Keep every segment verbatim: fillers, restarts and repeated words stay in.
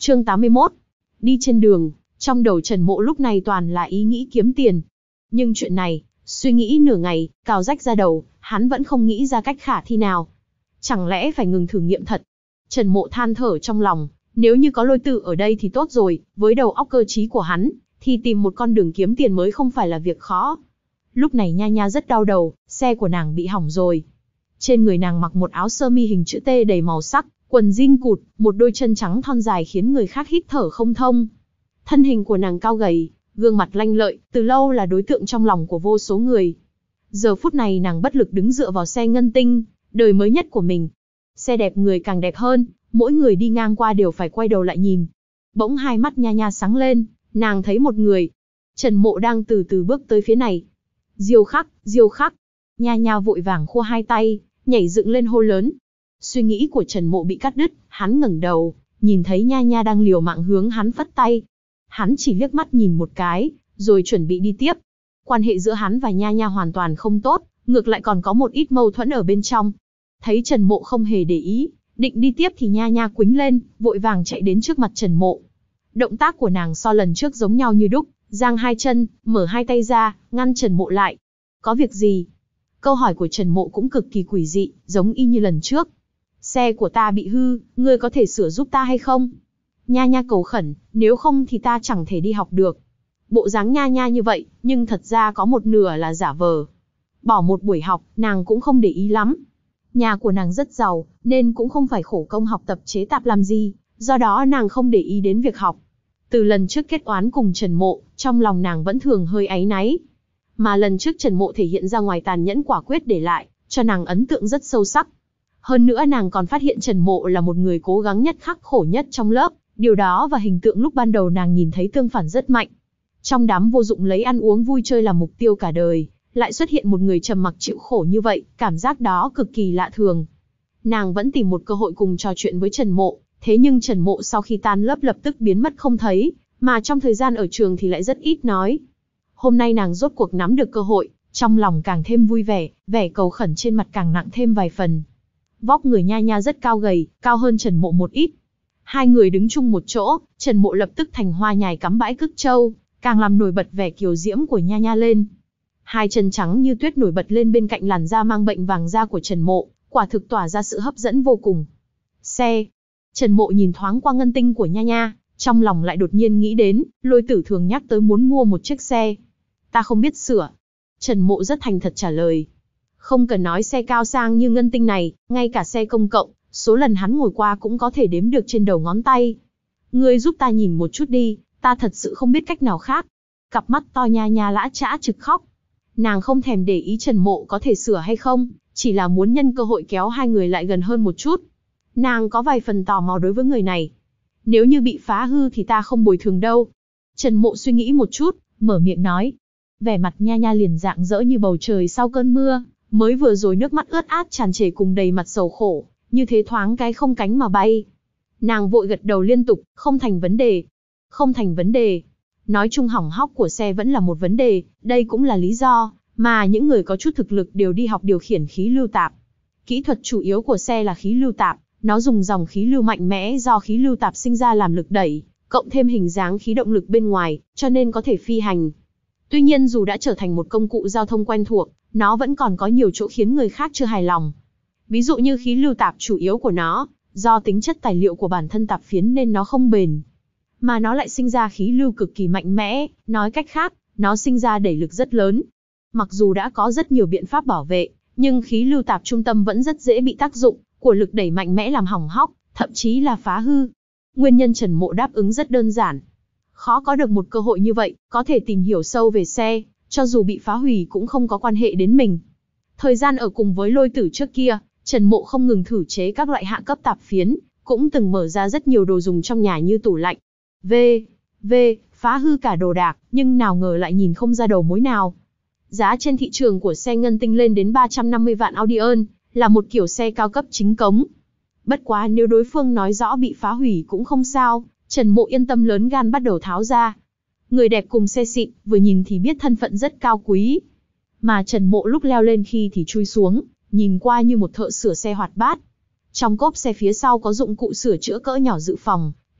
Chương tám mươi mốt. Đi trên đường, trong đầu Trần Mộ lúc này toàn là ý nghĩ kiếm tiền. Nhưng chuyện này, suy nghĩ nửa ngày, cào rách ra đầu, hắn vẫn không nghĩ ra cách khả thi nào. Chẳng lẽ phải ngừng thử nghiệm thật? Trần Mộ than thở trong lòng, nếu như có Lôi Tử ở đây thì tốt rồi, với đầu óc cơ trí của hắn, thì tìm một con đường kiếm tiền mới không phải là việc khó. Lúc này Nha Nha rất đau đầu, xe của nàng bị hỏng rồi. Trên người nàng mặc một áo sơ mi hình chữ T đầy màu sắc, quần jean cụt, một đôi chân trắng thon dài khiến người khác hít thở không thông. Thân hình của nàng cao gầy, gương mặt lanh lợi, từ lâu là đối tượng trong lòng của vô số người. Giờ phút này nàng bất lực đứng dựa vào xe ngân tinh, đời mới nhất của mình. Xe đẹp người càng đẹp hơn, mỗi người đi ngang qua đều phải quay đầu lại nhìn. Bỗng hai mắt Nha Nha sáng lên, nàng thấy một người. Trần Mộ đang từ từ bước tới phía này. Diêu Khắc, Diêu Khắc. Nha Nha vội vàng khua hai tay, nhảy dựng lên hô lớn. Suy nghĩ của Trần Mộ bị cắt đứt, hắn ngẩng đầu, nhìn thấy Nha Nha đang liều mạng hướng hắn phất tay. Hắn chỉ liếc mắt nhìn một cái, rồi chuẩn bị đi tiếp. Quan hệ giữa hắn và Nha Nha hoàn toàn không tốt, ngược lại còn có một ít mâu thuẫn ở bên trong. Thấy Trần Mộ không hề để ý, định đi tiếp thì Nha Nha quĩnh lên, vội vàng chạy đến trước mặt Trần Mộ. Động tác của nàng so lần trước giống nhau như đúc, giang hai chân, mở hai tay ra, ngăn Trần Mộ lại. Có việc gì? Câu hỏi của Trần Mộ cũng cực kỳ quỷ dị, giống y như lần trước. Xe của ta bị hư, ngươi có thể sửa giúp ta hay không? Nha Nha cầu khẩn, nếu không thì ta chẳng thể đi học được. Bộ dáng Nha Nha như vậy, nhưng thật ra có một nửa là giả vờ. Bỏ một buổi học, nàng cũng không để ý lắm. Nhà của nàng rất giàu, nên cũng không phải khổ công học tập chế tạp làm gì, do đó nàng không để ý đến việc học. Từ lần trước kết oán cùng Trần Mộ, trong lòng nàng vẫn thường hơi áy náy. Mà lần trước Trần Mộ thể hiện ra ngoài tàn nhẫn quả quyết để lại, cho nàng ấn tượng rất sâu sắc. Hơn nữa nàng còn phát hiện Trần Mộ là một người cố gắng nhất khắc khổ nhất trong lớp, điều đó và hình tượng lúc ban đầu nàng nhìn thấy tương phản rất mạnh. Trong đám vô dụng lấy ăn uống vui chơi làm mục tiêu cả đời, lại xuất hiện một người trầm mặc chịu khổ như vậy, cảm giác đó cực kỳ lạ thường. Nàng vẫn tìm một cơ hội cùng trò chuyện với Trần Mộ, thế nhưng Trần Mộ sau khi tan lớp lập tức biến mất không thấy, mà trong thời gian ở trường thì lại rất ít nói. Hôm nay nàng rốt cuộc nắm được cơ hội, trong lòng càng thêm vui vẻ, vẻ cầu khẩn trên mặt càng nặng thêm vài phần. Vóc người Nha Nha rất cao gầy, cao hơn Trần Mộ một ít. Hai người đứng chung một chỗ, Trần Mộ lập tức thành hoa nhài cắm bãi cức châu, càng làm nổi bật vẻ kiều diễm của Nha Nha lên. Hai chân trắng như tuyết nổi bật lên bên cạnh làn da mang bệnh vàng da của Trần Mộ, quả thực tỏa ra sự hấp dẫn vô cùng. Xe. Trần Mộ nhìn thoáng qua ngân tinh của Nha Nha, trong lòng lại đột nhiên nghĩ đến, Lôi Tử thường nhắc tới muốn mua một chiếc xe. Ta không biết sửa. Trần Mộ rất thành thật trả lời. Không cần nói xe cao sang như ngân tinh này, ngay cả xe công cộng, số lần hắn ngồi qua cũng có thể đếm được trên đầu ngón tay. Ngươi giúp ta nhìn một chút đi, ta thật sự không biết cách nào khác. Cặp mắt to Nha Nha lã chã trực khóc. Nàng không thèm để ý Trần Mộ có thể sửa hay không, chỉ là muốn nhân cơ hội kéo hai người lại gần hơn một chút. Nàng có vài phần tò mò đối với người này. Nếu như bị phá hư thì ta không bồi thường đâu. Trần Mộ suy nghĩ một chút, mở miệng nói. Vẻ mặt Nha Nha liền rạng rỡ như bầu trời sau cơn mưa, mới vừa rồi nước mắt ướt át tràn trề cùng đầy mặt sầu khổ, như thế thoáng cái không cánh mà bay. Nàng vội gật đầu liên tục, không thành vấn đề. Không thành vấn đề. Nói chung hỏng hóc của xe vẫn là một vấn đề, đây cũng là lý do mà những người có chút thực lực đều đi học điều khiển khí lưu tạp. Kỹ thuật chủ yếu của xe là khí lưu tạp, nó dùng dòng khí lưu mạnh mẽ do khí lưu tạp sinh ra làm lực đẩy, cộng thêm hình dáng khí động lực bên ngoài, cho nên có thể phi hành. Tuy nhiên dù đã trở thành một công cụ giao thông quen thuộc, nó vẫn còn có nhiều chỗ khiến người khác chưa hài lòng. Ví dụ như khí lưu tạp chủ yếu của nó, do tính chất tài liệu của bản thân tạp phiến nên nó không bền. Mà nó lại sinh ra khí lưu cực kỳ mạnh mẽ, nói cách khác, nó sinh ra đẩy lực rất lớn. Mặc dù đã có rất nhiều biện pháp bảo vệ, nhưng khí lưu tạp trung tâm vẫn rất dễ bị tác dụng của lực đẩy mạnh mẽ làm hỏng hóc, thậm chí là phá hư. Nguyên nhân Trần Mộ đáp ứng rất đơn giản. Khó có được một cơ hội như vậy, có thể tìm hiểu sâu về xe, cho dù bị phá hủy cũng không có quan hệ đến mình. Thời gian ở cùng với Lôi Tử trước kia, Trần Mộ không ngừng thử chế các loại hạ cấp tạp phiến, cũng từng mở ra rất nhiều đồ dùng trong nhà như tủ lạnh. V, V, phá hư cả đồ đạc, nhưng nào ngờ lại nhìn không ra đầu mối nào. Giá trên thị trường của xe ngân tinh lên đến ba trăm năm mươi vạn Audion, là một kiểu xe cao cấp chính cống. Bất quá nếu đối phương nói rõ bị phá hủy cũng không sao, Trần Mộ yên tâm lớn gan bắt đầu tháo ra. Người đẹp cùng xe xịn, vừa nhìn thì biết thân phận rất cao quý. Mà Trần Mộ lúc leo lên khi thì chui xuống, nhìn qua như một thợ sửa xe hoạt bát. Trong cốp xe phía sau có dụng cụ sửa chữa cỡ nhỏ dự phòng,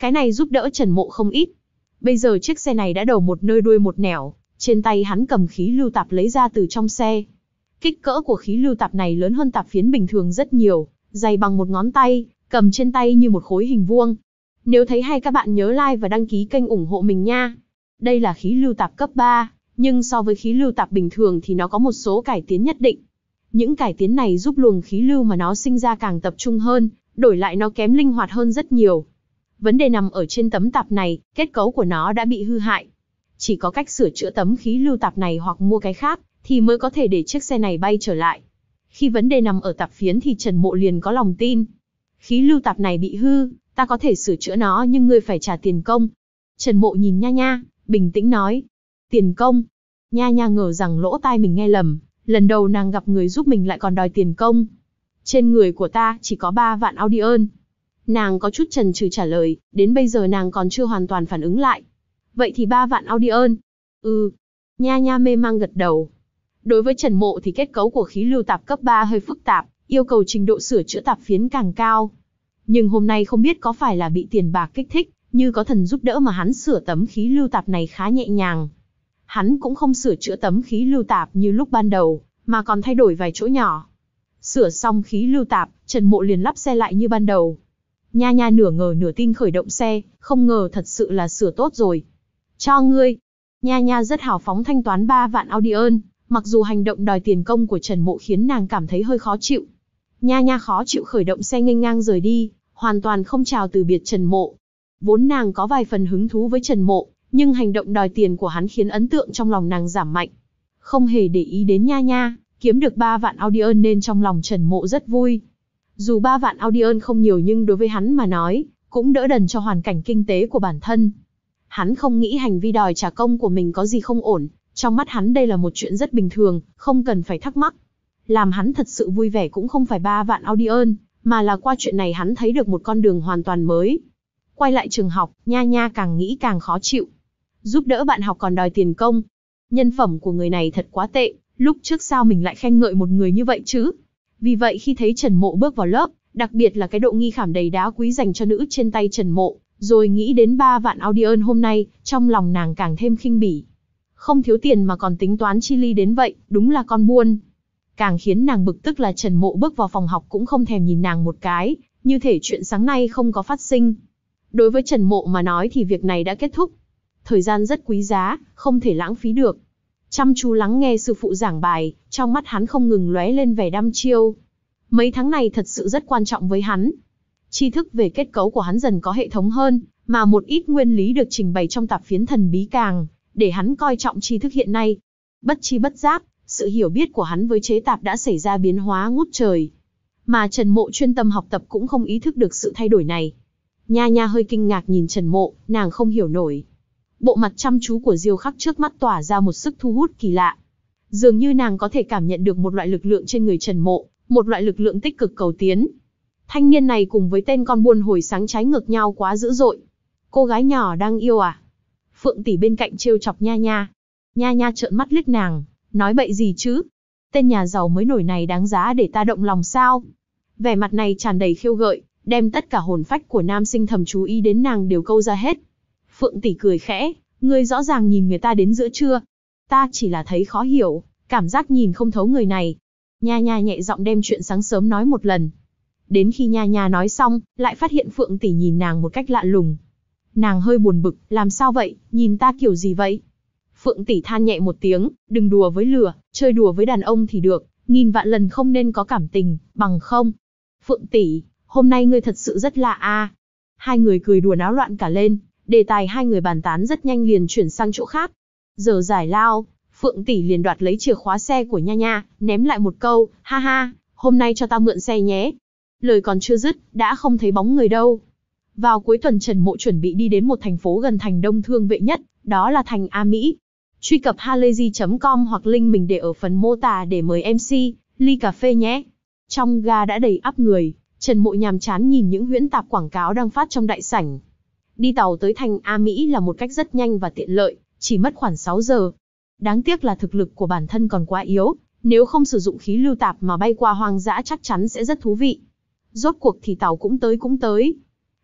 Cái này giúp đỡ Trần Mộ không ít. Bây giờ chiếc xe này đã đầu một nơi đuôi một nẻo, trên tay hắn cầm khí lưu tạp lấy ra từ trong xe. Kích cỡ của khí lưu tạp này lớn hơn tạp phiến bình thường rất nhiều, dày bằng một ngón tay, cầm trên tay như một khối hình vuông. Nếu thấy hay các bạn nhớ like và đăng ký kênh ủng hộ mình nha. Đây là khí lưu tạp cấp ba, nhưng so với khí lưu tạp bình thường thì nó có một số cải tiến nhất định. Những cải tiến này giúp luồng khí lưu mà nó sinh ra càng tập trung hơn, đổi lại nó kém linh hoạt hơn rất nhiều. Vấn đề nằm ở trên tấm tạp này, kết cấu của nó đã bị hư hại. Chỉ có cách sửa chữa tấm khí lưu tạp này hoặc mua cái khác, thì mới có thể để chiếc xe này bay trở lại. Khi vấn đề nằm ở tạp phiến thì Trần Mộ liền có lòng tin. Khí lưu tạp này bị hư, ta có thể sửa chữa nó nhưng ngươi phải trả tiền công. Trần Mộ nhìn Nha Nha, bình tĩnh nói. Tiền công? Nha Nha ngờ rằng lỗ tai mình nghe lầm, lần đầu nàng gặp người giúp mình lại còn đòi tiền công. Trên người của ta chỉ có ba vạn Audion. Nàng có chút chần chừ trả lời, đến bây giờ nàng còn chưa hoàn toàn phản ứng lại. Vậy thì ba vạn Audion? Ừ. Nha Nha mê mang gật đầu. Đối với Trần Mộ thì kết cấu của khí lưu tạp cấp ba hơi phức tạp, yêu cầu trình độ sửa chữa tạp phiến càng cao. Nhưng hôm nay không biết có phải là bị tiền bạc kích thích, như có thần giúp đỡ mà hắn sửa tấm khí lưu tạp này khá nhẹ nhàng. Hắn cũng không sửa chữa tấm khí lưu tạp như lúc ban đầu, mà còn thay đổi vài chỗ nhỏ. Sửa xong khí lưu tạp, Trần Mộ liền lắp xe lại như ban đầu. Nha Nha nửa ngờ nửa tin khởi động xe, không ngờ thật sự là sửa tốt rồi. Cho ngươi. Nha Nha rất hào phóng thanh toán ba vạn Audion, mặc dù hành động đòi tiền công của Trần Mộ khiến nàng cảm thấy hơi khó chịu. Nha Nha khó chịu khởi động xe nghênh ngang rời đi, hoàn toàn không chào từ biệt Trần Mộ. Vốn nàng có vài phần hứng thú với Trần Mộ, nhưng hành động đòi tiền của hắn khiến ấn tượng trong lòng nàng giảm mạnh. Không hề để ý đến Nha Nha, kiếm được ba vạn Audion nên trong lòng Trần Mộ rất vui. Dù ba vạn Audion không nhiều nhưng đối với hắn mà nói, cũng đỡ đần cho hoàn cảnh kinh tế của bản thân. Hắn không nghĩ hành vi đòi trả công của mình có gì không ổn, trong mắt hắn đây là một chuyện rất bình thường, không cần phải thắc mắc. Làm hắn thật sự vui vẻ cũng không phải ba vạn Audion, mà là qua chuyện này hắn thấy được một con đường hoàn toàn mới. Quay lại trường học, Nha Nha càng nghĩ càng khó chịu. Giúp đỡ bạn học còn đòi tiền công. Nhân phẩm của người này thật quá tệ, lúc trước sao mình lại khen ngợi một người như vậy chứ? Vì vậy khi thấy Trần Mộ bước vào lớp, đặc biệt là cái độ nghi khảm đầy đá quý dành cho nữ trên tay Trần Mộ, rồi nghĩ đến ba vạn Audion hôm nay, trong lòng nàng càng thêm khinh bỉ. Không thiếu tiền mà còn tính toán chi ly đến vậy, đúng là con buôn. Càng khiến nàng bực tức là Trần Mộ bước vào phòng học cũng không thèm nhìn nàng một cái, như thể chuyện sáng nay không có phát sinh. Đối với Trần Mộ mà nói thì việc này đã kết thúc. Thời gian rất quý giá, không thể lãng phí được. Chăm chú lắng nghe sư phụ giảng bài, trong mắt hắn không ngừng lóe lên vẻ đăm chiêu. Mấy tháng này thật sự rất quan trọng với hắn. Tri thức về kết cấu của hắn dần có hệ thống hơn, mà một ít nguyên lý được trình bày trong tạp phiến thần bí càng, để hắn coi trọng tri thức hiện nay. Bất chi bất giác, sự hiểu biết của hắn với chế tạp đã xảy ra biến hóa ngút trời. Mà Trần Mộ chuyên tâm học tập cũng không ý thức được sự thay đổi này. Nha Nha hơi kinh ngạc nhìn Trần Mộ, nàng không hiểu nổi. Bộ mặt chăm chú của Diêu Khắc trước mắt tỏa ra một sức thu hút kỳ lạ. Dường như nàng có thể cảm nhận được một loại lực lượng trên người Trần Mộ, một loại lực lượng tích cực cầu tiến. Thanh niên này cùng với tên con buôn hồi sáng trái ngược nhau quá dữ dội. Cô gái nhỏ đang yêu à? Phượng tỷ bên cạnh trêu chọc Nha Nha. Nha Nha trợn mắt liếc nàng, nói bậy gì chứ? Tên nhà giàu mới nổi này đáng giá để ta động lòng sao? Vẻ mặt này tràn đầy khiêu gợi, đem tất cả hồn phách của nam sinh thầm chú ý đến nàng đều câu ra hết. Phượng tỷ cười khẽ, ngươi rõ ràng nhìn người ta đến giữa trưa. Ta chỉ là thấy khó hiểu, cảm giác nhìn không thấu người này. Nha Nha nhẹ giọng đem chuyện sáng sớm nói một lần. Đến khi Nha Nha nói xong, lại phát hiện Phượng tỷ nhìn nàng một cách lạ lùng. Nàng hơi buồn bực, làm sao vậy, nhìn ta kiểu gì vậy? Phượng tỷ than nhẹ một tiếng, đừng đùa với lửa, chơi đùa với đàn ông thì được, nghìn vạn lần không nên có cảm tình, bằng không. Phượng tỷ, hôm nay ngươi thật sự rất lạ a. Hai người cười đùa náo loạn cả lên, đề tài hai người bàn tán rất nhanh liền chuyển sang chỗ khác. Giờ giải lao, Phượng tỷ liền đoạt lấy chìa khóa xe của Nha Nha, ném lại một câu, ha ha, hôm nay cho ta mượn xe nhé. Lời còn chưa dứt, đã không thấy bóng người đâu. Vào cuối tuần Trần Mộ chuẩn bị đi đến một thành phố gần thành Đông Thương Vệ nhất, đó là thành A Mỹ. Truy cập halayzi chấm com hoặc link mình để ở phần mô tả để mời em xê, ly cà phê nhé. Trong ga đã đầy ắp người, Trần Mộ nhàm chán nhìn những huyễn tạp quảng cáo đang phát trong đại sảnh. Đi tàu tới thành A Mỹ là một cách rất nhanh và tiện lợi, chỉ mất khoảng sáu giờ. Đáng tiếc là thực lực của bản thân còn quá yếu, nếu không sử dụng khí lưu tạp mà bay qua hoang dã chắc chắn sẽ rất thú vị. Rốt cuộc thì tàu cũng tới cũng tới.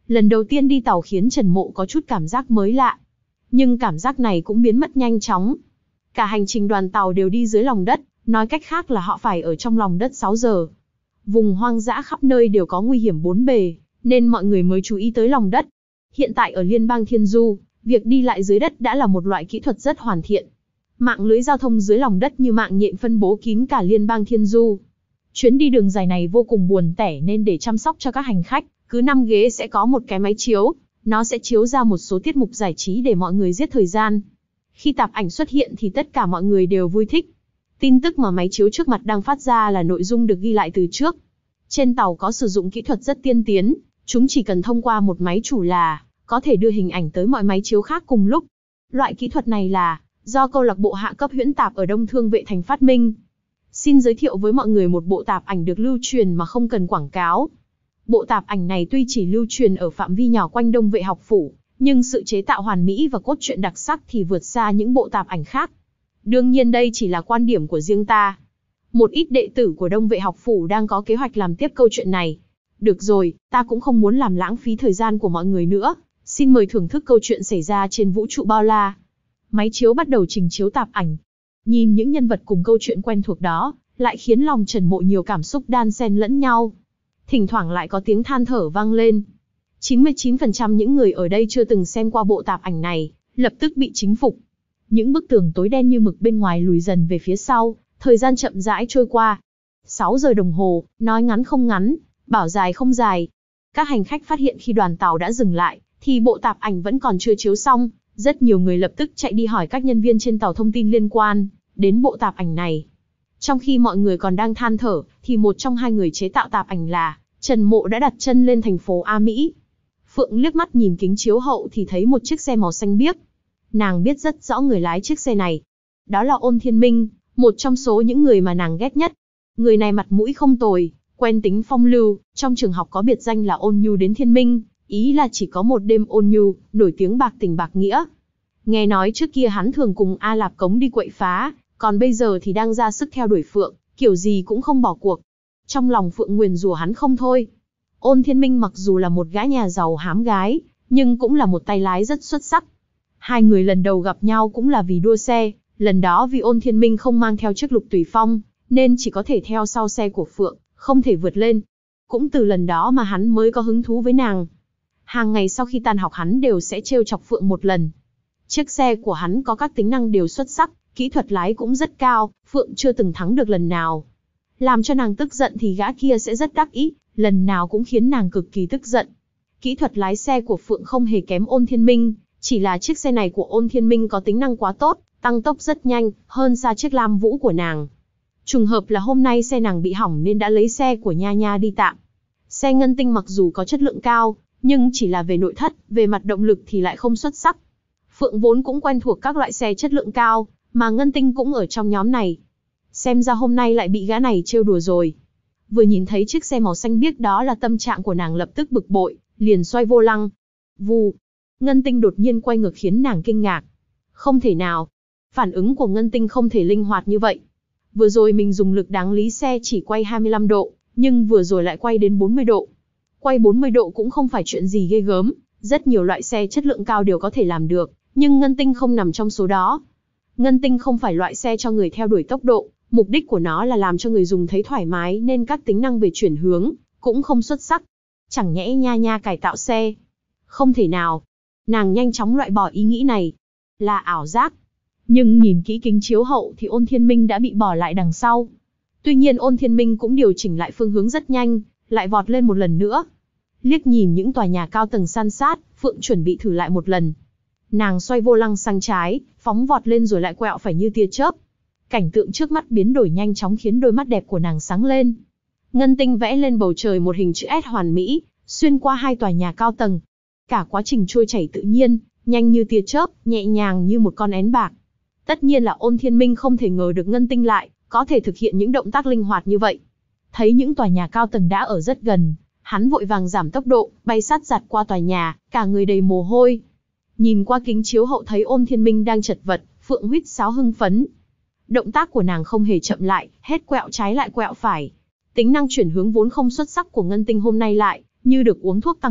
Lần đầu tiên đi tàu khiến Trần Mộ có chút cảm giác mới lạ. Nhưng cảm giác này cũng biến mất nhanh chóng. Cả hành trình đoàn tàu đều đi dưới lòng đất, nói cách khác là họ phải ở trong lòng đất sáu giờ. Vùng hoang dã khắp nơi đều có nguy hiểm bốn bề, nên mọi người mới chú ý tới lòng đất. Hiện tại ở Liên bang Thiên Du, việc đi lại dưới đất đã là một loại kỹ thuật rất hoàn thiện. Mạng lưới giao thông dưới lòng đất như mạng nhện phân bố kín cả Liên bang Thiên Du. Chuyến đi đường dài này vô cùng buồn tẻ nên để chăm sóc cho các hành khách, cứ năm ghế sẽ có một cái máy chiếu, nó sẽ chiếu ra một số tiết mục giải trí để mọi người giết thời gian. Khi tạp ảnh xuất hiện thì tất cả mọi người đều vui thích. Tin tức mà máy chiếu trước mặt đang phát ra là nội dung được ghi lại từ trước. Trên tàu có sử dụng kỹ thuật rất tiên tiến, chúng chỉ cần thông qua một máy chủ là có thể đưa hình ảnh tới mọi máy chiếu khác cùng lúc. Loại kỹ thuật này là do câu lạc bộ hạ cấp huyễn tạp ở Đông Thương Vệ Thành phát minh. Xin giới thiệu với mọi người một bộ tạp ảnh được lưu truyền mà không cần quảng cáo. Bộ tạp ảnh này tuy chỉ lưu truyền ở phạm vi nhỏ quanh Đông Vệ học phủ, nhưng sự chế tạo hoàn mỹ và cốt truyện đặc sắc thì vượt xa những bộ tạp ảnh khác. Đương nhiên đây chỉ là quan điểm của riêng ta. Một ít đệ tử của Đông Vệ học phủ đang có kế hoạch làm tiếp câu chuyện này. Được rồi, ta cũng không muốn làm lãng phí thời gian của mọi người nữa. Xin mời thưởng thức câu chuyện xảy ra trên vũ trụ bao la. Máy chiếu bắt đầu trình chiếu tạp ảnh. Nhìn những nhân vật cùng câu chuyện quen thuộc đó, lại khiến lòng Trần Mộ nhiều cảm xúc đan xen lẫn nhau. Thỉnh thoảng lại có tiếng than thở vang lên. chín mươi chín phần trăm những người ở đây chưa từng xem qua bộ tạp ảnh này, lập tức bị chính phục. Những bức tường tối đen như mực bên ngoài lùi dần về phía sau, thời gian chậm rãi trôi qua. sáu giờ đồng hồ, nói ngắn không ngắn, bảo dài không dài. Các hành khách phát hiện khi đoàn tàu đã dừng lại, thì bộ tạp ảnh vẫn còn chưa chiếu xong. Rất nhiều người lập tức chạy đi hỏi các nhân viên trên tàu thông tin liên quan đến bộ tạp ảnh này. Trong khi mọi người còn đang than thở, thì một trong hai người chế tạo tạp ảnh là Trần Mộ đã đặt chân lên thành phố A Mỹ. Phượng liếc mắt nhìn kính chiếu hậu thì thấy một chiếc xe màu xanh biếc. Nàng biết rất rõ người lái chiếc xe này. Đó là Ôn Thiên Minh, một trong số những người mà nàng ghét nhất. Người này mặt mũi không tồi, quen tính phong lưu, trong trường học có biệt danh là ôn nhu đến thiên minh, ý là chỉ có một đêm ôn nhu, nổi tiếng bạc tình bạc nghĩa. Nghe nói trước kia hắn thường cùng A Lạp Cống đi quậy phá, còn bây giờ thì đang ra sức theo đuổi Phượng, kiểu gì cũng không bỏ cuộc. Trong lòng Phượng nguyền rủa hắn không thôi. Ôn Thiên Minh mặc dù là một gã nhà giàu hám gái, nhưng cũng là một tay lái rất xuất sắc. Hai người lần đầu gặp nhau cũng là vì đua xe, lần đó vì Ôn Thiên Minh không mang theo chiếc lục tùy phong, nên chỉ có thể theo sau xe của Phượng, không thể vượt lên. Cũng từ lần đó mà hắn mới có hứng thú với nàng. Hàng ngày sau khi tan học hắn đều sẽ trêu chọc Phượng một lần. Chiếc xe của hắn có các tính năng đều xuất sắc, kỹ thuật lái cũng rất cao, Phượng chưa từng thắng được lần nào. Làm cho nàng tức giận thì gã kia sẽ rất đắc ý, lần nào cũng khiến nàng cực kỳ tức giận. Kỹ thuật lái xe của Phượng không hề kém Ôn Thiên Minh, chỉ là chiếc xe này của Ôn Thiên Minh có tính năng quá tốt, tăng tốc rất nhanh, hơn xa chiếc Lam Vũ của nàng. Trùng hợp là hôm nay xe nàng bị hỏng nên đã lấy xe của Nha Nha đi tạm. Xe Ngân Tinh mặc dù có chất lượng cao, nhưng chỉ là về nội thất, về mặt động lực thì lại không xuất sắc. Phượng vốn cũng quen thuộc các loại xe chất lượng cao, mà Ngân Tinh cũng ở trong nhóm này. Xem ra hôm nay lại bị gã này trêu đùa rồi. Vừa nhìn thấy chiếc xe màu xanh biếc đó là tâm trạng của nàng lập tức bực bội, liền xoay vô lăng. Vù, Ngân Tinh đột nhiên quay ngược khiến nàng kinh ngạc. Không thể nào. Phản ứng của Ngân Tinh không thể linh hoạt như vậy. Vừa rồi mình dùng lực đáng lý xe chỉ quay hai mươi lăm độ, nhưng vừa rồi lại quay đến bốn mươi độ. Quay bốn mươi độ cũng không phải chuyện gì ghê gớm, rất nhiều loại xe chất lượng cao đều có thể làm được, nhưng Ngân Tinh không nằm trong số đó. Ngân Tinh không phải loại xe cho người theo đuổi tốc độ, mục đích của nó là làm cho người dùng thấy thoải mái nên các tính năng về chuyển hướng cũng không xuất sắc. Chẳng nhẽ Nha Nha cải tạo xe? Không thể nào. Nàng nhanh chóng loại bỏ ý nghĩ này. Là ảo giác. Nhưng nhìn kỹ kính chiếu hậu thì Ôn Thiên Minh đã bị bỏ lại đằng sau. Tuy nhiên Ôn Thiên Minh cũng điều chỉnh lại phương hướng rất nhanh, lại vọt lên một lần nữa. Liếc nhìn những tòa nhà cao tầng san sát, Phượng chuẩn bị thử lại một lần. Nàng xoay vô lăng sang trái, phóng vọt lên rồi lại quẹo phải như tia chớp. Cảnh tượng trước mắt biến đổi nhanh chóng khiến đôi mắt đẹp của nàng sáng lên. Ngân Tinh vẽ lên bầu trời một hình chữ S hoàn mỹ, xuyên qua hai tòa nhà cao tầng. Cả quá trình trôi chảy tự nhiên, nhanh như tia chớp, nhẹ nhàng như một con én bạc. Tất nhiên là Ôn Thiên Minh không thể ngờ được Ngân Tinh lại có thể thực hiện những động tác linh hoạt như vậy. Thấy những tòa nhà cao tầng đã ở rất gần, hắn vội vàng giảm tốc độ, bay sát giặt qua tòa nhà, cả người đầy mồ hôi. Nhìn qua kính chiếu hậu thấy Ôn Thiên Minh đang chật vật, Phượng huýt sáo hưng phấn. Động tác của nàng không hề chậm lại, hết quẹo trái lại quẹo phải. Tính năng chuyển hướng vốn không xuất sắc của Ngân Tinh hôm nay lại như được uống thuốc tăng lực,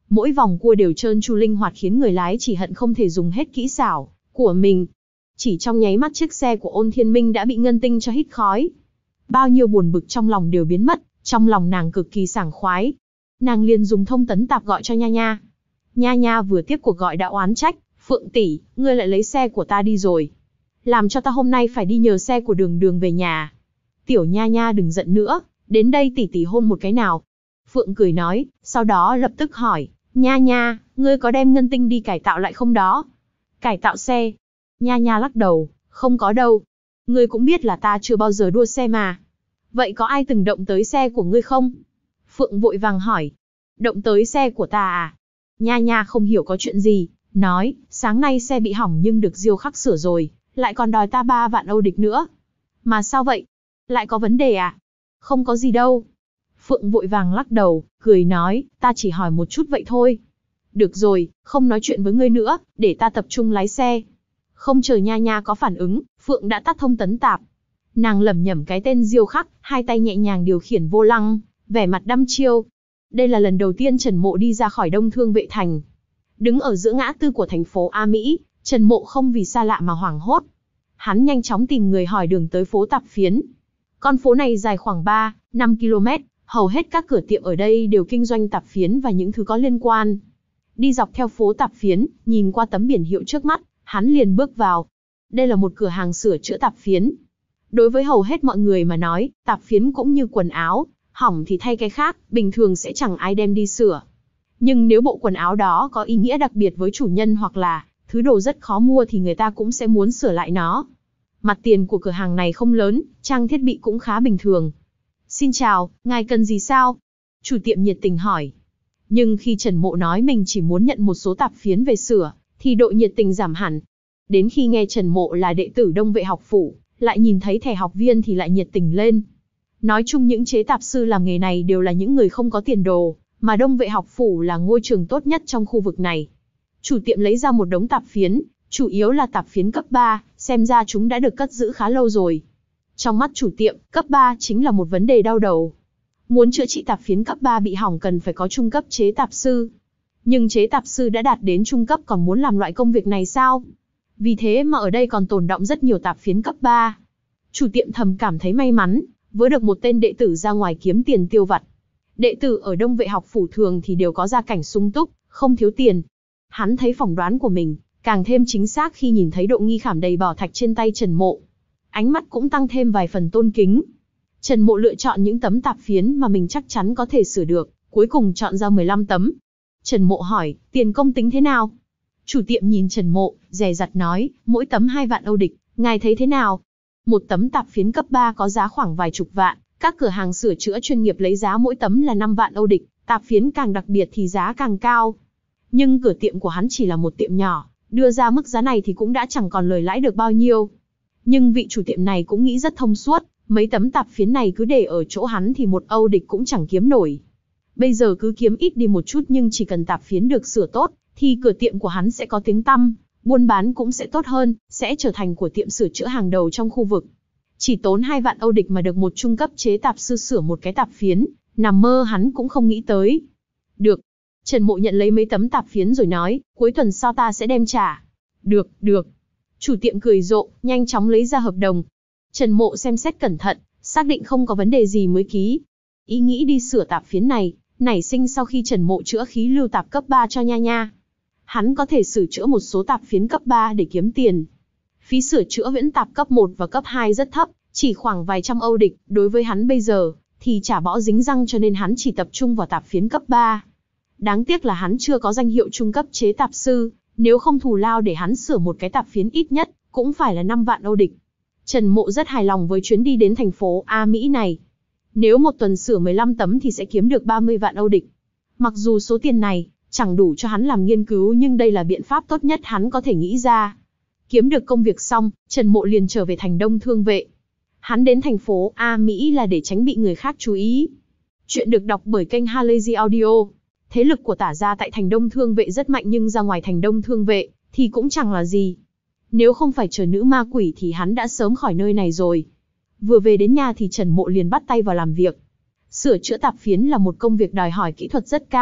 Mỗi vòng cua đều trơn tru linh hoạt khiến người lái chỉ hận không thể dùng hết kỹ xảo của mình. Chỉ trong nháy mắt chiếc xe của Ôn Thiên Minh đã bị ngân tinh cho hít khói. Bao nhiêu buồn bực trong lòng đều biến mất, trong lòng nàng cực kỳ sảng khoái. Nàng liền dùng thông tấn tạp gọi cho Nha Nha. Nha Nha vừa tiếp cuộc gọi đã oán trách, Phượng tỷ, ngươi lại lấy xe của ta đi rồi. Làm cho ta hôm nay phải đi nhờ xe của Đường Đường về nhà. Tiểu Nha Nha đừng giận nữa, đến đây tỷ tỷ hôn một cái nào. Phượng cười nói, sau đó lập tức hỏi, Nha Nha, ngươi có đem ngân tinh đi cải tạo lại không đó? Cải tạo xe? Nha Nha lắc đầu, không có đâu. Ngươi cũng biết là ta chưa bao giờ đua xe mà. Vậy có ai từng động tới xe của ngươi không? Phượng vội vàng hỏi. Động tới xe của ta à? Nha Nha không hiểu có chuyện gì, nói, sáng nay xe bị hỏng nhưng được Diêu Khắc sửa rồi, lại còn đòi ta ba vạn Âu địch nữa. Mà sao vậy? Lại có vấn đề à? Không có gì đâu. Phượng vội vàng lắc đầu, cười nói, ta chỉ hỏi một chút vậy thôi. Được rồi, không nói chuyện với ngươi nữa, để ta tập trung lái xe. Không chờ Nha Nha có phản ứng, Phượng đã tắt thông tấn tạp. Nàng lẩm nhẩm cái tên Diêu Khắc, hai tay nhẹ nhàng điều khiển vô lăng, vẻ mặt đăm chiêu. Đây là lần đầu tiên Trần Mộ đi ra khỏi Đông Thương Vệ Thành. Đứng ở giữa ngã tư của thành phố A Mỹ, Trần Mộ không vì xa lạ mà hoảng hốt. Hắn nhanh chóng tìm người hỏi đường tới phố Tạp Phiến. Con phố này dài khoảng ba, năm ki lô mét, hầu hết các cửa tiệm ở đây đều kinh doanh tạp phiến và những thứ có liên quan. Đi dọc theo phố Tạp Phiến, nhìn qua tấm biển hiệu trước mắt, hắn liền bước vào. Đây là một cửa hàng sửa chữa tạp phiến. Đối với hầu hết mọi người mà nói, tạp phiến cũng như quần áo, hỏng thì thay cái khác, bình thường sẽ chẳng ai đem đi sửa. Nhưng nếu bộ quần áo đó có ý nghĩa đặc biệt với chủ nhân hoặc là thứ đồ rất khó mua thì người ta cũng sẽ muốn sửa lại nó. Mặt tiền của cửa hàng này không lớn, trang thiết bị cũng khá bình thường. Xin chào, ngài cần gì sao? Chủ tiệm nhiệt tình hỏi. Nhưng khi Trần Mộ nói mình chỉ muốn nhận một số tạp phiến về sửa, thì độ nhiệt tình giảm hẳn. Đến khi nghe Trần Mộ là đệ tử Đông Vệ học phủ, lại nhìn thấy thẻ học viên thì lại nhiệt tình lên. Nói chung những chế tạp sư làm nghề này đều là những người không có tiền đồ, mà Đông Vệ học phủ là ngôi trường tốt nhất trong khu vực này. Chủ tiệm lấy ra một đống tạp phiến, chủ yếu là tạp phiến cấp ba, xem ra chúng đã được cất giữ khá lâu rồi. Trong mắt chủ tiệm, cấp ba chính là một vấn đề đau đầu. Muốn chữa trị tạp phiến cấp ba bị hỏng cần phải có trung cấp chế tạp sư. Nhưng chế tạp sư đã đạt đến trung cấp còn muốn làm loại công việc này sao? Vì thế mà ở đây còn tồn đọng rất nhiều tạp phiến cấp ba. Chủ tiệm thầm cảm thấy may mắn, với được một tên đệ tử ra ngoài kiếm tiền tiêu vặt. Đệ tử ở Đông Vệ học phủ thường thì đều có gia cảnh sung túc, không thiếu tiền. Hắn thấy phỏng đoán của mình càng thêm chính xác khi nhìn thấy độ nghi khảm đầy bảo thạch trên tay Trần Mộ. Ánh mắt cũng tăng thêm vài phần tôn kính. Trần Mộ lựa chọn những tấm tạp phiến mà mình chắc chắn có thể sửa được, cuối cùng chọn ra mười lăm tấm. Trần Mộ hỏi, tiền công tính thế nào? Chủ tiệm nhìn Trần Mộ, dè dặt nói, mỗi tấm hai vạn Âu địch, ngài thấy thế nào? Một tấm tạp phiến cấp ba có giá khoảng vài chục vạn, các cửa hàng sửa chữa chuyên nghiệp lấy giá mỗi tấm là năm vạn Âu địch, tạp phiến càng đặc biệt thì giá càng cao. Nhưng cửa tiệm của hắn chỉ là một tiệm nhỏ, đưa ra mức giá này thì cũng đã chẳng còn lời lãi được bao nhiêu. Nhưng vị chủ tiệm này cũng nghĩ rất thông suốt, mấy tấm tạp phiến này cứ để ở chỗ hắn thì một Âu địch cũng chẳng kiếm nổi. Bây giờ cứ kiếm ít đi một chút nhưng chỉ cần tạp phiến được sửa tốt, thì cửa tiệm của hắn sẽ có tiếng tăm, buôn bán cũng sẽ tốt hơn, sẽ trở thành của tiệm sửa chữa hàng đầu trong khu vực. Chỉ tốn hai vạn Âu địch mà được một trung cấp chế tạp sư sửa một cái tạp phiến, nằm mơ hắn cũng không nghĩ tới. Được. Trần Mộ nhận lấy mấy tấm tạp phiến rồi nói, cuối tuần sau ta sẽ đem trả. Được, được. Chủ tiệm cười rộ, nhanh chóng lấy ra hợp đồng. Trần Mộ xem xét cẩn thận, xác định không có vấn đề gì mới ký. Ý nghĩ đi sửa tạp phiến này, nảy sinh sau khi Trần Mộ chữa khí lưu tạp cấp ba cho Nha Nha. Hắn có thể sửa chữa một số tạp phiến cấp ba để kiếm tiền. Phí sửa chữa huyễn tạp cấp một và cấp hai rất thấp, chỉ khoảng vài trăm Âu địch, đối với hắn bây giờ, thì chả bỏ dính răng cho nên hắn chỉ tập trung vào tạp phiến cấp ba. Đáng tiếc là hắn chưa có danh hiệu trung cấp chế tạp sư, nếu không thù lao để hắn sửa một cái tạp phiến ít nhất, cũng phải là năm vạn Âu địch. Trần Mộ rất hài lòng với chuyến đi đến thành phố A Mỹ này. Nếu một tuần sửa mười lăm tấm thì sẽ kiếm được ba mươi vạn Âu địch. Mặc dù số tiền này chẳng đủ cho hắn làm nghiên cứu nhưng đây là biện pháp tốt nhất hắn có thể nghĩ ra. Kiếm được công việc xong, Trần Mộ liền trở về thành Đông Thương Vệ. Hắn đến thành phố A Mỹ là để tránh bị người khác chú ý. Chuyện được đọc bởi kênh Halazy Audio. Thế lực của Tả gia tại thành Đông Thương Vệ rất mạnh nhưng ra ngoài thành Đông Thương Vệ thì cũng chẳng là gì. Nếu không phải chờ nữ ma quỷ thì hắn đã sớm khỏi nơi này rồi. Vừa về đến nhà thì Trần Mộ liền bắt tay vào làm việc. Sửa chữa tạp phiến là một công việc đòi hỏi kỹ thuật rất cao,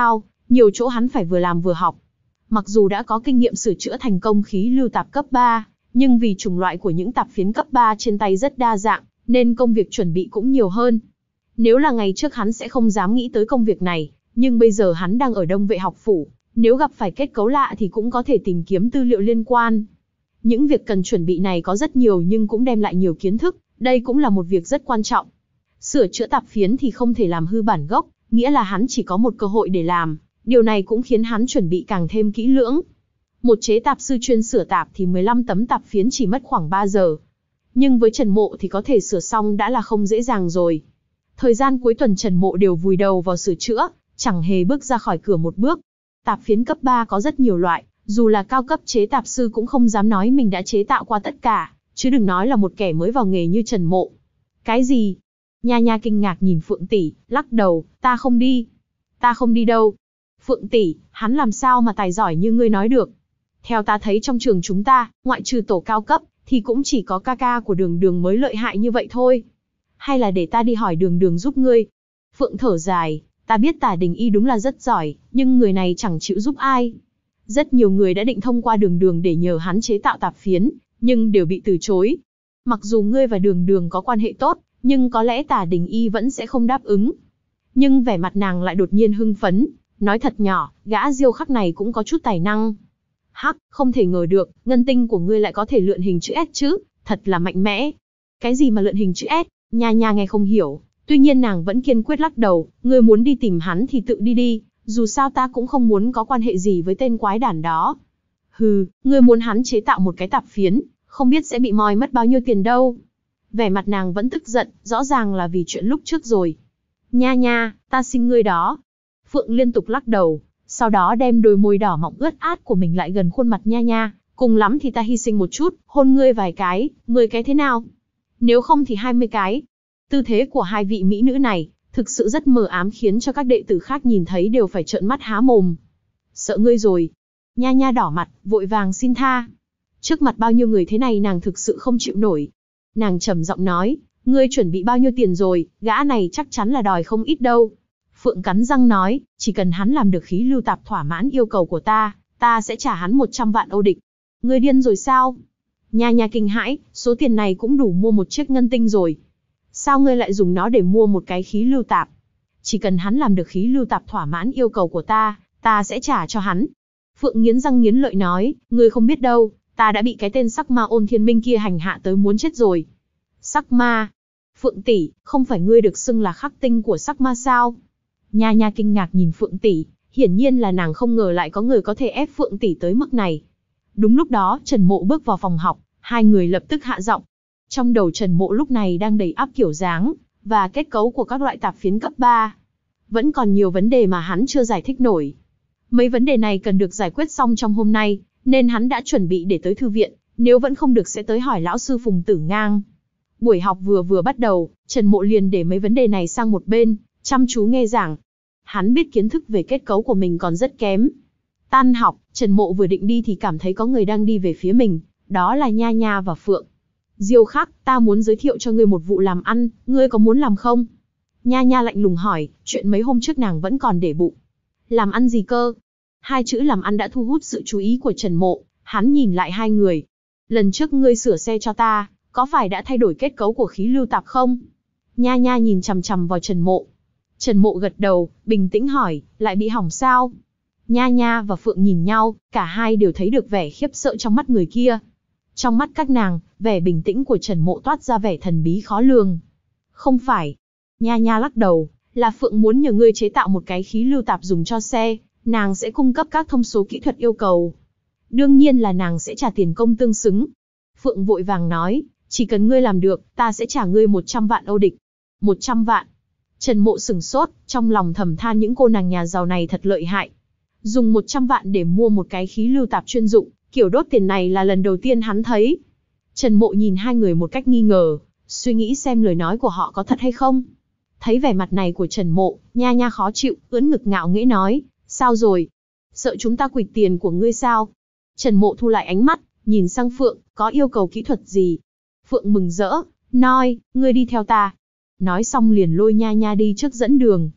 nhiều chỗ hắn phải vừa làm vừa học. Mặc dù đã có kinh nghiệm sửa chữa thành công khí lưu tạp cấp ba, nhưng vì chủng loại của những tạp phiến cấp ba trên tay rất đa dạng, nên công việc chuẩn bị cũng nhiều hơn. Nếu là ngày trước hắn sẽ không dám nghĩ tới công việc này, nhưng bây giờ hắn đang ở Đông Vệ học phủ, nếu gặp phải kết cấu lạ thì cũng có thể tìm kiếm tư liệu liên quan. Những việc cần chuẩn bị này có rất nhiều nhưng cũng đem lại nhiều kiến thức, đây cũng là một việc rất quan trọng. Sửa chữa tạp phiến thì không thể làm hư bản gốc, nghĩa là hắn chỉ có một cơ hội để làm, điều này cũng khiến hắn chuẩn bị càng thêm kỹ lưỡng. Một chế tạp sư chuyên sửa tạp thì mười lăm tấm tạp phiến chỉ mất khoảng ba giờ. Nhưng với Trần Mộ thì có thể sửa xong đã là không dễ dàng rồi. Thời gian cuối tuần Trần Mộ đều vùi đầu vào sửa chữa, chẳng hề bước ra khỏi cửa một bước. Tạp phiến cấp ba có rất nhiều loại, dù là cao cấp chế tạp sư cũng không dám nói mình đã chế tạo qua tất cả, chứ đừng nói là một kẻ mới vào nghề như Trần Mộ. Cái gì? Nha Nha kinh ngạc nhìn Phượng tỷ, lắc đầu, ta không đi. Ta không đi đâu. Phượng tỷ, hắn làm sao mà tài giỏi như ngươi nói được? Theo ta thấy trong trường chúng ta, ngoại trừ tổ cao cấp, thì cũng chỉ có ca ca của Đường Đường mới lợi hại như vậy thôi. Hay là để ta đi hỏi Đường Đường giúp ngươi? Phượng thở dài, ta biết Tả Đình Y đúng là rất giỏi, nhưng người này chẳng chịu giúp ai. Rất nhiều người đã định thông qua Đường Đường để nhờ hắn chế tạo tạp phiến, nhưng đều bị từ chối. Mặc dù ngươi và Đường Đường có quan hệ tốt, nhưng có lẽ Tả Đình Y vẫn sẽ không đáp ứng. Nhưng vẻ mặt nàng lại đột nhiên hưng phấn, nói thật nhỏ, gã Diêu Khắc này cũng có chút tài năng. Hắc, không thể ngờ được, ngân tinh của ngươi lại có thể lượn hình chữ S chứ, thật là mạnh mẽ. Cái gì mà lượn hình chữ S? Nha Nha nghe không hiểu, tuy nhiên nàng vẫn kiên quyết lắc đầu, ngươi muốn đi tìm hắn thì tự đi đi, dù sao ta cũng không muốn có quan hệ gì với tên quái đản đó. Hừ, ngươi muốn hắn chế tạo một cái tạp phiến, không biết sẽ bị moi mất bao nhiêu tiền đâu. Vẻ mặt nàng vẫn tức giận, rõ ràng là vì chuyện lúc trước rồi. Nha Nha, ta xin ngươi đó. Phượng liên tục lắc đầu, sau đó đem đôi môi đỏ mọng ướt át của mình lại gần khuôn mặt Nha Nha, cùng lắm thì ta hy sinh một chút, hôn ngươi vài cái, mười cái thế nào? Nếu không thì hai mươi cái. Tư thế của hai vị mỹ nữ này, thực sự rất mờ ám khiến cho các đệ tử khác nhìn thấy đều phải trợn mắt há mồm. Sợ ngươi rồi. Nha Nha đỏ mặt, vội vàng xin tha. Trước mặt bao nhiêu người thế này nàng thực sự không chịu nổi. Nàng trầm giọng nói, ngươi chuẩn bị bao nhiêu tiền rồi, gã này chắc chắn là đòi không ít đâu. Phượng cắn răng nói, chỉ cần hắn làm được khí lưu tạp thỏa mãn yêu cầu của ta, ta sẽ trả hắn một trăm vạn Âu địch. Ngươi điên rồi sao? Nha Nha kinh hãi, số tiền này cũng đủ mua một chiếc ngân tinh rồi. Sao ngươi lại dùng nó để mua một cái khí lưu tạp? Chỉ cần hắn làm được khí lưu tạp thỏa mãn yêu cầu của ta, ta sẽ trả cho hắn. Phượng nghiến răng nghiến lợi nói, ngươi không biết đâu, ta đã bị cái tên sắc ma Ôn Thiên Minh kia hành hạ tới muốn chết rồi. Sắc ma? Phượng tỷ, không phải ngươi được xưng là khắc tinh của sắc ma sao? Nha Nha kinh ngạc nhìn Phượng tỷ, hiển nhiên là nàng không ngờ lại có người có thể ép Phượng tỷ tới mức này. Đúng lúc đó, Trần Mộ bước vào phòng học, hai người lập tức hạ giọng. Trong đầu Trần Mộ lúc này đang đầy ắp kiểu dáng và kết cấu của các loại tạp phiến cấp ba. Vẫn còn nhiều vấn đề mà hắn chưa giải thích nổi. Mấy vấn đề này cần được giải quyết xong trong hôm nay, nên hắn đã chuẩn bị để tới thư viện, nếu vẫn không được sẽ tới hỏi lão sư Phùng Tử Ngang. Buổi học vừa vừa bắt đầu, Trần Mộ liền để mấy vấn đề này sang một bên, chăm chú nghe giảng. Hắn biết kiến thức về kết cấu của mình còn rất kém. Tan học, Trần Mộ vừa định đi thì cảm thấy có người đang đi về phía mình, đó là Nha Nha và Phượng. Diêu Khắc, ta muốn giới thiệu cho ngươi một vụ làm ăn, ngươi có muốn làm không? Nha Nha lạnh lùng hỏi, chuyện mấy hôm trước nàng vẫn còn để bụng. Làm ăn gì cơ? Hai chữ làm ăn đã thu hút sự chú ý của Trần Mộ, hắn nhìn lại hai người. Lần trước ngươi sửa xe cho ta, có phải đã thay đổi kết cấu của khí lưu tạp không? Nha Nha nhìn chằm chằm vào Trần Mộ. Trần Mộ gật đầu, bình tĩnh hỏi, lại bị hỏng sao? Nha Nha và Phượng nhìn nhau, cả hai đều thấy được vẻ khiếp sợ trong mắt người kia. Trong mắt các nàng, vẻ bình tĩnh của Trần Mộ toát ra vẻ thần bí khó lường. Không phải. Nha Nha lắc đầu, là Phượng muốn nhờ ngươi chế tạo một cái khí lưu tạp dùng cho xe, nàng sẽ cung cấp các thông số kỹ thuật yêu cầu. Đương nhiên là nàng sẽ trả tiền công tương xứng. Phượng vội vàng nói, chỉ cần ngươi làm được, ta sẽ trả ngươi một trăm vạn Âu địch. một trăm vạn. Trần Mộ sửng sốt, trong lòng thầm than những cô nàng nhà giàu này thật lợi hại. Dùng một trăm vạn để mua một cái khí lưu tạp chuyên dụng, kiểu đốt tiền này là lần đầu tiên hắn thấy. Trần Mộ nhìn hai người một cách nghi ngờ, suy nghĩ xem lời nói của họ có thật hay không. Thấy vẻ mặt này của Trần Mộ, Nha Nha khó chịu, ưỡn ngực ngạo nghễ nói, sao rồi? Sợ chúng ta quỵt tiền của ngươi sao? Trần Mộ thu lại ánh mắt, nhìn sang Phượng, có yêu cầu kỹ thuật gì? Phượng mừng rỡ, nói, ngươi đi theo ta. Nói xong liền lôi Nha Nha đi trước dẫn đường.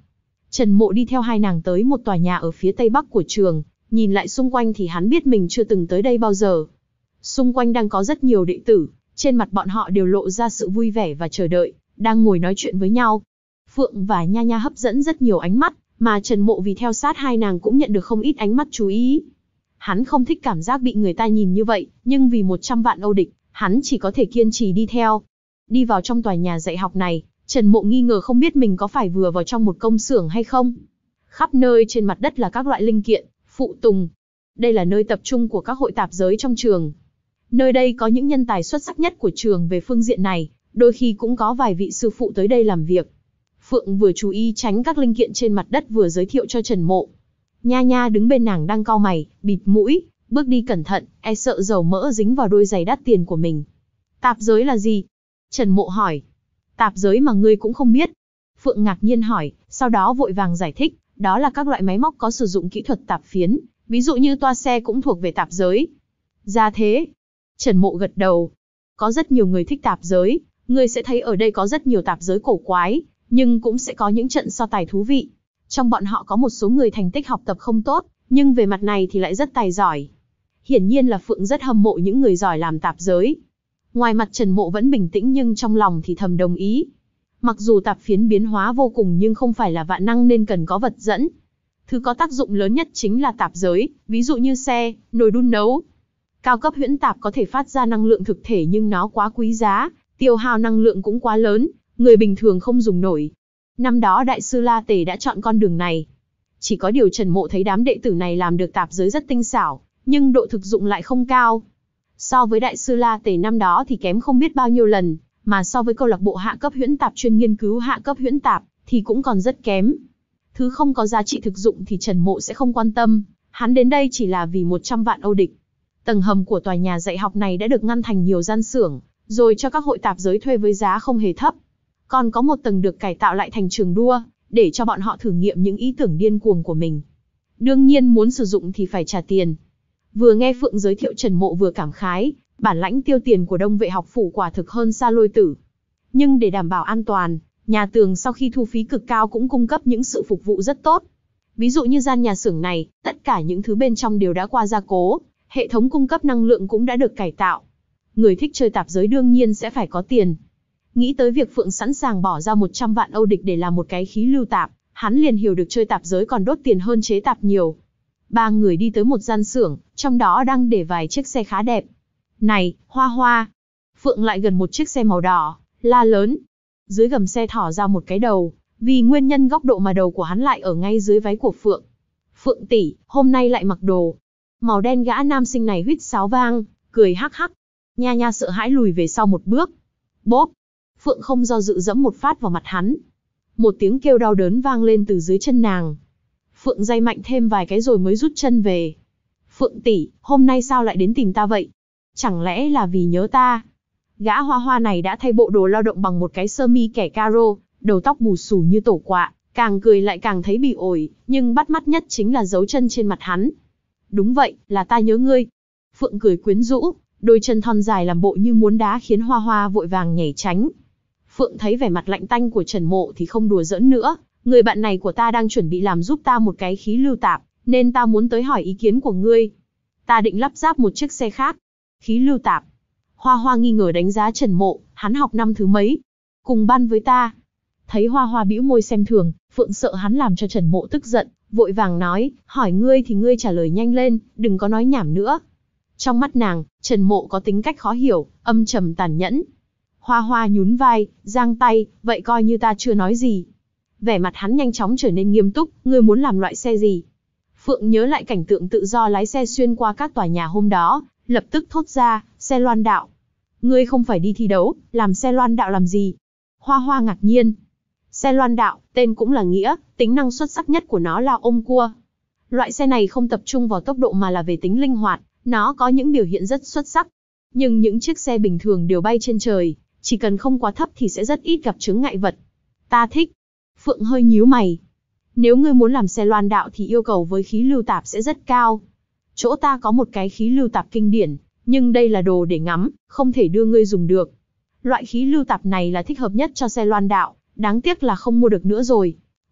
Trần Mộ đi theo hai nàng tới một tòa nhà ở phía tây bắc của trường, nhìn lại xung quanh thì hắn biết mình chưa từng tới đây bao giờ. Xung quanh đang có rất nhiều đệ tử, trên mặt bọn họ đều lộ ra sự vui vẻ và chờ đợi, đang ngồi nói chuyện với nhau. Phượng và Nha Nha hấp dẫn rất nhiều ánh mắt, mà Trần Mộ vì theo sát hai nàng cũng nhận được không ít ánh mắt chú ý. Hắn không thích cảm giác bị người ta nhìn như vậy, nhưng vì một trăm vạn Âu địch, hắn chỉ có thể kiên trì đi theo. Đi vào trong tòa nhà dạy học này, Trần Mộ nghi ngờ không biết mình có phải vừa vào trong một công xưởng hay không. Khắp nơi trên mặt đất là các loại linh kiện, phụ tùng. Đây là nơi tập trung của các hội tạp giới trong trường. Nơi đây có những nhân tài xuất sắc nhất của trường về phương diện này, đôi khi cũng có vài vị sư phụ tới đây làm việc. Phượng vừa chú ý tránh các linh kiện trên mặt đất vừa giới thiệu cho Trần Mộ. Nha Nha đứng bên nàng đang cau mày, bịt mũi, bước đi cẩn thận, e sợ dầu mỡ dính vào đôi giày đắt tiền của mình. Tạp giới là gì? Trần Mộ hỏi. Tạp giới mà ngươi cũng không biết. Phượng ngạc nhiên hỏi, sau đó vội vàng giải thích, đó là các loại máy móc có sử dụng kỹ thuật tạp phiến, ví dụ như toa xe cũng thuộc về tạp giới. Ra thế. Trần Mộ gật đầu. Có rất nhiều người thích tạp giới, ngươi sẽ thấy ở đây có rất nhiều tạp giới cổ quái, nhưng cũng sẽ có những trận so tài thú vị. Trong bọn họ có một số người thành tích học tập không tốt, nhưng về mặt này thì lại rất tài giỏi. Hiển nhiên là Phượng rất hâm mộ những người giỏi làm tạp giới. Ngoài mặt Trần Mộ vẫn bình tĩnh nhưng trong lòng thì thầm đồng ý. Mặc dù tạp phiến biến hóa vô cùng nhưng không phải là vạn năng nên cần có vật dẫn. Thứ có tác dụng lớn nhất chính là tạp giới, ví dụ như xe, nồi đun nấu. Cao cấp huyễn tạp có thể phát ra năng lượng thực thể nhưng nó quá quý giá, tiêu hao năng lượng cũng quá lớn, người bình thường không dùng nổi. Năm đó Đại sư La Tề đã chọn con đường này. Chỉ có điều Trần Mộ thấy đám đệ tử này làm được tạp giới rất tinh xảo, nhưng độ thực dụng lại không cao. So với Đại sư La Tề năm đó thì kém không biết bao nhiêu lần, mà so với câu lạc bộ hạ cấp huyễn tạp chuyên nghiên cứu hạ cấp huyễn tạp thì cũng còn rất kém. Thứ không có giá trị thực dụng thì Trần Mộ sẽ không quan tâm, hắn đến đây chỉ là vì một trăm vạn Âu địch. Tầng hầm của tòa nhà dạy học này đã được ngăn thành nhiều gian xưởng, rồi cho các hội tạp giới thuê với giá không hề thấp. Còn có một tầng được cải tạo lại thành trường đua, để cho bọn họ thử nghiệm những ý tưởng điên cuồng của mình. Đương nhiên muốn sử dụng thì phải trả tiền. Vừa nghe Phượng giới thiệu Trần Mộ vừa cảm khái, bản lãnh tiêu tiền của Đông Vệ học phủ quả thực hơn xa Lôi Tử. Nhưng để đảm bảo an toàn, nhà tường sau khi thu phí cực cao cũng cung cấp những sự phục vụ rất tốt. Ví dụ như gian nhà xưởng này, tất cả những thứ bên trong đều đã qua gia cố, hệ thống cung cấp năng lượng cũng đã được cải tạo. Người thích chơi tạp giới đương nhiên sẽ phải có tiền. Nghĩ tới việc Phượng sẵn sàng bỏ ra một trăm vạn Âu địch để làm một cái khí lưu tạp, hắn liền hiểu được chơi tạp giới còn đốt tiền hơn chế tạp nhiều. Ba người đi tới một gian xưởng, trong đó đang để vài chiếc xe khá đẹp. Này, Hoa Hoa! Phượng lại gần một chiếc xe màu đỏ, la lớn. Dưới gầm xe thỏ ra một cái đầu, vì nguyên nhân góc độ mà đầu của hắn lại ở ngay dưới váy của Phượng. Phượng tỷ, hôm nay lại mặc đồ màu đen. Gã nam sinh này huýt sáo vang, cười hắc hắc. Nha Nha sợ hãi lùi về sau một bước. Bốp! Phượng không do dự dẫm một phát vào mặt hắn. Một tiếng kêu đau đớn vang lên từ dưới chân nàng. Phượng day mạnh thêm vài cái rồi mới rút chân về. Phượng tỷ, hôm nay sao lại đến tìm ta vậy? Chẳng lẽ là vì nhớ ta? Gã Hoa Hoa này đã thay bộ đồ lao động bằng một cái sơ mi kẻ caro, đầu tóc bù xù như tổ quạ, càng cười lại càng thấy bị ổi, nhưng bắt mắt nhất chính là dấu chân trên mặt hắn. Đúng vậy, là ta nhớ ngươi. Phượng cười quyến rũ, đôi chân thon dài làm bộ như muốn đá khiến Hoa Hoa vội vàng nhảy tránh. Phượng thấy vẻ mặt lạnh tanh của Trần Mộ thì không đùa giỡn nữa, người bạn này của ta đang chuẩn bị làm giúp ta một cái khí lưu tạp, nên ta muốn tới hỏi ý kiến của ngươi. Ta định lắp ráp một chiếc xe khác. Khí lưu tạp. Hoa Hoa nghi ngờ đánh giá Trần Mộ, hắn học năm thứ mấy? Cùng ban với ta. Thấy Hoa Hoa bĩu môi xem thường, Phượng sợ hắn làm cho Trần Mộ tức giận, vội vàng nói, hỏi ngươi thì ngươi trả lời nhanh lên, đừng có nói nhảm nữa. Trong mắt nàng, Trần Mộ có tính cách khó hiểu, âm trầm tàn nhẫn. Hoa Hoa nhún vai, giang tay, vậy coi như ta chưa nói gì. Vẻ mặt hắn nhanh chóng trở nên nghiêm túc, ngươi muốn làm loại xe gì? Phượng nhớ lại cảnh tượng tự do lái xe xuyên qua các tòa nhà hôm đó, lập tức thốt ra, xe loan đạo. Ngươi không phải đi thi đấu, làm xe loan đạo làm gì? Hoa Hoa ngạc nhiên. Xe loan đạo, tên cũng là nghĩa, tính năng xuất sắc nhất của nó là ôm cua. Loại xe này không tập trung vào tốc độ mà là về tính linh hoạt, nó có những biểu hiện rất xuất sắc. Nhưng những chiếc xe bình thường đều bay trên trời, chỉ cần không quá thấp thì sẽ rất ít gặp chướng ngại vật. Ta thích. Phượng hơi nhíu mày. Nếu ngươi muốn làm xe loan đạo thì yêu cầu với khí lưu tạp sẽ rất cao. Chỗ ta có một cái khí lưu tạp kinh điển, nhưng đây là đồ để ngắm, không thể đưa ngươi dùng được. Loại khí lưu tạp này là thích hợp nhất cho xe loan đạo, đáng tiếc là không mua được nữa rồi.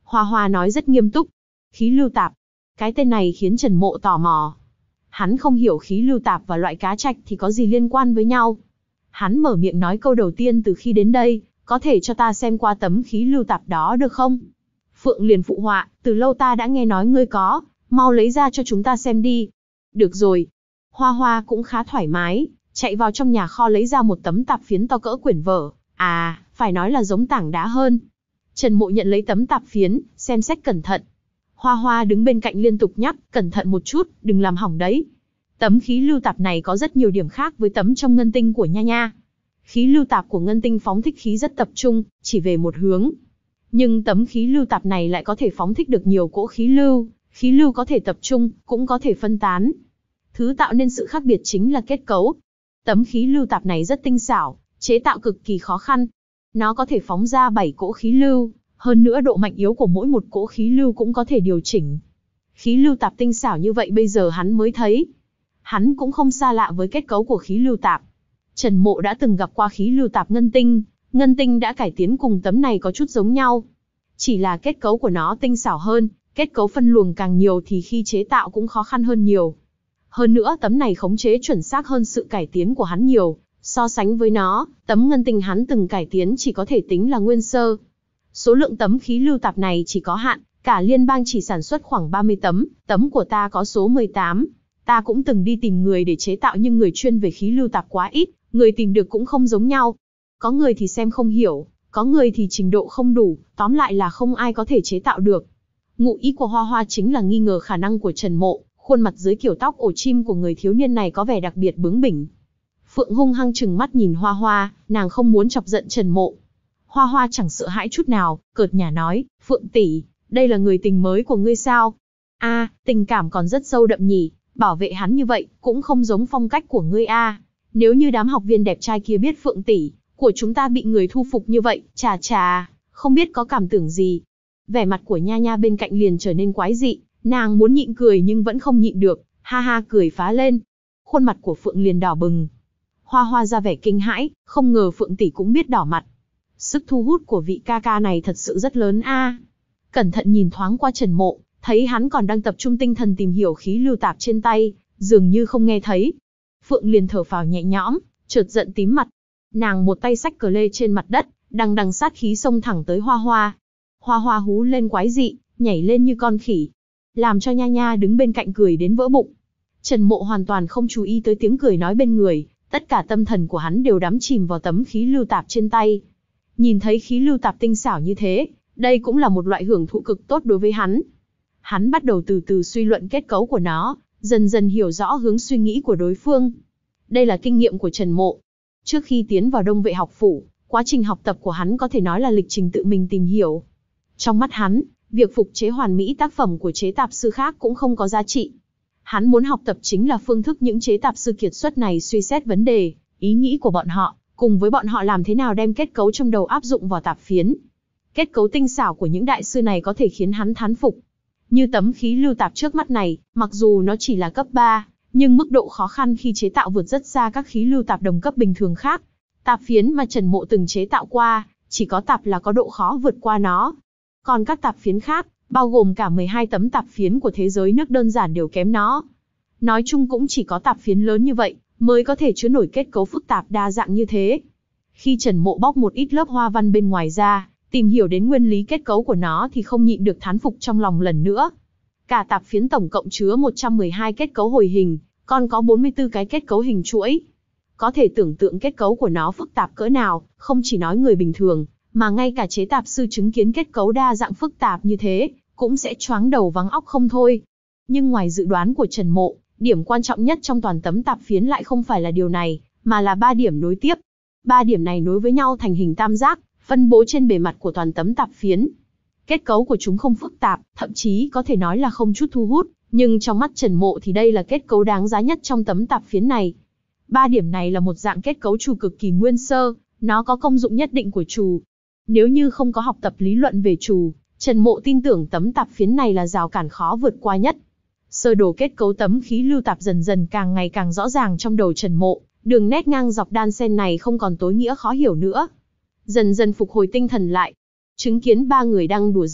Hoa Hoa nói rất nghiêm túc. Khí lưu tạp. Cái tên này khiến Trần Mộ tò mò. Hắn không hiểu khí lưu tạp và loại cá trạch thì có gì liên quan với nhau. Hắn mở miệng nói câu đầu tiên từ khi đến đây, có thể cho ta xem qua tấm khí lưu tạp đó được không? Phượng liền phụ họa, từ lâu ta đã nghe nói ngươi có, mau lấy ra cho chúng ta xem đi. Được rồi. Hoa Hoa cũng khá thoải mái, chạy vào trong nhà kho lấy ra một tấm tạp phiến to cỡ quyển vở, à, phải nói là giống tảng đá hơn. Trần Mộ nhận lấy tấm tạp phiến, xem xét cẩn thận. Hoa Hoa đứng bên cạnh liên tục nhắc, cẩn thận một chút, đừng làm hỏng đấy. Tấm khí lưu tạp này có rất nhiều điểm khác với tấm trong ngân tinh của Nha Nha. Khí lưu tạp của ngân tinh phóng thích khí rất tập trung, chỉ về một hướng. Nhưng tấm khí lưu tạp này lại có thể phóng thích được nhiều cỗ khí lưu, khí lưu có thể tập trung, cũng có thể phân tán. Thứ tạo nên sự khác biệt chính là kết cấu. Tấm khí lưu tạp này rất tinh xảo, chế tạo cực kỳ khó khăn. Nó có thể phóng ra bảy cỗ khí lưu, hơn nữa độ mạnh yếu của mỗi một cỗ khí lưu cũng có thể điều chỉnh. Khí lưu tạp tinh xảo như vậy bây giờ hắn mới thấy. Hắn cũng không xa lạ với kết cấu của khí lưu tạp. Trần Mộ đã từng gặp qua khí lưu tạp ngân tinh, ngân tinh đã cải tiến cùng tấm này có chút giống nhau. Chỉ là kết cấu của nó tinh xảo hơn, kết cấu phân luồng càng nhiều thì khi chế tạo cũng khó khăn hơn nhiều. Hơn nữa tấm này khống chế chuẩn xác hơn sự cải tiến của hắn nhiều, so sánh với nó, tấm ngân tinh hắn từng cải tiến chỉ có thể tính là nguyên sơ. Số lượng tấm khí lưu tạp này chỉ có hạn, cả liên bang chỉ sản xuất khoảng ba mươi tấm, tấm của ta có số mười tám. Ta cũng từng đi tìm người để chế tạo nhưng người chuyên về khí lưu tạp quá ít, người tìm được cũng không giống nhau. Có người thì xem không hiểu, có người thì trình độ không đủ, tóm lại là không ai có thể chế tạo được. Ngụ ý của Hoa Hoa chính là nghi ngờ khả năng của Trần Mộ, khuôn mặt dưới kiểu tóc ổ chim của người thiếu niên này có vẻ đặc biệt bướng bỉnh. Phượng hung hăng trừng mắt nhìn Hoa Hoa, nàng không muốn chọc giận Trần Mộ. Hoa Hoa chẳng sợ hãi chút nào, cợt nhả nói, Phượng tỷ, đây là người tình mới của ngươi sao? A, à, tình cảm còn rất sâu đậm nhỉ, bảo vệ hắn như vậy, cũng không giống phong cách của ngươi a. À. Nếu như đám học viên đẹp trai kia biết Phượng tỷ của chúng ta bị người thu phục như vậy, chà chà, không biết có cảm tưởng gì. Vẻ mặt của Nha Nha bên cạnh liền trở nên quái dị, nàng muốn nhịn cười nhưng vẫn không nhịn được, ha ha cười phá lên. Khuôn mặt của Phượng liền đỏ bừng. Hoa Hoa ra vẻ kinh hãi, không ngờ Phượng tỷ cũng biết đỏ mặt. Sức thu hút của vị ca ca này thật sự rất lớn a. À. Cẩn thận nhìn thoáng qua Trần Mộ, thấy hắn còn đang tập trung tinh thần tìm hiểu khí lưu tạp trên tay, dường như không nghe thấy. Phượng liền thở phào nhẹ nhõm, chợt giận tím mặt. Nàng một tay xách cờ lê trên mặt đất, đằng đằng sát khí xông thẳng tới Hoa Hoa. Hoa Hoa hú lên quái dị, nhảy lên như con khỉ, làm cho Nha Nha đứng bên cạnh cười đến vỡ bụng. Trần Mộ hoàn toàn không chú ý tới tiếng cười nói bên người, tất cả tâm thần của hắn đều đắm chìm vào tấm khí lưu tạp trên tay. Nhìn thấy khí lưu tạp tinh xảo như thế, đây cũng là một loại hưởng thụ cực tốt đối với hắn. Hắn bắt đầu từ từ suy luận kết cấu của nó, dần dần hiểu rõ hướng suy nghĩ của đối phương. Đây là kinh nghiệm của Trần Mộ. Trước khi tiến vào Đông Vệ học phủ, quá trình học tập của hắn có thể nói là lịch trình tự mình tìm hiểu. Trong mắt hắn, việc phục chế hoàn mỹ tác phẩm của chế tạp sư khác cũng không có giá trị. Hắn muốn học tập chính là phương thức những chế tạp sư kiệt xuất này suy xét vấn đề, ý nghĩ của bọn họ, cùng với bọn họ làm thế nào đem kết cấu trong đầu áp dụng vào tạp phiến. Kết cấu tinh xảo của những đại sư này có thể khiến hắn thán phục. Như tấm khí lưu tạp trước mắt này, mặc dù nó chỉ là cấp ba, nhưng mức độ khó khăn khi chế tạo vượt rất xa các khí lưu tạp đồng cấp bình thường khác. Tạp phiến mà Trần Mộ từng chế tạo qua, chỉ có tạp là có độ khó vượt qua nó. Còn các tạp phiến khác, bao gồm cả mười hai tấm tạp phiến của thế giới nước đơn giản đều kém nó. Nói chung cũng chỉ có tạp phiến lớn như vậy, mới có thể chứa nổi kết cấu phức tạp đa dạng như thế. Khi Trần Mộ bóc một ít lớp hoa văn bên ngoài ra, tìm hiểu đến nguyên lý kết cấu của nó thì không nhịn được thán phục trong lòng lần nữa. Cả tạp phiến tổng cộng chứa một trăm mười hai kết cấu hồi hình, còn có bốn mươi tư cái kết cấu hình chuỗi. Có thể tưởng tượng kết cấu của nó phức tạp cỡ nào, không chỉ nói người bình thường, mà ngay cả chế tạp sư chứng kiến kết cấu đa dạng phức tạp như thế, cũng sẽ choáng đầu váng óc không thôi. Nhưng ngoài dự đoán của Trần Mộ, điểm quan trọng nhất trong toàn tấm tạp phiến lại không phải là điều này, mà là ba điểm nối tiếp. Ba điểm này nối với nhau thành hình tam giác, phân bố trên bề mặt của toàn tấm tạp phiến. Kết cấu của chúng không phức tạp, thậm chí có thể nói là không chút thu hút, nhưng trong mắt Trần Mộ thì đây là kết cấu đáng giá nhất trong tấm tạp phiến này. Ba điểm này là một dạng kết cấu trù cực kỳ nguyên sơ, nó có công dụng nhất định của trù. Nếu như không có học tập lý luận về trù, Trần Mộ tin tưởng tấm tạp phiến này là rào cản khó vượt qua nhất. Sơ đồ kết cấu tấm khí lưu tạp dần dần càng ngày càng rõ ràng trong đầu Trần Mộ, đường nét ngang dọc đan xen này không còn tối nghĩa khó hiểu nữa. Dần dần phục hồi tinh thần lại, chứng kiến ba người đang đùa giỡn,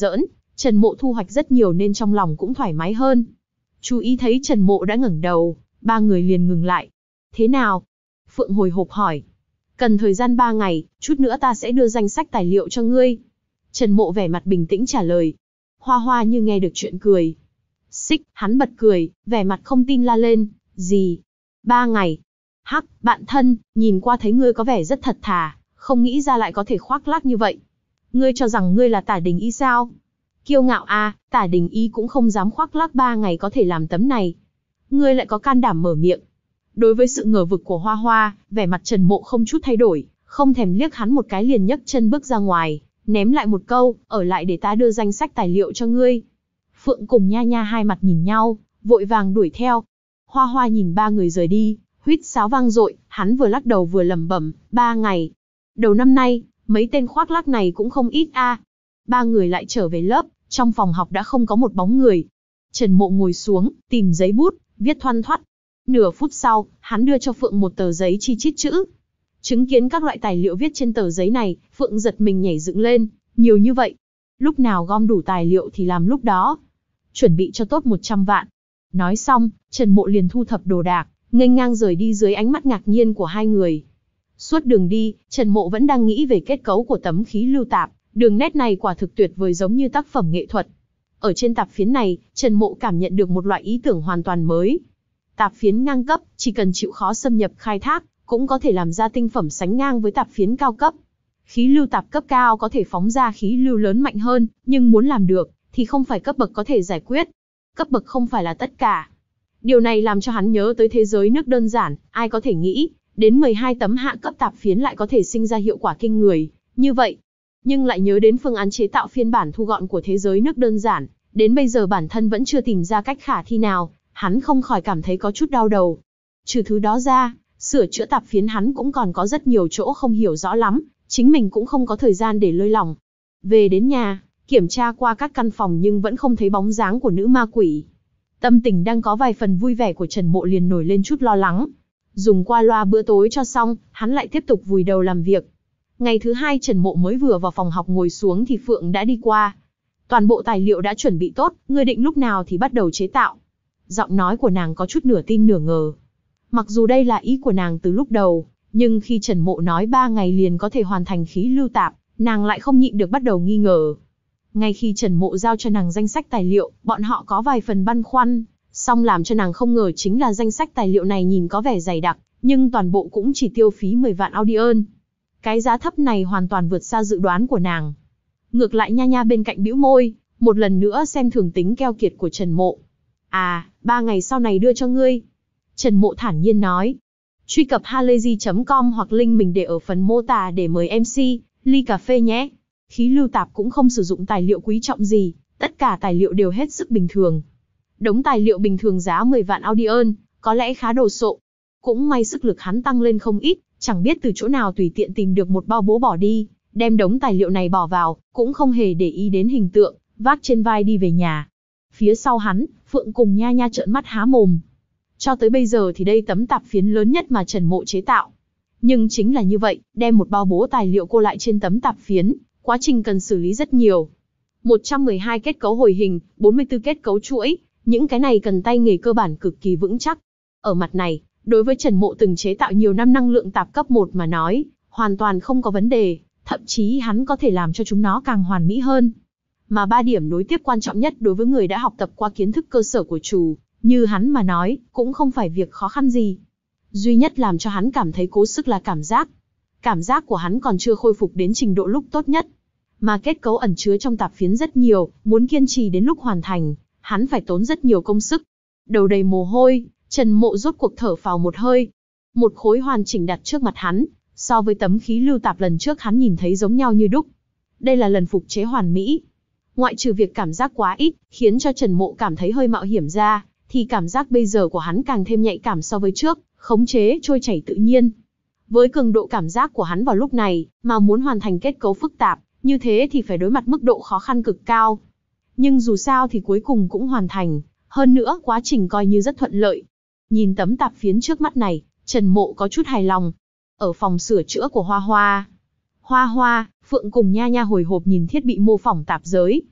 Trần Mộ thu hoạch rất nhiều nên trong lòng cũng thoải mái hơn. Chú ý thấy Trần Mộ đã ngẩng đầu, ba người liền ngừng lại. Thế nào? Phượng hồi hộp hỏi. Cần thời gian ba ngày, chút nữa ta sẽ đưa danh sách tài liệu cho ngươi. Trần Mộ vẻ mặt bình tĩnh trả lời. Hoa Hoa như nghe được chuyện cười. Xích, hắn bật cười, vẻ mặt không tin la lên. Gì? Ba ngày? Hắc, bạn thân, nhìn qua thấy ngươi có vẻ rất thật thà, không nghĩ ra lại có thể khoác lác như vậy. Ngươi cho rằng ngươi là Tả Đình Y sao? Kiêu ngạo à, Tả Đình Y cũng không dám khoác lác ba ngày có thể làm tấm này. Ngươi lại có can đảm mở miệng. Đối với sự ngờ vực của Hoa Hoa, vẻ mặt Trần Mộ không chút thay đổi, không thèm liếc hắn một cái liền nhấc chân bước ra ngoài, ném lại một câu, ở lại để ta đưa danh sách tài liệu cho ngươi. Phượng cùng Nha Nha hai mặt nhìn nhau, vội vàng đuổi theo. Hoa Hoa nhìn ba người rời đi, huýt sáo vang dội, hắn vừa lắc đầu vừa lẩm bẩm, ba ngày. Đầu năm nay, mấy tên khoác lác này cũng không ít a. Ba người lại trở về lớp, trong phòng học đã không có một bóng người. Trần Mộ ngồi xuống, tìm giấy bút, viết thoăn thoắt. Nửa phút sau, hắn đưa cho Phượng một tờ giấy chi chít chữ. Chứng kiến các loại tài liệu viết trên tờ giấy này, Phượng giật mình nhảy dựng lên, nhiều như vậy. Lúc nào gom đủ tài liệu thì làm lúc đó. Chuẩn bị cho tốt một trăm vạn. Nói xong, Trần Mộ liền thu thập đồ đạc, nghênh ngang rời đi dưới ánh mắt ngạc nhiên của hai người. Suốt đường đi, Trần Mộ vẫn đang nghĩ về kết cấu của tấm khí lưu tạp, đường nét này quả thực tuyệt vời giống như tác phẩm nghệ thuật. Ở trên tạp phiến này, Trần Mộ cảm nhận được một loại ý tưởng hoàn toàn mới. Tạp phiến ngang cấp, chỉ cần chịu khó xâm nhập khai thác, cũng có thể làm ra tinh phẩm sánh ngang với tạp phiến cao cấp. Khí lưu tạp cấp cao có thể phóng ra khí lưu lớn mạnh hơn, nhưng muốn làm được, thì không phải cấp bậc có thể giải quyết. Cấp bậc không phải là tất cả. Điều này làm cho hắn nhớ tới thế giới nước đơn giản, ai có thể nghĩ, đến mười hai tấm hạ cấp tạp phiến lại có thể sinh ra hiệu quả kinh người, như vậy. Nhưng lại nhớ đến phương án chế tạo phiên bản thu gọn của thế giới nước đơn giản, đến bây giờ bản thân vẫn chưa tìm ra cách khả thi nào, hắn không khỏi cảm thấy có chút đau đầu. Trừ thứ đó ra, sửa chữa tạp phiến hắn cũng còn có rất nhiều chỗ không hiểu rõ lắm, chính mình cũng không có thời gian để lơi lỏng. Về đến nhà, kiểm tra qua các căn phòng nhưng vẫn không thấy bóng dáng của nữ ma quỷ. Tâm tình đang có vài phần vui vẻ của Trần Mộ liền nổi lên chút lo lắng. Dùng qua loa bữa tối cho xong, hắn lại tiếp tục vùi đầu làm việc. Ngày thứ hai Trần Mộ mới vừa vào phòng học ngồi xuống thì Phượng đã đi qua. Toàn bộ tài liệu đã chuẩn bị tốt, ngươi định lúc nào thì bắt đầu chế tạo. Giọng nói của nàng có chút nửa tin nửa ngờ. Mặc dù đây là ý của nàng từ lúc đầu, nhưng khi Trần Mộ nói ba ngày liền có thể hoàn thành khí lưu tạp, nàng lại không nhịn được bắt đầu nghi ngờ. Ngay khi Trần Mộ giao cho nàng danh sách tài liệu, bọn họ có vài phần băn khoăn, song làm cho nàng không ngờ chính là danh sách tài liệu này nhìn có vẻ dày đặc, nhưng toàn bộ cũng chỉ tiêu phí mười vạn Audion. Cái giá thấp này hoàn toàn vượt xa dự đoán của nàng. Ngược lại Nha Nha bên cạnh bĩu môi, một lần nữa xem thường tính keo kiệt của Trần Mộ. À, ba ngày sau này đưa cho ngươi. Trần Mộ thản nhiên nói. Truy cập halayzi chấm com hoặc link mình để ở phần mô tả để mời em xê, ly cà phê nhé. Khí lưu tạp cũng không sử dụng tài liệu quý trọng gì, tất cả tài liệu đều hết sức bình thường. Đống tài liệu bình thường giá mười vạn Audion, có lẽ khá đồ sộ. Cũng may sức lực hắn tăng lên không ít, chẳng biết từ chỗ nào tùy tiện tìm được một bao bố bỏ đi, đem đống tài liệu này bỏ vào, cũng không hề để ý đến hình tượng, vác trên vai đi về nhà. Phía sau hắn, Phượng cùng Nha Nha trợn mắt há mồm. Cho tới bây giờ thì đây tấm tạp phiến lớn nhất mà Trần Mộ chế tạo. Nhưng chính là như vậy, đem một bao bố tài liệu cô lại trên tấm tạp phiến, quá trình cần xử lý rất nhiều. một trăm mười hai kết cấu hồi hình, bốn mươi tư kết cấu chuỗi, những cái này cần tay nghề cơ bản cực kỳ vững chắc. Ở mặt này, đối với Trần Mộ từng chế tạo nhiều năm năng lượng tạp cấp một mà nói, hoàn toàn không có vấn đề, thậm chí hắn có thể làm cho chúng nó càng hoàn mỹ hơn. Mà ba điểm nối tiếp quan trọng nhất đối với người đã học tập qua kiến thức cơ sở của chủ, như hắn mà nói, cũng không phải việc khó khăn gì. Duy nhất làm cho hắn cảm thấy cố sức là cảm giác. Cảm giác của hắn còn chưa khôi phục đến trình độ lúc tốt nhất. Mà kết cấu ẩn chứa trong tạp phiến rất nhiều, muốn kiên trì đến lúc hoàn thành, hắn phải tốn rất nhiều công sức. Đầu đầy mồ hôi, Trần Mộ rốt cuộc thở phào một hơi. Một khối hoàn chỉnh đặt trước mặt hắn, so với tấm khí lưu tạp lần trước hắn nhìn thấy giống nhau như đúc. Đây là lần phục chế hoàn mỹ. Ngoại trừ việc cảm giác quá ít, khiến cho Trần Mộ cảm thấy hơi mạo hiểm ra, thì cảm giác bây giờ của hắn càng thêm nhạy cảm so với trước, khống chế trôi chảy tự nhiên. Với cường độ cảm giác của hắn vào lúc này, mà muốn hoàn thành kết cấu phức tạp, như thế thì phải đối mặt mức độ khó khăn cực cao. Nhưng dù sao thì cuối cùng cũng hoàn thành, hơn nữa quá trình coi như rất thuận lợi. Nhìn tấm tạp phiến trước mắt này, Trần Mộ có chút hài lòng. Ở phòng sửa chữa của Hoa Hoa, Hoa Hoa, Phượng cùng Nha Nha hồi hộp nhìn thiết bị mô phỏng tạp giới.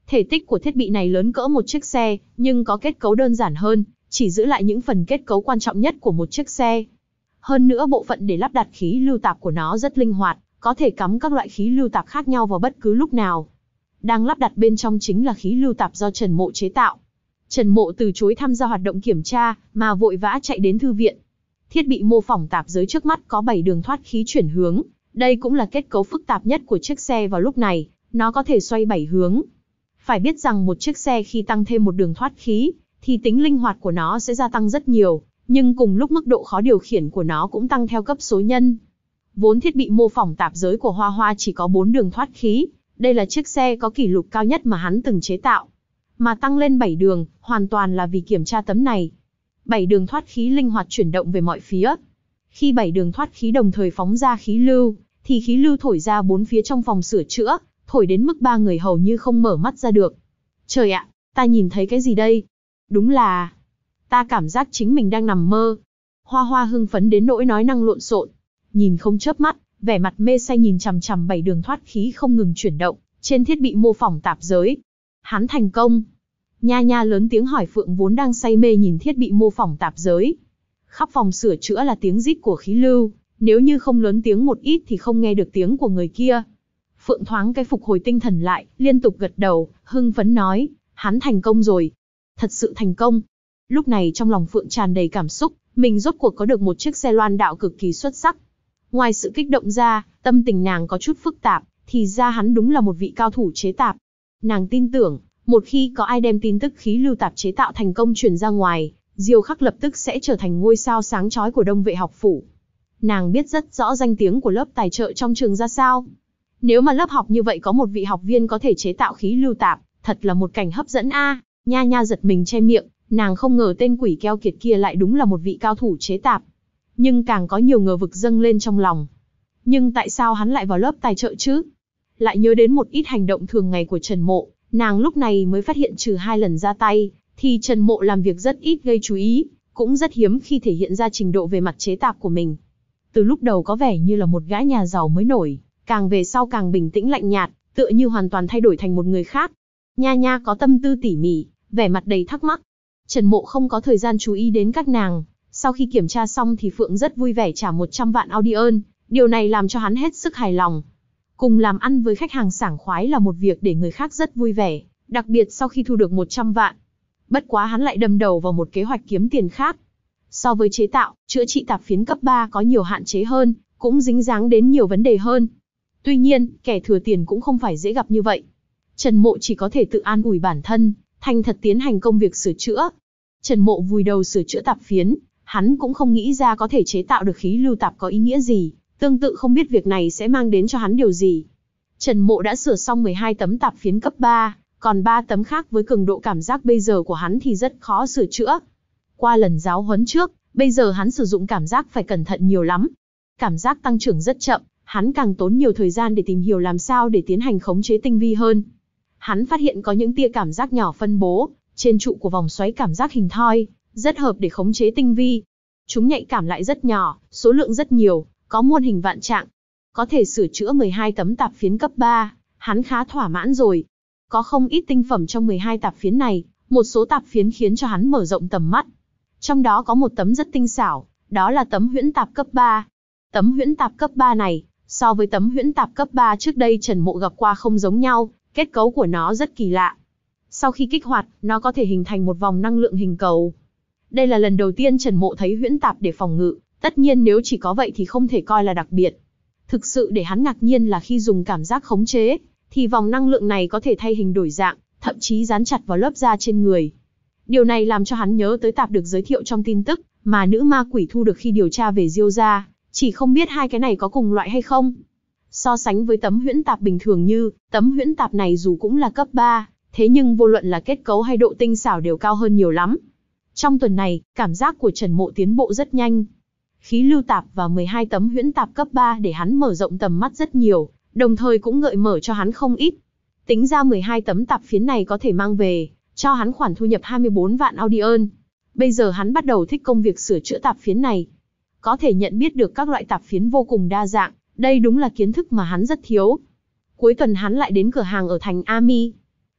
Thể tích của thiết bị này lớn cỡ một chiếc xe, nhưng có kết cấu đơn giản hơn, chỉ giữ lại những phần kết cấu quan trọng nhất của một chiếc xe. Hơn nữa bộ phận để lắp đặt khí lưu tạp của nó rất linh hoạt, có thể cắm các loại khí lưu tạp khác nhau vào bất cứ lúc nào. Đang lắp đặt bên trong chính là khí lưu tạp do Trần Mộ chế tạo. Trần Mộ từ chối tham gia hoạt động kiểm tra, mà vội vã chạy đến thư viện. Thiết bị mô phỏng tạp giới trước mắt có bảy đường thoát khí chuyển hướng, đây cũng là kết cấu phức tạp nhất của chiếc xe vào lúc này, nó có thể xoay bảy hướng. Phải biết rằng một chiếc xe khi tăng thêm một đường thoát khí, thì tính linh hoạt của nó sẽ gia tăng rất nhiều, nhưng cùng lúc mức độ khó điều khiển của nó cũng tăng theo cấp số nhân. Vốn thiết bị mô phỏng tạp giới của Hoa Hoa chỉ có bốn đường thoát khí, đây là chiếc xe có kỷ lục cao nhất mà hắn từng chế tạo. Mà tăng lên bảy đường, hoàn toàn là vì kiểm tra tấm này. bảy đường thoát khí linh hoạt chuyển động về mọi phía. Khi bảy đường thoát khí đồng thời phóng ra khí lưu, thì khí lưu thổi ra bốn phía trong phòng sửa chữa, thổi đến mức ba người hầu như không mở mắt ra được. Trời ạ, ta nhìn thấy cái gì đây? Đúng là... ta cảm giác chính mình đang nằm mơ. Hoa Hoa hưng phấn đến nỗi nói năng lộn xộn, nhìn không chớp mắt, vẻ mặt mê say nhìn chằm chằm bảy đường thoát khí không ngừng chuyển động trên thiết bị mô phỏng tạp giới. Hắn thành công. Nha Nha lớn tiếng hỏi Phượng vốn đang say mê nhìn thiết bị mô phỏng tạp giới. Khắp phòng sửa chữa là tiếng rít của khí lưu, nếu như không lớn tiếng một ít thì không nghe được tiếng của người kia. Phượng thoáng cái phục hồi tinh thần lại, liên tục gật đầu, hưng phấn nói, hắn thành công rồi. Thật sự thành công. Lúc này trong lòng Phượng tràn đầy cảm xúc, mình rốt cuộc có được một chiếc xe loan đạo cực kỳ xuất sắc. Ngoài sự kích động ra, tâm tình nàng có chút phức tạp, thì ra hắn đúng là một vị cao thủ chế tạp. Nàng tin tưởng, một khi có ai đem tin tức khí lưu tạp chế tạo thành công truyền ra ngoài, Diêu Khắc lập tức sẽ trở thành ngôi sao sáng chói của Đông Vệ học phủ. Nàng biết rất rõ danh tiếng của lớp tài trợ trong trường ra sao. Nếu mà lớp học như vậy có một vị học viên có thể chế tạo khí lưu tạp, thật là một cảnh hấp dẫn a. À. Nha Nha giật mình che miệng, nàng không ngờ tên quỷ keo kiệt kia lại đúng là một vị cao thủ chế tạp. Nhưng càng có nhiều ngờ vực dâng lên trong lòng. Nhưng tại sao hắn lại vào lớp tài trợ chứ? Lại nhớ đến một ít hành động thường ngày của Trần Mộ, nàng lúc này mới phát hiện trừ hai lần ra tay, thì Trần Mộ làm việc rất ít gây chú ý, cũng rất hiếm khi thể hiện ra trình độ về mặt chế tạp của mình. Từ lúc đầu có vẻ như là một gã nhà giàu mới nổi, càng về sau càng bình tĩnh lạnh nhạt, tựa như hoàn toàn thay đổi thành một người khác. Nha Nha có tâm tư tỉ mỉ, vẻ mặt đầy thắc mắc. Trần Mộ không có thời gian chú ý đến các nàng. Sau khi kiểm tra xong thì Phượng rất vui vẻ trả một trăm vạn Audion, điều này làm cho hắn hết sức hài lòng. Cùng làm ăn với khách hàng sảng khoái là một việc để người khác rất vui vẻ, đặc biệt sau khi thu được một trăm vạn. Bất quá hắn lại đâm đầu vào một kế hoạch kiếm tiền khác. So với chế tạo, chữa trị tạp phiến cấp ba có nhiều hạn chế hơn, cũng dính dáng đến nhiều vấn đề hơn. Tuy nhiên, kẻ thừa tiền cũng không phải dễ gặp như vậy. Trần Mộ chỉ có thể tự an ủi bản thân, thành thật tiến hành công việc sửa chữa. Trần Mộ vùi đầu sửa chữa tạp phiến, hắn cũng không nghĩ ra có thể chế tạo được khí lưu tạp có ý nghĩa gì, tương tự không biết việc này sẽ mang đến cho hắn điều gì. Trần Mộ đã sửa xong mười hai tấm tạp phiến cấp ba, còn ba tấm khác với cường độ cảm giác bây giờ của hắn thì rất khó sửa chữa. Qua lần giáo huấn trước, bây giờ hắn sử dụng cảm giác phải cẩn thận nhiều lắm. Cảm giác tăng trưởng rất chậm, hắn càng tốn nhiều thời gian để tìm hiểu làm sao để tiến hành khống chế tinh vi hơn. Hắn phát hiện có những tia cảm giác nhỏ phân bố trên trụ của vòng xoáy cảm giác hình thoi, rất hợp để khống chế tinh vi. Chúng nhạy cảm lại rất nhỏ, số lượng rất nhiều, có muôn hình vạn trạng. Có thể sửa chữa mười hai tấm tạp phiến cấp ba, hắn khá thỏa mãn rồi. Có không ít tinh phẩm trong mười hai tạp phiến này, một số tạp phiến khiến cho hắn mở rộng tầm mắt. Trong đó có một tấm rất tinh xảo, đó là tấm huyễn tạp cấp ba. Tấm huyễn tạp cấp ba này, so với tấm huyễn tạp cấp ba trước đây Trần Mộ gặp qua không giống nhau, kết cấu của nó rất kỳ lạ. Sau khi kích hoạt, nó có thể hình thành một vòng năng lượng hình cầu. Đây là lần đầu tiên Trần Mộ thấy huyễn tạp để phòng ngự, tất nhiên nếu chỉ có vậy thì không thể coi là đặc biệt. Thực sự để hắn ngạc nhiên là khi dùng cảm giác khống chế, thì vòng năng lượng này có thể thay hình đổi dạng, thậm chí dán chặt vào lớp da trên người. Điều này làm cho hắn nhớ tới tạp được giới thiệu trong tin tức, mà nữ ma quỷ thu được khi điều tra về Diêu gia, chỉ không biết hai cái này có cùng loại hay không. So sánh với tấm huyễn tạp bình thường như, tấm huyễn tạp này dù cũng là cấp ba, thế nhưng vô luận là kết cấu hay độ tinh xảo đều cao hơn nhiều lắm. Trong tuần này, cảm giác của Trần Mộ tiến bộ rất nhanh. Khí lưu tạp và mười hai tấm huyễn tạp cấp ba để hắn mở rộng tầm mắt rất nhiều, đồng thời cũng gợi mở cho hắn không ít. Tính ra mười hai tấm tạp phiến này có thể mang về, cho hắn khoản thu nhập hai mươi bốn vạn Audion. Bây giờ hắn bắt đầu thích công việc sửa chữa tạp phiến này. Có thể nhận biết được các loại tạp phiến vô cùng đa dạng, đây đúng là kiến thức mà hắn rất thiếu. Cuối tuần hắn lại đến cửa hàng ở thành Ami.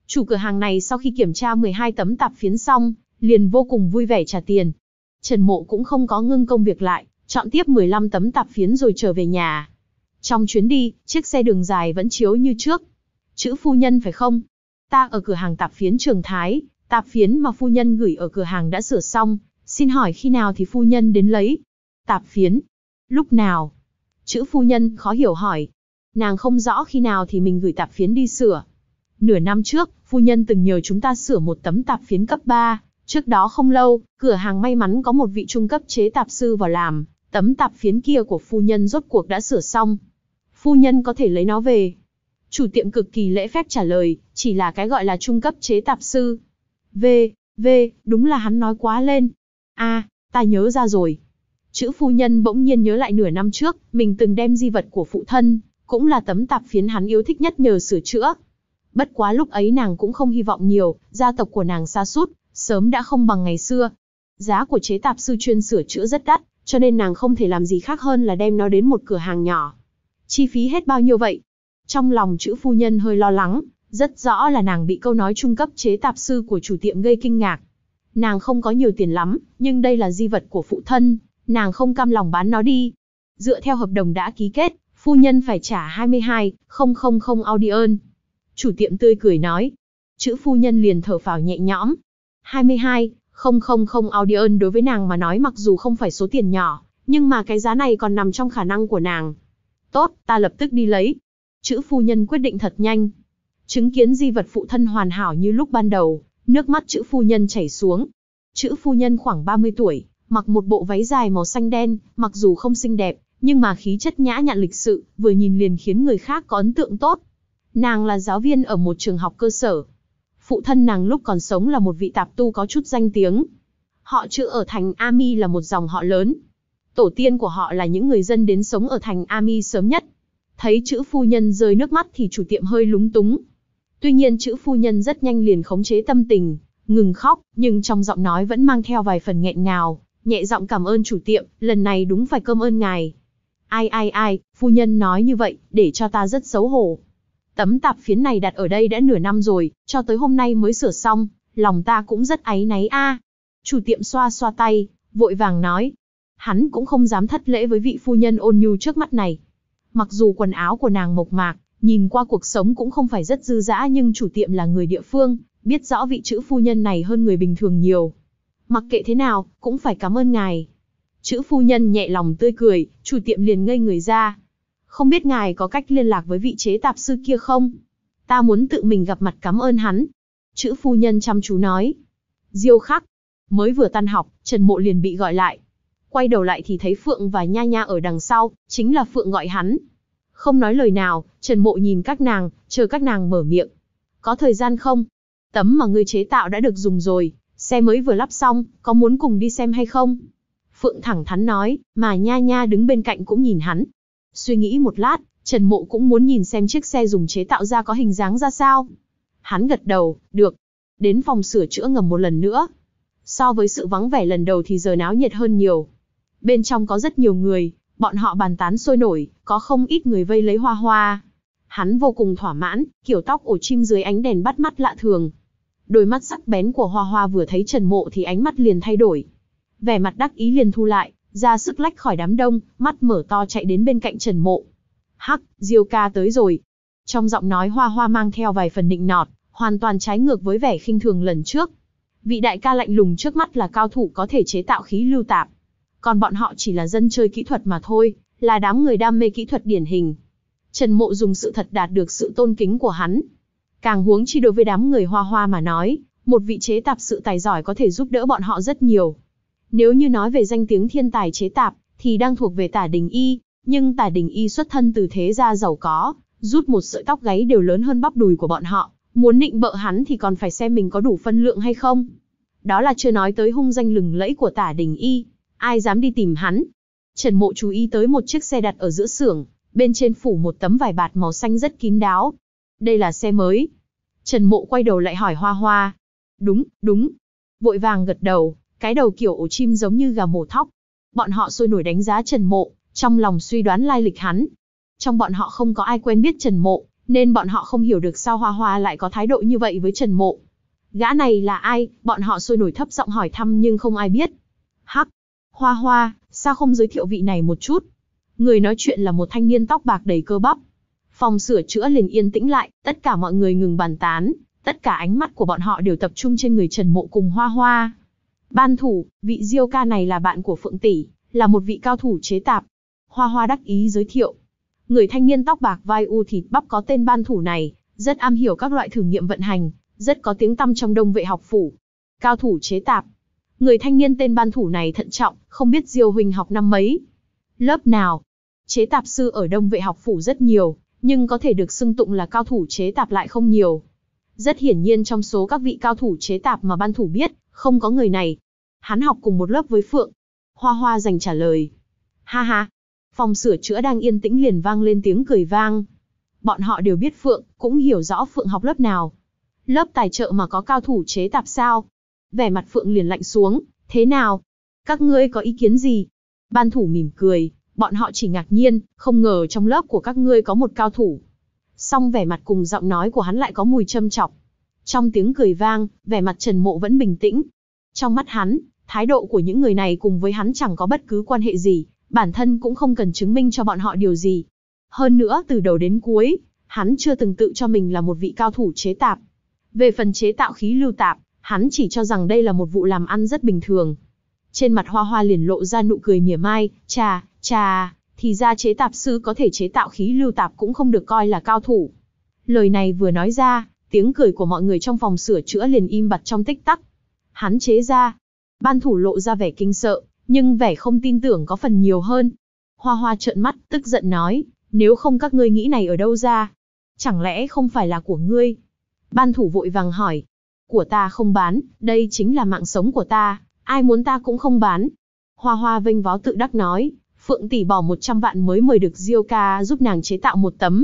Chủ cửa hàng này sau khi kiểm tra mười hai tấm tạp phiến xong, liền vô cùng vui vẻ trả tiền. Trần Mộ cũng không có ngưng công việc lại, chọn tiếp mười lăm tấm tạp phiến rồi trở về nhà. Trong chuyến đi, chiếc xe đường dài vẫn chiếu như trước. Chữ phu nhân phải không? Ta ở cửa hàng tạp phiến Trường Thái, tạp phiến mà phu nhân gửi ở cửa hàng đã sửa xong, xin hỏi khi nào thì phu nhân đến lấy? Tạp phiến? Lúc nào? Chữ phu nhân khó hiểu hỏi. Nàng không rõ khi nào thì mình gửi tạp phiến đi sửa. Nửa năm trước, phu nhân từng nhờ chúng ta sửa một tấm tạp phiến cấp ba. Trước đó không lâu, cửa hàng may mắn có một vị trung cấp chế tạp sư vào làm, tấm tạp phiến kia của phu nhân rốt cuộc đã sửa xong. Phu nhân có thể lấy nó về. Chủ tiệm cực kỳ lễ phép trả lời, chỉ là cái gọi là trung cấp chế tạp sư. V, V, đúng là hắn nói quá lên. À, ta nhớ ra rồi. Chữ phu nhân bỗng nhiên nhớ lại nửa năm trước, mình từng đem di vật của phụ thân, cũng là tấm tạp phiến hắn yêu thích nhất nhờ sửa chữa. Bất quá lúc ấy nàng cũng không hy vọng nhiều, gia tộc của nàng sa sút, sớm đã không bằng ngày xưa. Giá của chế tạp sư chuyên sửa chữa rất đắt, cho nên nàng không thể làm gì khác hơn là đem nó đến một cửa hàng nhỏ. Chi phí hết bao nhiêu vậy? Trong lòng chữ phu nhân hơi lo lắng, rất rõ là nàng bị câu nói trung cấp chế tạp sư của chủ tiệm gây kinh ngạc. Nàng không có nhiều tiền lắm, nhưng đây là di vật của phụ thân, nàng không cam lòng bán nó đi. Dựa theo hợp đồng đã ký kết, phu nhân phải trả hai mươi hai nghìn Audion. Chủ tiệm tươi cười nói. Chữ phu nhân liền thở phào nhẹ nhõm. hai mươi hai nghìn Audion đối với nàng mà nói mặc dù không phải số tiền nhỏ, nhưng mà cái giá này còn nằm trong khả năng của nàng. Tốt, ta lập tức đi lấy. Chữ phu nhân quyết định thật nhanh. Chứng kiến di vật phụ thân hoàn hảo như lúc ban đầu, nước mắt chữ phu nhân chảy xuống. Chữ phu nhân khoảng ba mươi tuổi, mặc một bộ váy dài màu xanh đen, mặc dù không xinh đẹp, nhưng mà khí chất nhã nhặn lịch sự, vừa nhìn liền khiến người khác có ấn tượng tốt. Nàng là giáo viên ở một trường học cơ sở. Phụ thân nàng lúc còn sống là một vị tạp tu có chút danh tiếng. Họ Chữ ở thành Ami là một dòng họ lớn. Tổ tiên của họ là những người dân đến sống ở thành Ami sớm nhất. Thấy chữ phu nhân rơi nước mắt thì chủ tiệm hơi lúng túng. Tuy nhiên chữ phu nhân rất nhanh liền khống chế tâm tình, ngừng khóc, nhưng trong giọng nói vẫn mang theo vài phần nghẹn ngào, nhẹ giọng cảm ơn chủ tiệm, lần này đúng phải cơm ơn ngài. Ai ai ai, phu nhân nói như vậy, để cho ta rất xấu hổ. Tấm tạp phiến này đặt ở đây đã nửa năm rồi, cho tới hôm nay mới sửa xong, lòng ta cũng rất áy náy a. Chủ tiệm xoa xoa tay, vội vàng nói. Hắn cũng không dám thất lễ với vị phu nhân ôn nhu trước mắt này. Mặc dù quần áo của nàng mộc mạc, nhìn qua cuộc sống cũng không phải rất dư dả, nhưng chủ tiệm là người địa phương, biết rõ vị chữ phu nhân này hơn người bình thường nhiều. Mặc kệ thế nào, cũng phải cảm ơn ngài. Chữ phu nhân nhẹ lòng tươi cười, chủ tiệm liền ngây người ra. Không biết ngài có cách liên lạc với vị chế tạp sư kia không? Ta muốn tự mình gặp mặt cảm ơn hắn. Chữ phu nhân chăm chú nói. Diêu khắc. Mới vừa tan học, Trần Mộ liền bị gọi lại. Quay đầu lại thì thấy Phượng và Nha Nha ở đằng sau, chính là Phượng gọi hắn. Không nói lời nào, Trần Mộ nhìn các nàng, chờ các nàng mở miệng. Có thời gian không? Tấm mà ngươi chế tạo đã được dùng rồi, xe mới vừa lắp xong, có muốn cùng đi xem hay không? Phượng thẳng thắn nói, mà Nha Nha đứng bên cạnh cũng nhìn hắn. Suy nghĩ một lát, Trần Mộ cũng muốn nhìn xem chiếc xe dùng chế tạo ra có hình dáng ra sao. Hắn gật đầu, được. Đến phòng sửa chữa ngầm một lần nữa. So với sự vắng vẻ lần đầu thì giờ náo nhiệt hơn nhiều. Bên trong có rất nhiều người, bọn họ bàn tán sôi nổi, có không ít người vây lấy Hoa Hoa. Hắn vô cùng thỏa mãn, kiểu tóc ổ chim dưới ánh đèn bắt mắt lạ thường. Đôi mắt sắc bén của Hoa Hoa vừa thấy Trần Mộ thì ánh mắt liền thay đổi. Vẻ mặt đắc ý liền thu lại, ra sức lách khỏi đám đông, mắt mở to chạy đến bên cạnh Trần Mộ. Hắc, Diêu ca tới rồi. Trong giọng nói Hoa Hoa mang theo vài phần nịnh nọt, hoàn toàn trái ngược với vẻ khinh thường lần trước. Vị đại ca lạnh lùng trước mắt là cao thủ có thể chế tạo khí lưu tạp. Còn bọn họ chỉ là dân chơi kỹ thuật mà thôi, là đám người đam mê kỹ thuật điển hình. Trần Mộ dùng sự thật đạt được sự tôn kính của hắn. Càng huống chi đối với đám người Hoa Hoa mà nói, một vị chế tạp sự tài giỏi có thể giúp đỡ bọn họ rất nhiều. Nếu như nói về danh tiếng thiên tài chế tạp, thì đang thuộc về Tả Đình Y, nhưng Tả Đình Y xuất thân từ thế gia giàu có, rút một sợi tóc gáy đều lớn hơn bắp đùi của bọn họ, muốn nịnh bợ hắn thì còn phải xem mình có đủ phân lượng hay không. Đó là chưa nói tới hung danh lừng lẫy của Tả Đình Y, ai dám đi tìm hắn. Trần Mộ chú ý tới một chiếc xe đặt ở giữa xưởng, bên trên phủ một tấm vải bạt màu xanh rất kín đáo. Đây là xe mới. Trần Mộ quay đầu lại hỏi Hoa Hoa. Đúng, đúng. Vội vàng gật đầu, cái đầu kiểu ổ chim giống như gà mổ thóc. Bọn họ sôi nổi đánh giá Trần Mộ, trong lòng suy đoán lai lịch hắn. Trong bọn họ không có ai quen biết Trần Mộ, nên bọn họ không hiểu được sao Hoa Hoa lại có thái độ như vậy với Trần Mộ. Gã này là ai, bọn họ sôi nổi thấp giọng hỏi thăm nhưng không ai biết. Hắc, Hoa Hoa, sao không giới thiệu vị này một chút? Người nói chuyện là một thanh niên tóc bạc đầy cơ bắp. Phòng sửa chữa liền yên tĩnh lại, tất cả mọi người ngừng bàn tán, tất cả ánh mắt của bọn họ đều tập trung trên người Trần Mộ cùng Hoa Hoa. Ban thủ, vị Diêu ca này là bạn của Phượng tỷ, là một vị cao thủ chế tạp. Hoa Hoa đắc ý giới thiệu. Người thanh niên tóc bạc vai u thịt bắp có tên Ban thủ này, rất am hiểu các loại thử nghiệm vận hành, rất có tiếng tăm trong Đông Vệ học phủ. Cao thủ chế tạp. Người thanh niên tên Ban thủ này thận trọng, không biết Diêu huynh học năm mấy. Lớp nào? Chế tạp sư ở Đông Vệ học phủ rất nhiều, nhưng có thể được xưng tụng là cao thủ chế tạp lại không nhiều. Rất hiển nhiên trong số các vị cao thủ chế tạp mà Ban thủ biết, không có người này. Hắn học cùng một lớp với Phượng. Hoa Hoa dành trả lời. Ha ha. Phòng sửa chữa đang yên tĩnh liền vang lên tiếng cười vang. Bọn họ đều biết Phượng, cũng hiểu rõ Phượng học lớp nào. Lớp tài trợ mà có cao thủ chế tạp sao? Vẻ mặt Phượng liền lạnh xuống. Thế nào? Các ngươi có ý kiến gì? Ban thủ mỉm cười. Bọn họ chỉ ngạc nhiên, không ngờ trong lớp của các ngươi có một cao thủ. Song vẻ mặt cùng giọng nói của hắn lại có mùi châm chọc. Trong tiếng cười vang, vẻ mặt Trần Mộ vẫn bình tĩnh. Trong mắt hắn, thái độ của những người này cùng với hắn chẳng có bất cứ quan hệ gì, bản thân cũng không cần chứng minh cho bọn họ điều gì. Hơn nữa từ đầu đến cuối, hắn chưa từng tự cho mình là một vị cao thủ chế tạp. Về phần chế tạo khí lưu tạp, hắn chỉ cho rằng đây là một vụ làm ăn rất bình thường. Trên mặt Hoa Hoa liền lộ ra nụ cười mỉa mai, chà, chà, thì ra chế tạp sư có thể chế tạo khí lưu tạp cũng không được coi là cao thủ. Lời này vừa nói ra, tiếng cười của mọi người trong phòng sửa chữa liền im bặt trong tích tắc. Hắn chế ra. Ban thủ lộ ra vẻ kinh sợ, nhưng vẻ không tin tưởng có phần nhiều hơn. Hoa Hoa trợn mắt, tức giận nói, nếu không các ngươi nghĩ này ở đâu ra? Chẳng lẽ không phải là của ngươi? Ban thủ vội vàng hỏi. Của ta không bán, đây chính là mạng sống của ta, ai muốn ta cũng không bán. Hoa Hoa vênh váo tự đắc nói, Phượng tỷ bỏ một trăm vạn mới mời được Diêu ca giúp nàng chế tạo một tấm.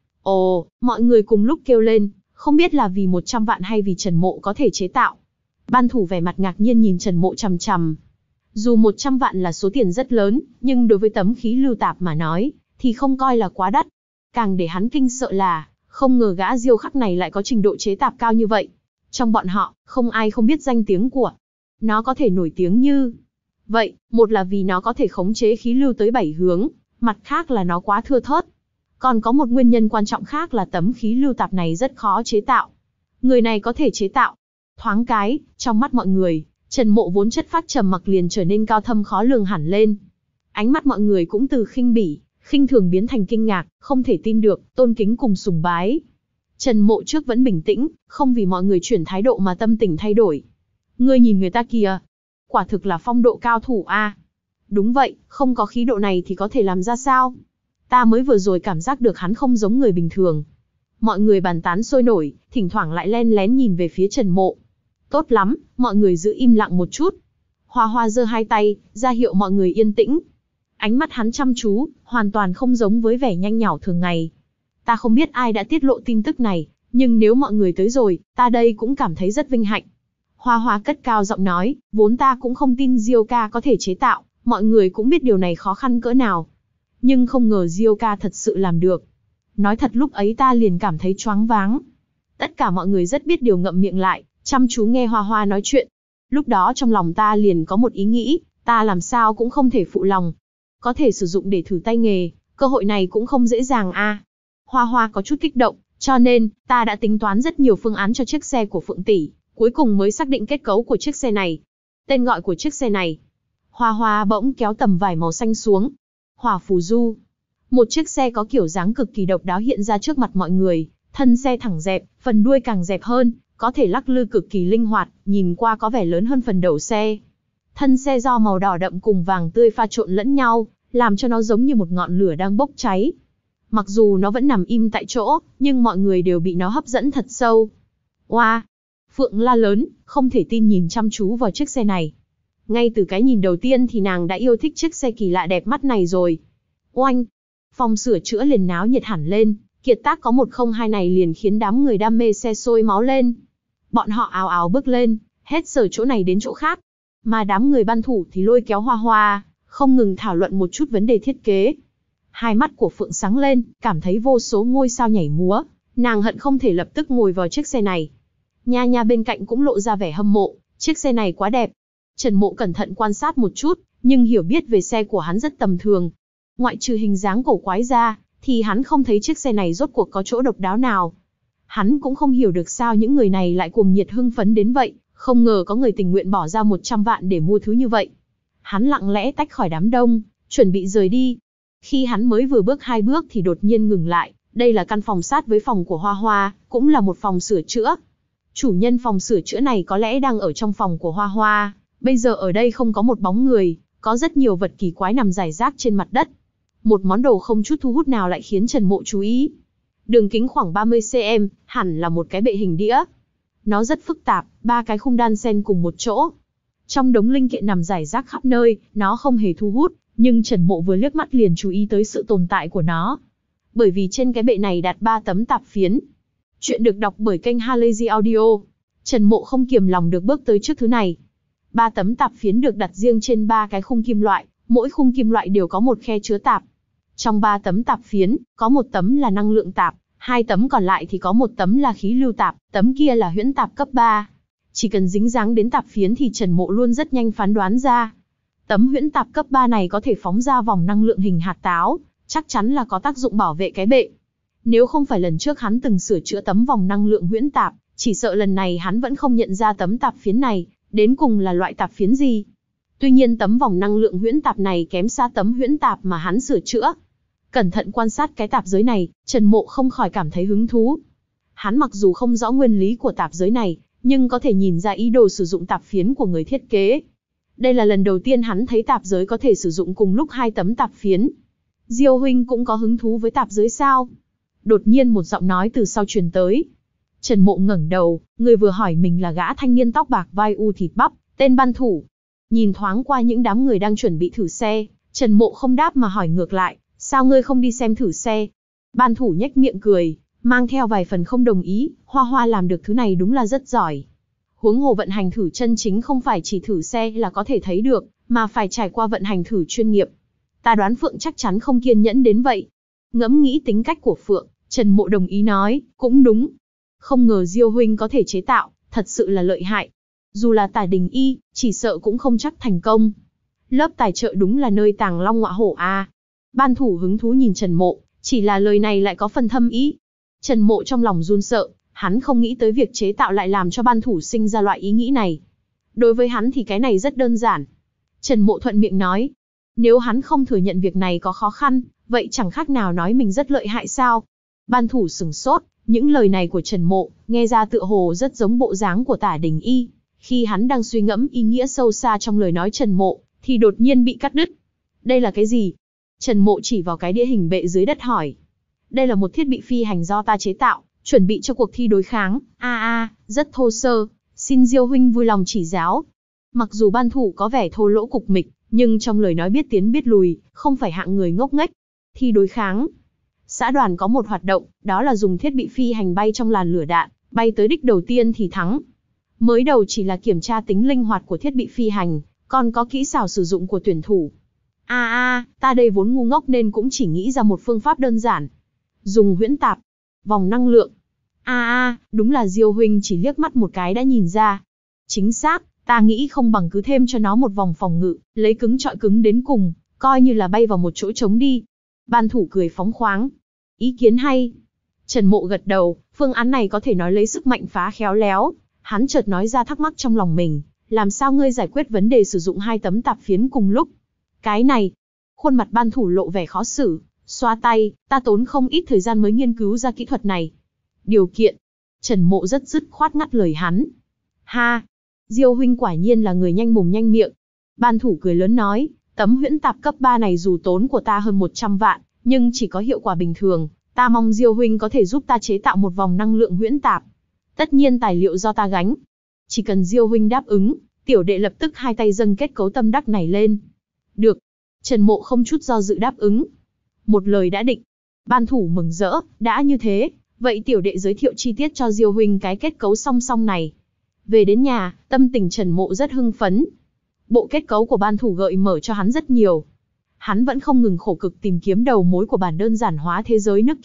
Ồ, mọi người cùng lúc kêu lên, không biết là vì một trăm vạn hay vì Trần Mộ có thể chế tạo. Ban thủ vẻ mặt ngạc nhiên nhìn Trần Mộ chằm chằm. Dù một trăm vạn là số tiền rất lớn, nhưng đối với tấm khí lưu tạp mà nói, thì không coi là quá đắt. Càng để hắn kinh sợ là, không ngờ gã Diêu khắc này lại có trình độ chế tạp cao như vậy. Trong bọn họ, không ai không biết danh tiếng của nó có thể nổi tiếng như vậy. Một là vì nó có thể khống chế khí lưu tới bảy hướng, mặt khác là nó quá thưa thớt. Còn có một nguyên nhân quan trọng khác là tấm khí lưu tạp này rất khó chế tạo. Người này có thể chế tạo. Thoáng cái, trong mắt mọi người, Trần Mộ vốn chất phác trầm mặc liền trở nên cao thâm khó lường hẳn lên. Ánh mắt mọi người cũng từ khinh bỉ, khinh thường biến thành kinh ngạc, không thể tin được, tôn kính cùng sùng bái. Trần Mộ trước vẫn bình tĩnh, không vì mọi người chuyển thái độ mà tâm tình thay đổi. Ngươi nhìn người ta kìa, quả thực là phong độ cao thủ a. À. Đúng vậy, không có khí độ này thì có thể làm ra sao? Ta mới vừa rồi cảm giác được hắn không giống người bình thường. Mọi người bàn tán sôi nổi, thỉnh thoảng lại len lén nhìn về phía Trần Mộ. Tốt lắm, mọi người giữ im lặng một chút. Hoa Hoa giơ hai tay, ra hiệu mọi người yên tĩnh. Ánh mắt hắn chăm chú, hoàn toàn không giống với vẻ nhanh nhảu thường ngày. Ta không biết ai đã tiết lộ tin tức này, nhưng nếu mọi người tới rồi, ta đây cũng cảm thấy rất vinh hạnh. Hoa Hoa cất cao giọng nói, vốn ta cũng không tin Diêu ca có thể chế tạo, mọi người cũng biết điều này khó khăn cỡ nào. Nhưng không ngờ Diêu ca thật sự làm được. Nói thật lúc ấy ta liền cảm thấy choáng váng. Tất cả mọi người rất biết điều ngậm miệng lại, chăm chú nghe Hoa Hoa nói chuyện. Lúc đó trong lòng ta liền có một ý nghĩ, ta làm sao cũng không thể phụ lòng. Có thể sử dụng để thử tay nghề, cơ hội này cũng không dễ dàng a. À. Hoa Hoa có chút kích động, cho nên, ta đã tính toán rất nhiều phương án cho chiếc xe của Phượng tỷ, cuối cùng mới xác định kết cấu của chiếc xe này. Tên gọi của chiếc xe này. Hoa Hoa bỗng kéo tầm vải màu xanh xuống. Hỏa Phù Du. Một chiếc xe có kiểu dáng cực kỳ độc đáo hiện ra trước mặt mọi người, thân xe thẳng dẹp, phần đuôi càng dẹp hơn, có thể lắc lư cực kỳ linh hoạt, nhìn qua có vẻ lớn hơn phần đầu xe. Thân xe do màu đỏ đậm cùng vàng tươi pha trộn lẫn nhau, làm cho nó giống như một ngọn lửa đang bốc cháy. Mặc dù nó vẫn nằm im tại chỗ, nhưng mọi người đều bị nó hấp dẫn thật sâu. Oa! Wow. Phượng la lớn, không thể tin nhìn chăm chú vào chiếc xe này. Ngay từ cái nhìn đầu tiên thì nàng đã yêu thích chiếc xe kỳ lạ đẹp mắt này rồi. Oanh! Phòng sửa chữa liền náo nhiệt hẳn lên, kiệt tác có một không hai này liền khiến đám người đam mê xe sôi máu lên. Bọn họ ào ào bước lên, hết sở chỗ này đến chỗ khác. Mà đám người ban thủ thì lôi kéo Hoa Hoa, không ngừng thảo luận một chút vấn đề thiết kế. Hai mắt của Phượng sáng lên, cảm thấy vô số ngôi sao nhảy múa, Nàng hận không thể lập tức ngồi vào chiếc xe này. Nha Nha bên cạnh cũng lộ ra vẻ hâm mộ, chiếc xe này quá đẹp. Trần Mộ cẩn thận quan sát một chút, nhưng hiểu biết về xe của hắn rất tầm thường. Ngoại trừ hình dáng cổ quái ra, thì hắn không thấy chiếc xe này rốt cuộc có chỗ độc đáo nào. Hắn cũng không hiểu được sao những người này lại cuồng nhiệt hưng phấn đến vậy, không ngờ có người tình nguyện bỏ ra một trăm vạn để mua thứ như vậy. Hắn lặng lẽ tách khỏi đám đông, chuẩn bị rời đi. Khi hắn mới vừa bước hai bước thì đột nhiên ngừng lại, đây là căn phòng sát với phòng của Hoa Hoa, cũng là một phòng sửa chữa. Chủ nhân phòng sửa chữa này có lẽ đang ở trong phòng của Hoa Hoa, bây giờ ở đây không có một bóng người, có rất nhiều vật kỳ quái nằm rải rác trên mặt đất. Một món đồ không chút thu hút nào lại khiến Trần Mộ chú ý. Đường kính khoảng ba mươi xăng-ti-mét, hẳn là một cái bệ hình đĩa. Nó rất phức tạp, ba cái khung đan xen cùng một chỗ. Trong đống linh kiện nằm rải rác khắp nơi, nó không hề thu hút, nhưng Trần Mộ vừa liếc mắt liền chú ý tới sự tồn tại của nó. Bởi vì trên cái bệ này đặt ba tấm tạp phiến. Chuyện được đọc bởi kênh Halazy Audio. Trần Mộ không kiềm lòng được bước tới trước thứ này. Ba tấm tạp phiến được đặt riêng trên ba cái khung kim loại, mỗi khung kim loại đều có một khe chứa tạp. Trong ba tấm tạp phiến, có một tấm là năng lượng tạp, hai tấm còn lại thì có một tấm là khí lưu tạp, tấm kia là huyễn tạp cấp ba. Chỉ cần dính dáng đến tạp phiến thì Trần Mộ luôn rất nhanh phán đoán ra. Tấm huyễn tạp cấp ba này có thể phóng ra vòng năng lượng hình hạt táo, chắc chắn là có tác dụng bảo vệ cái bệ. Nếu không phải lần trước hắn từng sửa chữa tấm vòng năng lượng huyễn tạp, chỉ sợ lần này hắn vẫn không nhận ra tấm tạp phiến này, đến cùng là loại tạp phiến gì. Tuy nhiên tấm vòng năng lượng huyễn tạp này kém xa tấm huyễn tạp mà hắn sửa chữa. Cẩn thận quan sát cái tạp giới này, Trần Mộ không khỏi cảm thấy hứng thú. Hắn mặc dù không rõ nguyên lý của tạp giới này, nhưng có thể nhìn ra ý đồ sử dụng tạp phiến của người thiết kế. Đây là lần đầu tiên hắn thấy tạp giới có thể sử dụng cùng lúc hai tấm tạp phiến. Diêu huynh cũng có hứng thú với tạp giới sao? Đột nhiên một giọng nói từ sau truyền tới. Trần Mộ ngẩng đầu, người vừa hỏi mình là gã thanh niên tóc bạc vai u thịt bắp, tên Ban Thủ. Nhìn thoáng qua những đám người đang chuẩn bị thử xe, Trần Mộ không đáp mà hỏi ngược lại, sao ngươi không đi xem thử xe? Ban Thủ nhếch miệng cười, mang theo vài phần không đồng ý, Hoa Hoa làm được thứ này đúng là rất giỏi. Huống hồ vận hành thử chân chính không phải chỉ thử xe là có thể thấy được, mà phải trải qua vận hành thử chuyên nghiệp. Ta đoán Phượng chắc chắn không kiên nhẫn đến vậy. Ngẫm nghĩ tính cách của Phượng, Trần Mộ đồng ý nói, cũng đúng. Không ngờ Diêu huynh có thể chế tạo, thật sự là lợi hại. Dù là Tả Đình Y, chỉ sợ cũng không chắc thành công. Lớp tài trợ đúng là nơi tàng long ngọa hổ a. Ban Thủ hứng thú nhìn Trần Mộ, chỉ là lời này lại có phần thâm ý. Trần Mộ trong lòng run sợ, hắn không nghĩ tới việc chế tạo lại làm cho Ban Thủ sinh ra loại ý nghĩ này. Đối với hắn thì cái này rất đơn giản. Trần Mộ thuận miệng nói, nếu hắn không thừa nhận việc này có khó khăn, vậy chẳng khác nào nói mình rất lợi hại sao? Ban Thủ sửng sốt, những lời này của Trần Mộ, nghe ra tựa hồ rất giống bộ dáng của Tả Đình Y. Khi hắn đang suy ngẫm ý nghĩa sâu xa trong lời nói Trần Mộ, thì đột nhiên bị cắt đứt. Đây là cái gì? Trần Mộ chỉ vào cái đĩa hình bệ dưới đất hỏi. Đây là một thiết bị phi hành do ta chế tạo, chuẩn bị cho cuộc thi đối kháng. A a, rất thô sơ, xin Diêu huynh vui lòng chỉ giáo. Mặc dù Ban Thủ có vẻ thô lỗ cục mịch, nhưng trong lời nói biết tiến biết lùi, không phải hạng người ngốc nghếch. Thi đối kháng. Xã đoàn có một hoạt động, đó là dùng thiết bị phi hành bay trong làn lửa đạn, bay tới đích đầu tiên thì thắng. Mới đầu chỉ là kiểm tra tính linh hoạt của thiết bị phi hành, còn có kỹ xảo sử dụng của tuyển thủ. A a, ta đây vốn ngu ngốc nên cũng chỉ nghĩ ra một phương pháp đơn giản. Dùng huyễn tạp, vòng năng lượng. A a, đúng là Diêu huynh chỉ liếc mắt một cái đã nhìn ra. Chính xác, ta nghĩ không bằng cứ thêm cho nó một vòng phòng ngự, lấy cứng trọi cứng đến cùng, coi như là bay vào một chỗ trống đi. Ban Thủ cười phóng khoáng. Ý kiến hay. Trần Mộ gật đầu, phương án này có thể nói lấy sức mạnh phá khéo léo. Hắn chợt nói ra thắc mắc trong lòng mình, làm sao ngươi giải quyết vấn đề sử dụng hai tấm tạp phiến cùng lúc? Cái này, khuôn mặt Ban Thủ lộ vẻ khó xử, xoa tay, ta tốn không ít thời gian mới nghiên cứu ra kỹ thuật này. Điều kiện. Trần Mộ rất dứt khoát ngắt lời hắn. Ha, Diêu huynh quả nhiên là người nhanh mồm nhanh miệng. Ban Thủ cười lớn nói, tấm huyễn tạp cấp ba này dù tốn của ta hơn một trăm vạn, nhưng chỉ có hiệu quả bình thường, ta mong Diêu huynh có thể giúp ta chế tạo một vòng năng lượng huyễn tạp. Tất nhiên tài liệu do ta gánh. Chỉ cần Diêu huynh đáp ứng, tiểu đệ lập tức hai tay dâng kết cấu tâm đắc này lên. Được. Trần Mộ không chút do dự đáp ứng. Một lời đã định. Ban Thủ mừng rỡ, đã như thế, vậy tiểu đệ giới thiệu chi tiết cho Diêu huynh cái kết cấu song song này. Về đến nhà, tâm tình Trần Mộ rất hưng phấn. Bộ kết cấu của Ban Thủ gợi mở cho hắn rất nhiều. Hắn vẫn không ngừng khổ cực tìm kiếm đầu mối của bản đơn giản hóa thế giới nước kia,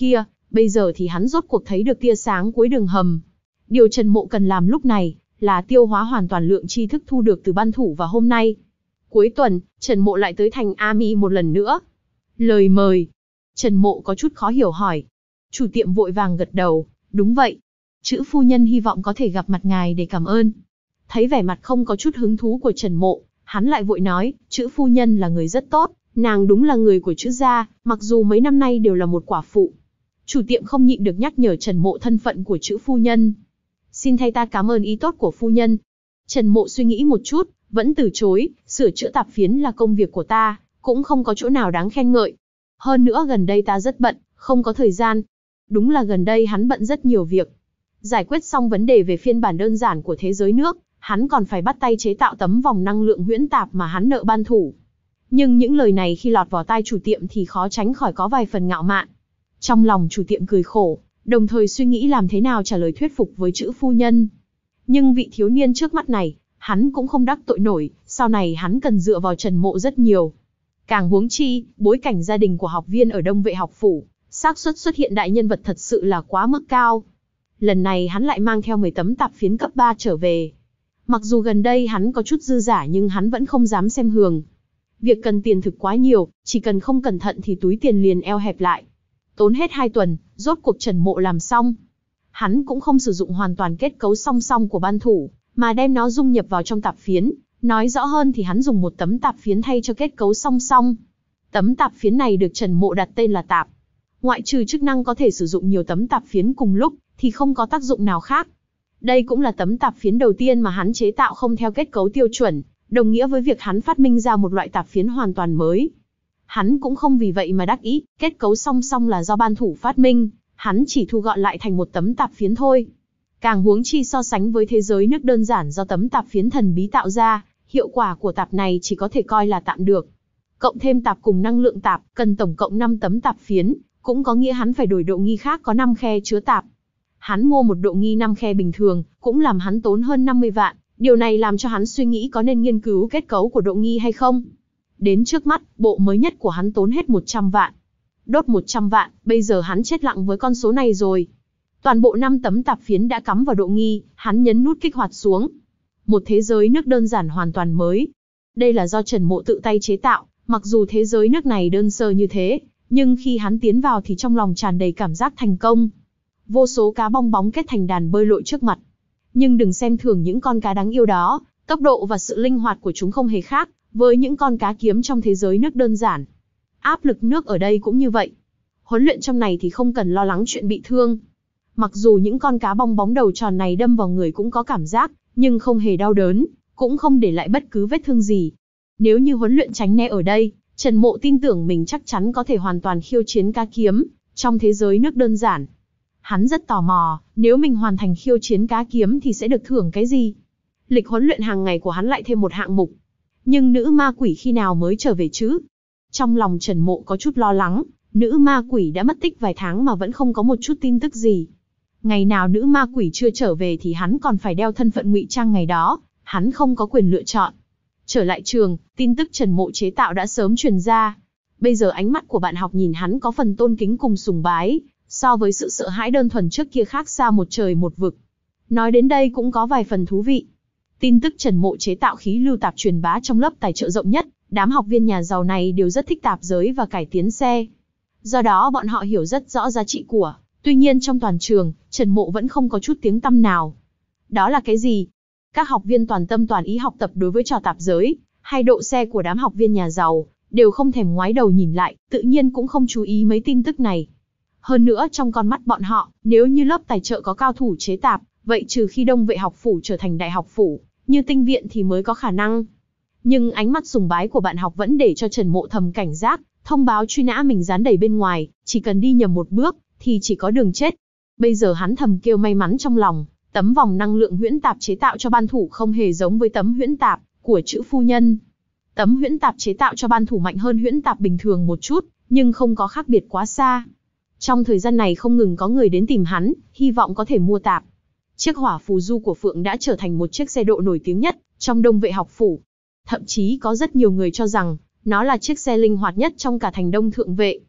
Bây giờ thì hắn rốt cuộc thấy được tia sáng cuối đường hầm. Điều Trần Mộ cần làm lúc này là tiêu hóa hoàn toàn lượng tri thức thu được từ ban thủ và hôm nay. Cuối tuần, Trần Mộ lại tới thành Ami một lần nữa. Lời mời. Trần Mộ có chút khó hiểu hỏi. Chủ tiệm vội vàng gật đầu, đúng vậy. Chữ phu nhân hy vọng có thể gặp mặt ngài để cảm ơn. Thấy vẻ mặt không có chút hứng thú của Trần Mộ, hắn lại vội nói, chữ phu nhân là người rất tốt, nàng đúng là người của chữ gia, mặc dù mấy năm nay đều là một quả phụ. Chủ tiệm không nhịn được nhắc nhở Trần Mộ thân phận của chữ phu nhân. Xin thay ta cảm ơn ý tốt của phu nhân. Trần Mộ suy nghĩ một chút, vẫn từ chối, sửa chữa tạp phiến là công việc của ta, cũng không có chỗ nào đáng khen ngợi. Hơn nữa gần đây ta rất bận, không có thời gian. Đúng là gần đây hắn bận rất nhiều việc. Giải quyết xong vấn đề về phiên bản đơn giản của thế giới nước, hắn còn phải bắt tay chế tạo tấm vòng năng lượng huyễn tạp mà hắn nợ ban thủ. Nhưng những lời này khi lọt vào tai chủ tiệm thì khó tránh khỏi có vài phần ngạo mạn. Trong lòng chủ tiệm cười khổ, đồng thời suy nghĩ làm thế nào trả lời thuyết phục với chữ phu nhân. Nhưng vị thiếu niên trước mắt này, hắn cũng không đắc tội nổi, sau này hắn cần dựa vào Trần Mộ rất nhiều. Càng huống chi, bối cảnh gia đình của học viên ở Đông Vệ học phủ, xác suất xuất hiện đại nhân vật thật sự là quá mức cao. Lần này hắn lại mang theo mười tấm tạp phiến cấp ba trở về. Mặc dù gần đây hắn có chút dư giả nhưng hắn vẫn không dám xem thường. Việc cần tiền thực quá nhiều, chỉ cần không cẩn thận thì túi tiền liền eo hẹp lại. Tốn hết hai tuần, rốt cuộc Trần Mộ làm xong. Hắn cũng không sử dụng hoàn toàn kết cấu song song của ban thủ, mà đem nó dung nhập vào trong tạp phiến. Nói rõ hơn thì hắn dùng một tấm tạp phiến thay cho kết cấu song song. Tấm tạp phiến này được Trần Mộ đặt tên là tạp. Ngoại trừ chức năng có thể sử dụng nhiều tấm tạp phiến cùng lúc, thì không có tác dụng nào khác. Đây cũng là tấm tạp phiến đầu tiên mà hắn chế tạo không theo kết cấu tiêu chuẩn, đồng nghĩa với việc hắn phát minh ra một loại tạp phiến hoàn toàn mới. Hắn cũng không vì vậy mà đắc ý, kết cấu song song là do ban thủ phát minh, hắn chỉ thu gọn lại thành một tấm tạp phiến thôi. Càng huống chi so sánh với thế giới nước đơn giản do tấm tạp phiến thần bí tạo ra, hiệu quả của tạp này chỉ có thể coi là tạm được. Cộng thêm tạp cùng năng lượng tạp, cần tổng cộng năm tấm tạp phiến, cũng có nghĩa hắn phải đổi độ nghi khác có năm khe chứa tạp. Hắn mua một độ nghi năm khe bình thường, cũng làm hắn tốn hơn năm mươi vạn, điều này làm cho hắn suy nghĩ có nên nghiên cứu kết cấu của độ nghi hay không. Đến trước mắt, bộ mới nhất của hắn tốn hết một trăm vạn. Đốt một trăm vạn, bây giờ hắn chết lặng với con số này rồi. Toàn bộ năm tấm tạp phiến đã cắm vào độ nghi, hắn nhấn nút kích hoạt xuống. Một thế giới nước đơn giản hoàn toàn mới. Đây là do Trần Mộ tự tay chế tạo, mặc dù thế giới nước này đơn sơ như thế, nhưng khi hắn tiến vào thì trong lòng tràn đầy cảm giác thành công. Vô số cá bong bóng kết thành đàn bơi lội trước mặt. Nhưng đừng xem thường những con cá đáng yêu đó, tốc độ và sự linh hoạt của chúng không hề khác với những con cá kiếm trong thế giới nước đơn giản. Áp lực nước ở đây cũng như vậy. Huấn luyện trong này thì không cần lo lắng chuyện bị thương. Mặc dù những con cá bong bóng đầu tròn này đâm vào người cũng có cảm giác, nhưng không hề đau đớn, cũng không để lại bất cứ vết thương gì. Nếu như huấn luyện tránh né ở đây, Trần Mộ tin tưởng mình chắc chắn có thể hoàn toàn khiêu chiến cá kiếm trong thế giới nước đơn giản. Hắn rất tò mò, nếu mình hoàn thành khiêu chiến cá kiếm thì sẽ được thưởng cái gì? Lịch huấn luyện hàng ngày của hắn lại thêm một hạng mục. Nhưng nữ ma quỷ khi nào mới trở về chứ? Trong lòng Trần Mộ có chút lo lắng, nữ ma quỷ đã mất tích vài tháng mà vẫn không có một chút tin tức gì. Ngày nào nữ ma quỷ chưa trở về thì hắn còn phải đeo thân phận ngụy trang ngày đó, hắn không có quyền lựa chọn. Trở lại trường, tin tức Trần Mộ chế tạo đã sớm truyền ra. Bây giờ ánh mắt của bạn học nhìn hắn có phần tôn kính cùng sùng bái, so với sự sợ hãi đơn thuần trước kia khác xa một trời một vực. Nói đến đây cũng có vài phần thú vị. Tin tức Trần Mộ chế tạo khí lưu tạp truyền bá trong lớp tài trợ rộng nhất, đám học viên nhà giàu này đều rất thích tạp giới và cải tiến xe. Do đó bọn họ hiểu rất rõ giá trị của. Tuy nhiên trong toàn trường, Trần Mộ vẫn không có chút tiếng tăm nào. Đó là cái gì? Các học viên toàn tâm toàn ý học tập đối với trò tạp giới, hay độ xe của đám học viên nhà giàu, đều không thèm ngoái đầu nhìn lại, tự nhiên cũng không chú ý mấy tin tức này. Hơn nữa trong con mắt bọn họ, nếu như lớp tài trợ có cao thủ chế tạp, vậy trừ khi Đông Vệ học phủ trở thành đại học phủ, như Tinh viện thì mới có khả năng. Nhưng ánh mắt sùng bái của bạn học vẫn để cho Trần Mộ thầm cảnh giác, thông báo truy nã mình dán đầy bên ngoài, chỉ cần đi nhầm một bước, thì chỉ có đường chết. Bây giờ hắn thầm kêu may mắn trong lòng, tấm vòng năng lượng huyễn tạp chế tạo cho ban thủ không hề giống với tấm huyễn tạp của chữ phu nhân. Tấm huyễn tạp chế tạo cho ban thủ mạnh hơn huyễn tạp bình thường một chút, nhưng không có khác biệt quá xa. Trong thời gian này không ngừng có người đến tìm hắn, hy vọng có thể mua tạp. Chiếc hỏa phù du của Phượng đã trở thành một chiếc xe độ nổi tiếng nhất trong Đông Vệ học phủ. Thậm chí có rất nhiều người cho rằng nó là chiếc xe linh hoạt nhất trong cả thành Đông Thượng Vệ.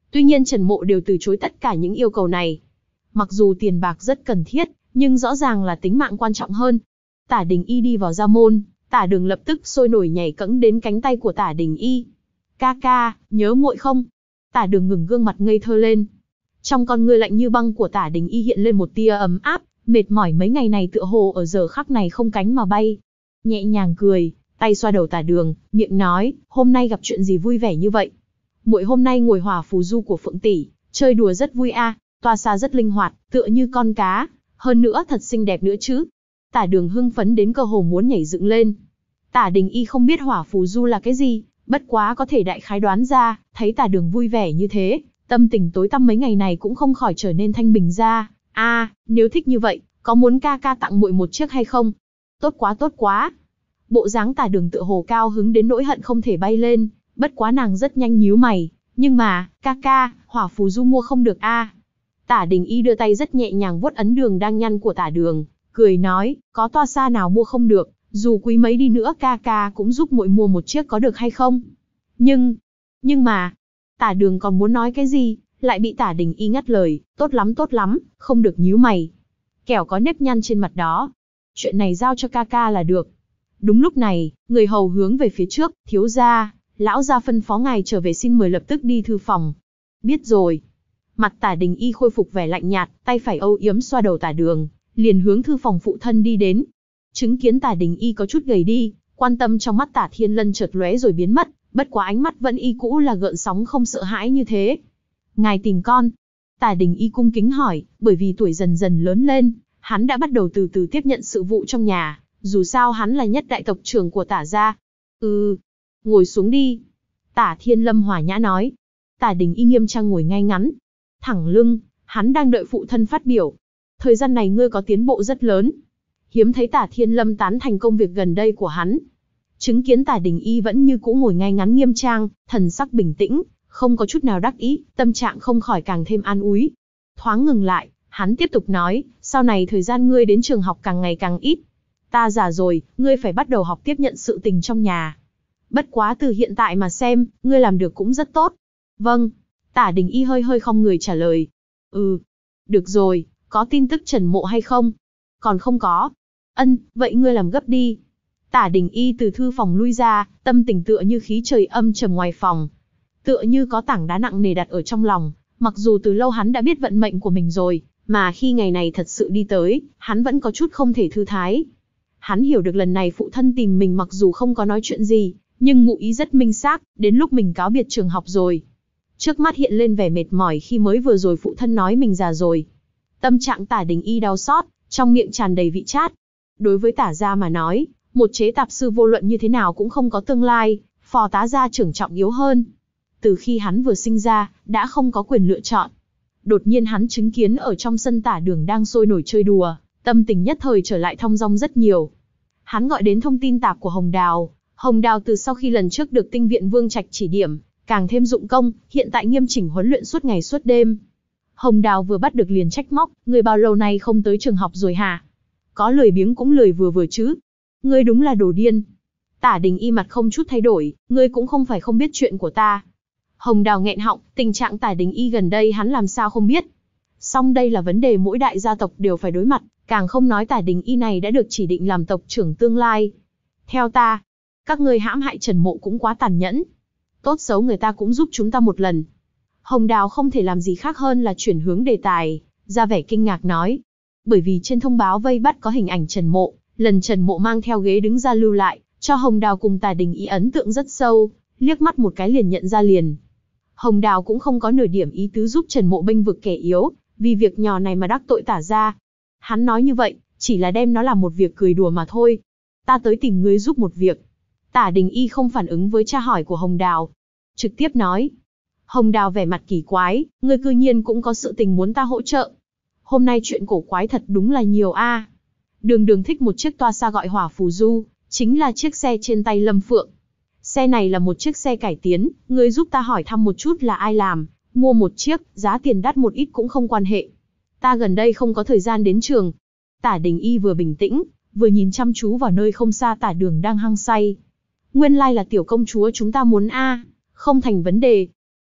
Tuy nhiên Trần Mộ đều từ chối tất cả những yêu cầu này. Mặc dù tiền bạc rất cần thiết, nhưng rõ ràng là tính mạng quan trọng hơn. Tả Đình Y đi vào gia môn, Tả Đường lập tức sôi nổi nhảy cẫng đến cánh tay của Tả Đình Y. Ca ca, nhớ muội không? Tả Đường ngừng gương mặt ngây thơ lên. Trong con ngươi lạnh như băng của Tả Đình Y hiện lên một tia ấm áp, mệt mỏi mấy ngày này tựa hồ ở giờ khắc này không cánh mà bay. Nhẹ nhàng cười, tay xoa đầu Tả Đường, miệng nói, hôm nay gặp chuyện gì vui vẻ như vậy? Muội hôm nay ngồi hỏa phù du của Phượng tỷ, chơi đùa rất vui a, toa xa rất linh hoạt, tựa như con cá, hơn nữa thật xinh đẹp nữa chứ. Tả Đường hưng phấn đến cơ hồ muốn nhảy dựng lên. Tả Đình Y không biết hỏa phù du là cái gì, bất quá có thể đại khái đoán ra, thấy Tả Đường vui vẻ như thế, tâm tình tối tăm mấy ngày này cũng không khỏi trở nên thanh bình ra. A, à, nếu thích như vậy, có muốn ca ca tặng muội một chiếc hay không? Tốt quá tốt quá. Bộ dáng Tả Đường tựa hồ cao hứng đến nỗi hận không thể bay lên, bất quá nàng rất nhanh nhíu mày, nhưng mà, ca ca, hỏa phù du mua không được a. À. Tả Đình Y đưa tay rất nhẹ nhàng vuốt ấn đường đang nhăn của Tả Đường, cười nói, có toa xa nào mua không được, dù quý mấy đi nữa ca ca cũng giúp muội mua một chiếc có được hay không? Nhưng, nhưng mà, Tả Đường còn muốn nói cái gì, lại bị Tả Đình Y ngắt lời, tốt lắm tốt lắm, không được nhíu mày. Kẻo có nếp nhăn trên mặt đó. Chuyện này giao cho ca ca là được. Đúng lúc này, người hầu hướng về phía trước, thiếu gia, lão gia phân phó ngài trở về xin mời lập tức đi thư phòng. Biết rồi. Mặt Tả Đình Y khôi phục vẻ lạnh nhạt, tay phải âu yếm xoa đầu Tả Đường, liền hướng thư phòng phụ thân đi đến. Chứng kiến Tả Đình Y có chút gầy đi, quan tâm trong mắt Tả Thiên Lân chợt lóe rồi biến mất, bất quá ánh mắt vẫn y cũ là gợn sóng không sợ hãi như thế. Ngài tìm con. Tả Đình Y cung kính hỏi, bởi vì tuổi dần dần lớn lên, hắn đã bắt đầu từ từ tiếp nhận sự vụ trong nhà, dù sao hắn là nhất đại tộc trưởng của Tả gia. Ừ, ngồi xuống đi. Tả Thiên Lâm hòa nhã nói. Tả Đình Y nghiêm trang ngồi ngay ngắn, thẳng lưng, hắn đang đợi phụ thân phát biểu. Thời gian này ngươi có tiến bộ rất lớn. Hiếm thấy Tả Thiên Lâm tán thành công việc gần đây của hắn. Chứng kiến Tả Đình Y vẫn như cũ ngồi ngay ngắn nghiêm trang, thần sắc bình tĩnh, không có chút nào đắc ý, tâm trạng không khỏi càng thêm an ủi. Thoáng ngừng lại, hắn tiếp tục nói, sau này thời gian ngươi đến trường học càng ngày càng ít. Ta già rồi, ngươi phải bắt đầu học tiếp nhận sự tình trong nhà. Bất quá từ hiện tại mà xem, ngươi làm được cũng rất tốt. Vâng. Tả Đình Y hơi hơi khom người trả lời. Ừ. Được rồi, có tin tức Trần Mộ hay không? Còn không có. Ân, vậy ngươi làm gấp đi. Tả Đình Y từ thư phòng lui ra, tâm tình tựa như khí trời âm trầm ngoài phòng. Tựa như có tảng đá nặng nề đặt ở trong lòng, mặc dù từ lâu hắn đã biết vận mệnh của mình rồi, mà khi ngày này thật sự đi tới, hắn vẫn có chút không thể thư thái. Hắn hiểu được lần này phụ thân tìm mình mặc dù không có nói chuyện gì, nhưng ngụ ý rất minh xác, đến lúc mình cáo biệt trường học rồi. Trước mắt hiện lên vẻ mệt mỏi khi mới vừa rồi phụ thân nói mình già rồi. Tâm trạng Tả Đình Y đau xót, trong miệng tràn đầy vị chát. Đối với Tả gia mà nói, một chế tạp sư vô luận như thế nào cũng không có tương lai, phò tá gia trưởng trọng yếu hơn. Từ khi hắn vừa sinh ra, đã không có quyền lựa chọn. Đột nhiên hắn chứng kiến ở trong sân Tả Đường đang sôi nổi chơi đùa, tâm tình nhất thời trở lại thong dong rất nhiều. Hắn gọi đến thông tin tạp của Hồng Đào. Hồng Đào từ sau khi lần trước được tinh viện Vương Trạch chỉ điểm, càng thêm dụng công, hiện tại nghiêm chỉnh huấn luyện suốt ngày suốt đêm. Hồng Đào vừa bắt được liền trách móc, người bao lâu nay không tới trường học rồi hả? Có lười biếng cũng lười vừa vừa chứ. Ngươi đúng là đồ điên. Tả Đình Y mặt không chút thay đổi, ngươi cũng không phải không biết chuyện của ta. Hồng Đào nghẹn họng, tình trạng Tả Đình Y gần đây hắn làm sao không biết. Song đây là vấn đề mỗi đại gia tộc đều phải đối mặt, càng không nói Tả Đình Y này đã được chỉ định làm tộc trưởng tương lai. Theo ta, các ngươi hãm hại Trần Mộ cũng quá tàn nhẫn. Tốt xấu người ta cũng giúp chúng ta một lần. Hồng Đào không thể làm gì khác hơn là chuyển hướng đề tài, ra vẻ kinh ngạc nói. Bởi vì trên thông báo vây bắt có hình ảnh Trần Mộ, lần Trần Mộ mang theo ghế đứng ra lưu lại, cho Hồng Đào cùng Tả Đình Y ấn tượng rất sâu, liếc mắt một cái liền nhận ra liền. Hồng Đào cũng không có nửa điểm ý tứ giúp Trần Mộ bênh vực kẻ yếu, vì việc nhỏ này mà đắc tội Tả gia. Hắn nói như vậy, chỉ là đem nó làm một việc cười đùa mà thôi. Ta tới tìm ngươi giúp một việc. Tả Đình Y không phản ứng với tra hỏi của Hồng Đào, trực tiếp nói. Hồng Đào vẻ mặt kỳ quái, ngươi cư nhiên cũng có sự tình muốn ta hỗ trợ. Hôm nay chuyện cổ quái thật đúng là nhiều a. À. Đường Đường thích một chiếc toa xa gọi hỏa phù du, chính là chiếc xe trên tay Lâm Phượng. Xe này là một chiếc xe cải tiến, ngươi giúp ta hỏi thăm một chút là ai làm, mua một chiếc, giá tiền đắt một ít cũng không quan hệ. Ta gần đây không có thời gian đến trường. Tả Đình Y vừa bình tĩnh, vừa nhìn chăm chú vào nơi không xa Tả Đường đang hăng say. Nguyên lai like là tiểu công chúa chúng ta muốn a, à. Không thành vấn đề.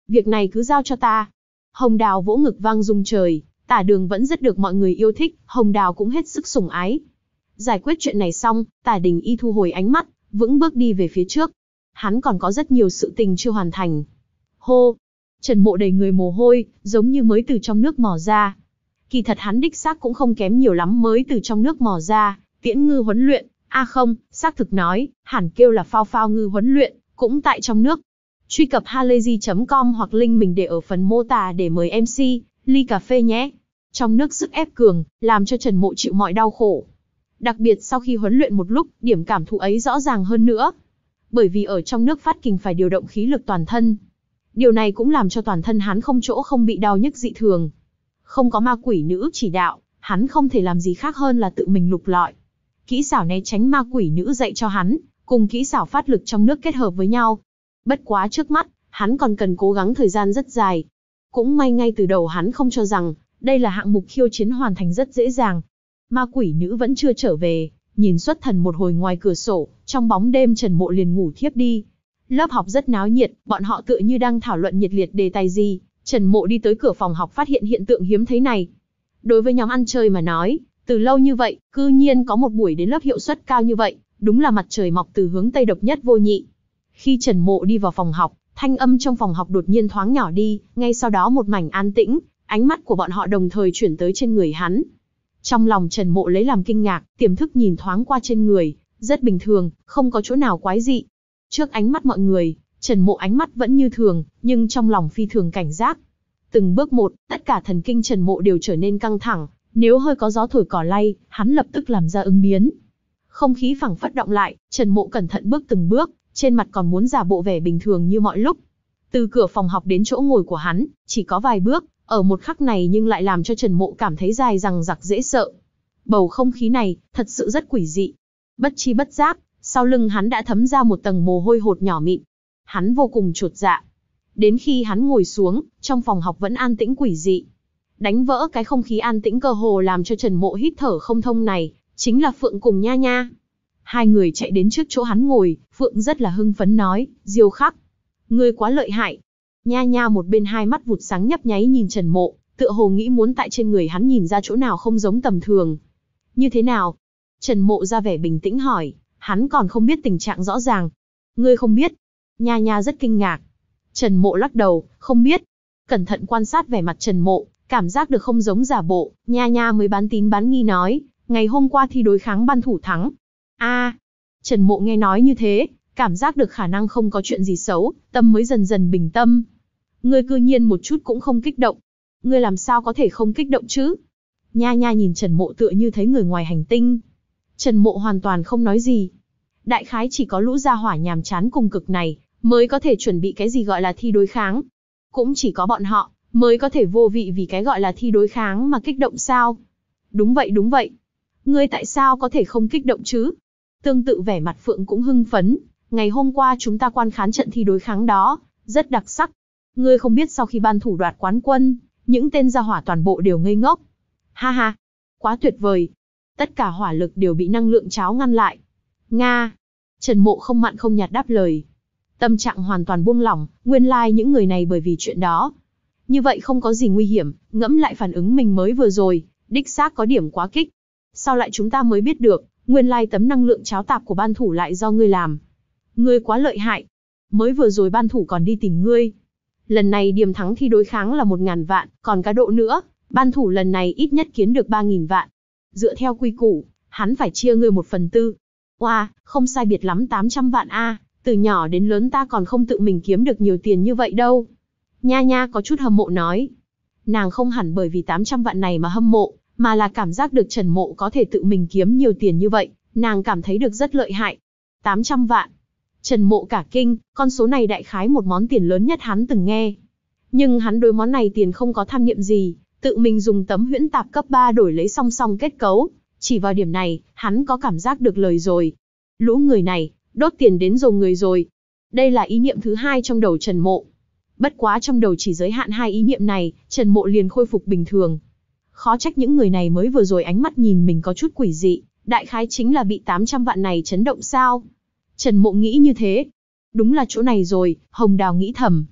việc này cứ giao cho ta. Hồng Đào vỗ ngực vang rung trời, Tả Đường vẫn rất được mọi người yêu thích, Hồng Đào cũng hết sức sủng ái. Giải quyết chuyện này xong, Tả Đình Y thu hồi ánh mắt, vững bước đi về phía trước. Hắn còn có rất nhiều sự tình chưa hoàn thành. Hô! Trần Mộ đầy người mồ hôi, giống như mới từ trong nước mò ra. Kỳ thật hắn đích xác cũng không kém nhiều lắm mới từ trong nước mò ra, Tiễn Ngư huấn luyện, a à không, xác thực nói, hẳn kêu là Phao Phao Ngư huấn luyện, cũng tại trong nước. Truy cập halayzi chấm com hoặc link mình để ở phần mô tả để mời em xê, ly cà phê nhé. Trong nước sức ép cường, làm cho Trần Mộ chịu mọi đau khổ. Đặc biệt sau khi huấn luyện một lúc, điểm cảm thụ ấy rõ ràng hơn nữa. Bởi vì ở trong nước phát kình phải điều động khí lực toàn thân. Điều này cũng làm cho toàn thân hắn không chỗ không bị đau nhức dị thường. Không có ma quỷ nữ chỉ đạo, hắn không thể làm gì khác hơn là tự mình lục lọi. Kỹ xảo né tránh ma quỷ nữ dạy cho hắn, cùng kỹ xảo phát lực trong nước kết hợp với nhau. Bất quá trước mắt, hắn còn cần cố gắng thời gian rất dài. Cũng may ngay từ đầu hắn không cho rằng, đây là hạng mục khiêu chiến hoàn thành rất dễ dàng. Ma quỷ nữ vẫn chưa trở về, nhìn xuất thần một hồi ngoài cửa sổ, trong bóng đêm Trần Mộ liền ngủ thiếp đi. Lớp học rất náo nhiệt, bọn họ tựa như đang thảo luận nhiệt liệt đề tài gì. Trần Mộ đi tới cửa phòng học phát hiện hiện tượng hiếm thấy này. Đối với nhóm ăn chơi mà nói, từ lâu như vậy, cư nhiên có một buổi đến lớp hiệu suất cao như vậy, đúng là mặt trời mọc từ hướng Tây độc nhất vô nhị. Khi Trần Mộ đi vào phòng học, thanh âm trong phòng học đột nhiên thoáng nhỏ đi, ngay sau đó một mảnh an tĩnh, ánh mắt của bọn họ đồng thời chuyển tới trên người hắn. Trong lòng Trần Mộ lấy làm kinh ngạc, tiềm thức nhìn thoáng qua trên người, rất bình thường, không có chỗ nào quái dị. Trước ánh mắt mọi người, Trần Mộ ánh mắt vẫn như thường, nhưng trong lòng phi thường cảnh giác. Từng bước một, tất cả thần kinh Trần Mộ đều trở nên căng thẳng, nếu hơi có gió thổi cỏ lay, hắn lập tức làm ra ứng biến. Không khí phẳng phất động lại, Trần Mộ cẩn thận bước từng bước, trên mặt còn muốn giả bộ vẻ bình thường như mọi lúc. Từ cửa phòng học đến chỗ ngồi của hắn, chỉ có vài bước, ở một khắc này nhưng lại làm cho Trần Mộ cảm thấy dài dằng dặc dễ sợ. Bầu không khí này, thật sự rất quỷ dị. Bất chi bất giác, sau lưng hắn đã thấm ra một tầng mồ hôi hột nhỏ mịn. Hắn vô cùng chột dạ. Đến khi hắn ngồi xuống, trong phòng học vẫn an tĩnh quỷ dị. Đánh vỡ cái không khí an tĩnh cơ hồ làm cho Trần Mộ hít thở không thông này, chính là Phượng cùng Nha Nha. Hai người chạy đến trước chỗ hắn ngồi, Phượng rất là hưng phấn nói, Diêu Khắc, ngươi quá lợi hại. Nha Nha một bên hai mắt vụt sáng nhấp nháy nhìn Trần Mộ, tựa hồ nghĩ muốn tại trên người hắn nhìn ra chỗ nào không giống tầm thường. Như thế nào? Trần Mộ ra vẻ bình tĩnh hỏi, hắn còn không biết tình trạng rõ ràng. Ngươi không biết? Nha Nha rất kinh ngạc. Trần Mộ lắc đầu, không biết. Cẩn thận quan sát vẻ mặt Trần Mộ, cảm giác được không giống giả bộ, Nha Nha mới bán tín bán nghi nói, ngày hôm qua thi đối kháng ban thủ thắng. A, à, Trần Mộ nghe nói như thế, cảm giác được khả năng không có chuyện gì xấu, tâm mới dần dần bình tâm. Ngươi cư nhiên một chút cũng không kích động. Ngươi làm sao có thể không kích động chứ? Nha Nha nhìn Trần Mộ tựa như thấy người ngoài hành tinh. Trần Mộ hoàn toàn không nói gì. Đại khái chỉ có lũ gia hỏa nhàm chán cùng cực này, mới có thể chuẩn bị cái gì gọi là thi đối kháng. Cũng chỉ có bọn họ, mới có thể vô vị vì cái gọi là thi đối kháng mà kích động sao? Đúng vậy đúng vậy. Ngươi tại sao có thể không kích động chứ? Tương tự vẻ mặt Phượng cũng hưng phấn. Ngày hôm qua chúng ta quan khán trận thi đối kháng đó, rất đặc sắc. Ngươi không biết sau khi ban thủ đoạt quán quân, những tên gia hỏa toàn bộ đều ngây ngốc. Ha ha, quá tuyệt vời. Tất cả hỏa lực đều bị năng lượng cháo ngăn lại. Nga. Trần Mộ không mặn không nhạt đáp lời. Tâm trạng hoàn toàn buông lỏng, nguyên lai like những người này bởi vì chuyện đó. Như vậy không có gì nguy hiểm, ngẫm lại phản ứng mình mới vừa rồi, đích xác có điểm quá kích. Sau lại chúng ta mới biết được, nguyên lai like tấm năng lượng cháo tạp của ban thủ lại do ngươi làm. Ngươi quá lợi hại. Mới vừa rồi ban thủ còn đi tìm ngươi. Lần này điểm thắng thi đối kháng là một ngàn vạn, còn cá độ nữa, ban thủ lần này ít nhất kiếm được ba nghìn vạn. Dựa theo quy củ, hắn phải chia ngươi một phần tư. Oa, wow, không sai biệt lắm tám trăm vạn a, à, từ nhỏ đến lớn ta còn không tự mình kiếm được nhiều tiền như vậy đâu. Nha Nha có chút hâm mộ nói. Nàng không hẳn bởi vì tám trăm vạn này mà hâm mộ, mà là cảm giác được Trần Mộ có thể tự mình kiếm nhiều tiền như vậy, nàng cảm thấy được rất lợi hại. tám trăm vạn. Trần Mộ cả kinh, con số này đại khái một món tiền lớn nhất hắn từng nghe. Nhưng hắn đối món này tiền không có tham niệm gì, tự mình dùng tấm huyễn tạp cấp ba đổi lấy song song kết cấu. Chỉ vào điểm này, hắn có cảm giác được lời rồi. Lũ người này, đốt tiền đến dầu người rồi. Đây là ý niệm thứ hai trong đầu Trần Mộ. Bất quá trong đầu chỉ giới hạn hai ý niệm này, Trần Mộ liền khôi phục bình thường. Khó trách những người này mới vừa rồi ánh mắt nhìn mình có chút quỷ dị, đại khái chính là bị tám trăm vạn này chấn động sao. Trần Mộ nghĩ như thế. Đúng là chỗ này rồi, Hồng Đào nghĩ thầm.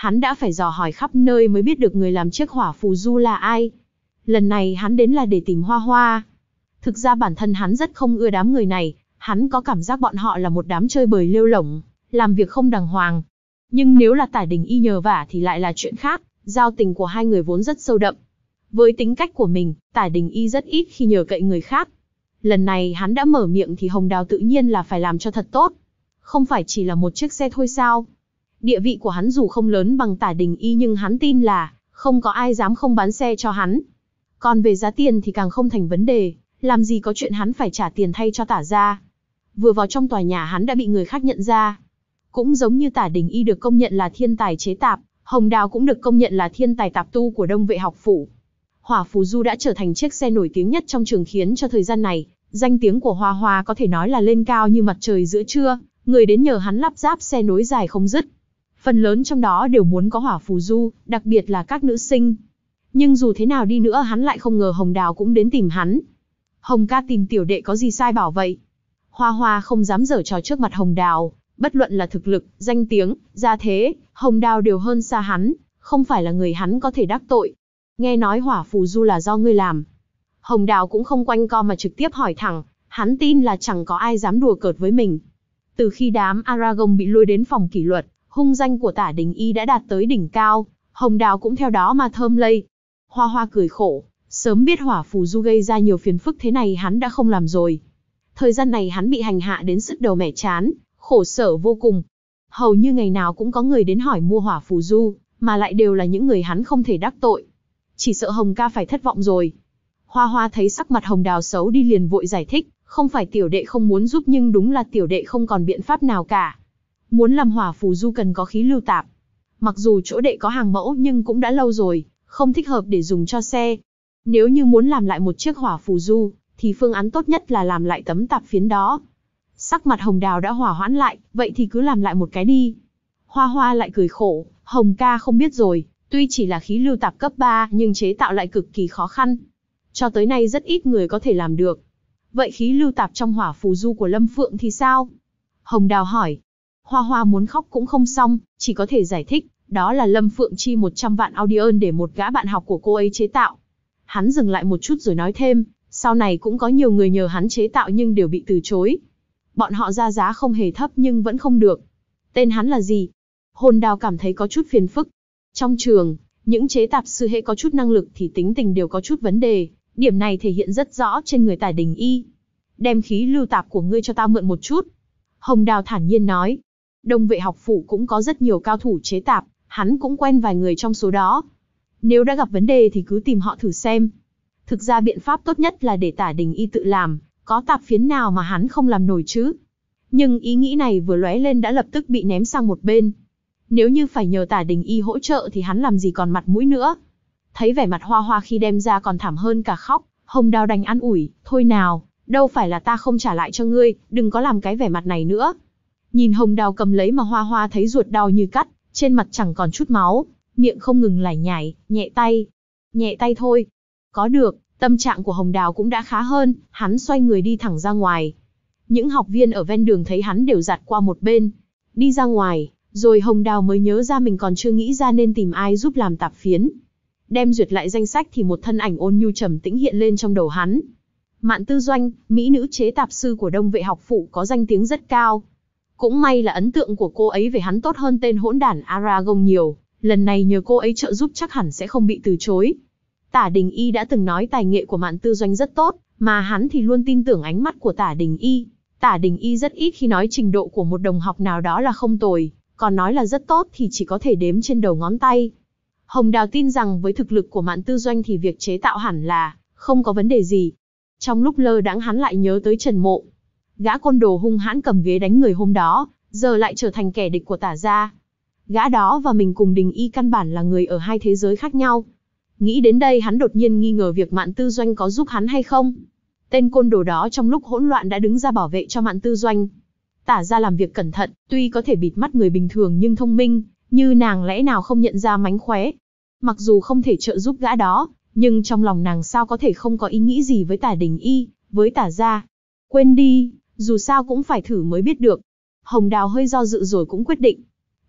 hắn đã phải dò hỏi khắp nơi mới biết được người làm chiếc hỏa phù du là ai. Lần này hắn đến là để tìm Hoa Hoa. Thực ra bản thân hắn rất không ưa đám người này, hắn có cảm giác bọn họ là một đám chơi bời lêu lổng, làm việc không đàng hoàng. Nhưng nếu là Tả Đình Y nhờ vả thì lại là chuyện khác, giao tình của hai người vốn rất sâu đậm. Với tính cách của mình, Tả Đình Y rất ít khi nhờ cậy người khác. Lần này hắn đã mở miệng thì Hồng Đào tự nhiên là phải làm cho thật tốt. Không phải chỉ là một chiếc xe thôi sao? Địa vị của hắn dù không lớn bằng Tả Đình Y nhưng hắn tin là không có ai dám không bán xe cho hắn. Còn về giá tiền thì càng không thành vấn đề, làm gì có chuyện hắn phải trả tiền thay cho Tả gia. Vừa vào trong tòa nhà hắn đã bị người khác nhận ra. Cũng giống như Tả Đình Y được công nhận là thiên tài chế tạp, Hồng Đào cũng được công nhận là thiên tài tạp tu của Đông Vệ học phủ. Hỏa phù du đã trở thành chiếc xe nổi tiếng nhất trong trường, khiến cho thời gian này, danh tiếng của Hoa Hoa có thể nói là lên cao như mặt trời giữa trưa, người đến nhờ hắn lắp ráp xe nối dài không dứt. Phần lớn trong đó đều muốn có hỏa phù du, đặc biệt là các nữ sinh. Nhưng dù thế nào đi nữa hắn lại không ngờ Hồng Đào cũng đến tìm hắn. Hồng ca tìm tiểu đệ có gì sai bảo vậy? Hoa Hoa không dám giở trò trước mặt Hồng Đào, bất luận là thực lực, danh tiếng, gia thế, Hồng Đào đều hơn xa hắn, không phải là người hắn có thể đắc tội. Nghe nói hỏa phù du là do ngươi làm. Hồng Đào cũng không quanh co mà trực tiếp hỏi thẳng, hắn tin là chẳng có ai dám đùa cợt với mình. Từ khi đám Aragon bị lôi đến phòng kỷ luật, hung danh của Tả Đình Y đã đạt tới đỉnh cao, Hồng Đào cũng theo đó mà thơm lây. Hoa Hoa cười khổ, sớm biết hỏa phù du gây ra nhiều phiền phức thế này hắn đã không làm rồi. Thời gian này hắn bị hành hạ đến sứt đầu mẻ chán, khổ sở vô cùng. Hầu như ngày nào cũng có người đến hỏi mua hỏa phù du, mà lại đều là những người hắn không thể đắc tội. Chỉ sợ Hồng ca phải thất vọng rồi. Hoa Hoa thấy sắc mặt Hồng Đào xấu đi liền vội giải thích, không phải tiểu đệ không muốn giúp nhưng đúng là tiểu đệ không còn biện pháp nào cả. Muốn làm hỏa phù du cần có khí lưu tạp. Mặc dù chỗ đệ có hàng mẫu nhưng cũng đã lâu rồi, không thích hợp để dùng cho xe. Nếu như muốn làm lại một chiếc hỏa phù du, thì phương án tốt nhất là làm lại tấm tạp phiến đó. Sắc mặt Hồng Đào đã hỏa hoãn lại, vậy thì cứ làm lại một cái đi. Hoa Hoa lại cười khổ, Hồng ca không biết rồi, tuy chỉ là khí lưu tạp cấp ba nhưng chế tạo lại cực kỳ khó khăn. Cho tới nay rất ít người có thể làm được. Vậy khí lưu tạp trong hỏa phù du của Lâm Phượng thì sao? Hồng Đào hỏi. Hoa Hoa muốn khóc cũng không xong, chỉ có thể giải thích, đó là Lâm Phượng chi một trăm vạn audion để một gã bạn học của cô ấy chế tạo. Hắn dừng lại một chút rồi nói thêm, sau này cũng có nhiều người nhờ hắn chế tạo nhưng đều bị từ chối. Bọn họ ra giá không hề thấp nhưng vẫn không được. Tên hắn là gì? Hồn Đào cảm thấy có chút phiền phức. Trong trường, những chế tạp sư hễ có chút năng lực thì tính tình đều có chút vấn đề, điểm này thể hiện rất rõ trên người Tả Đình Y. Đem khí lưu tạp của ngươi cho ta mượn một chút. Hồng Đào thản nhiên nói. Đông Vệ học phủ cũng có rất nhiều cao thủ chế tạp, hắn cũng quen vài người trong số đó. Nếu đã gặp vấn đề thì cứ tìm họ thử xem. Thực ra biện pháp tốt nhất là để Tả Đình Y tự làm, có tạp phiến nào mà hắn không làm nổi chứ. Nhưng ý nghĩ này vừa lóe lên đã lập tức bị ném sang một bên. Nếu như phải nhờ Tả Đình Y hỗ trợ thì hắn làm gì còn mặt mũi nữa. Thấy vẻ mặt Hoa Hoa khi đem ra còn thảm hơn cả khóc, Hồng Đào đành an ủi, thôi nào, đâu phải là ta không trả lại cho ngươi, đừng có làm cái vẻ mặt này nữa. Nhìn Hồng Đào cầm lấy mà Hoa Hoa thấy ruột đau như cắt, trên mặt chẳng còn chút máu, miệng không ngừng lải nhải, nhẹ tay. Nhẹ tay thôi. Có được, tâm trạng của Hồng Đào cũng đã khá hơn, hắn xoay người đi thẳng ra ngoài. Những học viên ở ven đường thấy hắn đều giạt qua một bên, đi ra ngoài, rồi Hồng Đào mới nhớ ra mình còn chưa nghĩ ra nên tìm ai giúp làm tạp phiến. Đem duyệt lại danh sách thì một thân ảnh ôn nhu trầm tĩnh hiện lên trong đầu hắn. Mạn Tư Doanh, mỹ nữ chế tạp sư của Đông Vệ học phủ có danh tiếng rất cao. Cũng may là ấn tượng của cô ấy về hắn tốt hơn tên hỗn đản Aragon nhiều, lần này nhờ cô ấy trợ giúp chắc hẳn sẽ không bị từ chối. Tả Đình Y đã từng nói tài nghệ của Mạn Tư Doanh rất tốt, mà hắn thì luôn tin tưởng ánh mắt của Tả Đình Y. Tả Đình Y rất ít khi nói trình độ của một đồng học nào đó là không tồi, còn nói là rất tốt thì chỉ có thể đếm trên đầu ngón tay. Hồng Đào tin rằng với thực lực của Mạn Tư Doanh thì việc chế tạo hẳn là không có vấn đề gì. Trong lúc lơ đãng hắn lại nhớ tới Trần Mộ. Gã côn đồ hung hãn cầm ghế đánh người hôm đó, giờ lại trở thành kẻ địch của Tả gia. Gã đó và mình cùng Đình Y căn bản là người ở hai thế giới khác nhau. Nghĩ đến đây hắn đột nhiên nghi ngờ việc Mạn Tư Doanh có giúp hắn hay không. Tên côn đồ đó trong lúc hỗn loạn đã đứng ra bảo vệ cho Mạn Tư Doanh. Tả gia làm việc cẩn thận, tuy có thể bịt mắt người bình thường nhưng thông minh, như nàng lẽ nào không nhận ra mánh khóe. Mặc dù không thể trợ giúp gã đó, nhưng trong lòng nàng sao có thể không có ý nghĩ gì với Tả Đình Y, với Tả gia. Quên đi, dù sao cũng phải thử mới biết được. Hồng Đào hơi do dự rồi cũng quyết định.